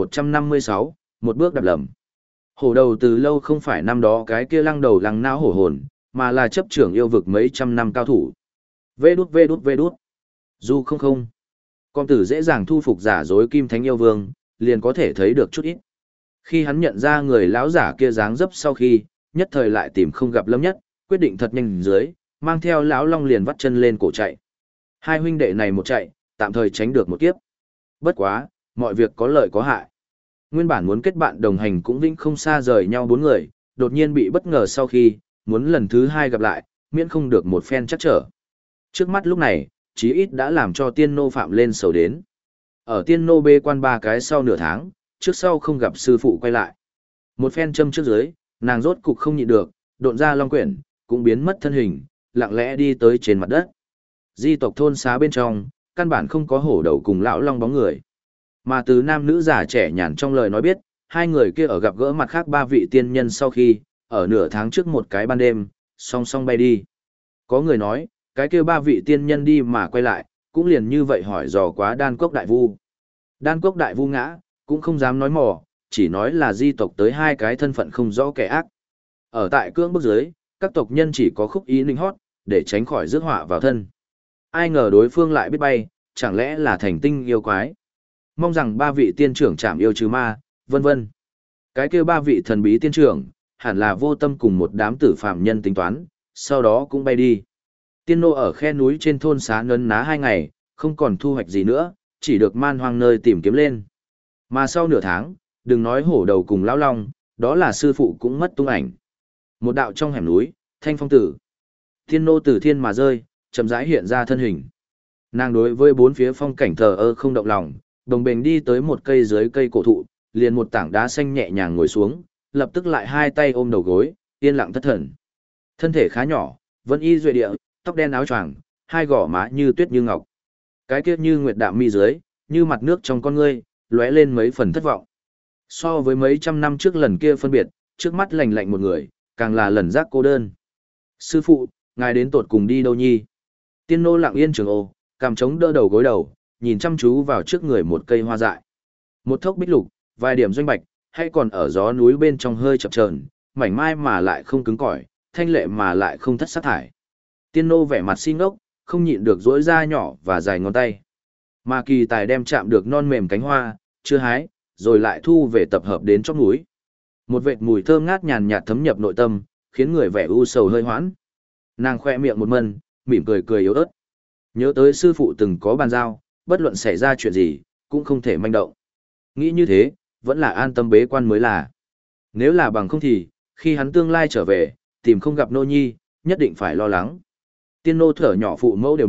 1156, một bước đạp lầm. Hổ đầu từ lâu không phải năm đó cái kia lăng đầu lăng não hổ hồn, mà là chấp trưởng yêu vực mấy trăm năm cao thủ. Vê đút vê đút vê đút. Du không không. Con tử dễ dàng thu phục giả dối kim thánh yêu vương, liền có thể thấy được chút ít. Khi hắn nhận ra người lão giả kia dáng dấp sau khi, nhất thời lại tìm không gặp Lâm Nhất, quyết định thật nhanh dưới, mang theo lão long liền vắt chân lên cổ chạy. Hai huynh đệ này một chạy, tạm thời tránh được một kiếp. Bất quá, mọi việc có lợi có hại. Nguyên bản muốn kết bạn đồng hành cũng vĩnh không xa rời nhau bốn người, đột nhiên bị bất ngờ sau khi, muốn lần thứ hai gặp lại, miễn không được một phen chắc trở. Trước mắt lúc này, chí ít đã làm cho tiên nô phạm lên sầu đến. Ở tiên nô bê quan ba cái sau nửa tháng, trước sau không gặp sư phụ quay lại. Một phen châm trước dưới, nàng rốt cục không nhịn được, độn ra long quyển, cũng biến mất thân hình, lặng lẽ đi tới trên mặt đất. Di tộc thôn xá bên trong, căn bản không có hổ đầu cùng lão long bóng người. Mà từ nam nữ già trẻ nhàn trong lời nói biết, hai người kia ở gặp gỡ mặt khác ba vị tiên nhân sau khi, ở nửa tháng trước một cái ban đêm, song song bay đi. Có người nói, cái kia ba vị tiên nhân đi mà quay lại, cũng liền như vậy hỏi dò quá đan cốc đại vu. Đan cốc đại vu ngã, cũng không dám nói mò, chỉ nói là di tộc tới hai cái thân phận không rõ kẻ ác. Ở tại cưỡng bức dưới, các tộc nhân chỉ có khúc ý linh hót, để tránh khỏi rước họa vào thân. Ai ngờ đối phương lại biết bay, chẳng lẽ là thành tinh yêu quái. Mong rằng ba vị tiên trưởng chạm yêu trừ ma, vân vân. Cái kia ba vị thần bí tiên trưởng, hẳn là vô tâm cùng một đám tử phạm nhân tính toán, sau đó cũng bay đi. Tiên nô ở khe núi trên thôn xá nấn ná 2 ngày, không còn thu hoạch gì nữa, chỉ được man hoang nơi tìm kiếm lên. Mà sau nửa tháng, đừng nói hổ đầu cùng lão long, đó là sư phụ cũng mất tung ảnh. Một đạo trong hẻm núi, thanh phong tử. Tiên nô từ thiên mà rơi, chậm rãi hiện ra thân hình. Nàng đối với bốn phía phong cảnh thờ ơ không động lòng, đồng bền đi tới một cây dưới cây cổ thụ, liền một tảng đá xanh nhẹ nhàng ngồi xuống, lập tức lại hai tay ôm đầu gối, yên lặng thất thần. Thân thể khá nhỏ, vẫn y duệ địa, tóc đen áo choàng, hai gò má như tuyết như ngọc. Cái kia như nguyệt đạm mi dưới, như mặt nước trong con ngươi, lóe lên mấy phần thất vọng. So với mấy trăm năm trước lần kia phân biệt, trước mắt lạnh lạnh một người, càng là lần giác cô đơn. Sư phụ, ngài đến tột cùng đi đâu nhi? Tiên nô lặng yên trường ô, cằm trống đỡ đầu gối đầu, nhìn chăm chú vào trước người một cây hoa dại. Một thốc bích lục, vài điểm doanh bạch, hay còn ở gió núi bên trong hơi chập chờn, mảnh mai mà lại không cứng cỏi, thanh lệ mà lại không thất sát thải. Tiên nô vẻ mặt xin ngốc, không nhịn được rỗi da nhỏ và dài ngón tay. Mà kỳ tài đem chạm được non mềm cánh hoa, chưa hái, rồi lại thu về tập hợp đến chóp núi. Một vệt mùi thơm ngát nhàn nhạt thấm nhập nội tâm, khiến người vẻ u sầu hơi hoãn. Nàng khoe miệng một mân, mỉm cười cười yếu ớt. Nhớ tới sư phụ từng có bàn giao, bất luận xảy ra chuyện gì, cũng không thể manh động. Nghĩ như thế, vẫn là an tâm bế quan mới là. Nếu là bằng không thì, khi hắn tương lai trở về, tìm không gặp nô nhi, nhất định phải lo lắng. Tiên nô thở nhỏ phụ mẫu đều mất,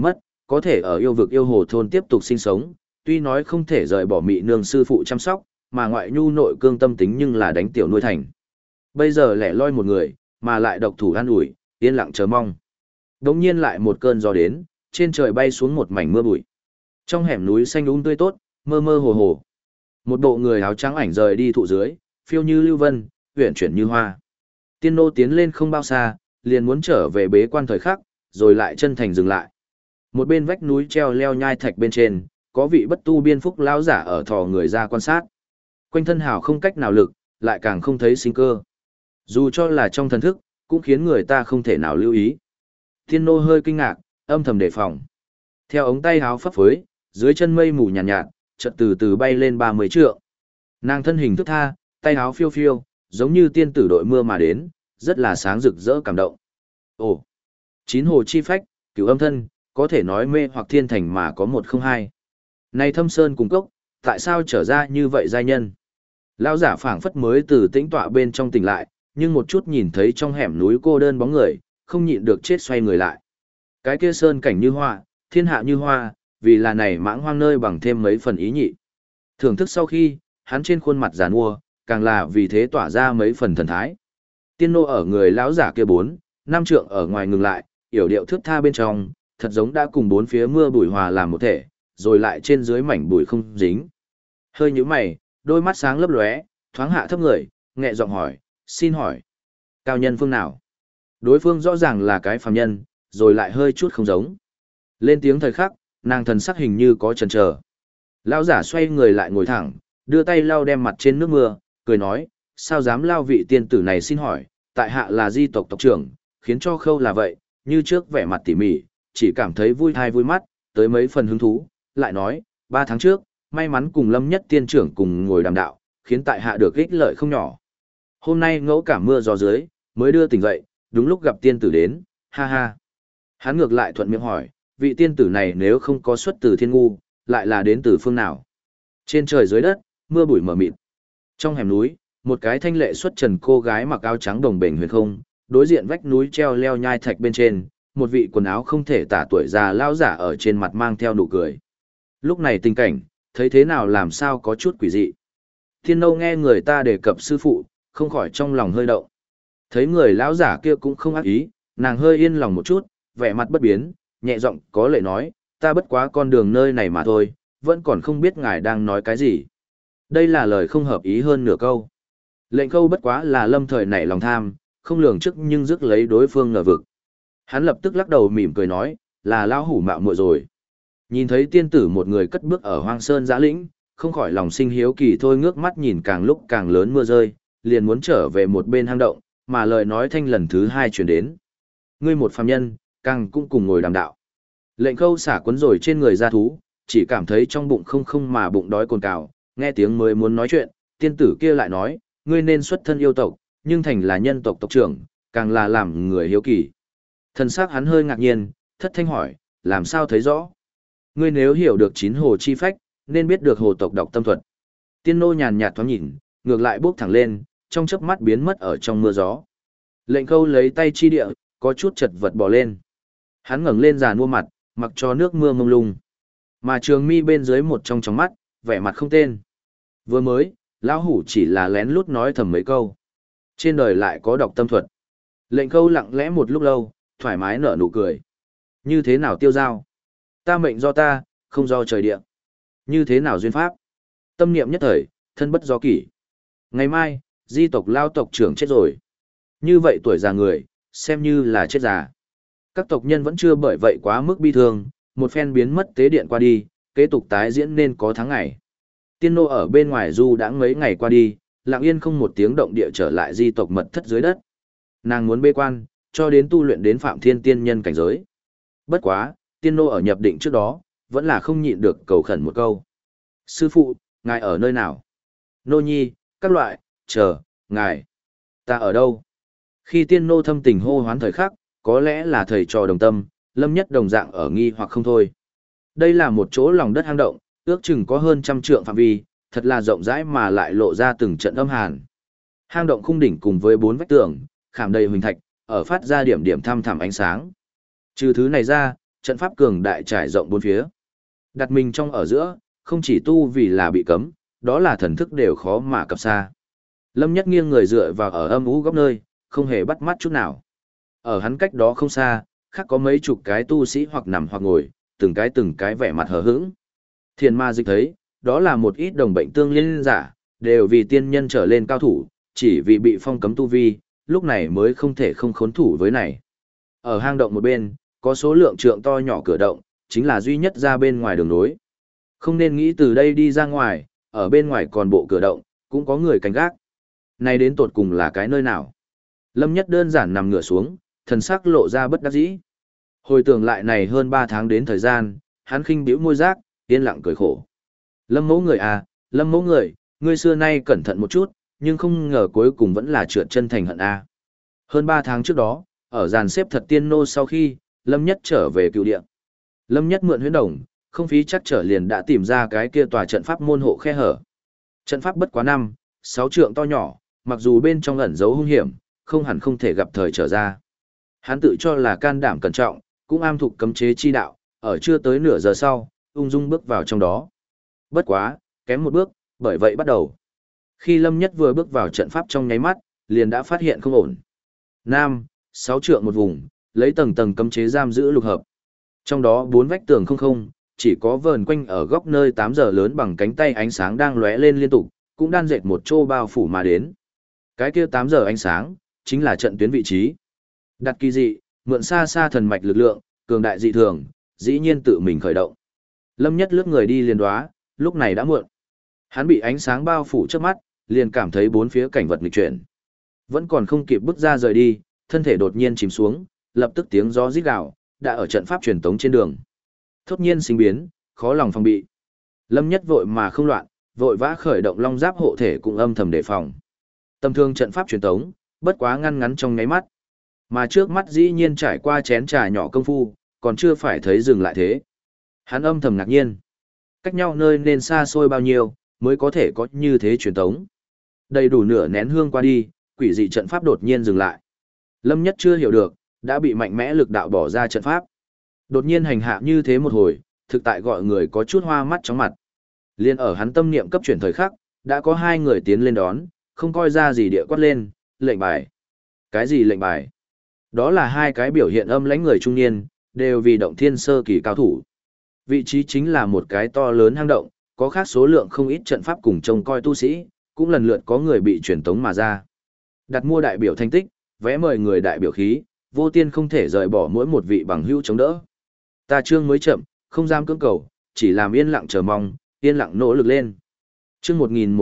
có thể ở yêu vực yêu hồ thôn tiếp tục sinh sống, tuy nói không thể rời bỏ mị nương sư phụ chăm sóc, mà ngoại nhu nội cương tâm tính nhưng là đánh tiểu nuôi thành. Bây giờ lẻ loi một người, mà lại độc thủ an ủi, yên lặng chờ mong. Đống nhiên lại một cơn gió đến, trên trời bay xuống một mảnh mưa bụi. Trong hẻm núi xanh tươi tốt, mơ mơ hồ hồ. Một bộ người áo trắng ảnh rời đi thụ dưới, phiêu như lưu vân, uyển chuyển như hoa. Tiên nô tiến lên không bao xa, liền muốn trở về bế quan thời khắc, rồi lại chân thành dừng lại. Một bên vách núi treo leo nhai thạch bên trên, có vị bất tu biên phúc lão giả ở thò người ra quan sát. Quanh thân hào không cách nào lực, lại càng không thấy sinh cơ. Dù cho là trong thần thức, cũng khiến người ta không thể nào lưu ý. Tiên nô hơi kinh ngạc, âm thầm đề phòng. Theo ống tay háo phấp phới, dưới chân mây mù nhàn nhạt, chợt từ từ bay lên 30 trượng. Nàng thân hình thức tha, tay háo phiêu phiêu, giống như tiên tử đội mưa mà đến, rất là sáng rực rỡ cảm động. Ồ, chín hồ chi phách, cửu âm thân, có thể nói mê hoặc thiên thành mà có một không hai. Này thâm sơn cùng cốc, tại sao trở ra như vậy giai nhân? Lão giả phảng phất mới từ tĩnh tọa bên trong tỉnh lại, nhưng một chút nhìn thấy trong hẻm núi cô đơn bóng người, không nhịn được chết xoay người lại. Cái kia sơn cảnh như hoa, thiên hạ như hoa, vì là này mãng hoang nơi bằng thêm mấy phần ý nhị. Thưởng thức sau khi, hắn trên khuôn mặt giàn mua, càng là vì thế tỏa ra mấy phần thần thái. Tiên nô ở người lão giả kia 4, 5 trượng ở ngoài ngừng lại, yểu điệu thước tha bên trong, thật giống đã cùng bốn phía mưa bụi hòa làm một thể, rồi lại trên dưới mảnh bụi không dính. Hơi nhíu mày, đôi mắt sáng lấp lóe, thoáng hạ thấp người, nhẹ giọng hỏi, xin hỏi, cao nhân phương nào? Đối phương rõ ràng là cái phàm nhân, rồi lại hơi chút không giống. Lên tiếng thời khắc, nàng thần sắc hình như có chần chờ. Lão giả xoay người lại ngồi thẳng, đưa tay lau đem mặt trên nước mưa, cười nói, sao dám lao vị tiên tử này xin hỏi, tại hạ là di tộc tộc trưởng, khiến cho khâu là vậy, như trước vẻ mặt tỉ mỉ, chỉ cảm thấy vui thai vui mắt, tới mấy phần hứng thú, lại nói, 3 tháng trước, may mắn cùng Lâm Nhất tiên trưởng cùng ngồi đàm đạo, khiến tại hạ được ích lợi không nhỏ. Hôm nay ngẫu cả mưa gió dưới, mới đưa tỉnh dậy, đúng lúc gặp tiên tử đến, ha ha. Hắn ngược lại thuận miệng hỏi, vị tiên tử này nếu không có xuất từ thiên ngu, lại là đến từ phương nào? Trên trời dưới đất, mưa bụi mờ mịt. Trong hẻm núi, một cái thanh lệ xuất trần cô gái mặc áo trắng đồng bền huyền không, đối diện vách núi treo leo nhai thạch bên trên, một vị quần áo không thể tả tuổi già lão giả ở trên mặt mang theo nụ cười. Lúc này tình cảnh, thấy thế nào làm sao có chút quỷ dị. Thiên Nâu nghe người ta đề cập sư phụ, không khỏi trong lòng hơi động. Thấy người lão giả kia cũng không ác ý, nàng hơi yên lòng một chút, vẻ mặt bất biến, nhẹ giọng có lệ nói, ta bất quá con đường nơi này mà thôi, vẫn còn không biết ngài đang nói cái gì. Đây là lời không hợp ý hơn nửa câu. Lệnh câu bất quá là lâm thời nảy lòng tham, không lường trước nhưng rước lấy đối phương ngờ vực. Hắn lập tức lắc đầu mỉm cười nói, là lão hủ mạo muội rồi. Nhìn thấy tiên tử một người cất bước ở hoang sơn giã lĩnh, không khỏi lòng sinh hiếu kỳ thôi ngước mắt nhìn càng lúc càng lớn mưa rơi, liền muốn trở về một bên hang động, mà lời nói thanh lần thứ 2 truyền đến. Ngươi một phàm nhân, càng cũng cùng ngồi đàm đạo. Lệnh câu xả cuốn rồi trên người ra thú, chỉ cảm thấy trong bụng không mà bụng đói cồn cào, nghe tiếng mới muốn nói chuyện, tiên tử kia lại nói, ngươi nên xuất thân yêu tộc, nhưng thành là nhân tộc tộc trưởng, càng là làm người hiếu kỳ. Thần sắc hắn hơi ngạc nhiên, thất thanh hỏi, làm sao thấy rõ? Ngươi nếu hiểu được 9 hồ chi phách, nên biết được hồ tộc độc tâm thuật. Tiên nô nhàn nhạt thoáng nhìn, ngược lại bước thẳng lên, trong chớp mắt biến mất ở trong mưa gió. Lệnh câu lấy tay chi địa, có chút chật vật bò lên. Hắn ngẩng lên giàn mua mặt, mặc cho nước mưa mông lung. Mà trường mi bên dưới một trong mắt, vẻ mặt không tên. Vừa mới, lão hủ chỉ là lén lút nói thầm mấy câu. Trên đời lại có độc tâm thuật. Lệnh câu lặng lẽ một lúc lâu, thoải mái nở nụ cười. Như thế nào tiêu giao? Ta mệnh do ta, không do trời địa. Như thế nào duyên pháp? Tâm niệm nhất thời, thân bất do kỷ. Ngày mai, di tộc lao tộc trưởng chết rồi. Như vậy tuổi già người, xem như là chết già. Các tộc nhân vẫn chưa bởi vậy quá mức bi thương, một phen biến mất tế điện qua đi, kế tục tái diễn nên có tháng ngày. Tiên nô ở bên ngoài du đã mấy ngày qua đi, lặng yên không một tiếng động địa trở lại di tộc mật thất dưới đất. Nàng muốn bế quan, cho đến tu luyện đến Phạm Thiên tiên nhân cảnh giới. Bất quá, tiên nô ở nhập định trước đó, vẫn là không nhịn được cầu khẩn một câu. Sư phụ, ngài ở nơi nào? Nô nhi, các loại, chờ, ngài. Ta ở đâu? Khi tiên nô thâm tình hô hoán thời khắc, có lẽ là thầy trò đồng tâm, Lâm Nhất đồng dạng ở nghi hoặc không thôi. Đây là một chỗ lòng đất hang động, ước chừng có hơn 100 trượng phạm vi, thật là rộng rãi mà lại lộ ra từng trận âm hàn. Hang động khung đỉnh cùng với 4 vách tường, khảm đầy huỳnh thạch, ở phát ra điểm điểm thăm thẳm ánh sáng. Trừ thứ này ra, trận pháp cường đại trải rộng bốn phía. Đặt mình trong ở giữa, không chỉ tu vì là bị cấm, đó là thần thức đều khó mà cập xa. Lâm Nhất nghiêng người dựa vào ở âm u góc nơi, không hề bắt mắt chút nào. Ở hắn cách đó không xa, khác có mấy chục cái tu sĩ hoặc nằm hoặc ngồi, từng cái vẻ mặt hờ hững. Thiền ma dịch thấy, đó là một ít đồng bệnh tương liên giả, đều vì tiên nhân trở lên cao thủ, chỉ vì bị phong cấm tu vi, lúc này mới không thể không khốn thủ với này. Ở hang động một bên, có số lượng trượng to nhỏ cửa động, chính là duy nhất ra bên ngoài đường nối. Không nên nghĩ từ đây đi ra ngoài, ở bên ngoài còn bộ cửa động, cũng có người canh gác. Này đến tột cùng là cái nơi nào? Lâm Nhất đơn giản nằm ngửa xuống, thần sắc lộ ra bất đắc dĩ. Hồi tưởng lại này hơn 3 tháng đến thời gian, hắn khinh bĩu môi giác, yên lặng cười khổ. Lâm mẫu người à, Lâm mẫu người, ngươi xưa nay cẩn thận một chút, nhưng không ngờ cuối cùng vẫn là trượt chân thành hận a. Hơn 3 tháng trước đó, ở dàn xếp thật tiên nô sau khi, Lâm Nhất trở về cựu địa. Lâm Nhất mượn huyễn đồng, không phí chắc trở liền đã tìm ra cái kia tòa trận pháp môn hộ khe hở. Trận pháp bất quá 5, 6 trượng to nhỏ, mặc dù bên trong ẩn giấu hung hiểm, không hẳn không thể gặp thời trở ra. Hắn tự cho là can đảm cẩn trọng, cũng am thục cấm chế chi đạo, ở chưa tới nửa giờ sau, ung dung bước vào trong đó. Bất quá, kém một bước, bởi vậy bắt đầu. Khi Lâm Nhất vừa bước vào trận pháp trong nháy mắt, liền đã phát hiện không ổn. 5, 6 trượng một vùng, lấy tầng tầng cấm chế giam giữ lục hợp. Trong đó 4 vách tường không, chỉ có vờn quanh ở góc nơi 8 giờ lớn bằng cánh tay ánh sáng đang lóe lên liên tục, cũng đan dệt một chô bao phủ mà đến. Cái kia 8 giờ ánh sáng, chính là trận tuyến vị trí. Đặt kỳ dị, mượn xa xa thần mạch lực lượng, cường đại dị thường, dĩ nhiên tự mình khởi động. Lâm Nhất lướt người đi liền đoá, lúc này đã muộn. Hắn bị ánh sáng bao phủ trước mắt, liền cảm thấy bốn phía cảnh vật nghịch chuyển. Vẫn còn không kịp bước ra rời đi, thân thể đột nhiên chìm xuống, lập tức tiếng gió rít gào, đã ở trận pháp truyền tống trên đường. Thốt nhiên sinh biến, khó lòng phòng bị. Lâm Nhất vội mà không loạn, vội vã khởi động long giáp hộ thể cũng âm thầm đề phòng. Tầm thường trận pháp truyền tống, bất quá ngăn ngắn trong nháy mắt. Mà trước mắt dĩ nhiên trải qua chén trà nhỏ công phu, còn chưa phải thấy dừng lại thế. Hắn âm thầm ngạc nhiên. Cách nhau nơi nên xa xôi bao nhiêu, mới có thể có như thế truyền tống. Đầy đủ nửa nén hương qua đi, quỷ dị trận pháp đột nhiên dừng lại. Lâm Nhất chưa hiểu được, đã bị mạnh mẽ lực đạo bỏ ra trận pháp. Đột nhiên hành hạ như thế một hồi, thực tại gọi người có chút hoa mắt chóng mặt. Liên ở hắn tâm niệm cấp chuyển thời khắc, đã có 2 người tiến lên đón, không coi ra gì địa quát lên, lệnh bài. Cái gì lệnh bài? Đó là 2 cái biểu hiện âm lãnh người trung niên, đều vì động thiên sơ kỳ cao thủ. Vị trí chính là một cái to lớn hang động, có khác số lượng không ít trận pháp cùng trông coi tu sĩ, cũng lần lượt có người bị truyền tống mà ra. Đặt mua đại biểu thành tích, vé mời người đại biểu khí, vô tiên không thể rời bỏ mỗi một vị bằng hữu chống đỡ. Ta chương mới chậm, không dám cưỡng cầu, chỉ làm yên lặng chờ mong, yên lặng nỗ lực lên. Chương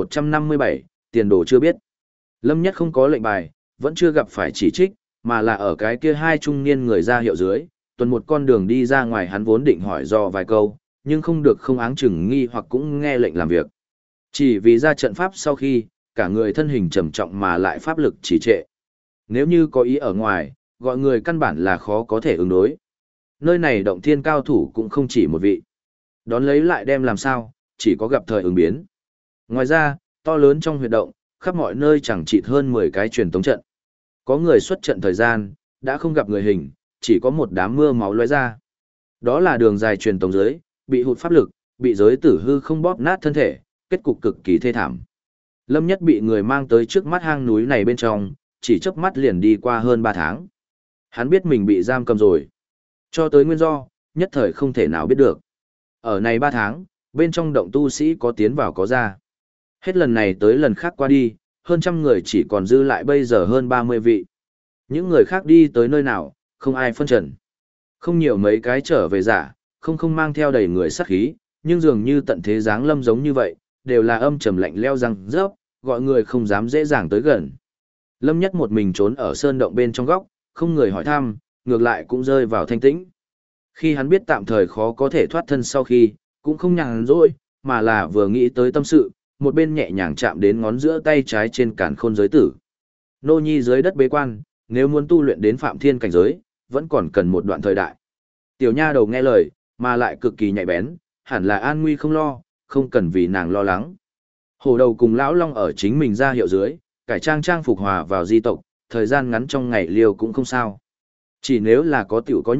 1157, tiền đồ chưa biết. Lâm Nhất không có lệnh bài, vẫn chưa gặp phải chỉ trích, mà là ở cái kia 2 trung niên người ra hiệu dưới, tuần một con đường đi ra ngoài, hắn vốn định hỏi do vài câu, nhưng không được không áng chừng nghi hoặc cũng nghe lệnh làm việc. Chỉ vì ra trận pháp sau khi, cả người thân hình trầm trọng mà lại pháp lực trì trệ. Nếu như có ý ở ngoài, gọi người căn bản là khó có thể ứng đối. Nơi này động thiên cao thủ cũng không chỉ một vị. Đón lấy lại đem làm sao, chỉ có gặp thời ứng biến. Ngoài ra, to lớn trong huyệt động, khắp mọi nơi chẳng chịt hơn 10 cái truyền tống trận. Có người xuất trận thời gian, đã không gặp người hình, chỉ có một đám mưa máu lóe ra. Đó là đường dài truyền tống giới, bị hụt pháp lực, bị giới tử hư không bóp nát thân thể, kết cục cực kỳ thê thảm. Lâm Nhất bị người mang tới trước mắt hang núi này bên trong, chỉ chớp mắt liền đi qua hơn 3 tháng. Hắn biết mình bị giam cầm rồi. Cho tới nguyên do, nhất thời không thể nào biết được. Ở này 3 tháng, bên trong động tu sĩ có tiến vào có ra. Hết lần này tới lần khác qua đi, hơn trăm người chỉ còn dư lại bây giờ hơn 30 vị. Những người khác đi tới nơi nào, không ai phân trần. Không nhiều mấy cái trở về giả, không mang theo đầy người sát khí, nhưng dường như tận thế giáng lâm giống như vậy, đều là âm trầm lạnh leo răng rớp, gọi người không dám dễ dàng tới gần. Lâm Nhất một mình trốn ở sơn động bên trong góc, không người hỏi thăm, ngược lại cũng rơi vào thanh tĩnh. Khi hắn biết tạm thời khó có thể thoát thân sau khi, cũng không nhàn rỗi, mà là vừa nghĩ tới tâm sự, một bên nhẹ nhàng chạm đến ngón giữa tay trái trên càn khôn giới tử. Nô nhi dưới đất bế quan, nếu muốn tu luyện đến phạm thiên cảnh giới, vẫn còn cần một đoạn thời đại. Tiểu nha đầu nghe lời, mà lại cực kỳ nhạy bén, hẳn là an nguy không lo, không cần vì nàng lo lắng. Hổ đầu cùng lão long ở chính mình ra hiệu dưới, cải trang phục hòa vào di tộc, thời gian ngắn trong ngày liều cũng không sao. Chỉ nếu là có tiểu có nhục,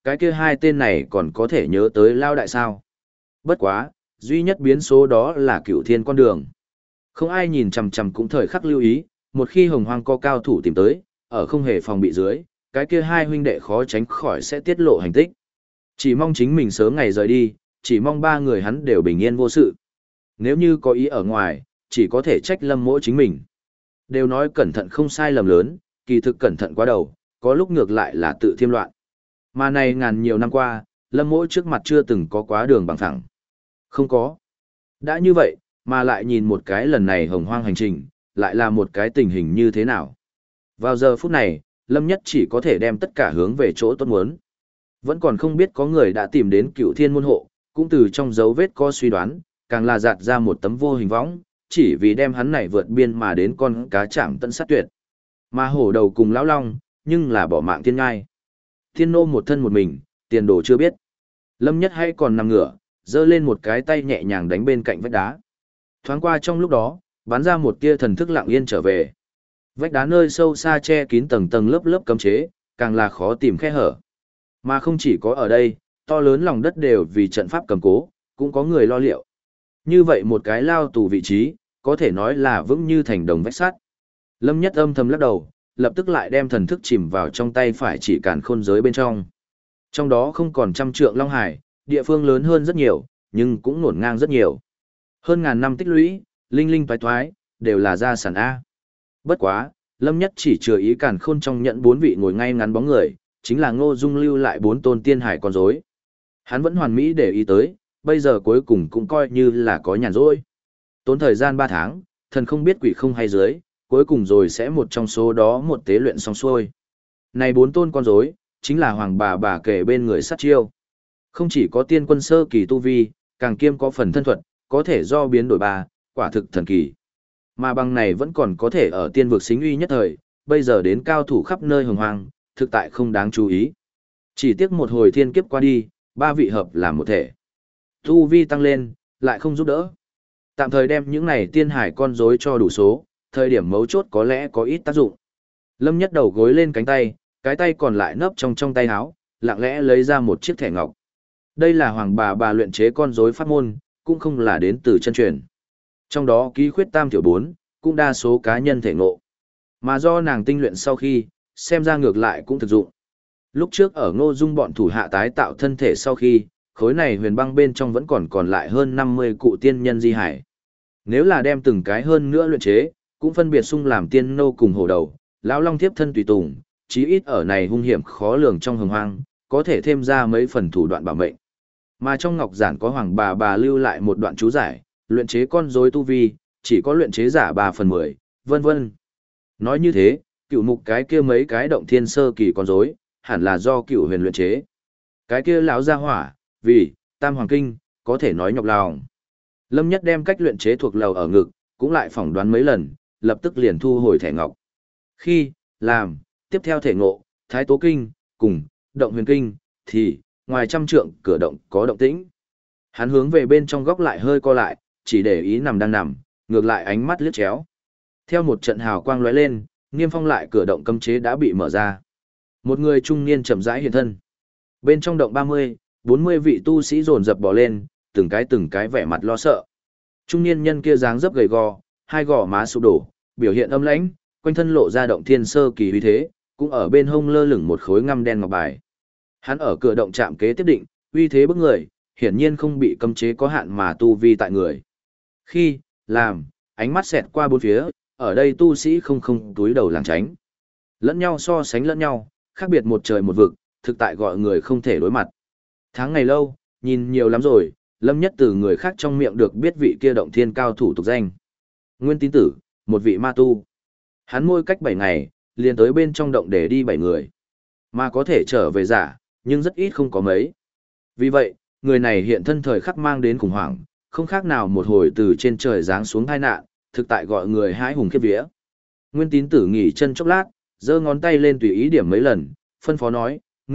cái kia hai tên này còn có thể nhớ tới Lao Đại sao. Bất quá, duy nhất biến số đó là Cửu Thiên con đường. Không ai nhìn chằm chằm cũng thời khắc lưu ý, một khi Hồng Hoang có cao thủ tìm tới, ở không hề phòng bị dưới, cái kia hai huynh đệ khó tránh khỏi sẽ tiết lộ hành tích. Chỉ mong chính mình sớm ngày rời đi, chỉ mong ba người hắn đều bình yên vô sự. Nếu như có ý ở ngoài, chỉ có thể trách Lâm Mỗ chính mình. Đều nói cẩn thận không sai lầm lớn, kỳ thực cẩn thận quá đầu, có lúc ngược lại là tự thiêm loạn. Mà này ngàn nhiều năm qua, Lâm Mỗ trước mặt chưa từng có quá đường bằng phẳng. Không có. Đã như vậy, mà lại nhìn một cái lần này Hồng Hoang hành trình, lại là một cái tình hình như thế nào. Vào giờ phút này, Lâm Nhất chỉ có thể đem tất cả hướng về chỗ tốt muốn. Vẫn còn không biết có người đã tìm đến Cửu Thiên môn hộ, cũng từ trong dấu vết có suy đoán, càng là giạt ra một tấm vô hình võng, chỉ vì đem hắn này vượt biên mà đến con cá chạm tận sát tuyệt. Mà hổ đầu cùng lão long, nhưng là bỏ mạng thiên ngai. Thiên nô một thân một mình, tiền đồ chưa biết. Lâm Nhất hay còn nằm ngửa, giơ lên một cái tay nhẹ nhàng đánh bên cạnh vách đá. Thoáng qua trong lúc đó, bắn ra một tia thần thức lặng yên trở về. Vách đá nơi sâu xa che kín tầng tầng lớp lớp cấm chế, càng là khó tìm khe hở. Mà không chỉ có ở đây, to lớn lòng đất đều vì trận pháp cầm cố, cũng có người lo liệu. Như vậy một cái lao tù vị trí, có thể nói là vững như thành đồng vách sắt. Lâm Nhất âm thầm lắc đầu, lập tức lại đem thần thức chìm vào trong tay phải chỉ càn khôn giới bên trong. Trong đó không còn trăm trượng long hải, địa phương lớn hơn rất nhiều, nhưng cũng ngổn ngang rất nhiều. Hơn ngàn năm tích lũy, linh linh toái toái, đều là gia sản A. Bất quá, Lâm Nhất chỉ chừa ý càn khôn trong nhận bốn vị ngồi ngay ngắn bóng người, chính là Ngô Dung lưu lại bốn tôn tiên hải con rối. Hắn vẫn hoàn mỹ để ý tới, bây giờ cuối cùng cũng coi như là có nhàn rỗi. Tốn thời gian 3 tháng, thần không biết quỷ không hay dưới, cuối cùng rồi sẽ một trong số đó một tế luyện xong xuôi. Này bốn tôn con rối, chính là hoàng bà kể bên người sát chiêu. Không chỉ có tiên quân sơ kỳ tu vi, càng kiêm có phần thân thuật, có thể do biến đổi bà, quả thực thần kỳ. Mà bằng này vẫn còn có thể ở tiên vực xính uy nhất thời, bây giờ đến cao thủ khắp nơi hồng hoang, thực tại không đáng chú ý. Chỉ tiếc một hồi thiên kiếp qua đi, ba vị hợp làm một thể. Tu vi tăng lên, lại không giúp đỡ. Tạm thời đem những này tiên hải con rối cho đủ số, thời điểm mấu chốt có lẽ có ít tác dụng. Lâm Nhất đầu gối lên cánh tay, cái tay còn lại nấp trong tay áo, lặng lẽ lấy ra một chiếc thẻ ngọc. Đây là hoàng bà luyện chế con rối pháp môn, cũng không là đến từ chân truyền. Trong đó ký khuyết tam tiểu 4, cũng đa số cá nhân thể ngộ. Mà do nàng tinh luyện sau khi, xem ra ngược lại cũng thực dụng. Lúc trước ở Ngô Dung bọn thủ hạ tái tạo thân thể sau khi, khối này huyền băng bên trong vẫn còn lại hơn 50 cụ tiên nhân di hải. Nếu là đem từng cái hơn nữa luyện chế, cũng phân biệt xung làm tiên nô cùng hổ đầu, lão long tiếp thân tùy tùng, chí ít ở này hung hiểm khó lường trong hồng hoang, có thể thêm ra mấy phần thủ đoạn bảo mệnh. Mà trong ngọc giản có hoàng bà lưu lại một đoạn chú giải, luyện chế con rối tu vi, chỉ có luyện chế giả 3/10, vân vân. Nói như thế, cựu mục cái kia mấy cái động thiên sơ kỳ con rối, hẳn là do cựu huyền luyện chế. Cái kia lão gia hỏa, vì tam hoàng kinh, có thể nói nhọc lòng. Lâm Nhất đem cách luyện chế thuộc lầu ở ngực, cũng lại phỏng đoán mấy lần, lập tức liền thu hồi thẻ ngọc. Khi làm tiếp theo thể ngộ, thái tố kinh cùng động huyền kinh thì ngoài trăm trượng cửa động có động tĩnh. Hắn hướng về bên trong góc lại hơi co lại, chỉ để ý nằm đang nằm, ngược lại ánh mắt liếc chéo. Theo một trận hào quang lóe lên, niêm phong lại cửa động cấm chế đã bị mở ra. Một người trung niên chậm rãi hiện thân. Bên trong động 30-40 vị tu sĩ dồn dập bò lên, từng cái vẻ mặt lo sợ. Trung niên nhân kia dáng dấp gầy gò, hai gò má sụp đổ, biểu hiện âm lãnh, quanh thân lộ ra động thiên sơ kỳ uy thế, cũng ở bên hông lơ lửng một khối ngăm đen ngọc bài. Hắn ở cửa động chạm kế tiếp định, uy thế bức người, hiển nhiên không bị cấm chế có hạn mà tu vi tại người. Khi làm, ánh mắt xẹt qua bốn phía, ở đây tu sĩ không túi đầu làng tránh. Lẫn nhau so sánh lẫn nhau, khác biệt một trời một vực, thực tại gọi người không thể đối mặt. Tháng ngày lâu, nhìn nhiều lắm rồi, Lâm Nhất từ người khác trong miệng được biết vị kia động thiên cao thủ tục danh. Nguyên Tín Tử, một vị ma tu. Hắn môi cách 7 ngày, liền tới bên trong động để đi 7 người. Mà có thể trở về giả, nhưng rất ít không có mấy. Vì vậy, người này hiện thân thời khắc mang đến khủng hoảng, không khác nào một hồi từ trên trời giáng xuống tai nạn, thực tại gọi người hãi hùng khiếp vía. Nguyên Tín Tử nghỉ chân chốc lát, giơ ngón tay lên tùy ý điểm mấy lần, phân phó nói,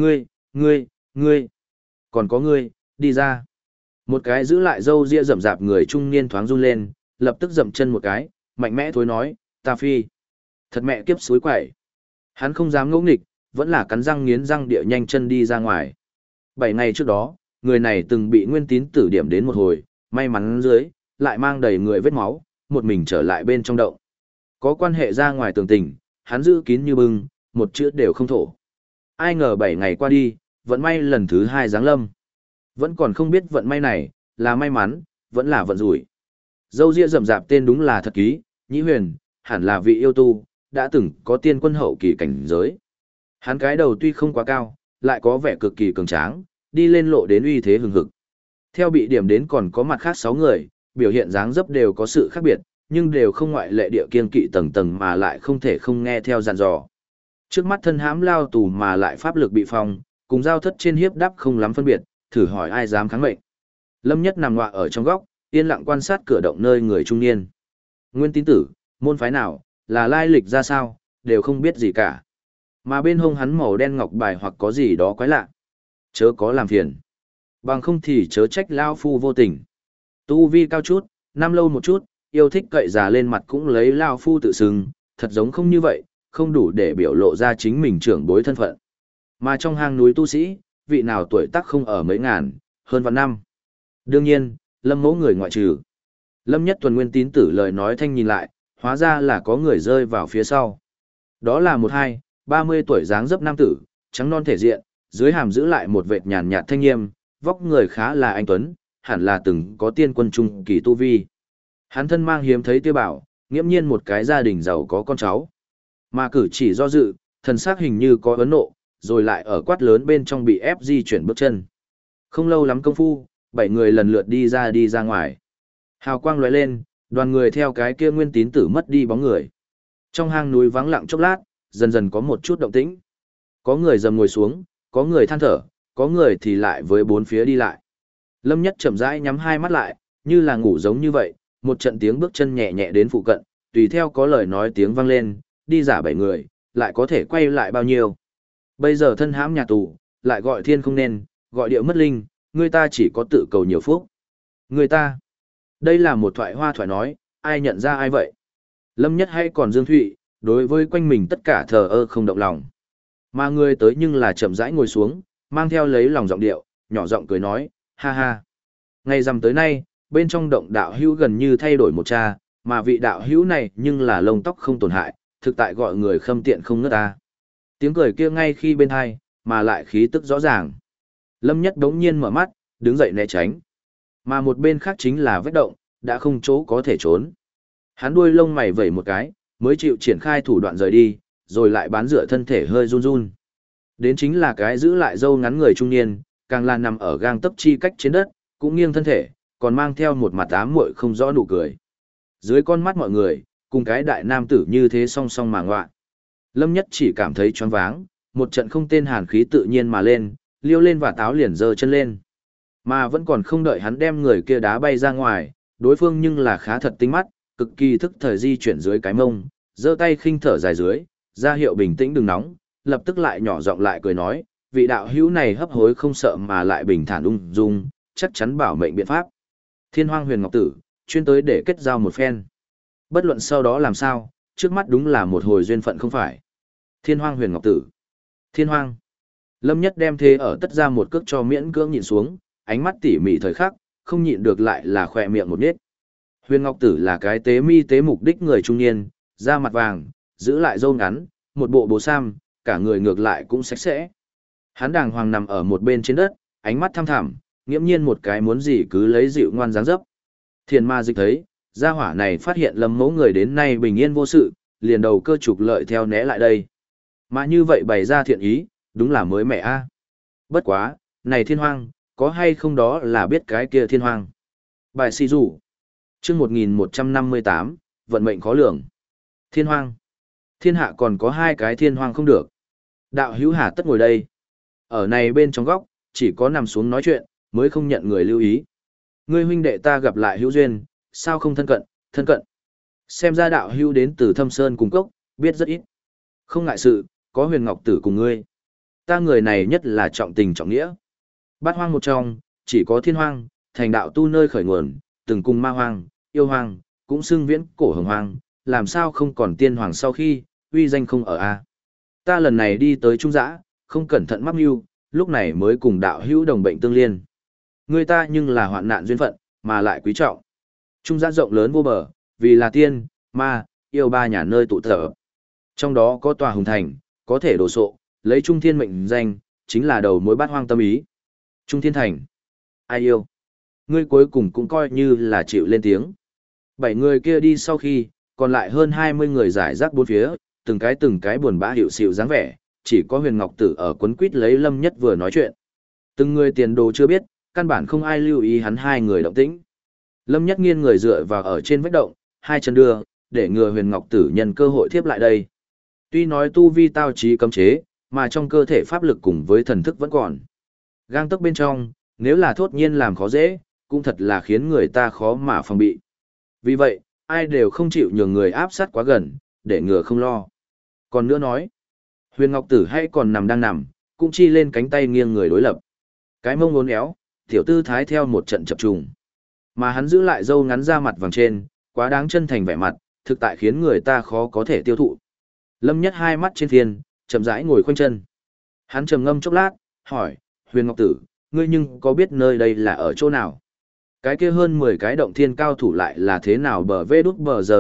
ngươi, còn có ngươi, đi ra. Một cái giữ lại râu ria rậm rạp người trung niên thoáng run lên, lập tức dậm chân một cái, mạnh mẽ thối nói, ta phi. Thật mẹ kiếp suối quậy. Hắn không dám ngỗ nghịch, vẫn là cắn răng nghiến răng địa nhanh chân đi ra ngoài. 7 ngày trước đó, người này từng bị Nguyên Tín Tử điểm đến một hồi, may mắn dưới, lại mang đầy người vết máu, một mình trở lại bên trong động. Có quan hệ ra ngoài tường tình, hắn giữ kín như bưng, một chữ đều không thổ. Ai ngờ 7 ngày qua đi, vận may lần thứ 2 giáng lâm. Vẫn còn không biết vận may này, là may mắn, vẫn là vận rủi. Dâu ria rậm rạp tên đúng là thật ký, Nhĩ Huyền, hẳn là vị yêu tu, đã từng có tiên quân hậu kỳ cảnh giới. Hắn cái đầu tuy không quá cao, lại có vẻ cực kỳ cường tráng, đi lên lộ đến uy thế hừng hực. Theo bị điểm đến còn có mặt khác 6 người, biểu hiện dáng dấp đều có sự khác biệt, nhưng đều không ngoại lệ địa kiên kỵ tầng tầng mà lại không thể không nghe theo dặn dò. Trước mắt thân hãm lao tù mà lại pháp lực bị phong, cùng giao thất trên hiếp đắp không lắm phân biệt, thử hỏi ai dám kháng mệnh. Lâm Nhất nằm ngọa ở trong góc, yên lặng quan sát cửa động nơi người trung niên. Nguyên Tín Tử, môn phái nào, là lai lịch ra sao, đều không biết gì cả. Mà bên hông hắn màu đen ngọc bài hoặc có gì đó quái lạ. Chớ có làm phiền. Bằng không thì chớ trách lao phu vô tình. Tu vi cao chút, năm lâu một chút, yêu thích cậy già lên mặt cũng lấy lao phu tự xưng, thật giống không như vậy, không đủ để biểu lộ ra chính mình trưởng bối thân phận. Mà trong hang núi tu sĩ, vị nào tuổi tác không ở mấy ngàn, hơn vạn năm. Đương nhiên, Lâm Mẫu người ngoại trừ. Lâm Nhất Tuần Nguyên Tín Tử lời nói thanh nhìn lại, hóa ra là có người rơi vào phía sau. Đó là một 30 tuổi dáng dấp nam tử, trắng non thể diện, dưới hàm giữ lại một vệt nhàn nhạt thanh nghiêm, vóc người khá là anh tuấn, hẳn là từng có tiên quân trung kỳ tu vi. Hắn thân mang hiếm thấy tiêu bảo, nghiễm nhiên một cái gia đình giàu có con cháu. Mà cử chỉ do dự, thần sắc hình như có ấn nộ, rồi lại ở quát lớn bên trong bị ép di chuyển bước chân. Không lâu lắm công phu, 7 người lần lượt đi ra ngoài. Hào quang lóe lên, đoàn người theo cái kia Nguyên Tín Tử mất đi bóng người. Trong hang núi vắng lặng chốc lát, dần dần có một chút động tĩnh. Có người dầm ngồi xuống, có người than thở, có người thì lại với bốn phía đi lại. Lâm Nhất chậm rãi nhắm hai mắt lại, như là ngủ giống như vậy, một trận tiếng bước chân nhẹ nhẹ đến phụ cận, tùy theo có lời nói tiếng vang lên, đi giả 7 người, lại có thể quay lại bao nhiêu. Bây giờ thân hãm nhà tù, lại gọi thiên không nên, gọi địa mất linh, người ta chỉ có tự cầu nhiều phúc. Người ta, đây là một thoại hoa thoại nói, ai nhận ra ai vậy? Lâm Nhất hay còn Dương Thụy, đối với quanh mình tất cả thờ ơ không động lòng. Mà người tới nhưng là chậm rãi ngồi xuống, mang theo lấy lòng giọng điệu, nhỏ giọng cười nói, ha ha. Ngày rằm tới nay, bên trong động đạo hữu gần như thay đổi một cha, mà vị đạo hữu này nhưng là lông tóc không tổn hại, thực tại gọi người khâm tiện không ngớt ta. Tiếng cười kia ngay khi bên hai, mà lại khí tức rõ ràng. Lâm Nhất đống nhiên mở mắt, đứng dậy né tránh. Mà một bên khác chính là vết động, đã không chỗ có thể trốn. Hắn đuôi lông mày vẩy một cái, mới chịu triển khai thủ đoạn rời đi, rồi lại bán dựa thân thể hơi run run. Đến chính là cái giữ lại râu ngắn người trung niên, càng là nằm ở gang tấc chi cách trên đất, cũng nghiêng thân thể, còn mang theo một mặt ám muội không rõ nụ cười. Dưới con mắt mọi người, cùng cái đại nam tử như thế song song mà ngoạ. Lâm Nhất chỉ cảm thấy choáng váng, một trận không tên hàn khí tự nhiên mà lên, liêu lên và táo liền giơ chân lên. Mà vẫn còn không đợi hắn đem người kia đá bay ra ngoài, đối phương nhưng là khá thật tinh mắt, cực kỳ thức thời di chuyển dưới cái mông, giơ tay khinh thở dài dưới, ra hiệu bình tĩnh đừng nóng, lập tức lại nhỏ giọng lại cười nói, vị đạo hữu này hấp hối không sợ mà lại bình thản ung dung, chắc chắn bảo mệnh biện pháp. Thiên Hoang Huyền Ngọc Tử, chuyên tới để kết giao một phen. Bất luận sau đó làm sao, trước mắt đúng là một hồi duyên phận không phải. Thiên Hoang Huyền Ngọc Tử. Thiên Hoang. Lâm Nhất đem thế ở tất ra một cước cho miễn cưỡng nhìn xuống, ánh mắt tỉ mỉ thời khắc, không nhịn được lại là khỏe miệng một nết. Huyền Ngọc Tử là cái tế mi tế mục đích người trung niên, da mặt vàng, giữ lại râu ngắn, một bộ bố sam, cả người ngược lại cũng sạch sẽ. Hắn đàng hoàng nằm ở một bên trên đất, ánh mắt thăm thẳm, nghiễm nhiên một cái muốn gì cứ lấy dịu ngoan dáng dấp. Thiền ma dịch thấy, gia hỏa này phát hiện Lâm Mẫu người đến nay bình yên vô sự, liền đầu cơ trục lợi theo né lại đây. Mà như vậy bày ra thiện ý, đúng là mới mẻ a. Bất quá, này Thiên Hoang, có hay không đó là biết cái kia Thiên Hoang. Bài si rủ. Chương 1158, vận mệnh khó lường. Thiên Hoang. Thiên hạ còn có 2 cái Thiên Hoang không được. Đạo hữu hà tất ngồi đây. Ở này bên trong góc, chỉ có nằm xuống nói chuyện, mới không nhận người lưu ý. Ngươi huynh đệ ta gặp lại hữu duyên, sao không thân cận, thân cận. Xem ra đạo hữu đến từ Thâm Sơn cùng cốc, biết rất ít. Không ngại sự, có Huyền Ngọc Tử cùng ngươi. Ta người này nhất là trọng tình trọng nghĩa. Bát hoang một trong, chỉ có Thiên Hoang, thành đạo tu nơi khởi nguồn, từng cùng ma hoang, yêu hoang, cũng xưng viễn cổ hồng hoang, làm sao không còn tiên hoàng sau khi, uy danh không ở a. Ta lần này đi tới Trung Giã, không cẩn thận mắc mưu, lúc này mới cùng đạo hữu đồng bệnh tương liên. Người ta nhưng là hoạn nạn duyên phận, mà lại quý trọng. Trung gian rộng lớn vô bờ, vì là tiên, ma, yêu ba nhà nơi tụ tập. Trong đó có tòa hùng thành, có thể đồ sộ, lấy Trung Thiên mệnh danh, chính là đầu mối bát hoang tâm ý. Trung Thiên thành. Ai yêu? Ngươi cuối cùng cũng coi như là chịu lên tiếng. 7 người kia đi sau khi, còn lại hơn 20 người giải rác bốn phía, từng cái buồn bã hiệu xịu dáng vẻ, chỉ có Huyền Ngọc Tử ở quấn quýt lấy Lâm Nhất vừa nói chuyện. Từng người tiền đồ chưa biết, căn bản không ai lưu ý hắn hai người động tĩnh. Lâm Nhất nghiêng người dựa vào ở trên vách động, hai chân đưa, để ngừa Huyền Ngọc Tử nhân cơ hội thiếp lại đây. Tuy nói tu vi tao trí cấm chế, mà trong cơ thể pháp lực cùng với thần thức vẫn còn. Gang tấc bên trong, nếu là thốt nhiên làm khó dễ, cũng thật là khiến người ta khó mà phòng bị. Vì vậy, ai đều không chịu nhường người áp sát quá gần, để ngừa không lo. Còn nữa nói, Huyền Ngọc Tử hay còn đang nằm, cũng chi lên cánh tay nghiêng người đối lập. Cái mông uốn éo, tiểu tư thái theo một trận chập trùng. Mà hắn giữ lại râu ngắn ra mặt vàng trên, quá đáng chân thành vẻ mặt, thực tại khiến người ta khó có thể tiêu thụ. Lâm Nhất hai mắt trên phiền, chậm rãi ngồi khoanh chân. Hắn trầm ngâm chốc lát, hỏi, Huyền Ngọc Tử, ngươi nhưng có biết nơi đây là ở chỗ nào? Cái kia hơn 10 cái động thiên cao thủ lại là thế nào bờ vê đút bờ giờ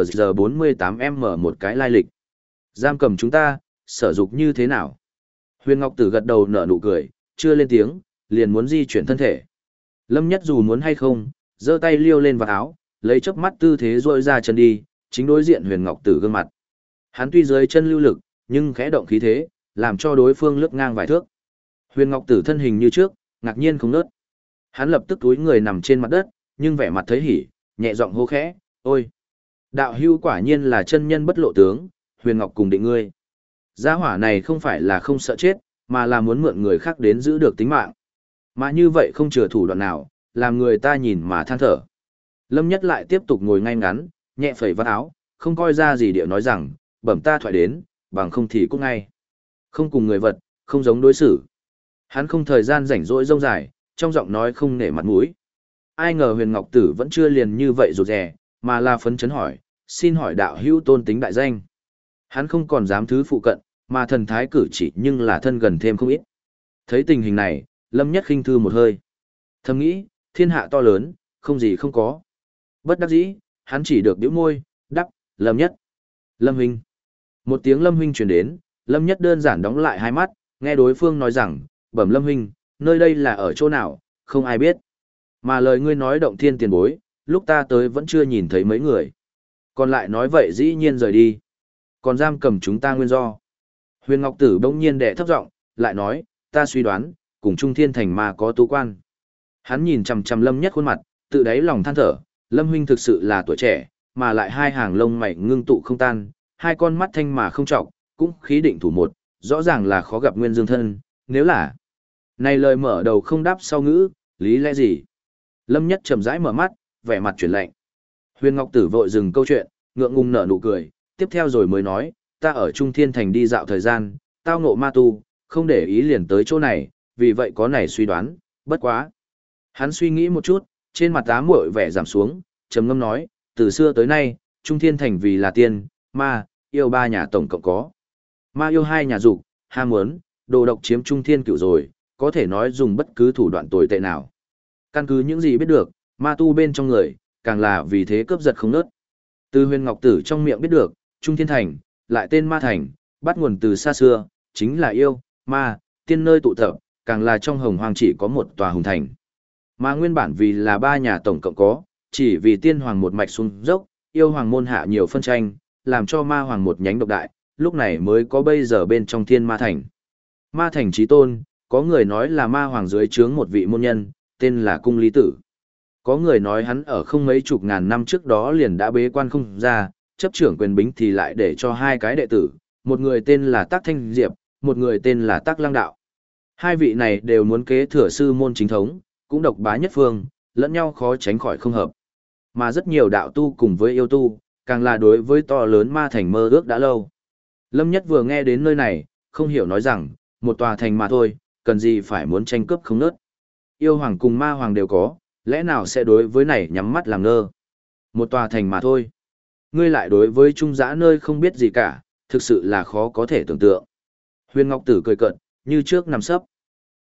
48M một cái lai lịch? Giam cầm chúng ta, sở dục như thế nào? Huyền Ngọc Tử gật đầu nở nụ cười, chưa lên tiếng, liền muốn di chuyển thân thể. Lâm Nhất dù muốn hay không, giơ tay liêu lên vào áo, lấy chớp mắt tư thế rôi ra chân đi, chính đối diện Huyền Ngọc Tử gương mặt. Hắn tuy dưới chân lưu lực, nhưng khẽ động khí thế, làm cho đối phương lướt ngang vài thước. Huyền Ngọc Tử thân hình như trước, ngạc nhiên không nớt. Hắn lập tức túi người nằm trên mặt đất, nhưng vẻ mặt thấy hỉ, nhẹ giọng hô khẽ, ôi! Đạo hưu quả nhiên là chân nhân bất lộ tướng, Huyền Ngọc cùng định ngươi. Gia hỏa này không phải là không sợ chết, mà là muốn mượn người khác đến giữ được tính mạng. Mà như vậy không chừa thủ đoạn nào, làm người ta nhìn mà than thở. Lâm Nhất lại tiếp tục ngồi ngay ngắn, nhẹ phẩy vắt áo, không coi ra gì điệu nói rằng, bẩm ta thoại đến, bằng không thì cút ngay. Không cùng người vật, không giống đối xử. Hắn không thời gian rảnh rỗi rông dài, trong giọng nói không nể mặt mũi. Ai ngờ Huyền Ngọc Tử vẫn chưa liền như vậy rụt rè, mà là phấn chấn hỏi, xin hỏi đạo hữu tôn tính đại danh. Hắn không còn dám thứ phụ cận, mà thần thái cử chỉ nhưng là thân gần thêm không ít. Thấy tình hình này, Lâm Nhất khinh thư một hơi. Thầm nghĩ, thiên hạ to lớn, không gì không có. Bất đắc dĩ, hắn chỉ được bĩu môi, đắp, Lâm Nhất. Lâm huynh. Một tiếng Lâm huynh truyền đến, Lâm Nhất đơn giản đóng lại hai mắt, nghe đối phương nói rằng, bẩm Lâm huynh, nơi đây là ở chỗ nào, không ai biết. Mà lời ngươi nói động thiên tiền bối, lúc ta tới vẫn chưa nhìn thấy mấy người. Còn lại nói vậy dĩ nhiên rời đi. Còn giam cầm chúng ta nguyên do. Huyền Ngọc Tử bỗng nhiên đệ thấp giọng, lại nói, ta suy đoán, cùng Trung Thiên Thành mà có tu quan. Hắn nhìn chằm chằm Lâm Nhất khuôn mặt, tự đáy lòng than thở, Lâm huynh thực sự là tuổi trẻ, mà lại hai hàng lông mày ngưng tụ không tan, hai con mắt thanh mà không trọc, cũng khí định thủ một, rõ ràng là khó gặp nguyên dương thân, nếu là. Này lời mở đầu không đáp sau ngữ, lý lẽ gì? Lâm Nhất chậm rãi mở mắt, vẻ mặt chuyển lạnh. Huyền Ngọc Tử vội dừng câu chuyện, ngượng ngùng nở nụ cười, tiếp theo rồi mới nói, ta ở Trung Thiên Thành đi dạo thời gian, tao ngộ ma tu, không để ý liền tới chỗ này, vì vậy có này suy đoán, bất quá. Hắn suy nghĩ một chút, trên mặt ám muội vẻ giảm xuống, trầm ngâm nói, từ xưa tới nay, Trung Thiên Thành vì là tiên, ma, yêu ba nhà tổng cộng có. Ma yêu hai nhà dục, ham muốn, đồ độc chiếm Trung Thiên cửu rồi, có thể nói dùng bất cứ thủ đoạn tồi tệ nào. Căn cứ những gì biết được, ma tu bên trong người, càng là vì thế cướp giật không nớt. Từ Huyền Ngọc Tử trong miệng biết được, Trung Thiên Thành, lại tên Ma Thành, bắt nguồn từ xa xưa, chính là yêu, ma, tiên nơi tụ tập, càng là trong hồng hoang chỉ có một tòa hùng thành. Mà nguyên bản vì là ba nhà tổng cộng có, chỉ vì tiên hoàng một mạch xuống dốc, yêu hoàng môn hạ nhiều phân tranh, làm cho ma hoàng một nhánh độc đại, lúc này mới có bây giờ bên trong Thiên Ma Thành. Ma Thành chí tôn, có người nói là ma hoàng dưới trướng một vị môn nhân, tên là Cung Lý Tử. Có người nói hắn ở không mấy chục ngàn năm trước đó liền đã bế quan không ra, chấp trưởng quyền bính thì lại để cho hai cái đệ tử, một người tên là Tắc Thanh Diệp, một người tên là Tắc Lăng Đạo. Hai vị này đều muốn kế thừa sư môn chính thống, cũng độc bá nhất phương, lẫn nhau khó tránh khỏi không hợp. Mà rất nhiều đạo tu cùng với yêu tu, càng là đối với to lớn ma thành mơ ước đã lâu. Lâm Nhất vừa nghe đến nơi này, không hiểu nói rằng, một tòa thành mà thôi, cần gì phải muốn tranh cướp không nớt. Yêu hoàng cùng ma hoàng đều có, lẽ nào sẽ đối với này nhắm mắt làm ngơ. Một tòa thành mà thôi. Ngươi lại đối với trung dã nơi không biết gì cả, thực sự là khó có thể tưởng tượng. Huyền Ngọc Tử cười cợt, như trước nằm sấp.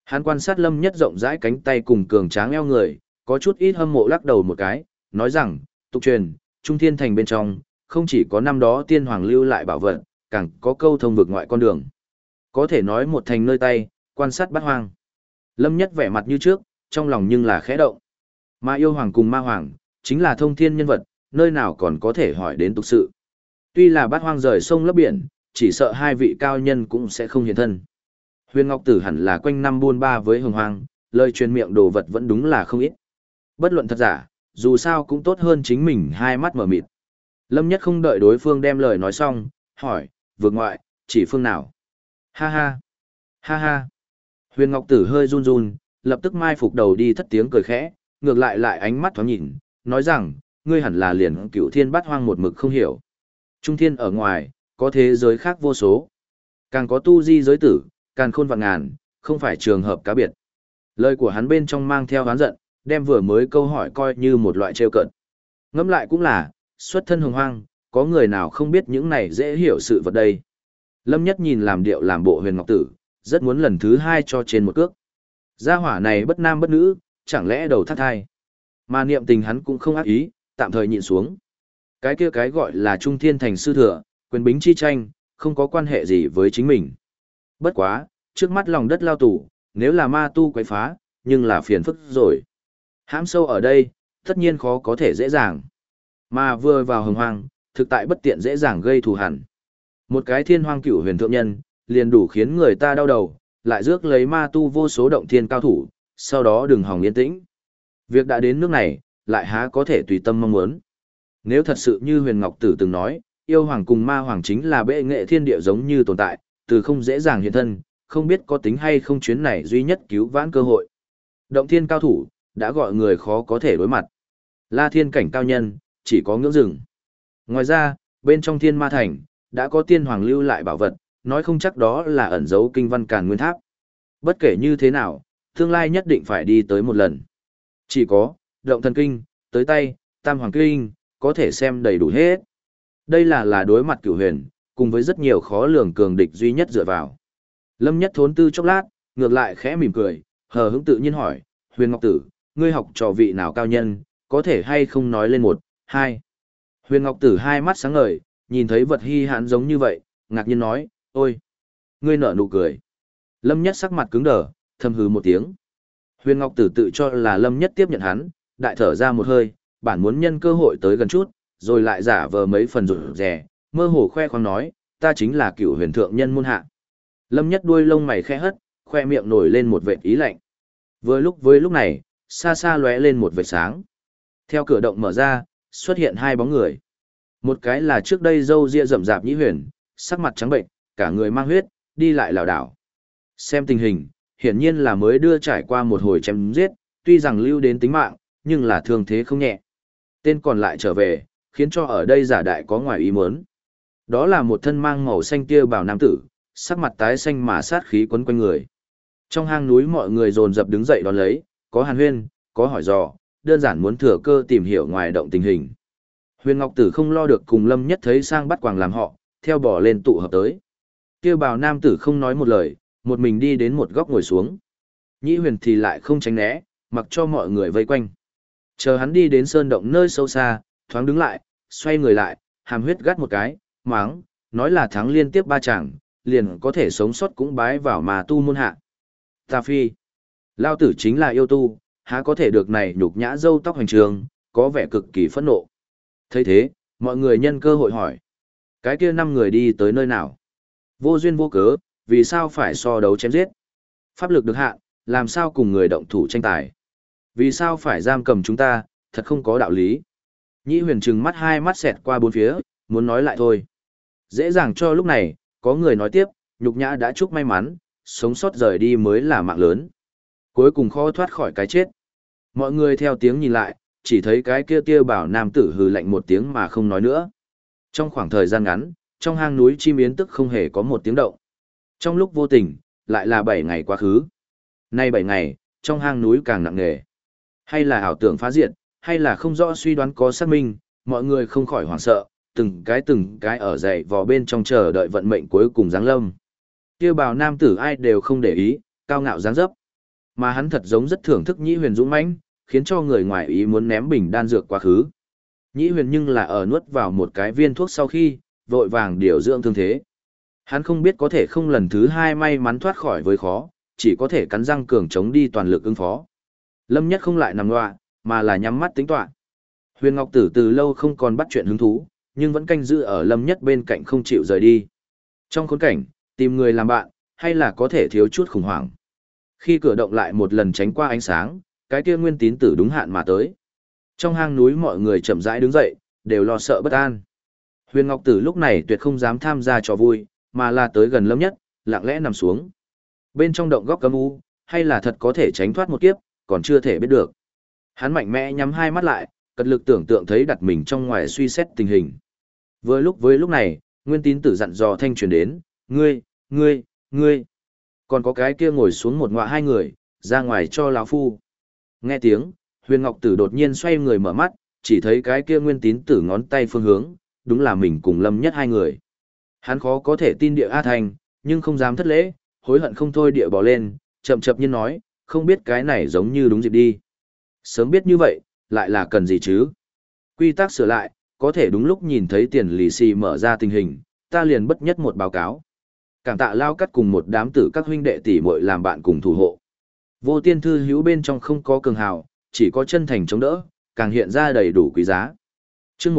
Hắn quan sát Lâm Nhất rộng rãi cánh tay cùng cường tráng eo người, có chút ít hâm mộ lắc đầu một cái, nói rằng, tục truyền, Trung Thiên Thành bên trong, không chỉ có năm đó tiên hoàng lưu lại bảo vật, càng có câu thông vực ngoại con đường. Có thể nói một thành nơi tay, quan sát bát hoang. Lâm Nhất vẻ mặt như trước, trong lòng nhưng là khẽ động. Mà yêu hoàng cùng ma hoàng, chính là thông thiên nhân vật, nơi nào còn có thể hỏi đến tục sự. Tuy là bát hoang rời sông lấp biển, chỉ sợ hai vị cao nhân cũng sẽ không hiện thân. Huyền Ngọc Tử hẳn là quanh năm buôn ba với hồng hoang, lời truyền miệng đồ vật vẫn đúng là không ít. Bất luận thật giả, dù sao cũng tốt hơn chính mình hai mắt mở mịt. Lâm Nhất không đợi đối phương đem lời nói xong, hỏi, vượt ngoại, chỉ phương nào? Ha ha, ha ha. Huyền Ngọc Tử hơi run run, lập tức mai phục đầu đi thất tiếng cười khẽ, ngược lại ánh mắt thoáng nhìn, nói rằng, ngươi hẳn là liền Cửu Thiên Bát Hoang một mực không hiểu. Trung thiên ở ngoài, có thế giới khác vô số. Càng có tu di giới tử, càng khôn vạn ngàn, không phải trường hợp cá biệt. Lời của hắn bên trong mang theo oán giận, đem vừa mới câu hỏi coi như một loại trêu cợt. Ngẫm lại cũng là, xuất thân hồng hoang, có người nào không biết những này dễ hiểu sự vật đây. Lâm Nhất nhìn làm điệu làm bộ Huyền Ngọc Tử, rất muốn lần thứ hai cho trên một cước. Gia hỏa này bất nam bất nữ, chẳng lẽ đầu thắt thai. Mà niệm tình hắn cũng không ác ý, tạm thời nhịn xuống. Cái kia cái gọi là Trung Thiên Thành sư thừa, quyền bính chi tranh, không có quan hệ gì với chính mình. Bất quá, trước mắt lòng đất lao tù, nếu là ma tu quấy phá, nhưng là phiền phức rồi. Hãm sâu ở đây, tất nhiên khó có thể dễ dàng. Mà vừa vào hồng hoang, thực tại bất tiện dễ dàng gây thù hằn. Một cái thiên hoang cửu huyền thượng nhân, liền đủ khiến người ta đau đầu, lại rước lấy ma tu vô số động thiên cao thủ, sau đó đừng hòng yên tĩnh. Việc đã đến nước này, lại há có thể tùy tâm mong muốn. Nếu thật sự như Huyền Ngọc Tử từng nói, yêu hoàng cùng ma hoàng chính là bệ nghệ thiên địa giống như tồn tại, từ không dễ dàng hiện thân, không biết có tính hay không chuyến này duy nhất cứu vãn cơ hội. Động thiên cao thủ, đã gọi người khó có thể đối mặt. La thiên cảnh cao nhân, chỉ có ngưỡng rừng. Ngoài ra, bên trong thiên ma thành, đã có tiên hoàng lưu lại bảo vật, nói không chắc đó là ẩn dấu kinh văn càn nguyên tháp. Bất kể như thế nào, tương lai nhất định phải đi tới một lần. Chỉ có, động thần kinh, tới tay, tam hoàng kinh, có thể xem đầy đủ hết. Đây là đối mặt cửu huyền, cùng với rất nhiều khó lường cường địch duy nhất dựa vào. Lâm Nhất thốn tư chốc lát, ngược lại khẽ mỉm cười, hờ hững tự nhiên hỏi, Huyền Ngọc Tử, ngươi học trò vị nào cao nhân, có thể hay không nói lên một, hai. Huyền Ngọc Tử hai mắt sáng ngời, nhìn thấy vật hi hãn giống như vậy, ngạc nhiên nói, ôi, ngươi nở nụ cười. Lâm Nhất sắc mặt cứng đờ, thầm hừ một tiếng. Huyền Ngọc Tử tự cho là Lâm Nhất tiếp nhận hắn, đại thở ra một hơi, bản muốn nhân cơ hội tới gần chút, rồi lại giả vờ mấy phần rụt rè, mơ hồ khoe khoang nói, ta chính là Cửu Huyền thượng nhân môn hạ. Lâm Nhất đuôi lông mày khẽ hất, khoe miệng nổi lên một vệt ý lạnh. Với lúc này, xa xa lóe lên một vệt sáng. Theo cửa động mở ra, xuất hiện hai bóng người. Một cái là trước đây râu ria rậm rạp Nhĩ Huyền, sắc mặt trắng bệnh, cả người mang huyết, đi lại lảo đảo. Xem tình hình, hiển nhiên là mới đưa trải qua một hồi chém giết, tuy rằng lưu đến tính mạng, nhưng là thương thế không nhẹ. Tên còn lại trở về, khiến cho ở đây giả đại có ngoài ý muốn. Đó là một thân mang màu xanh tia bào nam tử, sắc mặt tái xanh mà sát khí quấn quanh người. Trong hang núi mọi người dồn dập đứng dậy đón lấy, có hàn huyên, có hỏi dò, đơn giản muốn thừa cơ tìm hiểu ngoài động tình hình. Huyền Ngọc Tử không lo được cùng Lâm Nhất thấy sang bắt quàng làm họ, theo bỏ lên tụ hợp tới. Kia bào nam tử không nói một lời, một mình đi đến một góc ngồi xuống. Nhĩ Huyền thì lại không tránh né, mặc cho mọi người vây quanh. Chờ hắn đi đến sơn động nơi sâu xa, thoáng đứng lại, xoay người lại, hàm huyết gắt một cái, máng, nói là thắng liên tiếp ba chàng, liền có thể sống sót cũng bái vào mà tu môn hạ. Ta phi, lao tử chính là yêu tu, há có thể được này nhục nhã râu tóc hành trường, có vẻ cực kỳ phẫn nộ. Thấy thế, mọi người nhân cơ hội hỏi. Cái kia 5 người đi tới nơi nào? Vô duyên vô cớ, vì sao phải so đấu chém giết? Pháp lực được hạn, làm sao cùng người động thủ tranh tài? Vì sao phải giam cầm chúng ta, thật không có đạo lý. Nhĩ Huyền trừng mắt hai mắt xẹt qua bốn phía, muốn nói lại thôi. Dễ dàng cho lúc này, có người nói tiếp, nhục nhã đã chúc may mắn, sống sót rời đi mới là mạng lớn. Cuối cùng khó thoát khỏi cái chết. Mọi người theo tiếng nhìn lại, chỉ thấy cái kia tia bảo nam tử hừ lạnh một tiếng mà không nói nữa. Trong khoảng thời gian ngắn, trong hang núi chim yến tức không hề có một tiếng động. Trong lúc vô tình, lại là 7 ngày quá khứ. Nay 7 ngày, trong hang núi càng nặng nề. Hay là ảo tưởng phá diệt, hay là không rõ suy đoán có xác minh, mọi người không khỏi hoảng sợ, từng cái ở dậy vò bên trong chờ đợi vận mệnh cuối cùng giáng lâm. Kia bào nam tử ai đều không để ý, cao ngạo dáng dấp. Mà hắn thật giống rất thưởng thức Nhĩ Huyền dũng mãnh, khiến cho người ngoài ý muốn ném bình đan dược quá khứ. Nhĩ Huyền nhưng là ở nuốt vào một cái viên thuốc sau khi, vội vàng điều dưỡng thương thế. Hắn không biết có thể không lần thứ hai may mắn thoát khỏi với khó, chỉ có thể cắn răng cường chống đi toàn lực ứng phó. Lâm Nhất không lại nằm loạ, mà là nhắm mắt tính toán. Huyền Ngọc Tử từ lâu không còn bắt chuyện hứng thú, nhưng vẫn canh giữ ở Lâm Nhất bên cạnh không chịu rời đi. Trong khốn cảnh, tìm người làm bạn, hay là có thể thiếu chút khủng hoảng. Khi cửa động lại một lần tránh qua ánh sáng, cái kia Nguyên Tín Tử đúng hạn mà tới. Trong hang núi mọi người chậm rãi đứng dậy, đều lo sợ bất an. Huyền Ngọc Tử lúc này tuyệt không dám tham gia trò vui, mà là tới gần Lâm Nhất, lặng lẽ nằm xuống. Bên trong động góc cấm u, hay là thật có thể tránh thoát một kiếp, còn chưa thể biết được. Hắn mạnh mẽ nhắm hai mắt lại, cật lực tưởng tượng thấy đặt mình trong ngoài suy xét tình hình. Với lúc này, Nguyên Tín Tử dặn dò thanh truyền đến, ngươi. Còn có cái kia ngồi xuống một ngọa hai người, ra ngoài cho lão phu. Nghe tiếng, Huyền Ngọc Tử đột nhiên xoay người mở mắt, chỉ thấy cái kia Nguyên Tín Tử ngón tay phương hướng, đúng là mình cùng Lâm Nhất hai người. Hắn khó có thể tin địa A Thành, nhưng không dám thất lễ, hối hận không thôi địa bỏ lên, chậm chậm nhiên nói, không biết cái này giống như đúng dịp đi. Sớm biết như vậy, lại là cần gì chứ? Quy tắc sửa lại, có thể đúng lúc nhìn thấy tiền lì xì mở ra tình hình, ta liền bất nhất một báo cáo. Cảm tạ Lao Cắt cùng một đám tử các huynh đệ tỷ muội làm bạn cùng thủ hộ. Vô Tiên thư hữu bên trong không có cường hào, chỉ có chân thành chống đỡ, càng hiện ra đầy đủ quý giá. Chương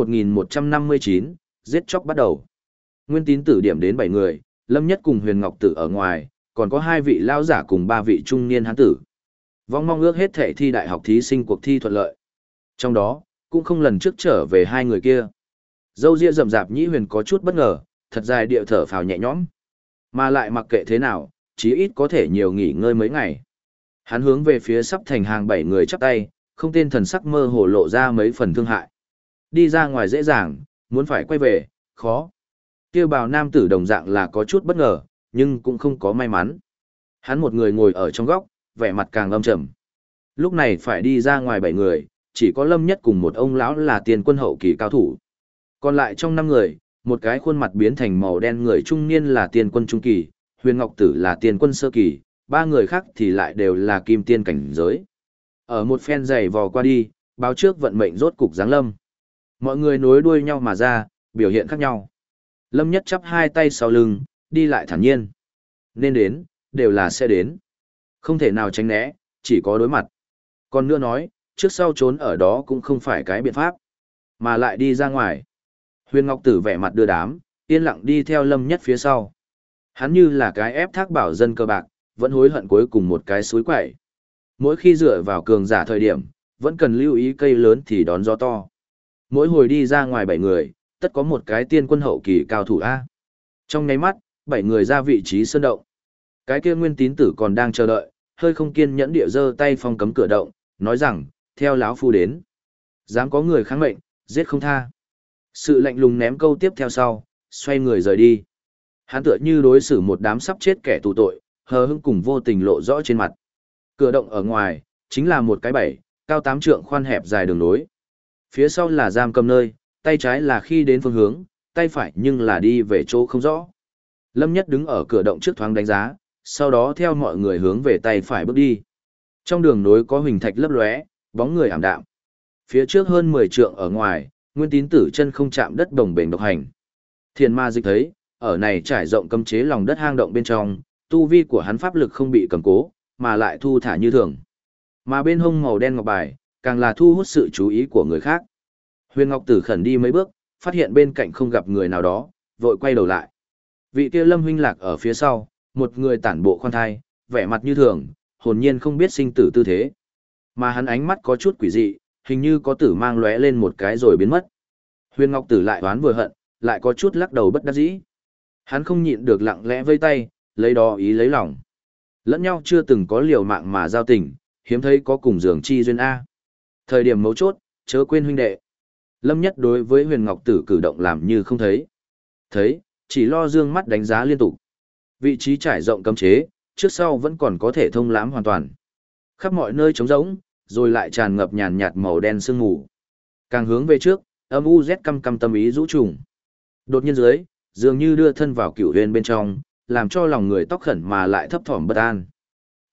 1159, giết chóc bắt đầu. Nguyên Tín Tử điểm đến 7 người, Lâm Nhất cùng Huyền Ngọc Tử ở ngoài, còn có 2 vị lão giả cùng 3 vị trung niên hán tử. Vong mong ước hết thể thi đại học thí sinh cuộc thi thuận lợi. Trong đó, cũng không lần trước trở về 2 người kia. Dâu ria rậm rạp Nhĩ Huyền có chút bất ngờ, thật dài địa thở phào nhẹ nhõm. Mà lại mặc kệ thế nào, chí ít có thể nhiều nghỉ ngơi mấy ngày. Hắn hướng về phía sắp thành hàng 7 người chắp tay, không tên thần sắc mơ hồ lộ ra mấy phần thương hại. Đi ra ngoài dễ dàng, muốn phải quay về, khó. Kêu bào nam tử đồng dạng là có chút bất ngờ, nhưng cũng không có may mắn. Hắn một người ngồi ở trong góc, vẻ mặt càng âm trầm. Lúc này phải đi ra ngoài 7 người, chỉ có Lâm Nhất cùng một ông lão là tiền quân hậu kỳ cao thủ. Còn lại trong 5 người, một cái khuôn mặt biến thành màu đen người trung niên là tiền quân trung kỳ, Huyền Ngọc Tử là tiền quân sơ kỳ, 3 người khác thì lại đều là kim tiên cảnh giới. Ở một phen giày vò qua đi, báo trước vận mệnh rốt cục giáng lâm. Mọi người nối đuôi nhau mà ra, biểu hiện khác nhau. Lâm Nhất chắp hai tay sau lưng, đi lại thản nhiên. Nên đến, đều là sẽ đến. Không thể nào tránh né, chỉ có đối mặt. Còn nữa nói, trước sau trốn ở đó cũng không phải cái biện pháp. Mà lại đi ra ngoài. Huyền Ngọc Tử vẻ mặt đưa đám, yên lặng đi theo Lâm Nhất phía sau. Hắn như là cái ép thác bảo dân cơ bạc, vẫn hối hận cuối cùng một cái suối quẩy. Mỗi khi dựa vào cường giả thời điểm, vẫn cần lưu ý cây lớn thì đón gió to. Mỗi hồi đi ra ngoài 7 người, tất có một cái tiên quân hậu kỳ cao thủ A. Trong nháy mắt, 7 người ra vị trí sơn động. Cái kia Nguyên Tín Tử còn đang chờ đợi, hơi không kiên nhẫn địa giơ tay phong cấm cửa động, nói rằng, theo lão phu đến. Dám có người kháng mệnh, giết không tha. Sự lạnh lùng ném câu tiếp theo sau, xoay người rời đi. Hắn tựa như đối xử một đám sắp chết kẻ tù tội, hờ hững cùng vô tình lộ rõ trên mặt. Cửa động ở ngoài, chính là một cái 7, cao 8 trượng khoan hẹp dài đường nối. Phía sau là giam cầm nơi, tay trái là khi đến phương hướng, tay phải nhưng là đi về chỗ không rõ. Lâm Nhất đứng ở cửa động trước thoáng đánh giá, sau đó theo mọi người hướng về tay phải bước đi. Trong đường nối có huỳnh thạch lấp lóe, bóng người ảm đạm. Phía trước hơn 10 trượng ở ngoài, Nguyên Tín Tử chân không chạm đất đồng bền độc hành. Thiền ma dịch thấy, ở này trải rộng cấm chế lòng đất hang động bên trong, tu vi của hắn pháp lực không bị cầm cố, mà lại thu thả như thường. Mà bên hông màu đen ngọc bài, càng là thu hút sự chú ý của người khác. Huyền Ngọc Tử khẩn đi mấy bước, phát hiện bên cạnh không gặp người nào đó, vội quay đầu lại. Vị kia Lâm huynh lạc ở phía sau, một người tản bộ khoan thai, vẻ mặt như thường, hồn nhiên không biết sinh tử tư thế. Mà hắn ánh mắt có chút quỷ dị, hình như có tử mang lóe lên một cái rồi biến mất. Huyền Ngọc Tử lại đoán vừa hận, lại có chút lắc đầu bất đắc dĩ. Hắn không nhịn được lặng lẽ vây tay, lấy đó ý lấy lòng. Lẫn nhau chưa từng có liều mạng mà giao tình, hiếm thấy có cùng giường chi duyên A. Thời điểm mấu chốt, chớ quên huynh đệ. Lâm Nhất đối với Huyền Ngọc Tử cử động làm như không thấy. Thấy, chỉ lo dương mắt đánh giá liên tục. Vị trí trải rộng cấm chế, trước sau vẫn còn có thể thông lãm hoàn toàn. Khắp mọi nơi trống rỗng, rồi lại tràn ngập nhàn nhạt màu đen sương mù. Càng hướng về trước, âm u rét căm căm tâm ý rũ trùng. Đột nhiên dưới, dường như đưa thân vào cửu huyền bên trong, làm cho lòng người tóc khẩn mà lại thấp thỏm bất an.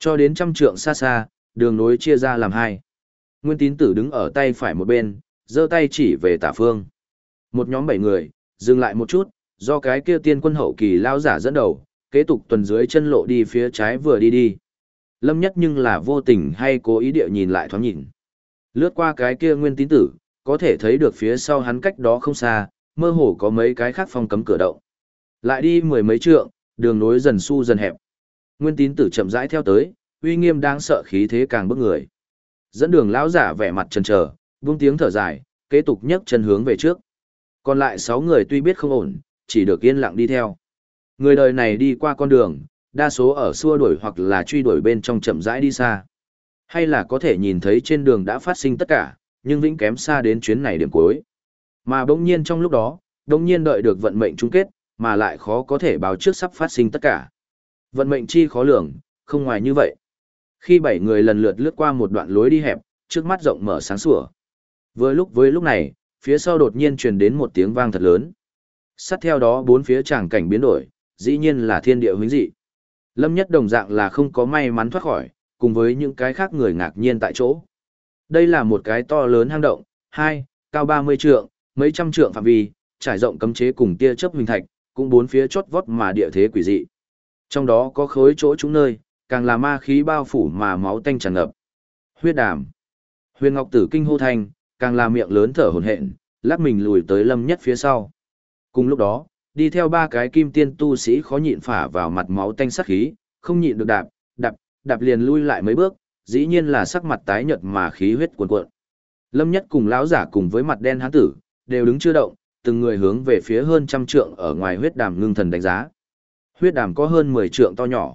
Cho đến trăm trượng xa xa, đường nối chia ra làm hai. Nguyên Tín Tử đứng ở tay phải một bên, giơ tay chỉ về tả phương. Một nhóm 7 người, dừng lại một chút, do cái kia tiên quân hậu kỳ lao giả dẫn đầu, kế tục tuần dưới chân lộ đi phía trái vừa đi đi. Lâm Nhất nhưng là vô tình hay cố ý địa nhìn lại thoáng nhìn. Lướt qua cái kia Nguyên Tín Tử, có thể thấy được phía sau hắn cách đó không xa, mơ hồ có mấy cái khác phong cấm cửa động. Lại đi mười mấy trượng, đường nối dần su dần hẹp. Nguyên Tín Tử chậm rãi theo tới, uy nghiêm đáng sợ khí thế càng bức người. Dẫn đường lão giả vẻ mặt chần chờ, buông tiếng thở dài, kế tục nhấc chân hướng về trước. Còn lại 6 người tuy biết không ổn, chỉ được yên lặng đi theo. Người đời này đi qua con đường, đa số ở xua đuổi hoặc là truy đuổi bên trong chậm rãi đi xa. Hay là có thể nhìn thấy trên đường đã phát sinh tất cả, nhưng vĩnh kém xa đến chuyến này điểm cuối. Mà bỗng nhiên trong lúc đó, bỗng nhiên đợi được vận mệnh chung kết, mà lại khó có thể báo trước sắp phát sinh tất cả. Vận mệnh chi khó lường, không ngoài như vậy. Khi 7 người lần lượt lướt qua một đoạn lối đi hẹp, trước mắt rộng mở sáng sủa. Với lúc này, phía sau đột nhiên truyền đến một tiếng vang thật lớn. Sát theo đó bốn phía tràng cảnh biến đổi, dĩ nhiên là thiên địa huyễn dị. Lâm Nhất đồng dạng là không có may mắn thoát khỏi, cùng với những cái khác người ngạc nhiên tại chỗ. Đây là một cái to lớn hang động, cao 30 trượng, mấy trăm trượng phạm vi, trải rộng cấm chế cùng tia chớp huỳnh thạch, cũng bốn phía chót vót mà địa thế quỷ dị. Trong đó có khối chỗ trúng nơi, càng là ma khí bao phủ mà máu tanh tràn ngập. Huyết đàm. Huyền Ngọc Tử kinh hô thanh, càng là miệng lớn thở hổn hển, lắc mình lùi tới Lâm Nhất phía sau. Cùng lúc đó, đi theo 3 cái kim tiên tu sĩ khó nhịn phả vào mặt máu tanh sắc khí, không nhịn được đạp liền lui lại mấy bước, dĩ nhiên là sắc mặt tái nhợt mà khí huyết cuồn cuộn. Lâm Nhất cùng lão giả cùng với mặt đen hán tử, đều đứng chưa động, từng người hướng về phía hơn trăm trượng ở ngoài huyết đàm ngưng thần đánh giá. Huyết đàm có hơn 10 trượng to nhỏ.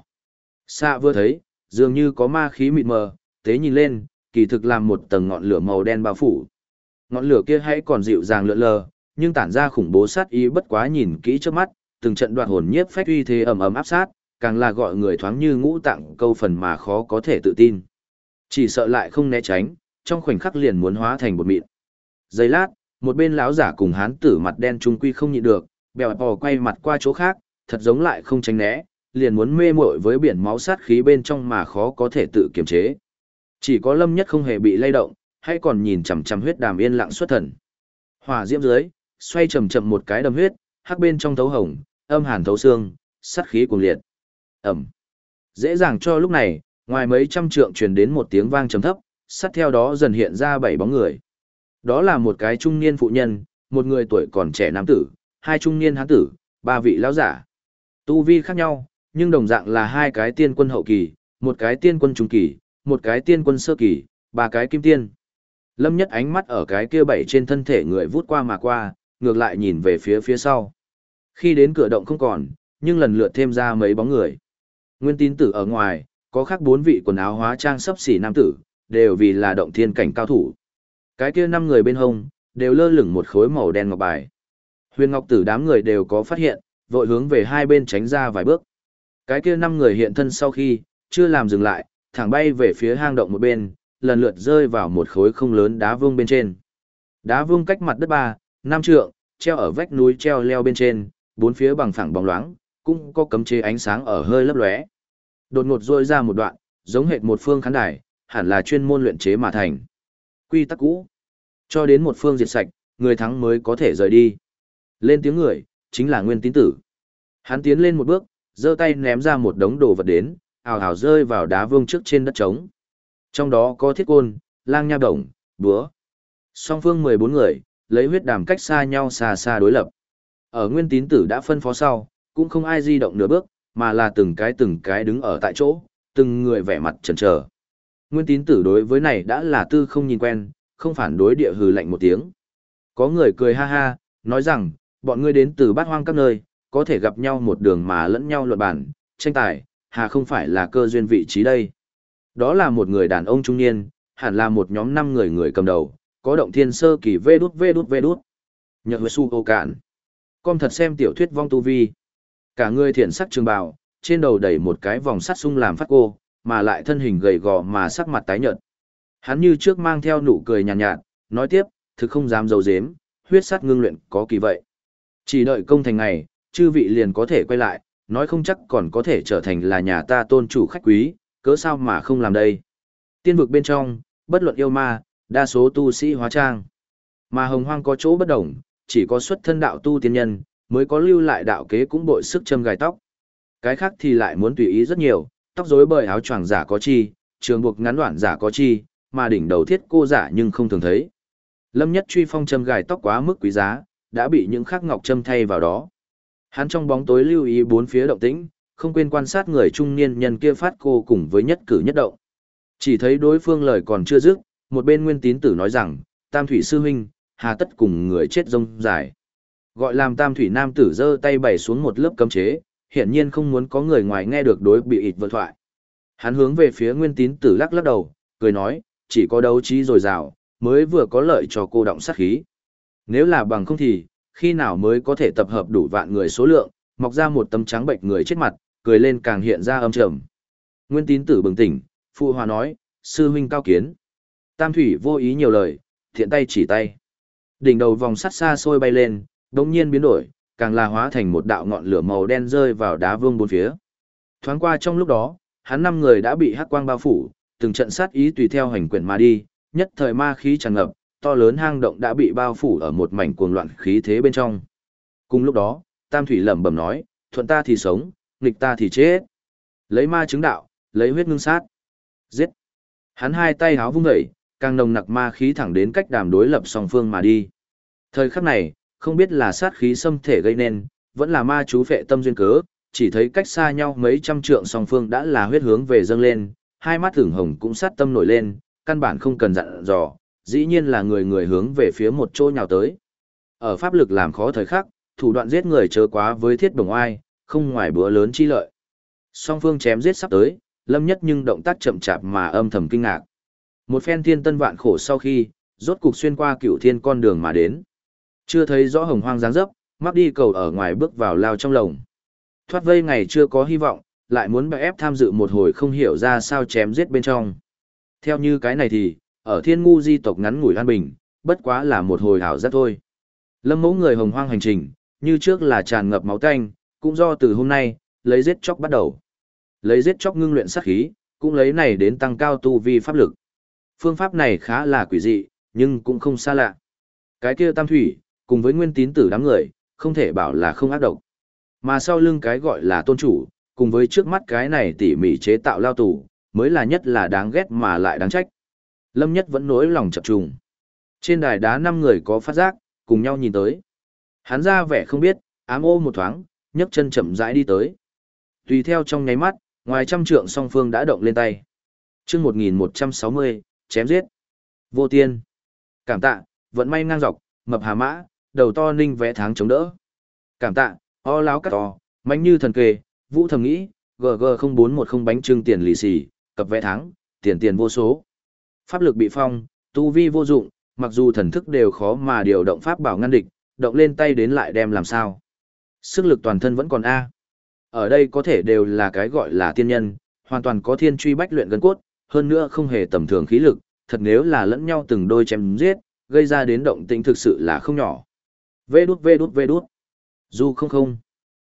Xa vừa thấy, dường như có ma khí mịt mờ, tế nhìn lên, kỳ thực làm một tầng ngọn lửa màu đen bao phủ. Ngọn lửa kia hãy còn dịu dàng lượn lờ, nhưng tản ra khủng bố sát ý bất quá nhìn kỹ trước mắt, từng trận đoạn hồn nhiếp phách uy thế ầm ầm áp sát, càng là gọi người thoáng như ngũ tạng câu phần mà khó có thể tự tin. Chỉ sợ lại không né tránh, trong khoảnh khắc liền muốn hóa thành bột mịn. Giây lát, một bên lão giả cùng hán tử mặt đen trung quy không nhịn được, bèo bò quay mặt qua chỗ khác, thật giống lại không tránh né, liền muốn mê muội với biển máu sát khí bên trong mà khó có thể tự kiềm chế. Chỉ có Lâm Nhất không hề bị lay động, hay còn nhìn chằm chằm huyết đàm yên lặng xuất thần. Hỏa diễm dưới, xoay chậm chậm một cái đầm huyết, hắc bên trong thấu hồng, âm hàn thấu xương, sát khí cuồng liệt. Ầm. Dễ dàng cho lúc này, ngoài mấy trăm trượng truyền đến một tiếng vang trầm thấp, sát theo đó dần hiện ra 7 bóng người. Đó là một cái trung niên phụ nhân, một người tuổi còn trẻ nam tử, 2 trung niên hán tử, 3 vị lão giả. Tu vi khác nhau, nhưng đồng dạng là 2 cái tiên quân hậu kỳ, một cái tiên quân trung kỳ, một cái tiên quân sơ kỳ, 3 cái kim tiên. Lâm Nhất ánh mắt ở cái kia 7 trên thân thể người vút qua mà qua, ngược lại nhìn về phía sau. Khi đến cửa động không còn, nhưng lần lượt thêm ra mấy bóng người. Nguyên Tín Tử ở ngoài, có khác 4 vị quần áo hóa trang sấp xỉ nam tử, đều vì là động thiên cảnh cao thủ. Cái kia 5 người bên hông, đều lơ lửng một khối màu đen ngọc bài. Huyền Ngọc Tử đám người đều có phát hiện, vội hướng về hai bên tránh ra vài bước. Cái kia 5 người hiện thân sau khi, chưa làm dừng lại, thẳng bay về phía hang động một bên, lần lượt rơi vào một khối không lớn đá vuông bên trên. Đá vuông cách mặt đất 3, 5 trượng, treo ở vách núi treo leo bên trên, bốn phía bằng phẳng bóng loáng, cũng có cấm chế ánh sáng ở hơi lấp lóe. Đột ngột rôi ra một đoạn, giống hệt một phương khán đài, hẳn là chuyên môn luyện chế mà thành. Quy tắc cũ. Cho đến một phương diệt sạch, người thắng mới có thể rời đi. Lên tiếng người, chính là Nguyên Tín Tử. Hắn tiến lên một bước, giơ tay ném ra một đống đồ vật đến, ào ào rơi vào đá vuông trước trên đất trống. Trong đó có thiết côn, lang nha đồng, búa. Song phương 14 người, lấy huyết đàm cách xa nhau xa xa đối lập. Ở Nguyên Tín Tử đã phân phó sau, cũng không ai di động nửa bước, mà là từng cái đứng ở tại chỗ, từng người vẻ mặt chần chờ. Nguyên Tín Tử đối với này đã là tư không nhìn quen, không phản đối địa hừ lạnh một tiếng. Có người cười ha ha, nói rằng, bọn ngươi đến từ bát hoang các nơi, có thể gặp nhau một đường mà lẫn nhau luận bản, tranh tài, hà không phải là cơ duyên vị trí đây. Đó là một người đàn ông trung niên, hẳn là một nhóm 5 người cầm đầu, có động thiên sơ kỳ vê đút. Nhật huệ su ô cạn. Con thật xem tiểu thuyết vong tu vi. Cả người thiện sắc trường bào, trên đầu đẩy một cái vòng sắt sung làm phát cô, mà lại thân hình gầy gò mà sắc mặt tái nhợt. Hắn như trước mang theo nụ cười nhàn nhạt, nói tiếp, thực không dám giấu giếm, huyết sắt ngưng luyện có kỳ vậy. Chỉ đợi công thành ngày, chư vị liền có thể quay lại, nói không chắc còn có thể trở thành là nhà ta tôn chủ khách quý, cớ sao mà không làm đây? Tiên vực bên trong, bất luận yêu ma, đa số tu sĩ hóa trang. Mà hồng hoang có chỗ bất đồng, chỉ có xuất thân đạo tu tiên nhân, mới có lưu lại đạo kế cũng bội sức châm gài tóc. Cái khác thì lại muốn tùy ý rất nhiều, tóc rối bời áo choàng giả có chi, trường buộc ngắn đoạn giả có chi, mà đỉnh đầu thiết cô giả nhưng không thường thấy. Lâm Nhất Truy phong châm gài tóc quá mức quý giá, đã bị những khắc ngọc châm thay vào đó. Hắn trong bóng tối lưu ý bốn phía động tĩnh, không quên quan sát người trung niên nhân kia phát cô cùng với nhất cử nhất động. Chỉ thấy đối phương lời còn chưa dứt, một bên Nguyên Tín Tử nói rằng, Tam Thủy sư huynh, hà tất cùng người chết rông dài. Gọi làm Tam Thủy nam tử giơ tay bày xuống một lớp cấm chế, hiển nhiên không muốn có người ngoài nghe được đối bị ịt vợ thoại. Hắn hướng về phía Nguyên Tín Tử lắc lắc đầu, cười nói, chỉ có đấu trí dồi dào, mới vừa có lợi cho cô động sát khí. Nếu là bằng không thì, khi nào mới có thể tập hợp đủ vạn người số lượng, mọc ra một tấm trắng bệnh người chết mặt, cười lên càng hiện ra âm trầm. Nguyên Tín Tử bừng tỉnh, phụ hòa nói, sư huynh cao kiến. Tam Thủy vô ý nhiều lời, thiện tay chỉ tay. Đỉnh đầu vòng sắt xa xôi bay lên, đống nhiên biến đổi, càng là hóa thành một đạo ngọn lửa màu đen rơi vào đá vương bốn phía. Thoáng qua trong lúc đó, hắn 5 người đã bị hắc quang bao phủ, từng trận sát ý tùy theo hành quyển mà đi, nhất thời ma khí tràn ngập, to lớn hang động đã bị bao phủ ở một mảnh cuồng loạn khí thế bên trong. Cùng lúc đó, Tam Thủy lẩm bẩm nói, thuận ta thì sống, nghịch ta thì chết. Lấy ma chứng đạo, lấy huyết ngưng sát. Giết. Hắn hai tay háo vung dậy, càng nồng nặc ma khí thẳng đến cách đàm đối lập song phương mà đi. Thời khắc này, không biết là sát khí xâm thể gây nên, vẫn là ma chú phệ tâm duyên cớ, chỉ thấy cách xa nhau mấy trăm trượng song phương đã là huyết hướng về dâng lên, hai mắt ửng hồng cũng sát tâm nổi lên, căn bản không cần dặn dò, dĩ nhiên là người người hướng về phía một chỗ nhào tới. Ở pháp lực làm khó thời khắc, thủ đoạn giết người chớ quá với thiết bổng oai, không ngoài bữa lớn chi lợi. Song phương chém giết sắp tới, Lâm Nhất nhưng động tác chậm chạp mà âm thầm kinh ngạc. Một phen thiên tân vạn khổ sau khi, rốt cục xuyên qua cửu thiên con đường mà đến. Chưa thấy rõ hồng hoang dáng dấp, mắc đi cầu ở ngoài bước vào lao trong lồng. Thoát vây ngày chưa có hy vọng, lại muốn bẻ ép tham dự một hồi không hiểu ra sao chém giết bên trong. Theo như cái này thì, ở thiên ngu di tộc ngắn ngủi an bình, bất quá là một hồi hảo giác thôi. Lâm mẫu người hồng hoang hành trình, như trước là tràn ngập máu tanh, cũng do từ hôm nay, lấy giết chóc bắt đầu. Lấy giết chóc ngưng luyện sát khí, cũng lấy này đến tăng cao tu vi pháp lực. Phương pháp này khá là quỷ dị, nhưng cũng không xa lạ. Cái kia Tam Thủy, cùng với Nguyên Tín Tử đám người, không thể bảo là không ác độc. Mà sau lưng cái gọi là tôn chủ, cùng với trước mắt cái này tỉ mỉ chế tạo lao tù, mới là nhất là đáng ghét mà lại đáng trách. Lâm Nhất vẫn nỗi lòng chập trùng. Trên đài đá 5 người có phát giác, cùng nhau nhìn tới. Hắn ra vẻ không biết, ám ô một thoáng, nhấc chân chậm rãi đi tới. Tùy theo trong nháy mắt, ngoài trăm trượng song phương đã động lên tay. Chương 1160, chém giết. Vô tiên. Cảm tạ, vận may ngang dọc, mập hà mã, đầu to ninh vẽ tháng chống đỡ. Cảm tạ, o láo cắt to, mạnh như thần kê, vũ thầm nghĩ, GG0410 bánh trưng tiền lì xì, cập vẽ tháng, tiền tiền vô số. Pháp lực bị phong, tu vi vô dụng, mặc dù thần thức đều khó mà điều động pháp bảo ngăn địch, động lên tay đến lại đem làm sao. Sức lực toàn thân vẫn còn A. Ở đây có thể đều là cái gọi là tiên nhân, hoàn toàn có thiên truy bách luyện gân cốt, hơn nữa không hề tầm thường khí lực, thật nếu là lẫn nhau từng đôi chém giết, gây ra đến động tĩnh thực sự là không nhỏ. Vê đút. Du không.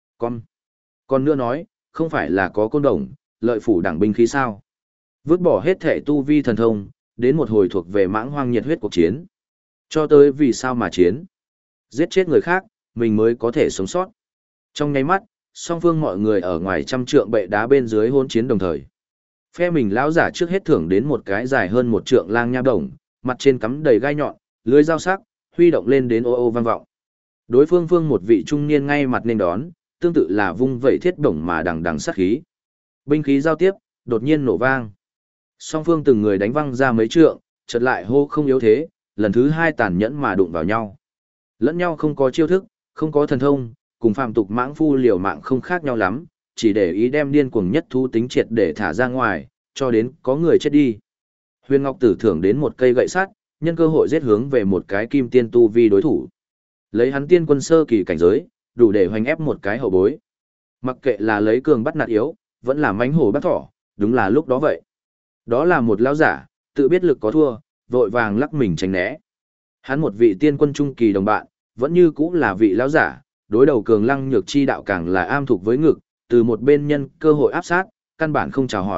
Con nữa nói, không phải là có côn đồng, lợi phủ đẳng binh khí sao. Vứt bỏ hết thể tu vi thần thông, đến một hồi thuộc về mãng hoang nhiệt huyết cuộc chiến. Cho tới vì sao mà chiến. Giết chết người khác, mình mới có thể sống sót. Trong nháy mắt, song phương mọi người ở ngoài trăm trượng bệ đá bên dưới hôn chiến đồng thời. Phe mình lão giả trước hết thưởng đến một cái dài hơn 1 trượng lang nha đồng, mặt trên cắm đầy gai nhọn, lưới dao sắc, huy động lên đến ô ô vang vọng. Đối phương một vị trung niên ngay mặt nên đón, tương tự là vung vẩy thiết bổng mà đằng đằng sát khí. Binh khí giao tiếp, đột nhiên nổ vang. Song phương từng người đánh văng ra mấy trượng, chợt lại hô không yếu thế, lần thứ 2 tàn nhẫn mà đụng vào nhau. Lẫn nhau không có chiêu thức, không có thần thông, cùng phàm tục mãng phu liều mạng không khác nhau lắm, chỉ để ý đem điên cuồng nhất thú tính triệt để thả ra ngoài, cho đến có người chết đi. Huyền Ngọc Tử thưởng đến một cây gậy sắt, nhân cơ hội giết hướng về một cái kim tiên tu vi đối thủ. Lấy hắn tiên quân sơ kỳ cảnh giới, đủ để hoành ép một cái hậu bối. Mặc kệ là lấy cường bắt nạt yếu, vẫn là mánh hổ bắt thỏ, đúng là lúc đó vậy. Đó là một lão giả, tự biết lực có thua, vội vàng lắc mình tránh né. Hắn một vị tiên quân trung kỳ đồng bạn, vẫn như cũ là vị lão giả, đối đầu cường lăng nhược chi đạo càng là am thuộc với ngực, từ một bên nhân cơ hội áp sát, căn bản không chào hỏi,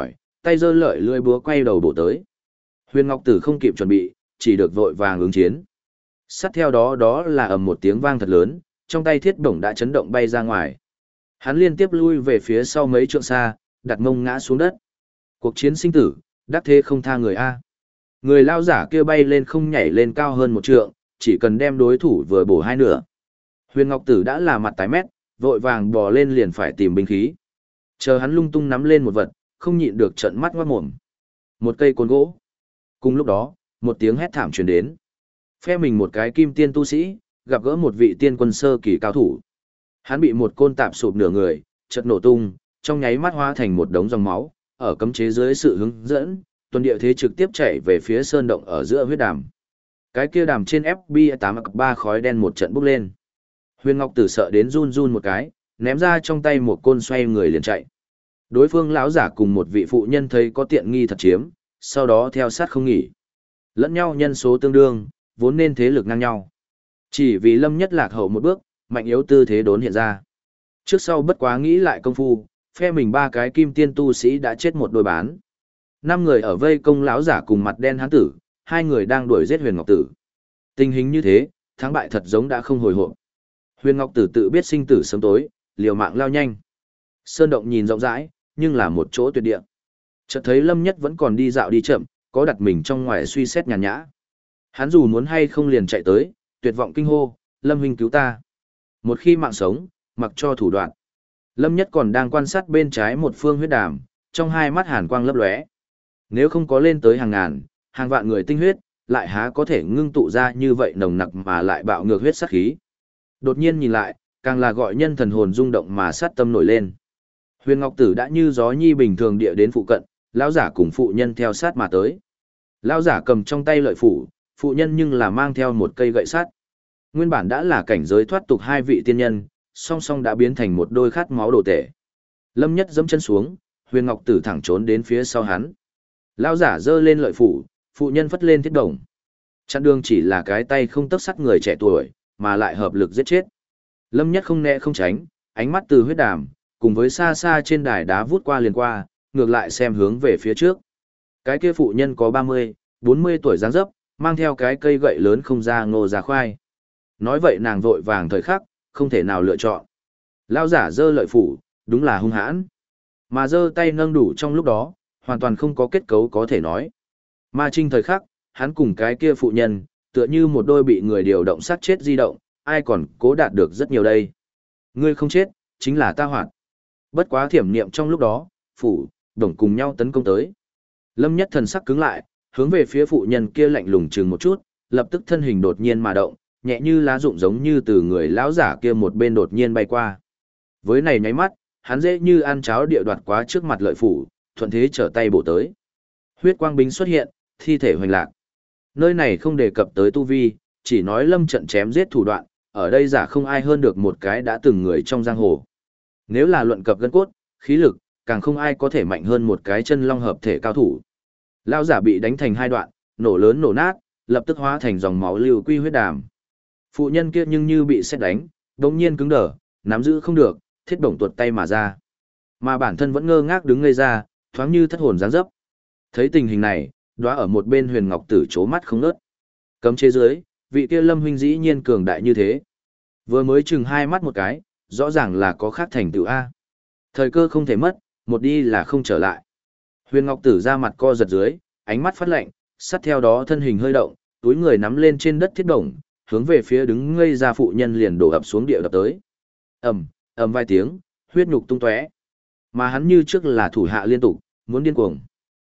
tay giơ lợi lưỡi búa quay đầu bổ tới. Huyền Ngọc Tử không kịp chuẩn bị, chỉ được vội vàng ứng chiến. Sát theo đó đó là ầm một tiếng vang thật lớn, trong tay thiết bổng đã chấn động bay ra ngoài. Hắn liên tiếp lui về phía sau mấy trượng xa, đặt mông ngã xuống đất. Cuộc chiến sinh tử, đắc thế không tha người A. Người lao giả kia bay lên không nhảy lên cao hơn một trượng, chỉ cần đem đối thủ vừa bổ hai nửa. Huyền Ngọc Tử đã là mặt tái mét, vội vàng bò lên liền phải tìm binh khí. Chờ hắn lung tung nắm lên một vật, không nhịn được trợn mắt ngoát mồm. Một cây côn gỗ. Cùng lúc đó, một tiếng hét thảm truyền đến. Phe mình một cái kim tiên tu sĩ, gặp gỡ một vị tiên quân sơ kỳ cao thủ. Hắn bị một côn tạp sụp nửa người, chợt nổ tung, trong nháy mắt hóa thành một đống dòng máu, ở cấm chế dưới sự hướng dẫn, tuần địa thế trực tiếp chạy về phía sơn động ở giữa huyết đàm. Cái kia đàm trên FB83 khói đen một trận bốc lên. Huyền Ngọc Tử sợ đến run run một cái, ném ra trong tay một côn xoay người liền chạy. Đối phương lão giả cùng một vị phụ nhân thấy có tiện nghi thật chiếm, sau đó theo sát không nghỉ. Lẫn nhau nhân số tương đương, vốn nên thế lực ngang nhau. Chỉ vì Lâm Nhất lạc hậu một bước, mạnh yếu tư thế đốn hiện ra. Trước sau bất quá nghĩ lại công phu, phe mình ba cái kim tiên tu sĩ đã chết một đôi bán. 5 người ở vây công lão giả cùng mặt đen hán tử, 2 người đang đuổi giết Huyền Ngọc Tử. Tình hình như thế, thắng bại thật giống đã không hồi hộp. Huyền Ngọc Tử tự biết sinh tử sớm tối, liều mạng lao nhanh. Sơn động nhìn rộng rãi, nhưng là một chỗ tuyệt địa. Chợt thấy Lâm Nhất vẫn còn đi dạo đi chậm, có đặt mình trong ngoài suy xét nhàn nhã. Hắn dù muốn hay không liền chạy tới, tuyệt vọng kinh hô, Lâm huynh cứu ta. Một khi mạng sống, mặc cho thủ đoạn. Lâm Nhất còn đang quan sát bên trái một phương huyết đàm, trong hai mắt hàn quang lấp lóe. Nếu không có lên tới hàng ngàn, hàng vạn người tinh huyết, lại há có thể ngưng tụ ra như vậy nồng nặc mà lại bạo ngược huyết sát khí. Đột nhiên nhìn lại, càng là gọi nhân thần hồn rung động mà sát tâm nổi lên. Huyền Ngọc Tử đã như gió nhi bình thường địa đến phụ cận, lão giả cùng phụ nhân theo sát mà tới. Lão giả cầm trong tay lợi phủ, phụ nhân nhưng là mang theo một cây gậy sắt. Nguyên bản đã là cảnh giới thoát tục hai vị tiên nhân, song song đã biến thành một đôi khát máu đồ tể. Lâm Nhất giẫm chân xuống, Huyền Ngọc Tử thẳng trốn đến phía sau hắn. Lão giả giơ lên lợi phủ, phụ nhân phất lên thiết đồng. Chặn đường chỉ là cái tay không tấc sắt người trẻ tuổi, mà lại hợp lực giết chết. Lâm Nhất không né không tránh, ánh mắt từ huyết đàm, cùng với xa xa trên đài đá vút qua liền qua, ngược lại xem hướng về phía trước. Cái kia phụ nhân có 30, 40 tuổi dáng dấp, mang theo cái cây gậy lớn không ra ngô ra khoai. Nói vậy nàng vội vàng thời khắc, không thể nào lựa chọn. Lão giả giơ lợi phủ, đúng là hung hãn. Mà giơ tay nâng đủ trong lúc đó, hoàn toàn không có kết cấu có thể nói. Ma trinh thời khắc, hắn cùng cái kia phụ nhân, tựa như một đôi bị người điều động sát chết di động, ai còn cố đạt được rất nhiều đây. Ngươi không chết, chính là ta hoạt. Bất quá thiểm niệm trong lúc đó, phủ, đồng cùng nhau tấn công tới. Lâm Nhất thần sắc cứng lại, hướng về phía phụ nhân kia lạnh lùng chừng một chút, lập tức thân hình đột nhiên mà động, nhẹ như lá rụng giống như từ người lão giả kia một bên đột nhiên bay qua. Với này nháy mắt, hắn dễ như ăn cháo địa đoạt quá trước mặt lợi phủ, thuận thế trở tay bổ tới. Huyết quang bính xuất hiện, thi thể hoành lạc. Nơi này không đề cập tới tu vi, chỉ nói lâm trận chém giết thủ đoạn, ở đây giả không ai hơn được một cái đã từng người trong giang hồ. Nếu là luận cập gân cốt, khí lực, càng không ai có thể mạnh hơn một cái chân long hợp thể cao thủ. Lão giả bị đánh thành hai đoạn, nổ lớn nổ nát, lập tức hóa thành dòng máu lưu quy huyết đàm. Phụ nhân kia nhưng như bị sét đánh, đống nhiên cứng đờ, nắm giữ không được, thiết bổng tuột tay mà ra. Mà bản thân vẫn ngơ ngác đứng ngây ra, thoáng như thất hồn dáng dấp. Thấy tình hình này, đóa ở một bên Huyền Ngọc Tử chố mắt không ngớt. Cấm chế dưới, vị kia Lâm huynh dĩ nhiên cường đại như thế. Vừa mới chừng hai mắt một cái, rõ ràng là có khác thành tựu A. Thời cơ không thể mất, một đi là không trở lại. Huyền Ngọc Tử ra mặt co giật dưới, ánh mắt phát lạnh, sát theo đó thân hình hơi động, túi người nắm lên trên đất thiết đồng, hướng về phía đứng ngây ra phụ nhân liền đổ ập xuống địa đập tới. Ầm, ầm vài tiếng, huyết nhục tung tóe. Mà hắn như trước là thủ hạ liên tục, muốn điên cuồng.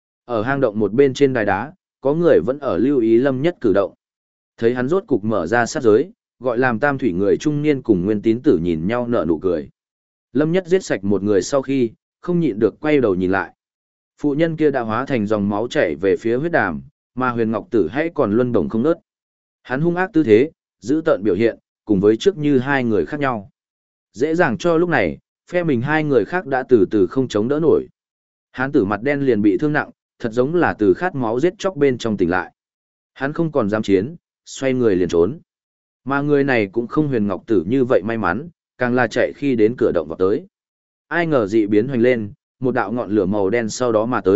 Ở hang động một bên trên đài đá, có người vẫn ở lưu ý Lâm Nhất cử động. Thấy hắn rốt cục mở ra sát giới, gọi làm tam thủy người trung niên cùng Nguyên Tín Tử nhìn nhau nở nụ cười. Lâm Nhất giết sạch một người sau khi, không nhịn được quay đầu nhìn lại. Phụ nhân kia đã hóa thành dòng máu chảy về phía huyết đàm, mà Huyền Ngọc Tử hãy còn luân bổng không ngớt. Hắn hung ác tư thế, giữ tợn biểu hiện, cùng với trước như hai người khác nhau. Dễ dàng cho lúc này, phe mình hai người khác đã từ từ không chống đỡ nổi. Hán tử mặt đen liền bị thương nặng, thật giống là từ khát máu giết chóc bên trong tỉnh lại. Hắn không còn dám chiến, xoay người liền trốn. Mà người này cũng không Huyền Ngọc Tử như vậy may mắn, càng là chạy khi đến cửa động vào tới. Ai ngờ dị biến hoành lên, một đạo ngọn lửa màu đen sau đó mà tới,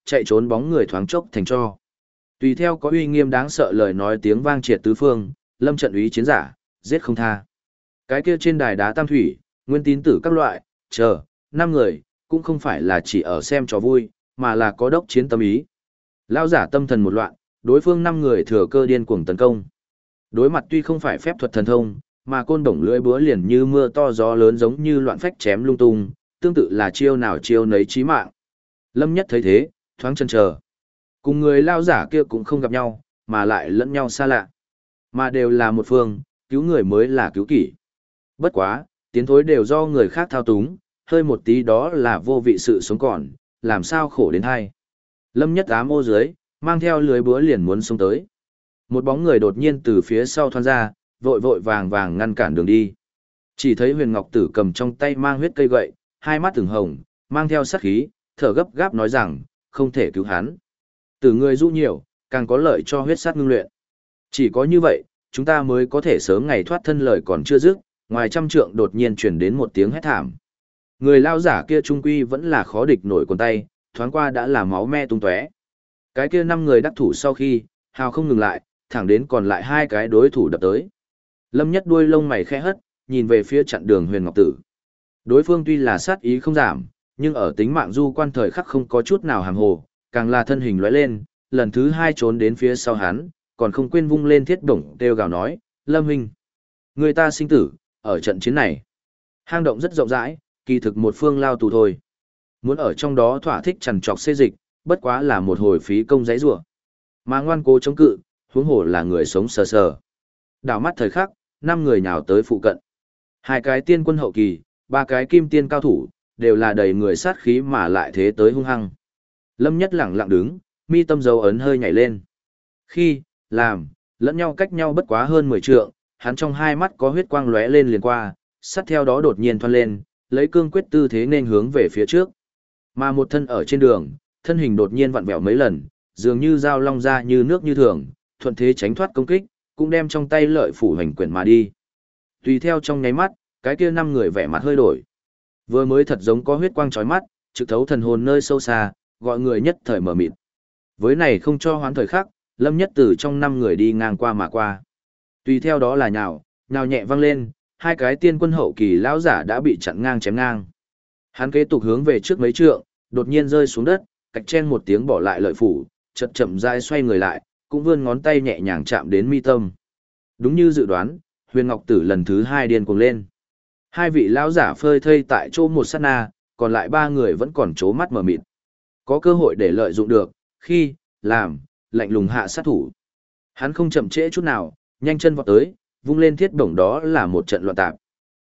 chạy trốn bóng người thoáng chốc thành tro. Tùy theo có uy nghiêm đáng sợ lời nói tiếng vang triệt tứ phương, lâm trận úy chiến giả, giết không tha. Cái kia trên đài đá tam thủy, nguyên tín tử các loại, chờ, 5 người, cũng không phải là chỉ ở xem trò vui, mà là có đốc chiến tâm ý. Lao giả tâm thần một loạn, đối phương 5 người thừa cơ điên cuồng tấn công. Đối mặt tuy không phải phép thuật thần thông, mà côn đồng lưỡi búa liền như mưa to gió lớn giống như loạn phách chém lung tung, tương tự là chiêu nào chiêu nấy chí mạng. Lâm Nhất thấy thế, thoáng chần chờ. Cùng người lao giả kia cũng không gặp nhau, mà lại lẫn nhau xa lạ. Mà đều là một phương, cứu người mới là cứu kỷ. Bất quá, tiến thối đều do người khác thao túng, hơi một tí đó là vô vị sự sống còn, làm sao khổ đến hay. Lâm Nhất ám ô dưới, mang theo lưới búa liền muốn xông tới. Một bóng người đột nhiên từ phía sau thoăn ra, vội vội vàng vàng ngăn cản đường đi. Chỉ thấy Huyền Ngọc Tử cầm trong tay mang huyết cây gậy, hai mắt từng hồng, mang theo sát khí, thở gấp gáp nói rằng, không thể cứu hắn. Tử người du nhiều, càng có lợi cho huyết sát ngưng luyện. Chỉ có như vậy, chúng ta mới có thể sớm ngày thoát thân lời còn chưa dứt, ngoài trăm trượng đột nhiên truyền đến một tiếng hét thảm. Người lao giả kia trung quy vẫn là khó địch nổi con tay, thoáng qua đã là máu me tung tóe. Cái kia 5 người đắc thủ sau khi, hào không ngừng lại, thẳng đến còn lại 2 cái đối thủ đập tới. Lâm Nhất đuôi lông mày khẽ hất, nhìn về phía chặn đường Huyền Ngọc Tử. Đối phương tuy là sát ý không giảm, nhưng ở tính mạng du quan thời khắc không có chút nào hàm hồ, càng là thân hình lóe lên, lần thứ 2 trốn đến phía sau hắn, còn không quên vung lên thiết bổng kêu gào nói, Lâm huynh, người ta sinh tử, ở trận chiến này. Hang động rất rộng rãi, kỳ thực một phương lao tù thôi. Muốn ở trong đó thỏa thích trằn trọc xê dịch, bất quá là một hồi phí công giấy rủa. Mà ngoan cố chống cự, huống hồ là người sống sờ sờ. Đảo mắt thời khắc, 5 người nhào tới phụ cận. 2 cái tiên quân hậu kỳ, 3 cái kim tiên cao thủ, đều là đầy người sát khí mà lại thế tới hung hăng. Lâm Nhất lẳng lặng đứng, mi tâm dấu ấn hơi nhảy lên. Khi, làm, lẫn nhau cách nhau bất quá hơn 10 trượng, hắn trong hai mắt có huyết quang lóe lên liền qua, sát theo đó đột nhiên thoăn lên, lấy cương quyết tư thế nên hướng về phía trước. Mà một thân ở trên đường, thân hình đột nhiên vặn vẹo mấy lần, dường như dao long ra như nước như thường, thuận thế tránh thoát công kích, cũng đem trong tay lợi phủ hành quyển mà đi. Tùy theo trong nháy mắt, cái kia 5 người vẻ mặt hơi đổi. Vừa mới thật giống có huyết quang chói mắt, trực thấu thần hồn nơi sâu xa, gọi người nhất thời mở mịt. Với này không cho hoán thời khắc, Lâm Nhất từ trong 5 người đi ngang qua mà qua. Tùy theo đó là nhào nhẹ văng lên, 2 cái tiên quân hậu kỳ lão giả đã bị chặn ngang chém ngang. Hắn kế tục hướng về trước mấy trượng, đột nhiên rơi xuống đất, cạch chen một tiếng bỏ lại lợi phủ, chậm chậm rãi xoay người lại, cũng vươn ngón tay nhẹ nhàng chạm đến mi tâm. Đúng như dự đoán, Huyền Ngọc Tử lần thứ 2 điên cuồng lên. 2 vị lão giả phơi thây tại chỗ một sát na, còn lại 3 người vẫn còn trố mắt mở mịt. Có cơ hội để lợi dụng được, khi, làm, lạnh lùng hạ sát thủ. Hắn không chậm trễ chút nào, nhanh chân vọt tới, vung lên thiết bổng đó là một trận loạn tạp.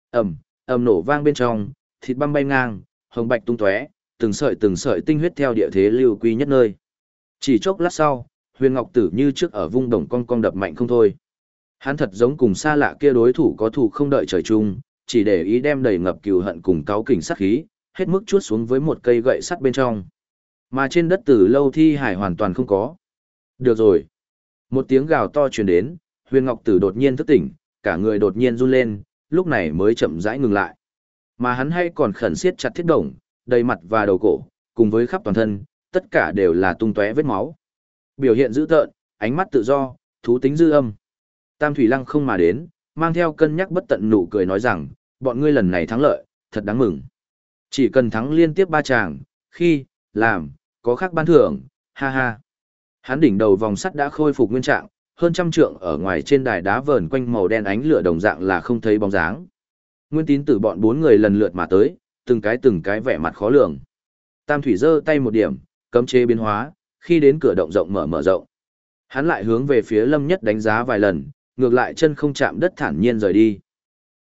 Ầm nổ vang bên trong, thịt băm bay ngang, hồng bạch tung tóe, từng sợi tinh huyết theo địa thế lưu quy nhất nơi. Chỉ chốc lát sau, Huyền Ngọc Tử như trước ở vung đồng cong đập mạnh không thôi. Hắn thật giống cùng xa lạ kia đối thủ có thù không đợi trời chung, chỉ để ý đem đầy ngập cừu hận cùng cáu kỉnh sát khí, hết mức chuốt xuống với một cây gậy sắt bên trong. Mà trên đất từ lâu thi hải hoàn toàn không có. Được rồi. Một tiếng gào to truyền đến, Huyền Ngọc Tử đột nhiên thức tỉnh, cả người đột nhiên run lên, lúc này mới chậm rãi ngừng lại. Mà hắn hay còn khẩn siết chặt thiết đồng, đầy mặt và đầu cổ, cùng với khắp toàn thân, tất cả đều là tung tóe vết máu. Biểu hiện dữ tợn, ánh mắt tự do, thú tính dư âm. Tam Thủy Lăng không mà đến, mang theo cân nhắc bất tận nụ cười nói rằng, bọn ngươi lần này thắng lợi, thật đáng mừng. Chỉ cần thắng liên tiếp 3 tràng, khi, làm, có khác ban thưởng, ha ha. Hắn đỉnh đầu vòng sắt đã khôi phục nguyên trạng, hơn trăm trượng ở ngoài trên đài đá vờn quanh màu đen ánh lửa đồng dạng là không thấy bóng dáng. Nguyên Tín Tử bọn 4 người lần lượt mà tới, từng cái vẻ mặt khó lường. Tam Thủy giơ tay một điểm, cấm chế biến hóa, khi đến cửa động rộng mở rộng. Hắn lại hướng về phía Lâm Nhất đánh giá vài lần, ngược lại chân không chạm đất thản nhiên rời đi.